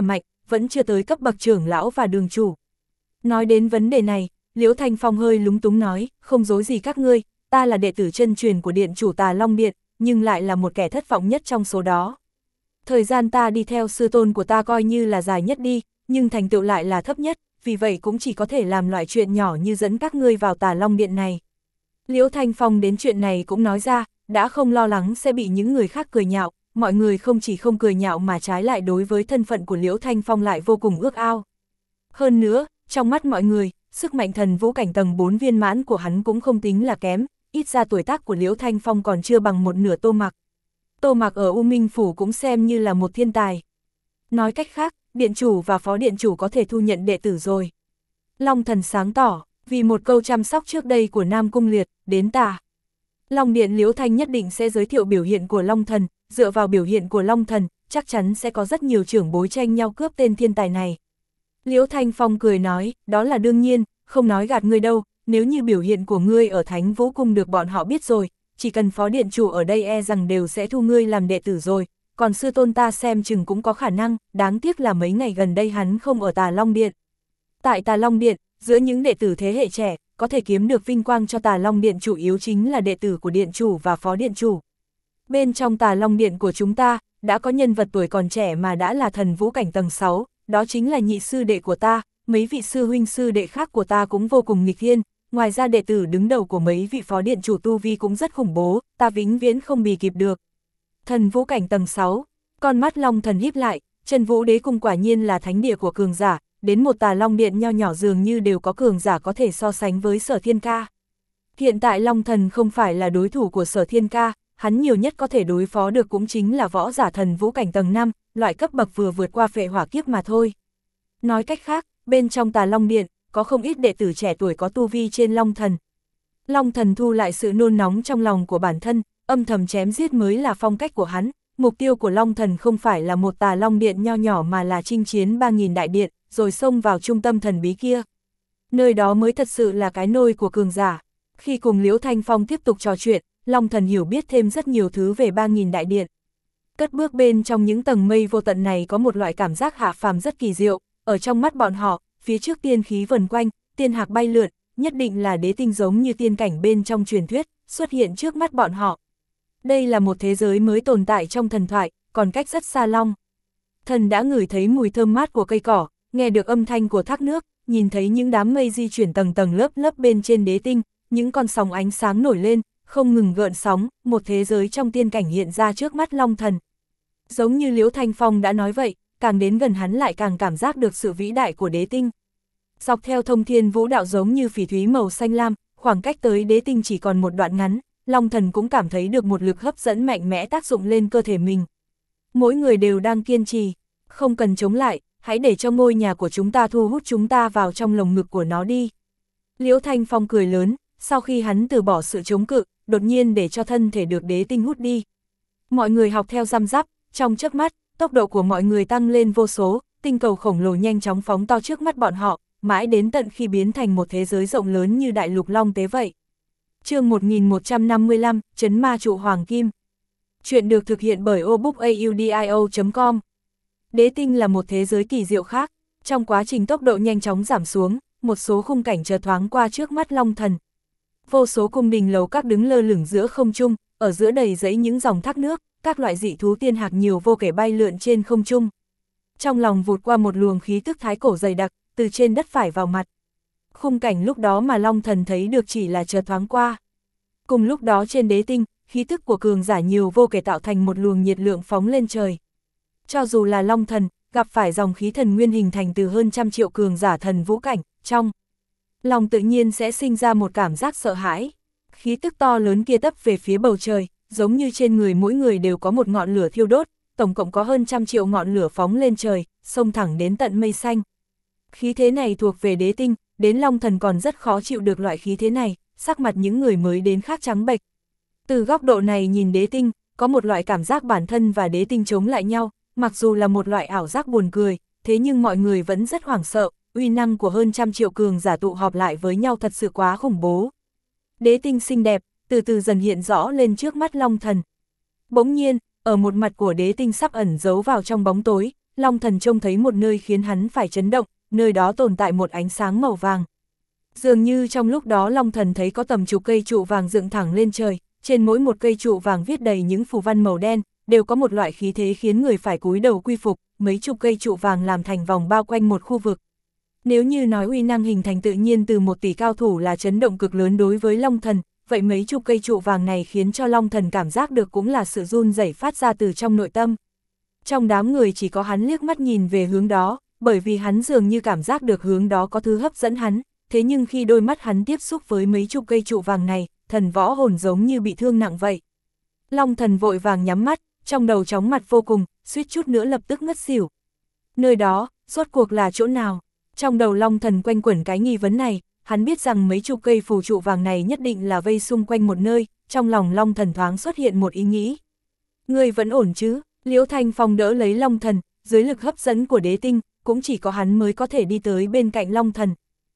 vẫn chưa tới cấp bậc trưởng lão và đường chủ. Nói đến vấn đề này, Liễu Thanh Phong hơi lúng túng nói, không dối gì các ngươi, ta là đệ tử chân truyền của điện chủ Tà Long Điện, nhưng lại là một kẻ thất vọng nhất trong số đó. Thời gian ta đi theo sư tôn của ta coi như là dài nhất đi, nhưng thành tựu lại là thấp nhất, vì vậy cũng chỉ có thể làm loại chuyện nhỏ như dẫn các ngươi vào Tà Long Điện này. Liễu Thanh Phong đến chuyện này cũng nói ra, đã không lo lắng sẽ bị những người khác cười nhạo, mọi người không chỉ không cười nhạo mà trái lại đối với thân phận của Liễu Thanh Phong lại vô cùng ước ao. Hơn nữa, trong mắt mọi người, sức mạnh thần vũ cảnh tầng bốn viên mãn của hắn cũng không tính là kém, ít ra tuổi tác của Liễu Thanh Phong còn chưa bằng một nửa Tô Mặc. Tô Mặc ở U Minh Phủ cũng xem như là một thiên tài. Nói cách khác, điện chủ và phó điện chủ có thể thu nhận đệ tử rồi. Long Thần sáng tỏ, vì một câu chăm sóc trước đây của Nam Cung Liệt, đến Tà Long Điện Liễu Thanh nhất định sẽ giới thiệu biểu hiện của Long Thần, dựa vào biểu hiện của Long Thần, chắc chắn sẽ có rất nhiều trưởng bối tranh nhau cướp tên thiên tài này. Liễu Thanh Phong cười nói, đó là đương nhiên, không nói gạt ngươi đâu, nếu như biểu hiện của ngươi ở Thánh Vũ Cung được bọn họ biết rồi, chỉ cần phó điện chủ ở đây e rằng đều sẽ thu ngươi làm đệ tử rồi, còn sư tôn ta xem chừng cũng có khả năng, đáng tiếc là mấy ngày gần đây hắn không ở Tà Long Điện. Tại Tà Long Điện, giữa những đệ tử thế hệ trẻ, có thể kiếm được vinh quang cho Tà Long Điện chủ yếu chính là đệ tử của điện chủ và phó điện chủ. Bên trong Tà Long Điện của chúng ta, đã có nhân vật tuổi còn trẻ mà đã là thần vũ cảnh tầng sáu, đó chính là nhị sư đệ của ta, mấy vị sư huynh sư đệ khác của ta cũng vô cùng nghịch thiên, ngoài ra đệ tử đứng đầu của mấy vị phó điện chủ tu vi cũng rất khủng bố, ta vĩnh viễn không bì kịp được. Thần vũ cảnh tầng sáu, con mắt Long Thần híp lại, Chân Vũ Đế Cung quả nhiên là thánh địa của cường giả, đến một Tà Long Điện nho nhỏ dường như đều có cường giả có thể so sánh với Sở Thiên Ca. Hiện tại Long Thần không phải là đối thủ của Sở Thiên Ca, hắn nhiều nhất có thể đối phó được cũng chính là võ giả thần vũ cảnh tầng năm, loại cấp bậc vừa vượt qua phệ hỏa kiếp mà thôi. Nói cách khác, bên trong Tà Long Điện, có không ít đệ tử trẻ tuổi có tu vi trên Long Thần. Long Thần thu lại sự nôn nóng trong lòng của bản thân, âm thầm chém giết mới là phong cách của hắn, mục tiêu của Long Thần không phải là một Tà Long Điện nho nhỏ mà là chinh chiến ba nghìn đại điện, rồi xông vào trung tâm thần bí kia. Nơi đó mới thật sự là cái nôi của cường giả. Khi cùng Liễu Thanh Phong tiếp tục trò chuyện, Long Thần hiểu biết thêm rất nhiều thứ về ba nghìn đại điện. Cất bước bên trong những tầng mây vô tận này có một loại cảm giác hạ phàm rất kỳ diệu, ở trong mắt bọn họ, phía trước tiên khí vần quanh, tiên hạc bay lượn, nhất định là đế tinh giống như tiên cảnh bên trong truyền thuyết, xuất hiện trước mắt bọn họ. Đây là một thế giới mới tồn tại trong thần thoại, còn cách rất xa Long Thần đã ngửi thấy mùi thơm mát của cây cỏ, nghe được âm thanh của thác nước, nhìn thấy những đám mây di chuyển tầng tầng lớp lớp bên trên đế tinh, những con sóng ánh sáng nổi lên, không ngừng gợn sóng, một thế giới trong tiên cảnh hiện ra trước mắt Long Thần. Giống như Liễu Thanh Phong đã nói vậy, càng đến gần hắn lại càng cảm giác được sự vĩ đại của đế tinh. Dọc theo thông thiên vũ đạo giống như phỉ thúy màu xanh lam, khoảng cách tới đế tinh chỉ còn một đoạn ngắn, Long Thần cũng cảm thấy được một lực hấp dẫn mạnh mẽ tác dụng lên cơ thể mình. Mỗi người đều đang kiên trì, không cần chống lại, hãy để cho ngôi nhà của chúng ta thu hút chúng ta vào trong lồng ngực của nó đi. Liễu Thanh Phong cười lớn, sau khi hắn từ bỏ sự chống cự, đột nhiên để cho thân thể được đế tinh hút đi. Mọi người học theo răm rắp, trong chớp mắt, tốc độ của mọi người tăng lên vô số, tinh cầu khổng lồ nhanh chóng phóng to trước mắt bọn họ, mãi đến tận khi biến thành một thế giới rộng lớn như đại lục long tế vậy. Chương một nghìn một trăm năm mươi lăm, Trấn Ma Trụ Hoàng Kim. Chuyện được thực hiện bởi obookaudio chấm com. Đế tinh là một thế giới kỳ diệu khác, trong quá trình tốc độ nhanh chóng giảm xuống, một số khung cảnh chợt thoáng qua trước mắt Long Thần. Vô số cung đình lầu các đứng lơ lửng giữa không trung, ở giữa đầy dẫy những dòng thác nước, các loại dị thú tiên hạc nhiều vô kể bay lượn trên không trung. Trong lòng vụt qua một luồng khí tức thái cổ dày đặc, từ trên đất phải vào mặt. Khung cảnh lúc đó mà Long Thần thấy được chỉ là chợt thoáng qua. Cùng lúc đó trên đế tinh, khí tức của cường giả nhiều vô kể tạo thành một luồng nhiệt lượng phóng lên trời. Cho dù là Long Thần, gặp phải dòng khí thần nguyên hình thành từ hơn trăm triệu cường giả thần vũ cảnh, trong lòng tự nhiên sẽ sinh ra một cảm giác sợ hãi. Khí tức to lớn kia tấp về phía bầu trời, giống như trên người mỗi người đều có một ngọn lửa thiêu đốt, tổng cộng có hơn trăm triệu ngọn lửa phóng lên trời, xông thẳng đến tận mây xanh. Khí thế này thuộc về đế tinh, đến Long Thần còn rất khó chịu được loại khí thế này, sắc mặt những người mới đến khác trắng bệch. Từ góc độ này nhìn đế tinh, có một loại cảm giác bản thân và đế tinh chống lại nhau, mặc dù là một loại ảo giác buồn cười, thế nhưng mọi người vẫn rất hoảng sợ, uy năng của hơn trăm triệu cường giả tụ họp lại với nhau thật sự quá khủng bố. Đế tinh xinh đẹp, từ từ dần hiện rõ lên trước mắt Long Thần. Bỗng nhiên, ở một mặt của đế tinh sắp ẩn giấu vào trong bóng tối, Long Thần trông thấy một nơi khiến hắn phải chấn động, nơi đó tồn tại một ánh sáng màu vàng. Dường như trong lúc đó Long Thần thấy có tầm chục cây trụ vàng dựng thẳng lên trời, trên mỗi một cây trụ vàng viết đầy những phù văn màu đen, đều có một loại khí thế khiến người phải cúi đầu quy phục, mấy chục cây trụ vàng làm thành vòng bao quanh một khu vực. Nếu như nói uy năng hình thành tự nhiên từ một tỷ cao thủ là chấn động cực lớn đối với Long Thần, vậy mấy chục cây trụ vàng này khiến cho Long Thần cảm giác được cũng là sự run rẩy phát ra từ trong nội tâm. Trong đám người chỉ có hắn liếc mắt nhìn về hướng đó, bởi vì hắn dường như cảm giác được hướng đó có thứ hấp dẫn hắn, thế nhưng khi đôi mắt hắn tiếp xúc với mấy chục cây trụ vàng này, thần võ hồn giống như bị thương nặng vậy. Long Thần vội vàng nhắm mắt, trong đầu chóng mặt vô cùng, suýt chút nữa lập tức ngất xỉu. Nơi đó, rốt cuộc là chỗ nào? Trong đầu Long Thần quanh quẩn cái nghi vấn này, hắn biết rằng mấy chục cây phù trụ vàng này nhất định là vây xung quanh một nơi, trong lòng Long Thần thoáng xuất hiện một ý nghĩ. Ngươi vẫn ổn chứ? Liễu Thanh Phong đỡ lấy Long Thần, dưới lực hấp dẫn của đế tinh, cũng chỉ có hắn mới có thể đi tới bên cạnh Long Thần.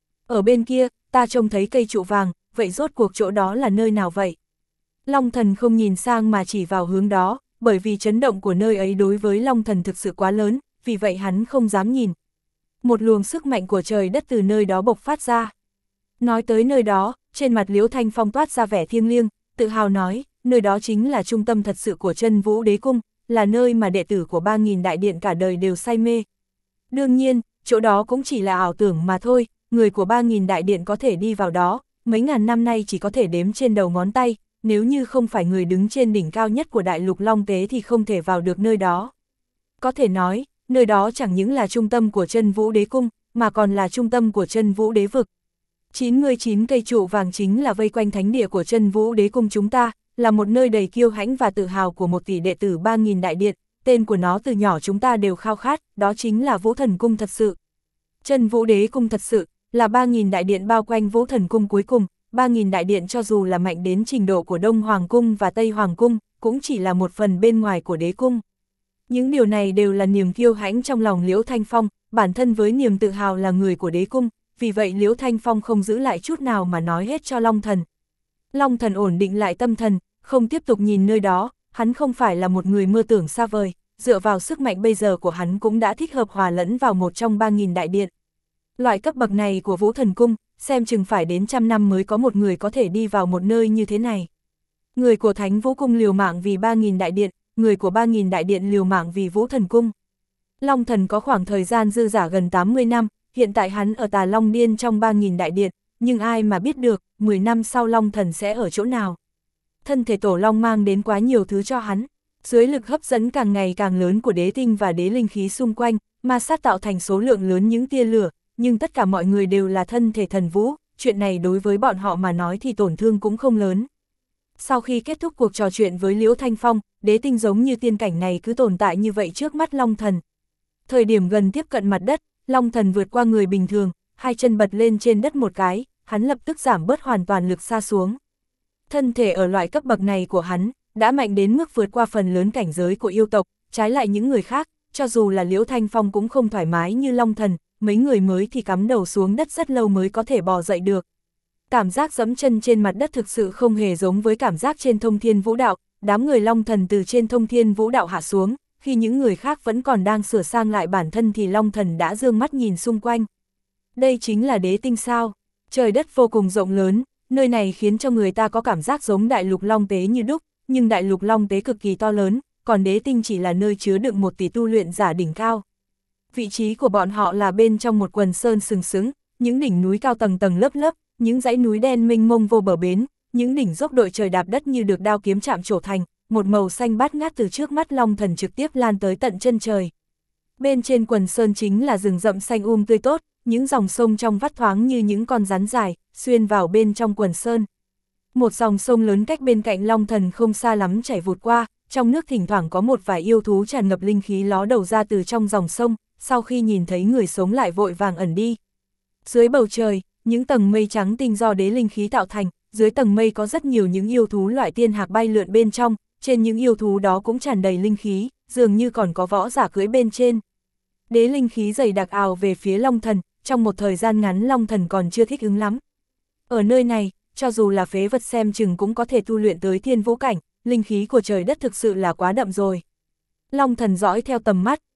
Ở bên kia, ta trông thấy cây trụ vàng, vậy rốt cuộc chỗ đó là nơi nào vậy? Long Thần không nhìn sang mà chỉ vào hướng đó, bởi vì chấn động của nơi ấy đối với Long Thần thực sự quá lớn, vì vậy hắn không dám nhìn. Một luồng sức mạnh của trời đất từ nơi đó bộc phát ra. Nói tới nơi đó, trên mặt Liễu Thanh Phong toát ra vẻ thiêng liêng, tự hào nói, nơi đó chính là trung tâm thật sự của Chân Vũ Đế Cung, là nơi mà đệ tử của ba nghìn đại điện cả đời đều say mê. Đương nhiên, chỗ đó cũng chỉ là ảo tưởng mà thôi, người của ba nghìn đại điện có thể đi vào đó, mấy ngàn năm nay chỉ có thể đếm trên đầu ngón tay, nếu như không phải người đứng trên đỉnh cao nhất của đại lục Long Tế thì không thể vào được nơi đó. Có thể nói, nơi đó chẳng những là trung tâm của Chân Vũ Đế Cung, mà còn là trung tâm của Chân Vũ Đế Vực. chín mươi chín cây trụ vàng chính là vây quanh thánh địa của Chân Vũ Đế Cung chúng ta, là một nơi đầy kiêu hãnh và tự hào của một tỷ đệ tử ba nghìn đại điện, tên của nó từ nhỏ chúng ta đều khao khát, đó chính là Vũ Thần Cung thật sự. Chân Vũ Đế Cung thật sự, là ba nghìn đại điện bao quanh Vũ Thần Cung cuối cùng, ba nghìn đại điện cho dù là mạnh đến trình độ của Đông Hoàng Cung và Tây Hoàng Cung, cũng chỉ là một phần bên ngoài của đế cung. Những điều này đều là niềm kiêu hãnh trong lòng Liễu Thanh Phong, bản thân với niềm tự hào là người của đế cung, vì vậy Liễu Thanh Phong không giữ lại chút nào mà nói hết cho Long Thần. Long Thần ổn định lại tâm thần, không tiếp tục nhìn nơi đó, hắn không phải là một người mơ tưởng xa vời, dựa vào sức mạnh bây giờ của hắn cũng đã thích hợp hòa lẫn vào một trong ba nghìn đại điện. Loại cấp bậc này của Vũ Thần Cung, xem chừng phải đến trăm năm mới có một người có thể đi vào một nơi như thế này. Người của Thánh Vũ Cung liều mạng vì ba nghìn đại điện, người của ba nghìn đại điện liều mạng vì Vũ Thần Cung. Long Thần có khoảng thời gian dư dả gần tám mươi năm, hiện tại hắn ở Tà Long Điên trong ba nghìn đại điện, nhưng ai mà biết được, mười năm sau Long Thần sẽ ở chỗ nào. Thân thể Tổ Long mang đến quá nhiều thứ cho hắn, dưới lực hấp dẫn càng ngày càng lớn của đế tinh và đế linh khí xung quanh, ma sát tạo thành số lượng lớn những tia lửa, nhưng tất cả mọi người đều là thân thể thần vũ, chuyện này đối với bọn họ mà nói thì tổn thương cũng không lớn. Sau khi kết thúc cuộc trò chuyện với Liễu Thanh Phong, đế tinh giống như tiên cảnh này cứ tồn tại như vậy trước mắt Long Thần. Thời điểm gần tiếp cận mặt đất, Long Thần vượt qua người bình thường, hai chân bật lên trên đất một cái, hắn lập tức giảm bớt hoàn toàn lực xa xuống. Thân thể ở loại cấp bậc này của hắn, đã mạnh đến mức vượt qua phần lớn cảnh giới của yêu tộc, trái lại những người khác, cho dù là Liễu Thanh Phong cũng không thoải mái như Long Thần, mấy người mới thì cắm đầu xuống đất rất lâu mới có thể bò dậy được. Cảm giác giẫm chân trên mặt đất thực sự không hề giống với cảm giác trên Thông Thiên Vũ Đạo, đám người Long Thần từ trên Thông Thiên Vũ Đạo hạ xuống, khi những người khác vẫn còn đang sửa sang lại bản thân thì Long Thần đã dương mắt nhìn xung quanh. Đây chính là đế tinh sao? Trời đất vô cùng rộng lớn, nơi này khiến cho người ta có cảm giác giống đại lục Long Tế như đúc, nhưng đại lục Long Tế cực kỳ to lớn, còn đế tinh chỉ là nơi chứa đựng một tỷ tu luyện giả đỉnh cao. Vị trí của bọn họ là bên trong một quần sơn sừng sững, những đỉnh núi cao tầng tầng lớp lớp, những dãy núi đen mênh mông vô bờ bến, những đỉnh dốc đội trời đạp đất như được đao kiếm chạm trổ thành, một màu xanh bát ngát từ trước mắt Long Thần trực tiếp lan tới tận chân trời. Bên trên quần sơn chính là rừng rậm xanh um tươi tốt, những dòng sông trong vắt thoáng như những con rắn dài, xuyên vào bên trong quần sơn. Một dòng sông lớn cách bên cạnh Long Thần không xa lắm chảy vụt qua, trong nước thỉnh thoảng có một vài yêu thú tràn ngập linh khí ló đầu ra từ trong dòng sông, sau khi nhìn thấy người sống lại vội vàng ẩn đi. Dưới bầu trời, những tầng mây trắng tinh do đế linh khí tạo thành, dưới tầng mây có rất nhiều những yêu thú loại tiên hạc bay lượn bên trong, trên những yêu thú đó cũng tràn đầy linh khí, dường như còn có võ giả cưỡi bên trên. Đế linh khí dày đặc ào về phía Long Thần, trong một thời gian ngắn Long Thần còn chưa thích ứng lắm. Ở nơi này, cho dù là phế vật xem chừng cũng có thể tu luyện tới thiên vũ cảnh, linh khí của trời đất thực sự là quá đậm rồi. Long Thần dõi theo tầm mắt,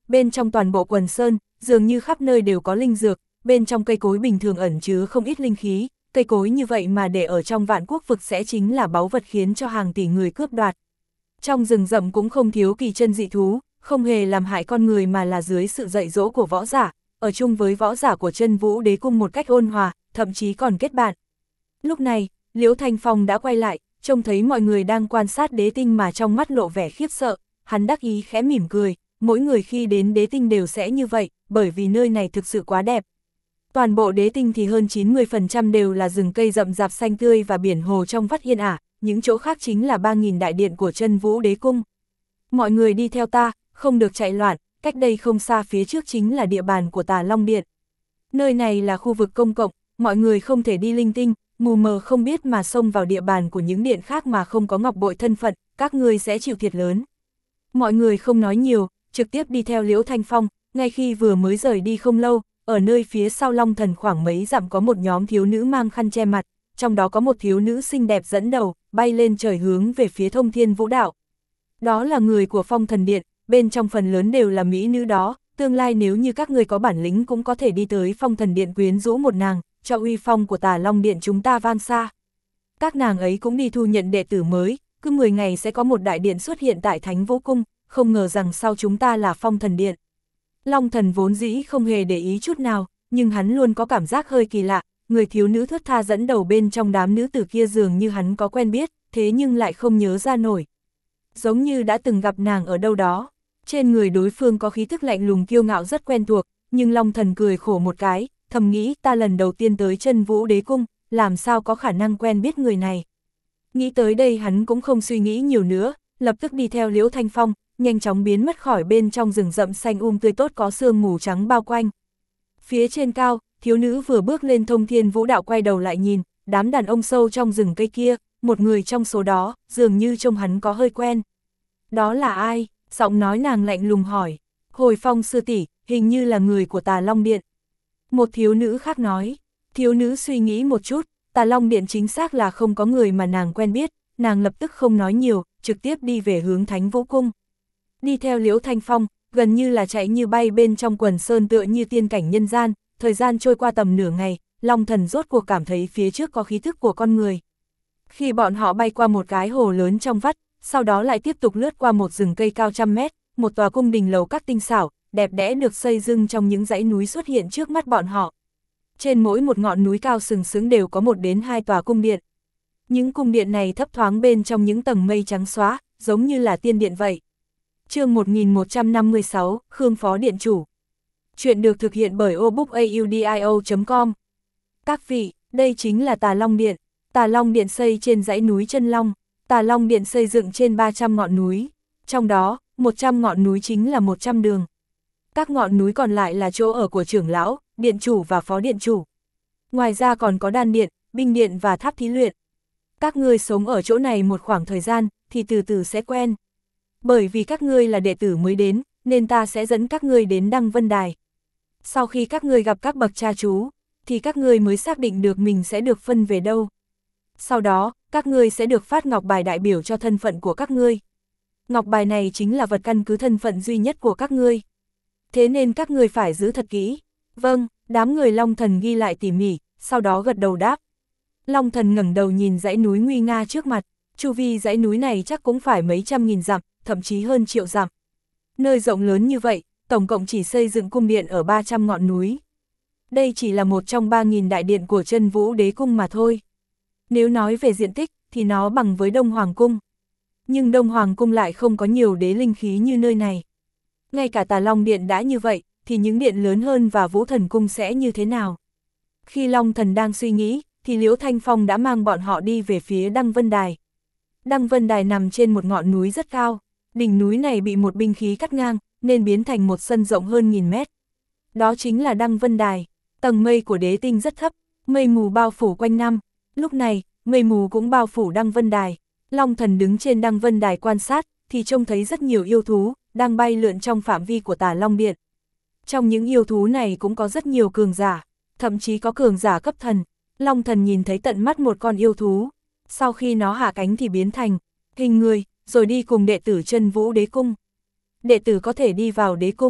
bên trong toàn bộ quần sơn, dường như khắp nơi đều có linh dược, bên trong cây cối bình thường ẩn chứa không ít linh khí, cây cối như vậy mà để ở trong vạn quốc vực sẽ chính là báu vật khiến cho hàng tỷ người cướp đoạt. Trong rừng rậm cũng không thiếu kỳ chân dị thú, không hề làm hại con người mà là dưới sự dạy dỗ của võ giả, ở chung với võ giả của Chân Vũ Đế Cung một cách ôn hòa, thậm chí còn kết bạn. Lúc này, Liễu Thanh Phong đã quay lại, trông thấy mọi người đang quan sát đế tinh mà trong mắt lộ vẻ khiếp sợ, hắn đắc ý khẽ mỉm cười, mỗi người khi đến đế tinh đều sẽ như vậy, bởi vì nơi này thực sự quá đẹp. Toàn bộ đế tinh thì hơn chín mươi phần trăm đều là rừng cây rậm rạp xanh tươi và biển hồ trong vắt yên ả, những chỗ khác chính là ba nghìn đại điện của Chân Vũ Đế Cung. Mọi người đi theo ta, không được chạy loạn, cách đây không xa phía trước chính là địa bàn của Tà Long Điện. Nơi này là khu vực công cộng, mọi người không thể đi linh tinh, mù mờ không biết mà xông vào địa bàn của những điện khác mà không có ngọc bội thân phận, các ngươi sẽ chịu thiệt lớn. Mọi người không nói nhiều, trực tiếp đi theo Liễu Thanh Phong, ngay khi vừa mới rời đi không lâu, ở nơi phía sau Long Thần khoảng mấy dặm có một nhóm thiếu nữ mang khăn che mặt, trong đó có một thiếu nữ xinh đẹp dẫn đầu, bay lên trời hướng về phía Thông Thiên Vũ Đạo. Đó là người của Phong Thần Điện, bên trong phần lớn đều là mỹ nữ đó, tương lai nếu như các người có bản lĩnh cũng có thể đi tới Phong Thần Điện quyến rũ một nàng, cho uy phong của Tà Long Điện chúng ta vang xa. Các nàng ấy cũng đi thu nhận đệ tử mới, cứ mười ngày sẽ có một đại điện xuất hiện tại Thánh Vũ Cung, không ngờ rằng sau chúng ta là Phong Thần Điện. Long Thần vốn dĩ không hề để ý chút nào, nhưng hắn luôn có cảm giác hơi kỳ lạ, người thiếu nữ thướt tha dẫn đầu bên trong đám nữ tử kia dường như hắn có quen biết, thế nhưng lại không nhớ ra nổi. Giống như đã từng gặp nàng ở đâu đó, trên người đối phương có khí thức lạnh lùng kiêu ngạo rất quen thuộc, nhưng Long Thần cười khổ một cái, thầm nghĩ ta lần đầu tiên tới Chân Vũ Đế Cung, làm sao có khả năng quen biết người này. Nghĩ tới đây hắn cũng không suy nghĩ nhiều nữa, lập tức đi theo Liễu Thanh Phong, nhanh chóng biến mất khỏi bên trong rừng rậm xanh um tươi tốt có sương mù trắng bao quanh. Phía trên cao, thiếu nữ vừa bước lên Thông Thiên Vũ Đạo quay đầu lại nhìn, đám đàn ông sâu trong rừng cây kia, một người trong số đó, dường như trông hắn có hơi quen. Đó là ai? Giọng nói nàng lạnh lùng hỏi. Hồi Phong sư tỷ, hình như là người của Tà Long Điện. Một thiếu nữ khác nói. Thiếu nữ suy nghĩ một chút, Tà Long Điện chính xác là không có người mà nàng quen biết, nàng lập tức không nói nhiều, trực tiếp đi về hướng Thánh Vũ Cung. Đi theo Liễu Thanh Phong, gần như là chạy như bay bên trong quần sơn tựa như tiên cảnh nhân gian, thời gian trôi qua tầm nửa ngày, Long Thần rốt cuộc cảm thấy phía trước có khí thức của con người. Khi bọn họ bay qua một cái hồ lớn trong vắt, sau đó lại tiếp tục lướt qua một rừng cây cao trăm mét, một tòa cung đình lầu các tinh xảo, đẹp đẽ được xây dựng trong những dãy núi xuất hiện trước mắt bọn họ. Trên mỗi một ngọn núi cao sừng sững đều có một đến hai tòa cung điện. Những cung điện này thấp thoáng bên trong những tầng mây trắng xóa, giống như là tiên điện vậy. Chương một nghìn một trăm năm mươi sáu, Khương Phó Điện Chủ. Chuyện được thực hiện bởi obookaudio chấm com. Các vị, đây chính là Tà Long Điện. Tà Long Điện xây trên dãy núi Chân Long. Tà Long Điện xây dựng trên ba trăm ngọn núi. Trong đó, một trăm ngọn núi chính là một trăm đường. Các ngọn núi còn lại là chỗ ở của trưởng lão, điện chủ và phó điện chủ. Ngoài ra còn có đan điện, binh điện và tháp thí luyện. Các ngươi sống ở chỗ này một khoảng thời gian, thì từ từ sẽ quen. Bởi vì các ngươi là đệ tử mới đến, nên ta sẽ dẫn các ngươi đến Đăng Vân Đài. Sau khi các ngươi gặp các bậc cha chú, thì các ngươi mới xác định được mình sẽ được phân về đâu. Sau đó, các ngươi sẽ được phát ngọc bài đại biểu cho thân phận của các ngươi. Ngọc bài này chính là vật căn cứ thân phận duy nhất của các ngươi. Thế nên các ngươi phải giữ thật kỹ. Vâng, đám người Long Thần ghi lại tỉ mỉ, sau đó gật đầu đáp. Long Thần ngẩng đầu nhìn dãy núi nguy nga trước mặt, chu vi dãy núi này chắc cũng phải mấy trăm nghìn dặm, thậm chí hơn triệu dặm. Nơi rộng lớn như vậy, tổng cộng chỉ xây dựng cung điện ở ba trăm ngọn núi. Đây chỉ là một trong ba nghìn đại điện của Chân Vũ Đế Cung mà thôi. Nếu nói về diện tích, thì nó bằng với Đông Hoàng Cung. Nhưng Đông Hoàng Cung lại không có nhiều đế linh khí như nơi này. Ngay cả Tà Long Điện đã như vậy, thì những điện lớn hơn và Vũ Thần Cung sẽ như thế nào? Khi Long Thần đang suy nghĩ, thì Liễu Thanh Phong đã mang bọn họ đi về phía Đăng Vân Đài. Đăng Vân Đài nằm trên một ngọn núi rất cao, đỉnh núi này bị một binh khí cắt ngang, nên biến thành một sân rộng hơn nghìn mét. Đó chính là Đăng Vân Đài, tầng mây của đế tinh rất thấp, mây mù bao phủ quanh năm. Lúc này, mây mù cũng bao phủ Đăng Vân Đài. Long Thần đứng trên Đăng Vân Đài quan sát, thì trông thấy rất nhiều yêu thú, đang bay lượn trong phạm vi của Tà Long Điện. Trong những yêu thú này cũng có rất nhiều cường giả, thậm chí có cường giả cấp thần. Long Thần nhìn thấy tận mắt một con yêu thú, sau khi nó hạ cánh thì biến thành hình người, rồi đi cùng đệ tử Chân Vũ Đế Cung. Đệ tử có thể đi vào đế cung,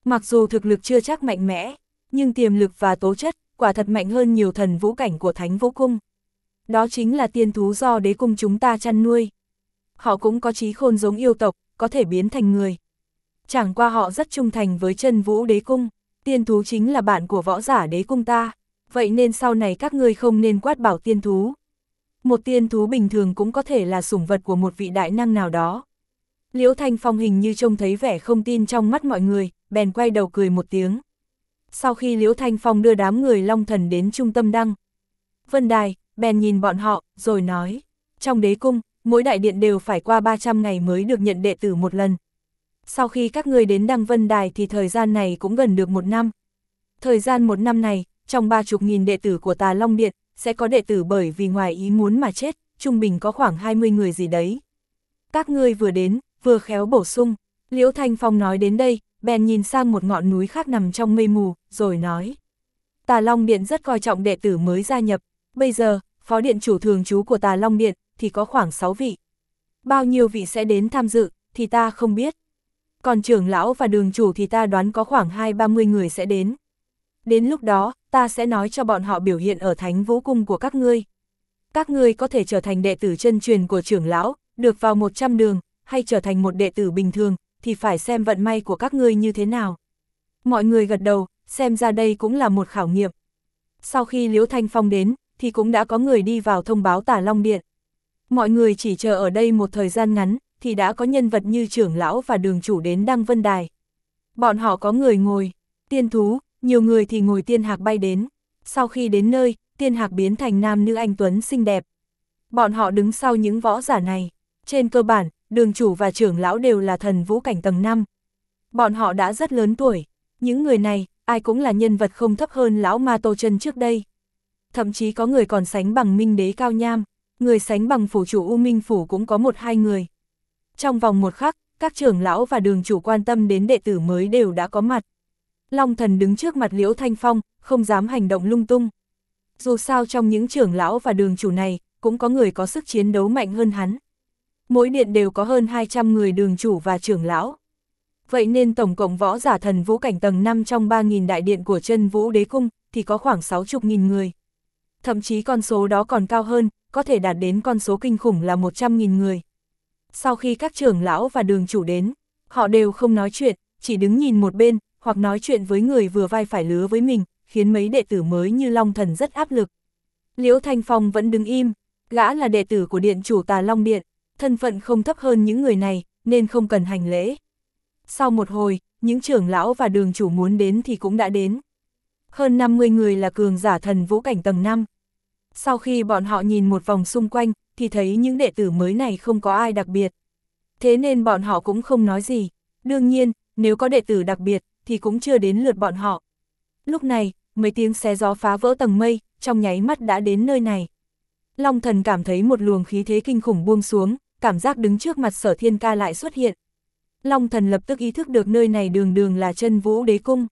Mặc dù thực lực chưa chắc mạnh mẽ, nhưng tiềm lực và tố chất, quả thật mạnh hơn nhiều thần vũ cảnh của Thánh Vũ Cung. Đó chính là tiên thú do đế cung chúng ta chăn nuôi. Họ cũng có trí khôn giống yêu tộc, có thể biến thành người. Chẳng qua họ rất trung thành với chân vũ đế cung, tiên thú chính là bạn của võ giả đế cung ta, vậy nên sau này các ngươi không nên quát bảo tiên thú. Một tiên thú bình thường cũng có thể là sủng vật của một vị đại năng nào đó. Liễu Thanh Phong hình như trông thấy vẻ không tin trong mắt mọi người, bèn quay đầu cười một tiếng. Sau khi Liễu Thanh Phong đưa đám người Long Thần đến trung tâm Đăng Vân Đài, bèn nhìn bọn họ, rồi nói, trong đế cung, mỗi đại điện đều phải qua ba trăm ngày mới được nhận đệ tử một lần. Sau khi các ngươi đến Đăng Vân Đài thì thời gian này cũng gần được một năm. Thời gian một năm này, trong ba chục nghìn đệ tử của Tà Long Điện, sẽ có đệ tử bởi vì ngoài ý muốn mà chết, trung bình có khoảng hai mươi người gì đấy. Các ngươi vừa đến, vừa khéo bổ sung. Liễu Thanh Phong nói đến đây, bèn nhìn sang một ngọn núi khác nằm trong mây mù, rồi nói. Tà Long Điện rất coi trọng đệ tử mới gia nhập, bây giờ, phó điện chủ thường trú của Tà Long Điện thì có khoảng sáu vị. Bao nhiêu vị sẽ đến tham dự, thì ta không biết. Còn trưởng lão và đường chủ thì ta đoán có khoảng hai ba mươi người sẽ đến. Đến lúc đó, ta sẽ nói cho bọn họ biểu hiện ở Thánh Vũ Cung của các ngươi. Các ngươi có thể trở thành đệ tử chân truyền của trưởng lão, được vào một trăm đường, hay trở thành một đệ tử bình thường, thì phải xem vận may của các ngươi như thế nào. Mọi người gật đầu, xem ra đây cũng là một khảo nghiệm. Sau khi Liễu Thanh Phong đến, thì cũng đã có người đi vào thông báo Tà Long Điện. Mọi người chỉ chờ ở đây một thời gian ngắn, thì đã có nhân vật như trưởng lão và đường chủ đến Đăng Vân Đài. Bọn họ có người ngồi tiên thú, nhiều người thì ngồi tiên hạc bay đến. Sau khi đến nơi, tiên hạc biến thành nam nữ anh tuấn xinh đẹp. Bọn họ đứng sau những võ giả này. Trên cơ bản, đường chủ và trưởng lão đều là thần vũ cảnh tầng năm. Bọn họ đã rất lớn tuổi. Những người này, ai cũng là nhân vật không thấp hơn lão Ma Tô Chân trước đây. Thậm chí có người còn sánh bằng Minh Đế Cao Nham, người sánh bằng phủ chủ U Minh Phủ cũng có một hai người. Trong vòng một khắc, các trưởng lão và đường chủ quan tâm đến đệ tử mới đều đã có mặt. Long Thần đứng trước mặt Liễu Thanh Phong, không dám hành động lung tung. Dù sao trong những trưởng lão và đường chủ này, cũng có người có sức chiến đấu mạnh hơn hắn. Mỗi điện đều có hơn hai trăm người đường chủ và trưởng lão. Vậy nên tổng cộng võ giả thần vũ cảnh tầng năm trong ba nghìn đại điện của chân vũ đế cung, thì có khoảng sáu mươi nghìn người. Thậm chí con số đó còn cao hơn, có thể đạt đến con số kinh khủng là một trăm nghìn người. Sau khi các trưởng lão và đường chủ đến, họ đều không nói chuyện, chỉ đứng nhìn một bên, hoặc nói chuyện với người vừa vai phải lứa với mình, khiến mấy đệ tử mới như Long Thần rất áp lực. Liễu Thanh Phong vẫn đứng im, gã là đệ tử của điện chủ Tà Long Điện, thân phận không thấp hơn những người này, nên không cần hành lễ. Sau một hồi, những trưởng lão và đường chủ muốn đến thì cũng đã đến. Hơn năm mươi người là cường giả thần vũ cảnh tầng năm. Sau khi bọn họ nhìn một vòng xung quanh, thì thấy những đệ tử mới này không có ai đặc biệt. Thế nên bọn họ cũng không nói gì. Đương nhiên, nếu có đệ tử đặc biệt, thì cũng chưa đến lượt bọn họ. Lúc này, mấy tiếng xé gió phá vỡ tầng mây, trong nháy mắt đã đến nơi này. Long Thần cảm thấy một luồng khí thế kinh khủng buông xuống, cảm giác đứng trước mặt Sở Thiên Ca lại xuất hiện. Long Thần lập tức ý thức được nơi này đường đường là chân vũ đế cung.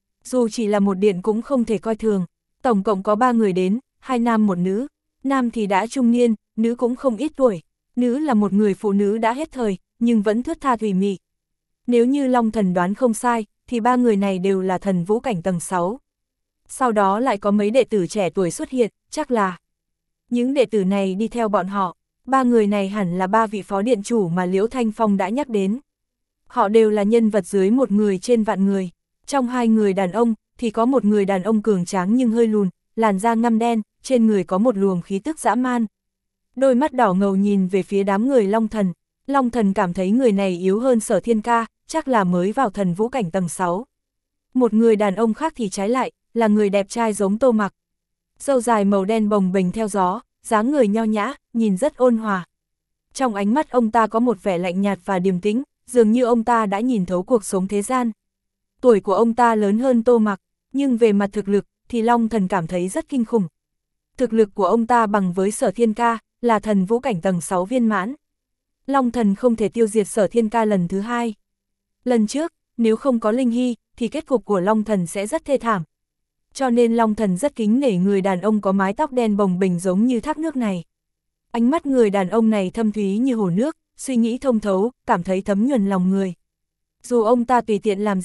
Dù chỉ là một điện cũng không thể coi thường. Tổng cộng có ba người đến, hai nam một nữ. Nam thì đã trung niên, nữ cũng không ít tuổi. Nữ là một người phụ nữ đã hết thời, nhưng vẫn thướt tha thủy mị. Nếu như Long Thần đoán không sai, thì ba người này đều là thần vũ cảnh tầng sáu. Sau đó lại có mấy đệ tử trẻ tuổi xuất hiện, chắc là những đệ tử này đi theo bọn họ. Ba người này hẳn là ba vị phó điện chủ mà Liễu Thanh Phong đã nhắc đến. Họ đều là nhân vật dưới một người trên vạn người. Trong hai người đàn ông, thì có một người đàn ông cường tráng nhưng hơi lùn, làn da ngăm đen, trên người có một luồng khí tức dã man. Đôi mắt đỏ ngầu nhìn về phía đám người Long Thần. Long Thần cảm thấy người này yếu hơn Sở Thiên Ca, chắc là mới vào thần vũ cảnh tầng sáu. Một người đàn ông khác thì trái lại, là người đẹp trai giống Tô Mặc. Râu dài màu đen bồng bềnh theo gió, dáng người nho nhã, nhìn rất ôn hòa. Trong ánh mắt ông ta có một vẻ lạnh nhạt và điềm tĩnh, dường như ông ta đã nhìn thấu cuộc sống thế gian. Tuổi của ông ta lớn hơn Tô Mặc, nhưng về mặt thực lực, thì Long Thần cảm thấy rất kinh khủng. Thực lực của ông ta bằng với Sở Thiên Ca, là thần vũ cảnh tầng sáu viên mãn. Long Thần không thể tiêu diệt Sở Thiên Ca lần thứ hai. Lần trước, nếu không có Linh Hy, thì kết cục của Long Thần sẽ rất thê thảm. Cho nên Long Thần rất kính nể người đàn ông có mái tóc đen bồng bềnh giống như thác nước này. Ánh mắt người đàn ông này thâm thúy như hồ nước, suy nghĩ thông thấu, cảm thấy thấm nhuần lòng người. Dù ông ta tùy tiện làm gì,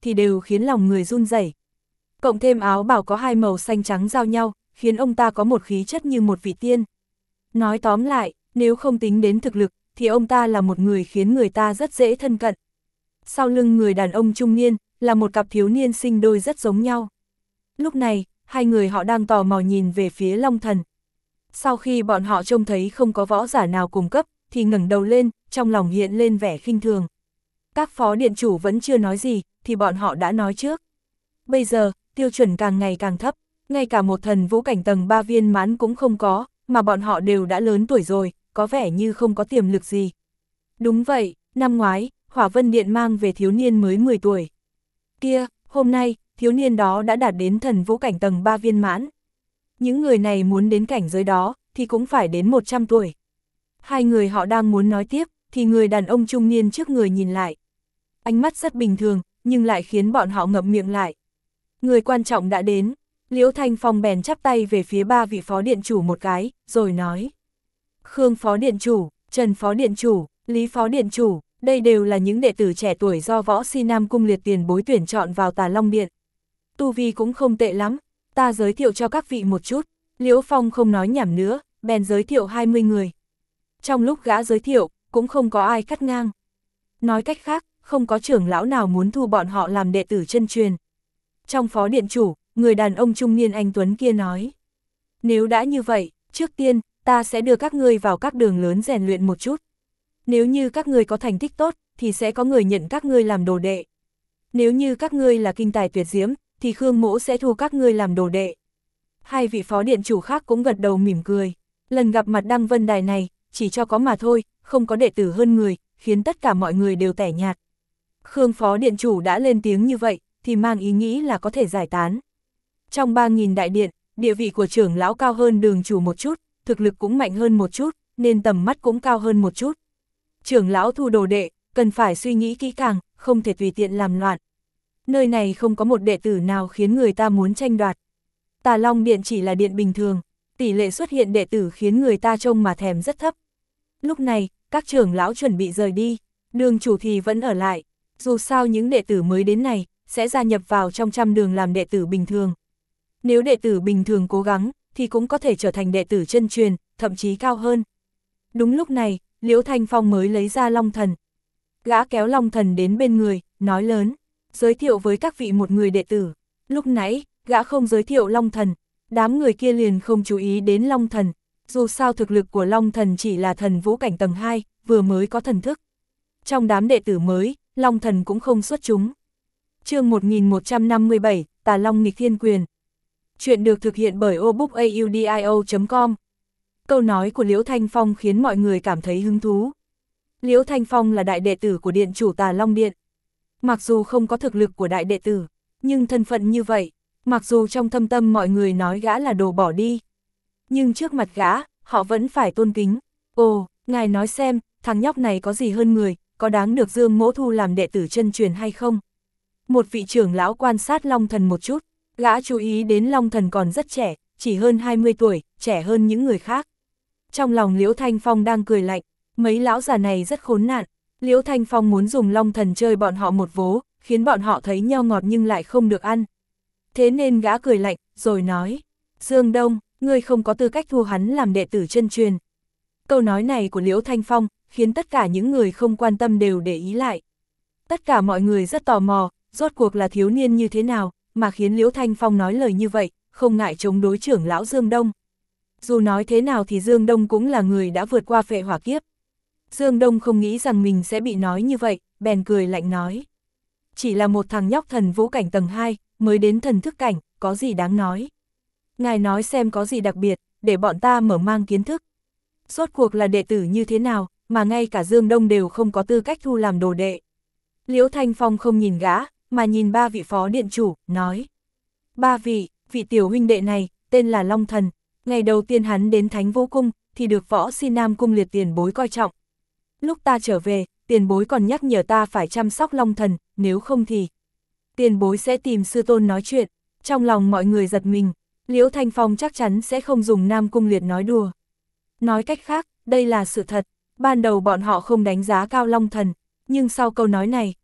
thì đều khiến lòng người run rẩy. Cộng thêm áo bào có hai màu xanh trắng giao nhau, khiến ông ta có một khí chất như một vị tiên. Nói tóm lại, nếu không tính đến thực lực, thì ông ta là một người khiến người ta rất dễ thân cận. Sau lưng người đàn ông trung niên, là một cặp thiếu niên sinh đôi rất giống nhau. Lúc này, hai người họ đang tò mò nhìn về phía Long Thần. Sau khi bọn họ trông thấy không có võ giả nào cùng cấp, thì ngẩng đầu lên, trong lòng hiện lên vẻ khinh thường. Các phó điện chủ vẫn chưa nói gì, thì bọn họ đã nói trước. Bây giờ, tiêu chuẩn càng ngày càng thấp, ngay cả một thần vũ cảnh tầng ba viên mãn cũng không có, mà bọn họ đều đã lớn tuổi rồi, có vẻ như không có tiềm lực gì. Đúng vậy, năm ngoái, Hỏa Vân Điện mang về thiếu niên mới mười tuổi. Kia, hôm nay, thiếu niên đó đã đạt đến thần vũ cảnh tầng ba viên mãn. Những người này muốn đến cảnh giới đó, thì cũng phải đến một trăm tuổi. Hai người họ đang muốn nói tiếp, thì người đàn ông trung niên trước người nhìn lại. Ánh mắt rất bình thường, nhưng lại khiến bọn họ ngậm miệng lại. Người quan trọng đã đến, Liễu Thanh Phong bèn chắp tay về phía ba vị phó điện chủ một cái, rồi nói. Khương phó điện chủ, Trần phó điện chủ, Lý phó điện chủ, đây đều là những đệ tử trẻ tuổi do Võ Si Nam Cung Liệt tiền bối tuyển chọn vào Tà Long Điện. Tu vi cũng không tệ lắm, ta giới thiệu cho các vị một chút. Liễu Phong không nói nhảm nữa, bèn giới thiệu hai mươi người. Trong lúc gã giới thiệu, cũng không có ai cắt ngang. Nói cách khác, không có trưởng lão nào muốn thu bọn họ làm đệ tử chân truyền. Trong phó điện chủ, người đàn ông trung niên anh tuấn kia nói. Nếu đã như vậy, trước tiên, ta sẽ đưa các ngươi vào các đường lớn rèn luyện một chút. Nếu như các ngươi có thành tích tốt, thì sẽ có người nhận các ngươi làm đồ đệ. Nếu như các ngươi là kinh tài tuyệt diễm, thì Khương Mỗ sẽ thu các ngươi làm đồ đệ. Hai vị phó điện chủ khác cũng gật đầu mỉm cười. Lần gặp mặt Đăng Vân Đài này, chỉ cho có mà thôi, không có đệ tử hơn người, khiến tất cả mọi người đều tẻ nhạt. Khương phó điện chủ đã lên tiếng như vậy, thì mang ý nghĩ là có thể giải tán. Trong ba nghìn đại điện, địa vị của trưởng lão cao hơn đường chủ một chút, thực lực cũng mạnh hơn một chút, nên tầm mắt cũng cao hơn một chút. Trưởng lão thu đồ đệ, cần phải suy nghĩ kỹ càng, không thể tùy tiện làm loạn. Nơi này không có một đệ tử nào khiến người ta muốn tranh đoạt. Tà Long Điện chỉ là điện bình thường, tỷ lệ xuất hiện đệ tử khiến người ta trông mà thèm rất thấp. Lúc này, các trưởng lão chuẩn bị rời đi, đường chủ thì vẫn ở lại. Dù sao những đệ tử mới đến này, sẽ gia nhập vào trong trăm đường làm đệ tử bình thường. Nếu đệ tử bình thường cố gắng, thì cũng có thể trở thành đệ tử chân truyền, thậm chí cao hơn. Đúng lúc này, Liễu Thanh Phong mới lấy ra Long Thần. Gã kéo Long Thần đến bên người, nói lớn, giới thiệu với các vị một người đệ tử. Lúc nãy, gã không giới thiệu Long Thần, đám người kia liền không chú ý đến Long Thần. Dù sao thực lực của Long Thần chỉ là thần vũ cảnh tầng hai, vừa mới có thần thức. Trong đám đệ tử mới, Long Thần cũng không xuất chúng. Chương một nghìn một trăm năm mươi bảy, Tà Long Nghịch Thiên Quyền. Chuyện được thực hiện bởi obookaudio chấm com. Câu nói của Liễu Thanh Phong khiến mọi người cảm thấy hứng thú. Liễu Thanh Phong là đại đệ tử của điện chủ Tà Long Điện. Mặc dù không có thực lực của đại đệ tử, nhưng thân phận như vậy, mặc dù trong thâm tâm mọi người nói gã là đồ bỏ đi, nhưng trước mặt gã, họ vẫn phải tôn kính. Ồ, ngài nói xem, thằng nhóc này có gì hơn người, có đáng được Dương Mỗ thu làm đệ tử chân truyền hay không? Một vị trưởng lão quan sát Long Thần một chút, gã chú ý đến Long Thần còn rất trẻ, chỉ hơn hai mươi tuổi, trẻ hơn những người khác. Trong lòng Liễu Thanh Phong đang cười lạnh, mấy lão già này rất khốn nạn. Liễu Thanh Phong muốn dùng Long Thần chơi bọn họ một vố, khiến bọn họ thấy nho ngọt nhưng lại không được ăn. Thế nên gã cười lạnh, rồi nói, Dương Đông, ngươi không có tư cách thu hắn làm đệ tử chân truyền. Câu nói này của Liễu Thanh Phong, khiến tất cả những người không quan tâm đều để ý lại. Tất cả mọi người rất tò mò, rốt cuộc là thiếu niên như thế nào, mà khiến Liễu Thanh Phong nói lời như vậy, không ngại chống đối trưởng lão Dương Đông. Dù nói thế nào thì Dương Đông cũng là người đã vượt qua phệ hỏa kiếp. Dương Đông không nghĩ rằng mình sẽ bị nói như vậy, bèn cười lạnh nói. Chỉ là một thằng nhóc thần vũ cảnh tầng hai, mới đến thần thức cảnh, có gì đáng nói. Ngài nói xem có gì đặc biệt, để bọn ta mở mang kiến thức. Rốt cuộc là đệ tử như thế nào, mà ngay cả Dương Đông đều không có tư cách thu làm đồ đệ. Liễu Thanh Phong không nhìn gã, mà nhìn ba vị phó điện chủ, nói. Ba vị, vị tiểu huynh đệ này, tên là Long Thần. Ngày đầu tiên hắn đến Thánh Vũ Cung, thì được Võ Si Nam Cung Liệt tiền bối coi trọng. Lúc ta trở về, tiền bối còn nhắc nhở ta phải chăm sóc Long Thần, nếu không thì tiền bối sẽ tìm sư tôn nói chuyện. Trong lòng mọi người giật mình, Liễu Thanh Phong chắc chắn sẽ không dùng Nam Cung Liệt nói đùa. Nói cách khác, đây là sự thật. Ban đầu bọn họ không đánh giá cao Long Thần, nhưng sau câu nói này,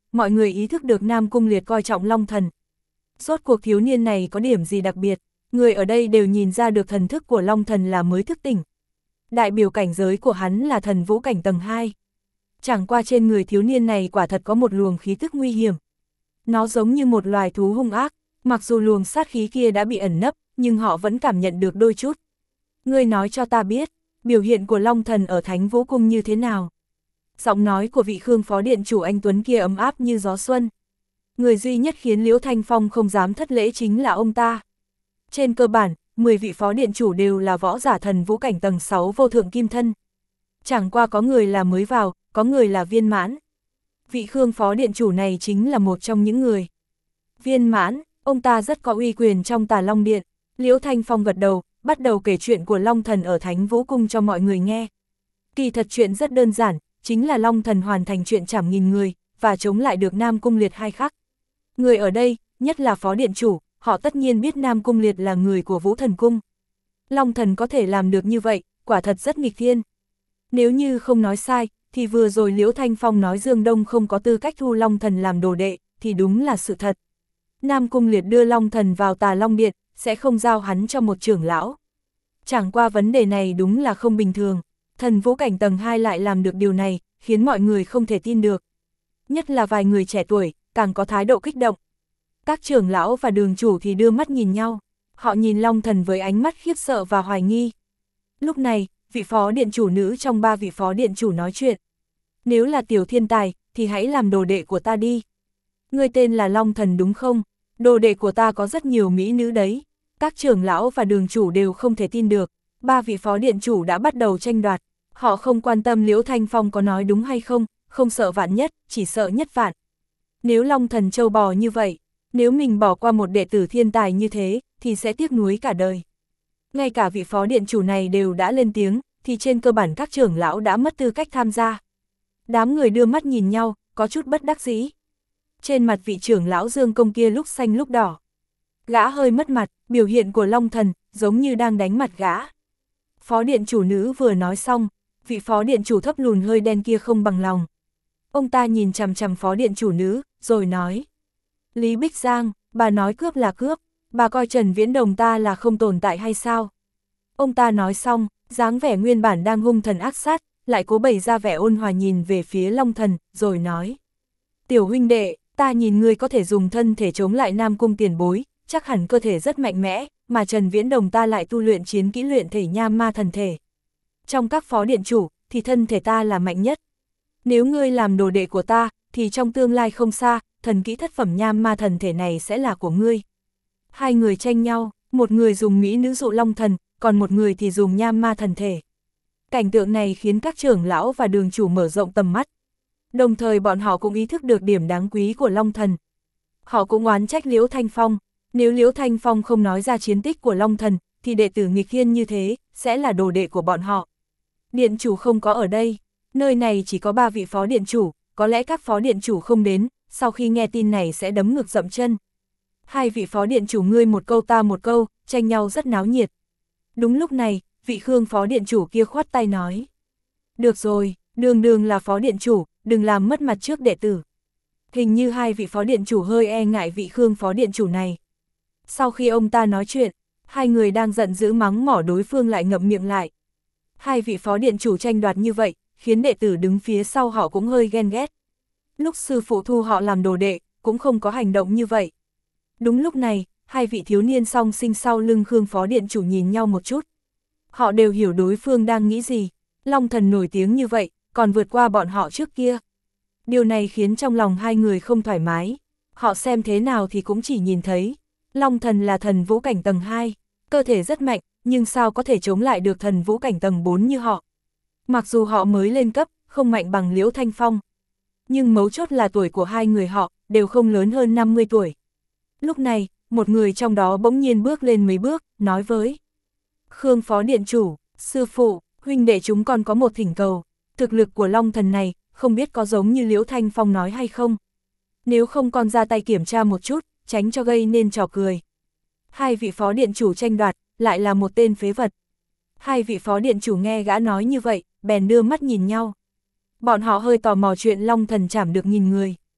mọi người ý thức được Nam Cung Liệt coi trọng Long Thần. Rốt cuộc thiếu niên này có điểm gì đặc biệt, người ở đây đều nhìn ra được thần thức của Long Thần là mới thức tỉnh. Đại biểu cảnh giới của hắn là thần vũ cảnh tầng hai. Chẳng qua trên người thiếu niên này quả thật có một luồng khí tức nguy hiểm. Nó giống như một loài thú hung ác, mặc dù luồng sát khí kia đã bị ẩn nấp, nhưng họ vẫn cảm nhận được đôi chút. Ngươi nói cho ta biết, biểu hiện của Long Thần ở Thánh Vũ Cung như thế nào? Giọng nói của vị Khương phó điện chủ anh Tuấn kia ấm áp như gió xuân. Người duy nhất khiến Liễu Thanh Phong không dám thất lễ chính là ông ta. Trên cơ bản, mười vị phó điện chủ đều là võ giả thần vũ cảnh tầng sáu vô thượng kim thân. Chẳng qua có người là mới vào, có người là viên mãn. Vị Khương phó điện chủ này chính là một trong những người. Viên mãn, ông ta rất có uy quyền trong Tà Long Điện. Liễu Thanh Phong gật đầu, bắt đầu kể chuyện của Long Thần ở Thánh Vũ Cung cho mọi người nghe. Kỳ thật chuyện rất đơn giản, chính là Long Thần hoàn thành chuyện trảm nghìn người, và chống lại được Nam Cung Liệt hai khắc. Người ở đây, nhất là phó điện chủ, họ tất nhiên biết Nam Cung Liệt là người của Vũ Thần Cung. Long Thần có thể làm được như vậy, quả thật rất nghịch thiên. Nếu như không nói sai, thì vừa rồi Liễu Thanh Phong nói Dương Đông không có tư cách thu Long Thần làm đồ đệ, thì đúng là sự thật. Nam Cung Liệt đưa Long Thần vào Tà Long Điện, sẽ không giao hắn cho một trưởng lão. Chẳng qua vấn đề này đúng là không bình thường, thần vũ cảnh tầng hai lại làm được điều này, khiến mọi người không thể tin được. Nhất là vài người trẻ tuổi, càng có thái độ kích động. Các trưởng lão và đường chủ thì đưa mắt nhìn nhau, họ nhìn Long Thần với ánh mắt khiếp sợ và hoài nghi. Lúc này, vị phó điện chủ nữ trong ba vị phó điện chủ nói chuyện. Nếu là tiểu thiên tài, thì hãy làm đồ đệ của ta đi. Ngươi tên là Long Thần đúng không? Đồ đệ của ta có rất nhiều mỹ nữ đấy. Các trưởng lão và đường chủ đều không thể tin được. Ba vị phó điện chủ đã bắt đầu tranh đoạt. Họ không quan tâm Liễu Thanh Phong có nói đúng hay không, không sợ vạn nhất, chỉ sợ nhất vạn. Nếu Long Thần trâu bò như vậy, nếu mình bỏ qua một đệ tử thiên tài như thế, thì sẽ tiếc nuối cả đời. Ngay cả vị phó điện chủ này đều đã lên tiếng, thì trên cơ bản các trưởng lão đã mất tư cách tham gia. Đám người đưa mắt nhìn nhau, có chút bất đắc dĩ. Trên mặt vị trưởng lão Dương Công kia lúc xanh lúc đỏ. Gã hơi mất mặt, biểu hiện của Long Thần, giống như đang đánh mặt gã. Phó điện chủ nữ vừa nói xong, vị phó điện chủ thấp lùn hơi đen kia không bằng lòng. Ông ta nhìn chằm chằm phó điện chủ nữ, rồi nói. Lý Bích Giang, bà nói cướp là cướp, bà coi Trần Viễn Đồng ta là không tồn tại hay sao? Ông ta nói xong, dáng vẻ nguyên bản đang hung thần ác sát, lại cố bày ra vẻ ôn hòa nhìn về phía Long Thần, rồi nói. Tiểu huynh đệ, ta nhìn ngươi có thể dùng thân thể chống lại Nam Cung tiền bối, chắc hẳn cơ thể rất mạnh mẽ, mà Trần Viễn Đồng ta lại tu luyện chiến kỹ luyện thể nham ma thần thể. Trong các phó điện chủ, thì thân thể ta là mạnh nhất. Nếu ngươi làm đồ đệ của ta, thì trong tương lai không xa, thần kỹ thất phẩm nham ma thần thể này sẽ là của ngươi. Hai người tranh nhau, một người dùng mỹ nữ dụ Long Thần, còn một người thì dùng nham ma thần thể. Cảnh tượng này khiến các trưởng lão và đường chủ mở rộng tầm mắt. Đồng thời bọn họ cũng ý thức được điểm đáng quý của Long Thần. Họ cũng oán trách Liễu Thanh Phong, nếu Liễu Thanh Phong không nói ra chiến tích của Long Thần, thì đệ tử nghịch thiên như thế, sẽ là đồ đệ của bọn họ. Điện chủ không có ở đây, nơi này chỉ có ba vị phó điện chủ, có lẽ các phó điện chủ không đến, sau khi nghe tin này sẽ đấm ngực dậm chân. Hai vị phó điện chủ ngươi một câu ta một câu, tranh nhau rất náo nhiệt. Đúng lúc này, vị Khương phó điện chủ kia khoát tay nói. Được rồi, đường đường là phó điện chủ, đừng làm mất mặt trước đệ tử. Hình như hai vị phó điện chủ hơi e ngại vị Khương phó điện chủ này. Sau khi ông ta nói chuyện, hai người đang giận dữ mắng mỏ đối phương lại ngậm miệng lại. Hai vị phó điện chủ tranh đoạt như vậy, khiến đệ tử đứng phía sau họ cũng hơi ghen ghét. Lúc sư phụ thu họ làm đồ đệ, cũng không có hành động như vậy. Đúng lúc này, hai vị thiếu niên song sinh sau lưng Khương phó điện chủ nhìn nhau một chút. Họ đều hiểu đối phương đang nghĩ gì. Long Thần nổi tiếng như vậy, còn vượt qua bọn họ trước kia. Điều này khiến trong lòng hai người không thoải mái. Họ xem thế nào thì cũng chỉ nhìn thấy. Long Thần là thần vũ cảnh tầng hai, cơ thể rất mạnh, nhưng sao có thể chống lại được thần vũ cảnh tầng bốn như họ. Mặc dù họ mới lên cấp, không mạnh bằng Liễu Thanh Phong. Nhưng mấu chốt là tuổi của hai người họ, đều không lớn hơn năm mươi tuổi. Lúc này, một người trong đó bỗng nhiên bước lên mấy bước, nói với Khương phó điện chủ, sư phụ, huynh đệ chúng con có một thỉnh cầu. Thực lực của Long Thần này, không biết có giống như Liễu Thanh Phong nói hay không. Nếu không con ra tay kiểm tra một chút, tránh cho gây nên trò cười. Hai vị phó điện chủ tranh đoạt, lại là một tên phế vật. Hai vị phó điện chủ nghe gã nói như vậy, bèn đưa mắt nhìn nhau. Bọn họ hơi tò mò chuyện Long Thần chảm được nghìn người.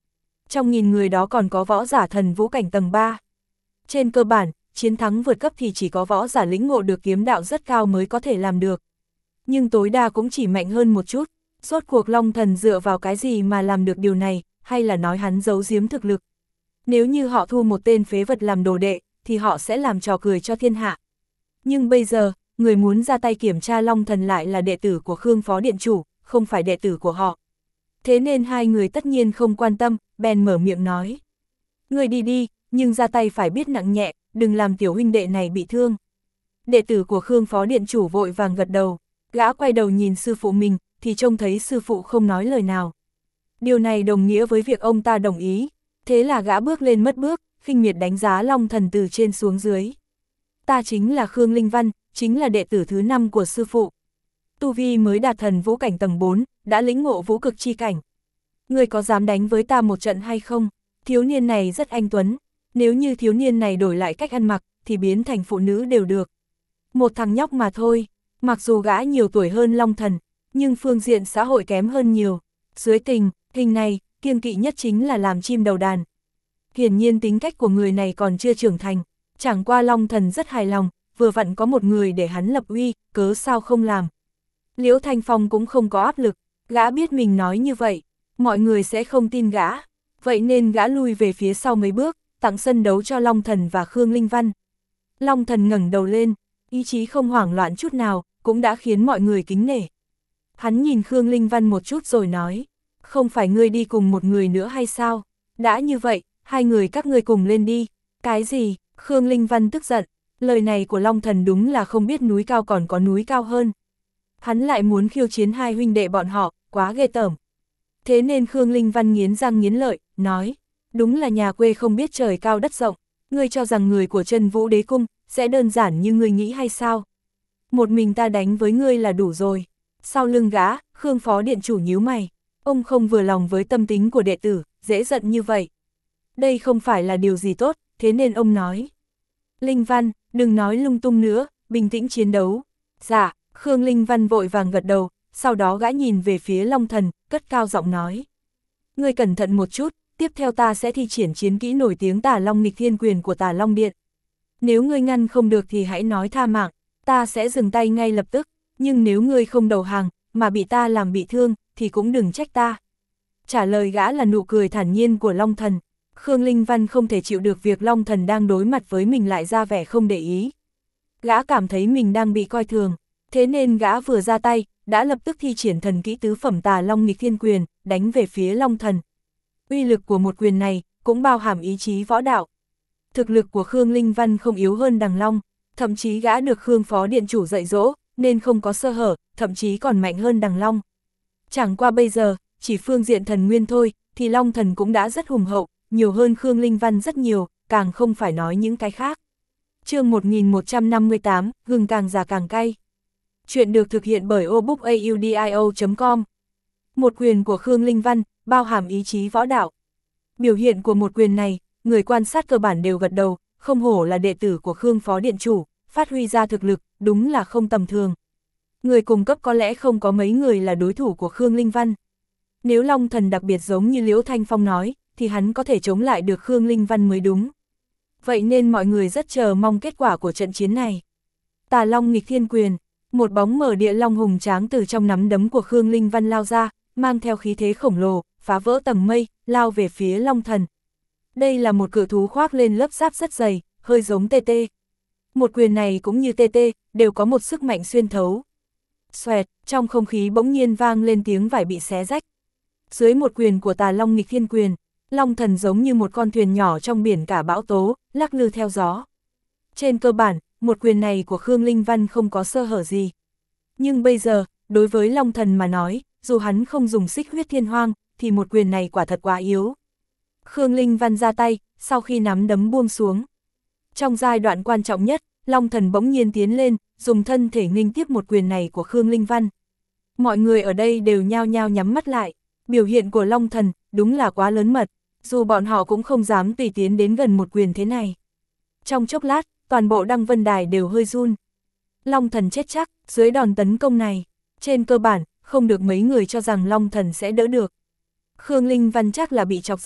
Trong nghìn người đó còn có võ giả thần vũ cảnh tầng ba. Trên cơ bản, chiến thắng vượt cấp thì chỉ có võ giả lĩnh ngộ được kiếm đạo rất cao mới có thể làm được. Nhưng tối đa cũng chỉ mạnh hơn một chút. Rốt cuộc Long Thần dựa vào cái gì mà làm được điều này, hay là nói hắn giấu giếm thực lực. Nếu như họ thu một tên phế vật làm đồ đệ, thì họ sẽ làm trò cười cho thiên hạ. Nhưng bây giờ, người muốn ra tay kiểm tra Long Thần lại là đệ tử của Khương Phó Điện Chủ, không phải đệ tử của họ. Thế nên hai người tất nhiên không quan tâm, bèn mở miệng nói. Người đi đi, nhưng ra tay phải biết nặng nhẹ, đừng làm tiểu huynh đệ này bị thương. Đệ tử của Khương Phó Điện Chủ vội vàng gật đầu, gã quay đầu nhìn sư phụ mình, thì trông thấy sư phụ không nói lời nào. Điều này đồng nghĩa với việc ông ta đồng ý, thế là gã bước lên mất bước, khinh miệt đánh giá Long Thần từ trên xuống dưới. Ta chính là Khương Linh Văn, chính là đệ tử thứ năm của sư phụ. Tu vi mới đạt thần vũ cảnh tầng bốn, đã lĩnh ngộ vũ cực chi cảnh. Người có dám đánh với ta một trận hay không? Thiếu niên này rất anh tuấn, nếu như thiếu niên này đổi lại cách ăn mặc, thì biến thành phụ nữ đều được. Một thằng nhóc mà thôi, mặc dù gã nhiều tuổi hơn Long Thần, nhưng phương diện xã hội kém hơn nhiều. Dưới tình, hình này, kiêng kỵ nhất chính là làm chim đầu đàn. Hiển nhiên tính cách của người này còn chưa trưởng thành, chẳng qua Long Thần rất hài lòng, vừa vặn có một người để hắn lập uy, cớ sao không làm. Liễu Thanh Phong cũng không có áp lực, gã biết mình nói như vậy, mọi người sẽ không tin gã. Vậy nên gã lui về phía sau mấy bước, tặng sân đấu cho Long Thần và Khương Linh Văn. Long Thần ngẩng đầu lên, ý chí không hoảng loạn chút nào, cũng đã khiến mọi người kính nể. Hắn nhìn Khương Linh Văn một chút rồi nói, không phải ngươi đi cùng một người nữa hay sao? Đã như vậy, hai người các ngươi cùng lên đi. Cái gì? Khương Linh Văn tức giận, lời này của Long Thần đúng là không biết núi cao còn có núi cao hơn. Hắn lại muốn khiêu chiến hai huynh đệ bọn họ, quá ghê tởm. Thế nên Khương Linh Văn nghiến răng nghiến lợi, nói, đúng là nhà quê không biết trời cao đất rộng, ngươi cho rằng người của Chân Vũ Đế Cung sẽ đơn giản như ngươi nghĩ hay sao? Một mình ta đánh với ngươi là đủ rồi. Sau lưng gã, Khương Phó Điện Chủ nhíu mày, ông không vừa lòng với tâm tính của đệ tử, dễ giận như vậy. Đây không phải là điều gì tốt, thế nên ông nói. Linh Văn, đừng nói lung tung nữa, bình tĩnh chiến đấu. Dạ, Khương Linh Văn vội vàng gật đầu, sau đó gã nhìn về phía Long Thần, cất cao giọng nói. Ngươi cẩn thận một chút, tiếp theo ta sẽ thi triển chiến kỹ nổi tiếng Tà Long Nghịch Thiên Quyền của Tà Long Điện. Nếu ngươi ngăn không được thì hãy nói tha mạng, ta sẽ dừng tay ngay lập tức, nhưng nếu ngươi không đầu hàng, mà bị ta làm bị thương, thì cũng đừng trách ta. Trả lời gã là nụ cười thản nhiên của Long Thần. Khương Linh Văn không thể chịu được việc Long Thần đang đối mặt với mình lại ra vẻ không để ý. Gã cảm thấy mình đang bị coi thường, thế nên gã vừa ra tay, đã lập tức thi triển thần kỹ tứ phẩm Tà Long Nghịch Thiên Quyền, đánh về phía Long Thần. Uy lực của một quyền này, cũng bao hàm ý chí võ đạo. Thực lực của Khương Linh Văn không yếu hơn Đằng Long, thậm chí gã được Khương Phó Điện Chủ dạy dỗ, nên không có sơ hở, thậm chí còn mạnh hơn Đằng Long. Chẳng qua bây giờ, chỉ phương diện thần nguyên thôi, thì Long Thần cũng đã rất hùng hậu, nhiều hơn Khương Linh Văn rất nhiều, càng không phải nói những cái khác. Chương một nghìn một trăm năm mươi tám, gừng càng già càng cay. Chuyện được thực hiện bởi obookaudio chấm com. Một quyền của Khương Linh Văn, bao hàm ý chí võ đạo. Biểu hiện của một quyền này, người quan sát cơ bản đều gật đầu, không hổ là đệ tử của Khương Phó Điện Chủ, phát huy ra thực lực, đúng là không tầm thường. Người cùng cấp có lẽ không có mấy người là đối thủ của Khương Linh Văn. Nếu Long Thần đặc biệt giống như Liễu Thanh Phong nói, thì hắn có thể chống lại được Khương Linh Văn mới đúng. Vậy nên mọi người rất chờ mong kết quả của trận chiến này. Tà Long Nghịch Thiên Quyền, một bóng mở địa long hùng tráng từ trong nắm đấm của Khương Linh Văn lao ra, mang theo khí thế khổng lồ, phá vỡ tầng mây, lao về phía Long Thần. Đây là một cự thú khoác lên lớp giáp rất dày, hơi giống tê tê. Một quyền này cũng như tê tê, đều có một sức mạnh xuyên thấu. Xoẹt, trong không khí bỗng nhiên vang lên tiếng vải bị xé rách. Dưới một quyền của Tà Long Nghịch Thiên Quyền, Long Thần giống như một con thuyền nhỏ trong biển cả bão tố, lắc lư theo gió. Trên cơ bản, một quyền này của Khương Linh Văn không có sơ hở gì. Nhưng bây giờ, đối với Long Thần mà nói, dù hắn không dùng xích huyết thiên hoang, thì một quyền này quả thật quá yếu. Khương Linh Văn ra tay, sau khi nắm đấm buông xuống. Trong giai đoạn quan trọng nhất, Long Thần bỗng nhiên tiến lên, dùng thân thể nghênh tiếp một quyền này của Khương Linh Văn. Mọi người ở đây đều nhao nhao nhắm mắt lại, biểu hiện của Long Thần đúng là quá lớn mật, dù bọn họ cũng không dám tùy tiến đến gần một quyền thế này. Trong chốc lát, toàn bộ Đăng Vân Đài đều hơi run. Long Thần chết chắc, dưới đòn tấn công này, trên cơ bản, không được mấy người cho rằng Long Thần sẽ đỡ được. Khương Linh Văn chắc là bị chọc giận,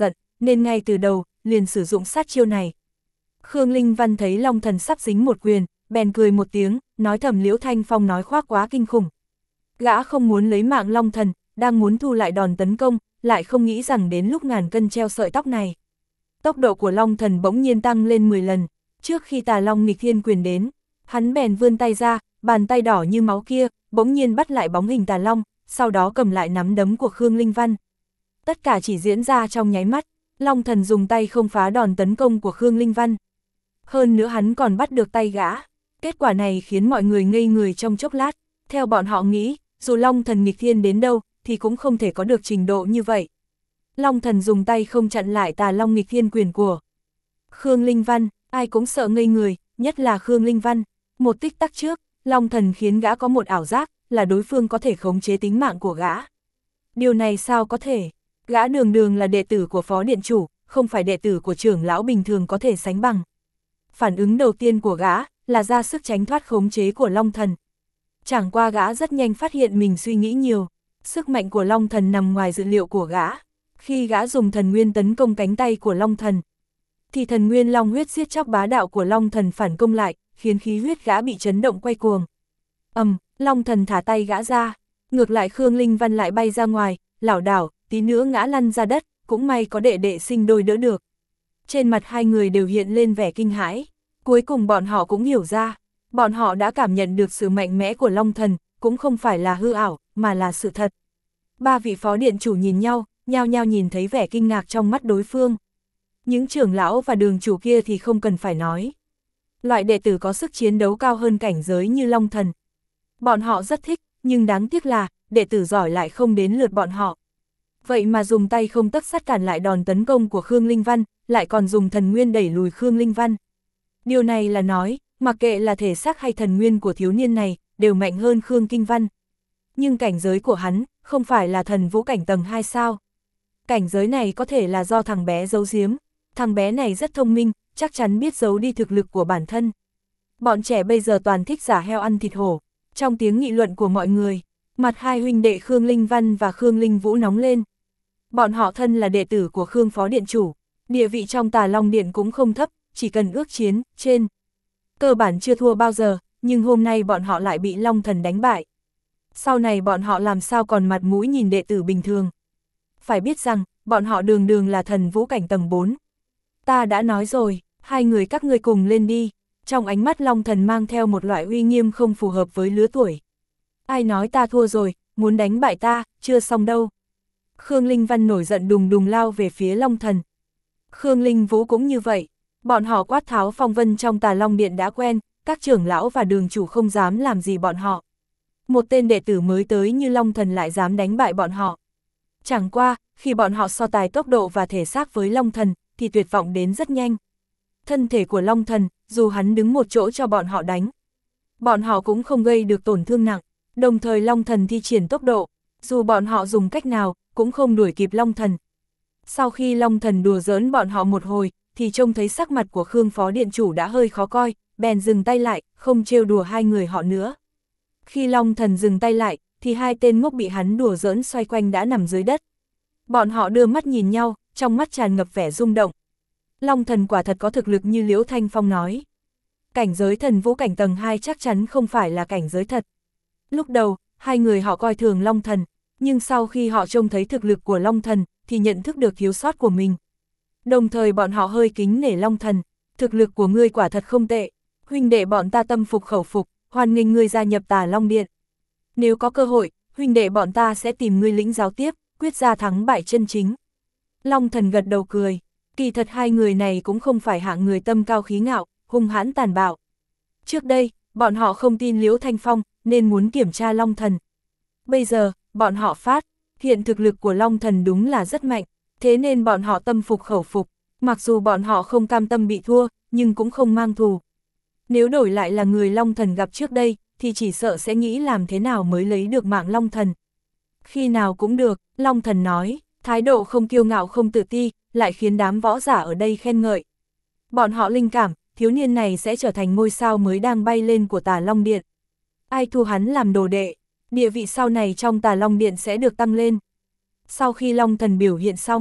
nên ngay từ đầu, liền sử dụng sát chiêu này. Khương Linh Văn thấy Long Thần sắp dính một quyền, bèn cười một tiếng, nói thầm Liễu Thanh Phong nói khoác quá kinh khủng. Gã không muốn lấy mạng Long Thần, đang muốn thu lại đòn tấn công, lại không nghĩ rằng đến lúc ngàn cân treo sợi tóc này. Tốc độ của Long Thần bỗng nhiên tăng lên mười lần, trước khi Tà Long nghịch thiên quyền đến, hắn bèn vươn tay ra, bàn tay đỏ như máu kia, bỗng nhiên bắt lại bóng hình Tà Long, sau đó cầm lại nắm đấm của Khương Linh Văn. Tất cả chỉ diễn ra trong nháy mắt, Long Thần dùng tay không phá đòn tấn công của Khương Linh Văn. Hơn nữa hắn còn bắt được tay gã. Kết quả này khiến mọi người ngây người trong chốc lát, theo bọn họ nghĩ, dù Long Thần nghịch thiên đến đâu, thì cũng không thể có được trình độ như vậy. Long Thần dùng tay không chặn lại Tà Long nghịch thiên quyền của Khương Linh Văn, ai cũng sợ ngây người, nhất là Khương Linh Văn. Một tích tắc trước, Long Thần khiến gã có một ảo giác, là đối phương có thể khống chế tính mạng của gã. Điều này sao có thể? Gã đường đường là đệ tử của phó điện chủ, không phải đệ tử của trưởng lão bình thường có thể sánh bằng. Phản ứng đầu tiên của gã, là ra sức tránh thoát khống chế của Long Thần. Chẳng qua gã rất nhanh phát hiện mình suy nghĩ nhiều, sức mạnh của Long Thần nằm ngoài dự liệu của gã. Khi gã dùng thần nguyên tấn công cánh tay của Long Thần, thì thần nguyên long huyết giết chóc bá đạo của Long Thần phản công lại, khiến khí huyết gã bị chấn động quay cuồng. Ầm, um, Long Thần thả tay gã ra, ngược lại Khương Linh Văn lại bay ra ngoài, lảo đảo, tí nữa ngã lăn ra đất, cũng may có đệ đệ sinh đôi đỡ được. Trên mặt hai người đều hiện lên vẻ kinh hãi, cuối cùng bọn họ cũng hiểu ra, bọn họ đã cảm nhận được sự mạnh mẽ của Long Thần, cũng không phải là hư ảo, mà là sự thật. Ba vị phó điện chủ nhìn nhau, nhao nhao nhìn thấy vẻ kinh ngạc trong mắt đối phương. Những trưởng lão và đường chủ kia thì không cần phải nói. Loại đệ tử có sức chiến đấu cao hơn cảnh giới như Long Thần. Bọn họ rất thích, nhưng đáng tiếc là, đệ tử giỏi lại không đến lượt bọn họ. Vậy mà dùng tay không tấc sắt cản lại đòn tấn công của Khương Linh Văn, lại còn dùng thần nguyên đẩy lùi Khương Linh Văn. Điều này là nói, mặc kệ là thể xác hay thần nguyên của thiếu niên này, đều mạnh hơn Khương Kinh Văn. Nhưng cảnh giới của hắn, không phải là thần vũ cảnh tầng hai sao. Cảnh giới này có thể là do thằng bé giấu giếm. Thằng bé này rất thông minh, chắc chắn biết giấu đi thực lực của bản thân. Bọn trẻ bây giờ toàn thích giả heo ăn thịt hổ. Trong tiếng nghị luận của mọi người, mặt hai huynh đệ Khương Linh Văn và Khương Linh Vũ nóng lên. Bọn họ thân là đệ tử của Khương Phó Điện Chủ, địa vị trong Tà Long Điện cũng không thấp, chỉ cần ước chiến, trên. Cơ bản chưa thua bao giờ, nhưng hôm nay bọn họ lại bị Long Thần đánh bại. Sau này bọn họ làm sao còn mặt mũi nhìn đệ tử bình thường. Phải biết rằng, bọn họ đường đường là thần vũ cảnh tầng bốn. Ta đã nói rồi, hai người các ngươi cùng lên đi. Trong ánh mắt Long Thần mang theo một loại uy nghiêm không phù hợp với lứa tuổi. Ai nói ta thua rồi, muốn đánh bại ta, chưa xong đâu. Khương Linh Văn nổi giận đùng đùng lao về phía Long Thần. Khương Linh Vũ cũng như vậy. Bọn họ quát tháo phong vân trong Tà Long Điện đã quen, các trưởng lão và đường chủ không dám làm gì bọn họ. Một tên đệ tử mới tới như Long Thần lại dám đánh bại bọn họ. Chẳng qua, khi bọn họ so tài tốc độ và thể xác với Long Thần, thì tuyệt vọng đến rất nhanh. Thân thể của Long Thần, dù hắn đứng một chỗ cho bọn họ đánh, bọn họ cũng không gây được tổn thương nặng, đồng thời Long Thần thi triển tốc độ, dù bọn họ dùng cách nào, cũng không đuổi kịp Long Thần. Sau khi Long Thần đùa giỡn bọn họ một hồi, thì trông thấy sắc mặt của Khương Phó Điện Chủ đã hơi khó coi, bèn dừng tay lại, không trêu đùa hai người họ nữa. Khi Long Thần dừng tay lại, thì hai tên ngốc bị hắn đùa giỡn xoay quanh đã nằm dưới đất. Bọn họ đưa mắt nhìn nhau, trong mắt tràn ngập vẻ rung động. Long Thần quả thật có thực lực như Liễu Thanh Phong nói. Cảnh giới thần vũ cảnh tầng hai chắc chắn không phải là cảnh giới thật. Lúc đầu, hai người họ coi thường Long Thần, nhưng sau khi họ trông thấy thực lực của Long Thần, thì nhận thức được thiếu sót của mình. Đồng thời bọn họ hơi kính nể Long Thần, thực lực của ngươi quả thật không tệ, huynh đệ bọn ta tâm phục khẩu phục, hoan nghênh ngươi gia nhập Tà Long Điện. Nếu có cơ hội, huynh đệ bọn ta sẽ tìm ngươi lĩnh giáo tiếp, quyết ra thắng bại chân chính. Long Thần gật đầu cười, kỳ thật hai người này cũng không phải hạng người tâm cao khí ngạo, hung hãn tàn bạo. Trước đây, bọn họ không tin Liễu Thanh Phong, nên muốn kiểm tra Long Thần. Bây giờ, bọn họ phát, hiện thực lực của Long Thần đúng là rất mạnh, thế nên bọn họ tâm phục khẩu phục, mặc dù bọn họ không cam tâm bị thua, nhưng cũng không mang thù. Nếu đổi lại là người Long Thần gặp trước đây, thì chỉ sợ sẽ nghĩ làm thế nào mới lấy được mạng Long Thần. Khi nào cũng được, Long Thần nói, thái độ không kiêu ngạo không tự ti, lại khiến đám võ giả ở đây khen ngợi. Bọn họ linh cảm, thiếu niên này sẽ trở thành ngôi sao mới đang bay lên của Tà Long Điện. Ai thu hắn làm đồ đệ, địa vị sau này trong Tà Long Điện sẽ được tăng lên. Sau khi Long Thần biểu hiện xong,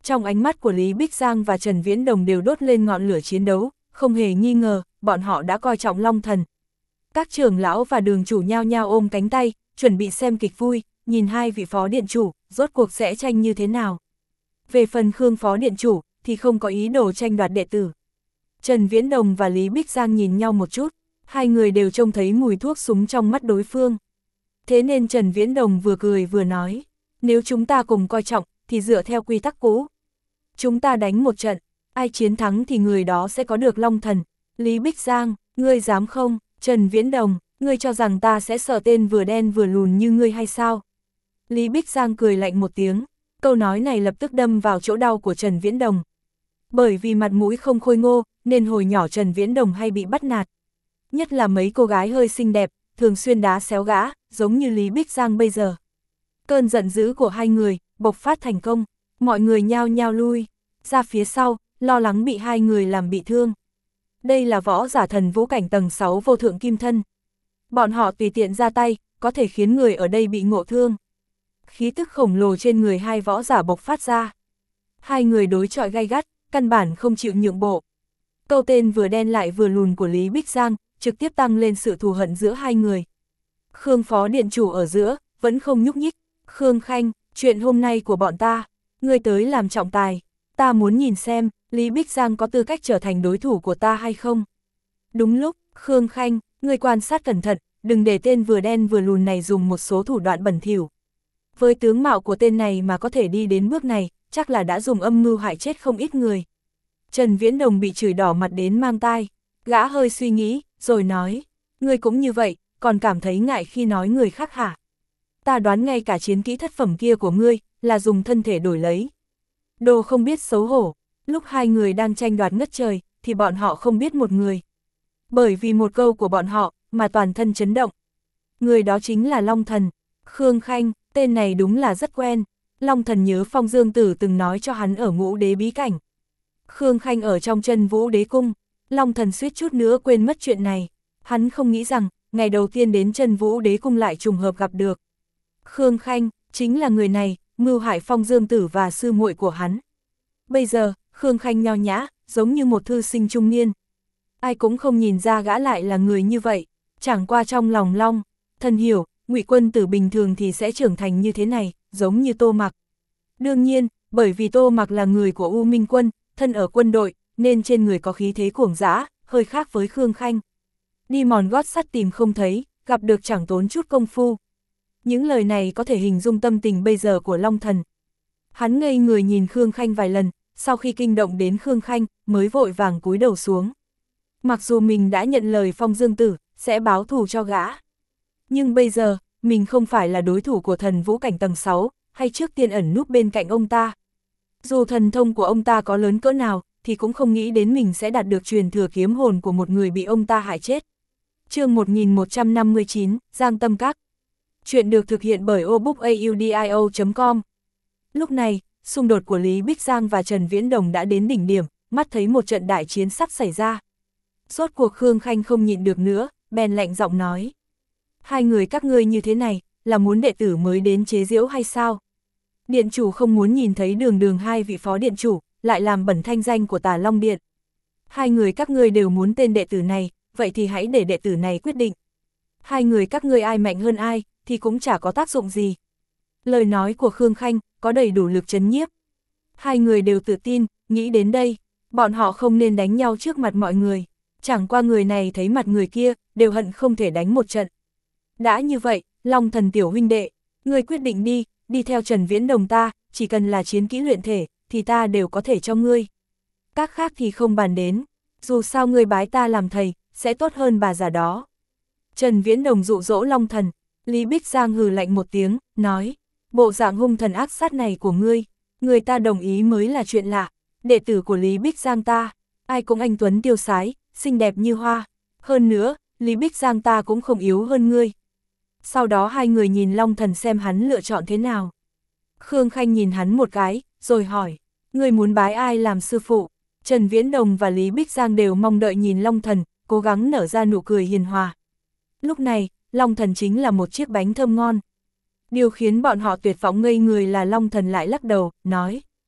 Trong ánh mắt của Lý Bích Giang và Trần Viễn Đồng đều đốt lên ngọn lửa chiến đấu, không hề nghi ngờ, bọn họ đã coi trọng Long Thần. Các trưởng lão và đường chủ nhao nhao ôm cánh tay, chuẩn bị xem kịch vui, nhìn hai vị phó điện chủ, rốt cuộc sẽ tranh như thế nào. Về phần Khương phó điện chủ, thì không có ý đồ tranh đoạt đệ tử. Trần Viễn Đồng và Lý Bích Giang nhìn nhau một chút, hai người đều trông thấy mùi thuốc súng trong mắt đối phương. Thế nên Trần Viễn Đồng vừa cười vừa nói, nếu chúng ta cùng coi trọng, thì dựa theo quy tắc cũ. Chúng ta đánh một trận, ai chiến thắng thì người đó sẽ có được Long Thần. Lý Bích Giang, ngươi dám không? Trần Viễn Đồng, ngươi cho rằng ta sẽ sợ tên vừa đen vừa lùn như ngươi hay sao? Lý Bích Giang cười lạnh một tiếng, câu nói này lập tức đâm vào chỗ đau của Trần Viễn Đồng. Bởi vì mặt mũi không khôi ngô, nên hồi nhỏ Trần Viễn Đồng hay bị bắt nạt. Nhất là mấy cô gái hơi xinh đẹp, thường xuyên đá xéo gã, giống như Lý Bích Giang bây giờ. Cơn giận dữ của hai người, bộc phát thành công, mọi người nhao nhao lui ra phía sau, lo lắng bị hai người làm bị thương. Đây là võ giả thần vũ cảnh tầng sáu vô thượng kim thân. Bọn họ tùy tiện ra tay, có thể khiến người ở đây bị ngộ thương. Khí tức khổng lồ trên người hai võ giả bộc phát ra. Hai người đối chọi gay gắt, căn bản không chịu nhượng bộ. Câu tên vừa đen lại vừa lùn của Lý Bích Giang, trực tiếp tăng lên sự thù hận giữa hai người. Khương phó điện chủ ở giữa, vẫn không nhúc nhích. Khương Khanh, chuyện hôm nay của bọn ta, ngươi tới làm trọng tài. Ta muốn nhìn xem, Lý Bích Giang có tư cách trở thành đối thủ của ta hay không. Đúng lúc, Khương Khanh, ngươi quan sát cẩn thận, đừng để tên vừa đen vừa lùn này dùng một số thủ đoạn bẩn thỉu. Với tướng mạo của tên này mà có thể đi đến bước này, chắc là đã dùng âm mưu hại chết không ít người. Trần Viễn Đồng bị chửi đỏ mặt đến mang tai, gã hơi suy nghĩ, rồi nói, ngươi cũng như vậy, còn cảm thấy ngại khi nói người khác hả? Ta đoán ngay cả chiến kỹ thất phẩm kia của ngươi, là dùng thân thể đổi lấy. Đồ không biết xấu hổ, lúc hai người đang tranh đoạt ngất trời, thì bọn họ không biết một người. Bởi vì một câu của bọn họ, mà toàn thân chấn động. Người đó chính là Long Thần, Khương Khanh, tên này đúng là rất quen. Long Thần nhớ Phong Dương Tử từng nói cho hắn ở Ngũ Đế bí cảnh. Khương Khanh ở trong Chân Vũ Đế cung, Long Thần suýt chút nữa quên mất chuyện này. Hắn không nghĩ rằng, ngày đầu tiên đến Chân Vũ Đế cung lại trùng hợp gặp được. Khương Khanh, chính là người này, mưu hại Phong Dương Tử và sư muội của hắn. Bây giờ, Khương Khanh nho nhã, giống như một thư sinh trung niên. Ai cũng không nhìn ra gã lại là người như vậy, chẳng qua trong lòng Long Thần hiểu, Ngụy Quân Tử bình thường thì sẽ trưởng thành như thế này, giống như Tô Mặc. Đương nhiên, bởi vì Tô Mặc là người của U Minh Quân, thân ở quân đội, nên trên người có khí thế cuồng dã, hơi khác với Khương Khanh. Đi mòn gót sắt tìm không thấy, gặp được chẳng tốn chút công phu. Những lời này có thể hình dung tâm tình bây giờ của Long Thần. Hắn ngây người nhìn Khương Khanh vài lần, sau khi kinh động đến Khương Khanh, mới vội vàng cúi đầu xuống. Mặc dù mình đã nhận lời Phong Dương Tử, sẽ báo thù cho gã. Nhưng bây giờ, mình không phải là đối thủ của thần vũ cảnh tầng sáu, hay trước tiên ẩn núp bên cạnh ông ta. Dù thần thông của ông ta có lớn cỡ nào, thì cũng không nghĩ đến mình sẽ đạt được truyền thừa kiếm hồn của một người bị ông ta hại chết. Chương một nghìn một trăm năm mươi chín, Giang Tâm Các. Chuyện được thực hiện bởi obookaudio chấm com. Lúc này, xung đột của Lý Bích Giang và Trần Viễn Đồng đã đến đỉnh điểm, mắt thấy một trận đại chiến sắp xảy ra. Rốt cuộc Khương Khanh không nhịn được nữa, bèn lạnh giọng nói. Hai người các ngươi như thế này, là muốn đệ tử mới đến chế giễu hay sao? Điện chủ không muốn nhìn thấy đường đường hai vị phó điện chủ, lại làm bẩn thanh danh của Tà Long Điện. Hai người các ngươi đều muốn tên đệ tử này, vậy thì hãy để đệ tử này quyết định. Hai người các ngươi ai mạnh hơn ai, thì cũng chả có tác dụng gì. Lời nói của Khương Khanh có đầy đủ lực trấn nhiếp. Hai người đều tự tin, nghĩ đến đây, bọn họ không nên đánh nhau trước mặt mọi người. Chẳng qua người này thấy mặt người kia, đều hận không thể đánh một trận. Đã như vậy, Long Thần tiểu huynh đệ, ngươi quyết định đi, đi theo Trần Viễn Đồng ta, chỉ cần là chiến kỹ luyện thể, thì ta đều có thể cho ngươi. Các khác thì không bàn đến, dù sao ngươi bái ta làm thầy, sẽ tốt hơn bà già đó. Trần Viễn Đồng dụ dỗ Long Thần. Lý Bích Giang hừ lạnh một tiếng, nói, bộ dạng hung thần ác sát này của ngươi, người ta đồng ý mới là chuyện lạ. Đệ tử của Lý Bích Giang ta, ai cũng anh tuấn tiêu sái, xinh đẹp như hoa. Hơn nữa, Lý Bích Giang ta cũng không yếu hơn ngươi. Sau đó hai người nhìn Long Thần xem hắn lựa chọn thế nào. Khương Khanh nhìn hắn một cái, rồi hỏi, ngươi muốn bái ai làm sư phụ? Trần Viễn Đồng và Lý Bích Giang đều mong đợi nhìn Long Thần, cố gắng nở ra nụ cười hiền hòa. Lúc này, Long Thần chính là một chiếc bánh thơm ngon. Điều khiến bọn họ tuyệt vọng ngây người là Long Thần lại lắc đầu, nói,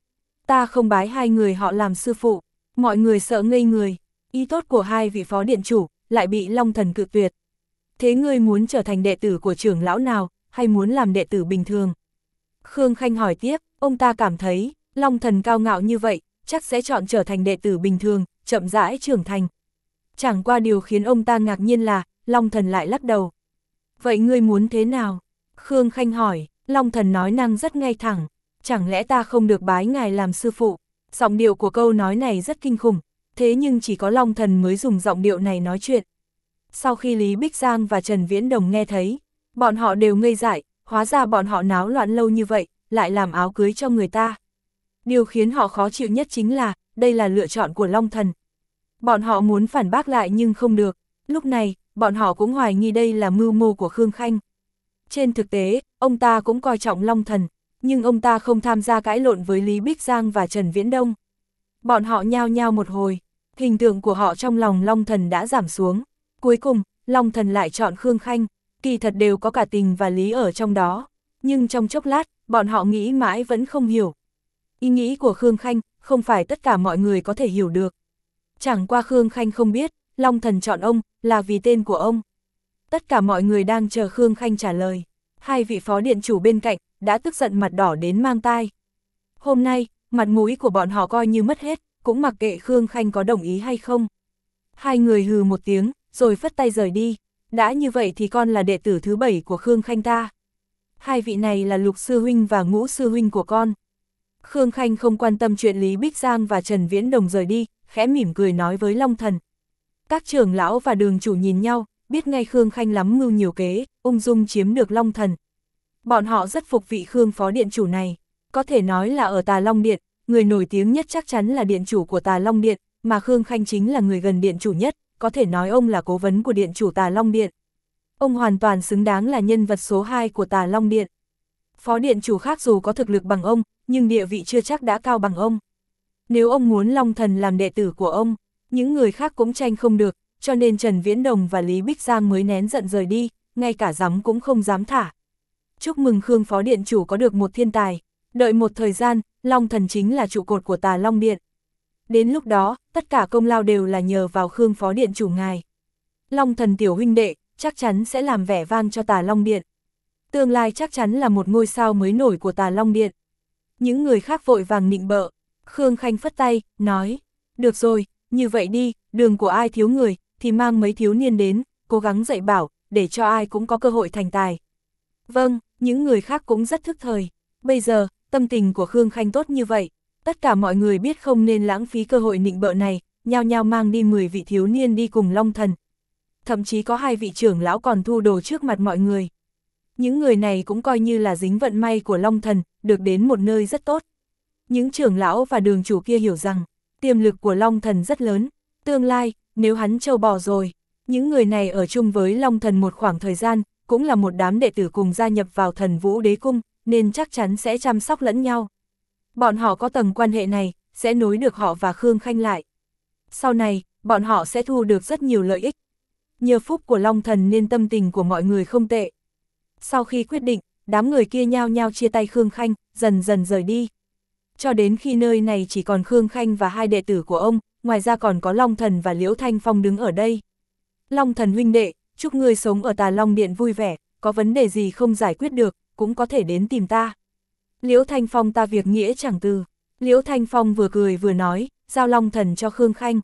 Ta không bái hai người họ làm sư phụ. Mọi người sợ ngây người, ý tốt của hai vị phó điện chủ, lại bị Long Thần cự tuyệt. Thế ngươi muốn trở thành đệ tử của trưởng lão nào, hay muốn làm đệ tử bình thường? Khương Khanh hỏi tiếp, ông ta cảm thấy, Long Thần cao ngạo như vậy, chắc sẽ chọn trở thành đệ tử bình thường, chậm rãi trưởng thành. Chẳng qua điều khiến ông ta ngạc nhiên là, Long Thần lại lắc đầu. Vậy ngươi muốn thế nào? Khương Khanh hỏi, Long Thần nói năng rất ngay thẳng, chẳng lẽ ta không được bái ngài làm sư phụ? Giọng điệu của câu nói này rất kinh khủng, thế nhưng chỉ có Long Thần mới dùng giọng điệu này nói chuyện. Sau khi Lý Bích Giang và Trần Viễn Đồng nghe thấy, bọn họ đều ngây dại, hóa ra bọn họ náo loạn lâu như vậy, lại làm áo cưới cho người ta. Điều khiến họ khó chịu nhất chính là, đây là lựa chọn của Long Thần. Bọn họ muốn phản bác lại nhưng không được, lúc này, bọn họ cũng hoài nghi đây là mưu mô của Khương Khanh. Trên thực tế, ông ta cũng coi trọng Long Thần, nhưng ông ta không tham gia cãi lộn với Lý Bích Giang và Trần Viễn Đông. Bọn họ nhao nhao một hồi, hình tượng của họ trong lòng Long Thần đã giảm xuống. Cuối cùng, Long Thần lại chọn Khương Khanh, kỳ thật đều có cả tình và lý ở trong đó. Nhưng trong chốc lát, bọn họ nghĩ mãi vẫn không hiểu. Ý nghĩ của Khương Khanh, không phải tất cả mọi người có thể hiểu được. Chẳng qua Khương Khanh không biết, Long Thần chọn ông, là vì tên của ông. Tất cả mọi người đang chờ Khương Khanh trả lời. Hai vị phó điện chủ bên cạnh, đã tức giận mặt đỏ đến mang tai. Hôm nay, mặt mũi của bọn họ coi như mất hết, cũng mặc kệ Khương Khanh có đồng ý hay không. Hai người hừ một tiếng, rồi phất tay rời đi. Đã như vậy thì con là đệ tử thứ bảy của Khương Khanh ta. Hai vị này là Lục Sư Huynh và Ngũ Sư Huynh của con. Khương Khanh không quan tâm chuyện Lý Bích Giang và Trần Viễn Đồng rời đi, khẽ mỉm cười nói với Long Thần. Các trưởng lão và đường chủ nhìn nhau, biết ngay Khương Khanh lắm mưu nhiều kế, ung dung chiếm được Long Thần. Bọn họ rất phục vị Khương phó điện chủ này, có thể nói là ở Tà Long Điện, người nổi tiếng nhất chắc chắn là điện chủ của Tà Long Điện, mà Khương Khanh chính là người gần điện chủ nhất, có thể nói ông là cố vấn của điện chủ Tà Long Điện. Ông hoàn toàn xứng đáng là nhân vật số hai của Tà Long Điện. Phó điện chủ khác dù có thực lực bằng ông, nhưng địa vị chưa chắc đã cao bằng ông. Nếu ông muốn Long Thần làm đệ tử của ông, những người khác cũng tranh không được, cho nên Trần Viễn Đồng và Lý Bích Giang mới nén giận rời đi, ngay cả giám cũng không dám thả. Chúc mừng Khương phó điện chủ có được một thiên tài, đợi một thời gian, Long Thần chính là trụ cột của Tà Long Điện. Đến lúc đó, tất cả công lao đều là nhờ vào Khương phó điện chủ ngài. Long Thần tiểu huynh đệ, chắc chắn sẽ làm vẻ vang cho Tà Long Điện. Tương lai chắc chắn là một ngôi sao mới nổi của Tà Long Điện. Những người khác vội vàng nịnh bợ. Khương Khanh phất tay, nói, được rồi, như vậy đi, đường của ai thiếu người, thì mang mấy thiếu niên đến, cố gắng dạy bảo, để cho ai cũng có cơ hội thành tài. Vâng, những người khác cũng rất thức thời. Bây giờ, tâm tình của Khương Khanh tốt như vậy, tất cả mọi người biết không nên lãng phí cơ hội nịnh bợ này, nhao nhao mang đi mười vị thiếu niên đi cùng Long Thần. Thậm chí có hai vị trưởng lão còn thu đồ trước mặt mọi người. Những người này cũng coi như là dính vận may của Long Thần, được đến một nơi rất tốt. Những trưởng lão và đường chủ kia hiểu rằng, tiềm lực của Long Thần rất lớn, tương lai, nếu hắn trâu bò rồi, những người này ở chung với Long Thần một khoảng thời gian, cũng là một đám đệ tử cùng gia nhập vào Thần Vũ Đế Cung, nên chắc chắn sẽ chăm sóc lẫn nhau. Bọn họ có tầng quan hệ này, sẽ nối được họ và Khương Khanh lại. Sau này, bọn họ sẽ thu được rất nhiều lợi ích. Nhờ phúc của Long Thần nên tâm tình của mọi người không tệ. Sau khi quyết định, đám người kia nhao nhao chia tay Khương Khanh, dần dần rời đi. Cho đến khi nơi này chỉ còn Khương Khanh và hai đệ tử của ông, ngoài ra còn có Long Thần và Liễu Thanh Phong đứng ở đây. Long Thần huynh đệ, chúc ngươi sống ở Tà Long Điện vui vẻ, có vấn đề gì không giải quyết được, cũng có thể đến tìm ta. Liễu Thanh Phong ta việc nghĩa chẳng từ. Liễu Thanh Phong vừa cười vừa nói, giao Long Thần cho Khương Khanh.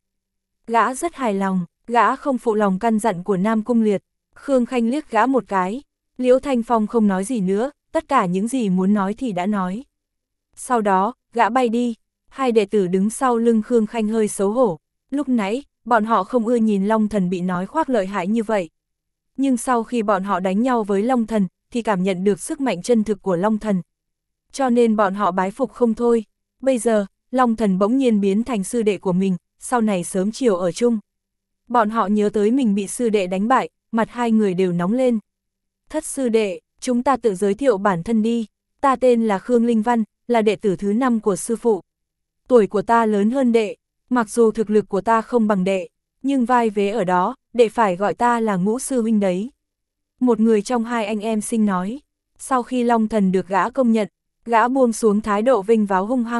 Gã rất hài lòng, gã không phụ lòng căn dặn của Nam Cung Liệt. Khương Khanh liếc gã một cái. Liễu Thanh Phong không nói gì nữa, tất cả những gì muốn nói thì đã nói. Sau đó, gã bay đi, hai đệ tử đứng sau lưng Khương Khanh hơi xấu hổ. Lúc nãy, bọn họ không ưa nhìn Long Thần bị nói khoác lợi hại như vậy. Nhưng sau khi bọn họ đánh nhau với Long Thần, thì cảm nhận được sức mạnh chân thực của Long Thần. Cho nên bọn họ bái phục không thôi. Bây giờ, Long Thần bỗng nhiên biến thành sư đệ của mình, sau này sớm chiều ở chung. Bọn họ nhớ tới mình bị sư đệ đánh bại, mặt hai người đều nóng lên. Thất sư đệ, chúng ta tự giới thiệu bản thân đi. Ta tên là Khương Linh Văn, là đệ tử thứ năm của sư phụ. Tuổi của ta lớn hơn đệ, mặc dù thực lực của ta không bằng đệ, nhưng vai vế ở đó, đệ phải gọi ta là Ngũ sư huynh đấy. Một người trong hai anh em sinh nói. Sau khi Long Thần được gã công nhận, gã buông xuống thái độ vinh váo hung hăng,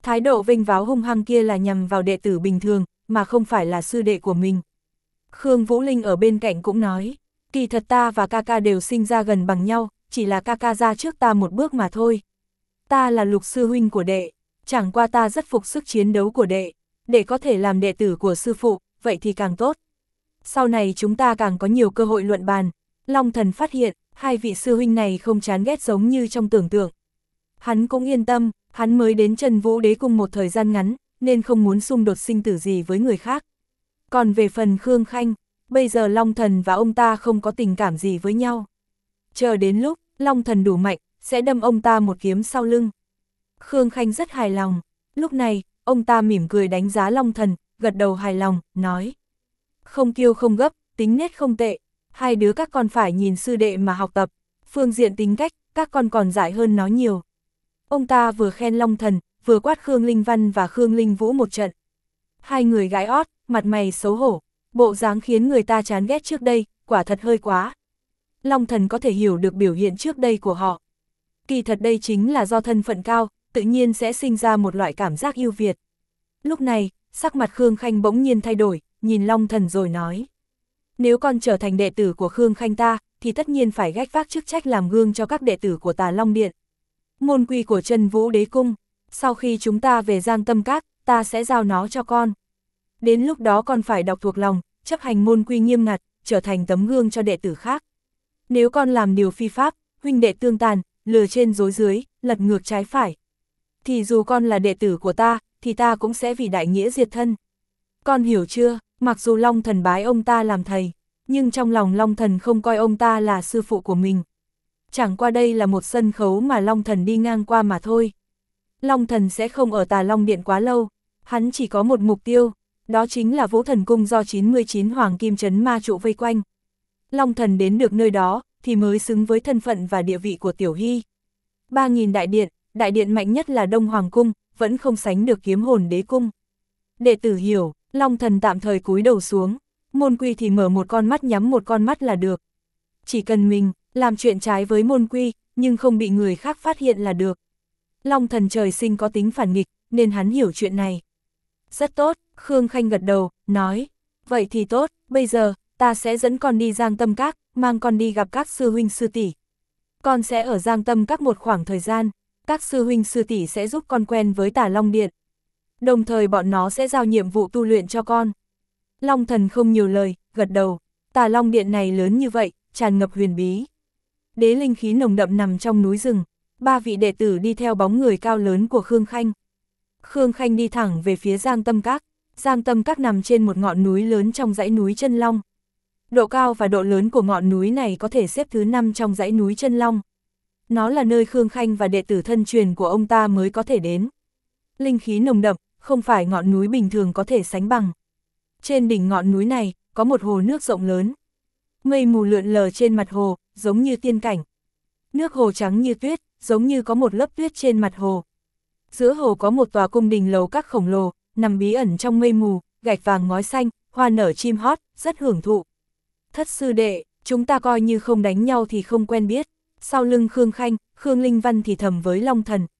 Thái độ vênh váo hung hăng kia là nhằm vào đệ tử bình thường, mà không phải là sư đệ của mình. Khương Vũ Linh ở bên cạnh cũng nói, kỳ thật ta và ca ca đều sinh ra gần bằng nhau, chỉ là ca ca ra trước ta một bước mà thôi. Ta là Lục sư huynh của đệ, chẳng qua ta rất phục sức chiến đấu của đệ, để có thể làm đệ tử của sư phụ, vậy thì càng tốt. Sau này chúng ta càng có nhiều cơ hội luận bàn. Long Thần phát hiện, hai vị sư huynh này không chán ghét giống như trong tưởng tượng. Hắn cũng yên tâm, hắn mới đến Chân Vũ Đế Cung một thời gian ngắn, nên không muốn xung đột sinh tử gì với người khác. Còn về phần Khương Khanh, bây giờ Long Thần và ông ta không có tình cảm gì với nhau. Chờ đến lúc, Long Thần đủ mạnh, sẽ đâm ông ta một kiếm sau lưng. Khương Khanh rất hài lòng. Lúc này, ông ta mỉm cười đánh giá Long Thần, gật đầu hài lòng, nói. Không kiêu không gấp, tính nết không tệ. Hai đứa các con phải nhìn sư đệ mà học tập. Phương diện tính cách, các con còn giỏi hơn nó nhiều. Ông ta vừa khen Long Thần, vừa quát Khương Linh Văn và Khương Linh Vũ một trận. Hai người gái ót, mặt mày xấu hổ, bộ dáng khiến người ta chán ghét trước đây, quả thật hơi quá. Long Thần có thể hiểu được biểu hiện trước đây của họ. Kỳ thật đây chính là do thân phận cao, tự nhiên sẽ sinh ra một loại cảm giác ưu việt. Lúc này, sắc mặt Khương Khanh bỗng nhiên thay đổi, nhìn Long Thần rồi nói. Nếu con trở thành đệ tử của Khương Khanh ta, thì tất nhiên phải gánh vác chức trách làm gương cho các đệ tử của Tà Long Điện. Môn quy của Chân Vũ Đế Cung, sau khi chúng ta về Giang Tâm Các, ta sẽ giao nó cho con. Đến lúc đó con phải đọc thuộc lòng, chấp hành môn quy nghiêm ngặt, trở thành tấm gương cho đệ tử khác. Nếu con làm điều phi pháp, huynh đệ tương tàn, lừa trên dối dưới, lật ngược trái phải, thì dù con là đệ tử của ta, thì ta cũng sẽ vì đại nghĩa diệt thân. Con hiểu chưa? Mặc dù Long Thần bái ông ta làm thầy, nhưng trong lòng Long Thần không coi ông ta là sư phụ của mình. Chẳng qua đây là một sân khấu mà Long Thần đi ngang qua mà thôi. Long Thần sẽ không ở Tà Long Điện quá lâu, hắn chỉ có một mục tiêu, đó chính là Vũ Thần Cung do chín mươi chín Hoàng Kim Trấn ma trụ vây quanh. Long Thần đến được nơi đó, thì mới xứng với thân phận và địa vị của Tiểu Hy. ba nghìn đại điện, đại điện mạnh nhất là Đông Hoàng Cung, vẫn không sánh được Kiếm Hồn Đế Cung. Đệ tử hiểu, Long Thần tạm thời cúi đầu xuống, môn quy thì mở một con mắt nhắm một con mắt là được. Chỉ cần mình làm chuyện trái với môn quy, nhưng không bị người khác phát hiện là được. Long Thần trời sinh có tính phản nghịch, nên hắn hiểu chuyện này. Rất tốt, Khương Khanh gật đầu, nói, vậy thì tốt, bây giờ, ta sẽ dẫn con đi Giang Tâm Các, mang con đi gặp các sư huynh sư tỷ. Con sẽ ở Giang Tâm Các một khoảng thời gian, các sư huynh sư tỷ sẽ giúp con quen với Tà Long Điện. Đồng thời bọn nó sẽ giao nhiệm vụ tu luyện cho con. Long Thần không nhiều lời, gật đầu, Tà Long Điện này lớn như vậy, tràn ngập huyền bí. Đế linh khí nồng đậm nằm trong núi rừng, ba vị đệ tử đi theo bóng người cao lớn của Khương Khanh. Khương Khanh đi thẳng về phía Giang Tâm Các. Giang Tâm Các nằm trên một ngọn núi lớn trong dãy núi Chân Long. Độ cao và độ lớn của ngọn núi này có thể xếp thứ năm trong dãy núi Chân Long. Nó là nơi Khương Khanh và đệ tử thân truyền của ông ta mới có thể đến. Linh khí nồng đậm, không phải ngọn núi bình thường có thể sánh bằng. Trên đỉnh ngọn núi này, có một hồ nước rộng lớn. Mây mù lượn lờ trên mặt hồ, giống như tiên cảnh. Nước hồ trắng như tuyết, giống như có một lớp tuyết trên mặt hồ. Giữa hồ có một tòa cung đình lầu các khổng lồ, nằm bí ẩn trong mây mù, gạch vàng ngói xanh, hoa nở chim hót, rất hưởng thụ. Thất sư đệ, chúng ta coi như không đánh nhau thì không quen biết. Sau lưng Khương Khanh, Khương Linh Văn thì thầm với Long Thần.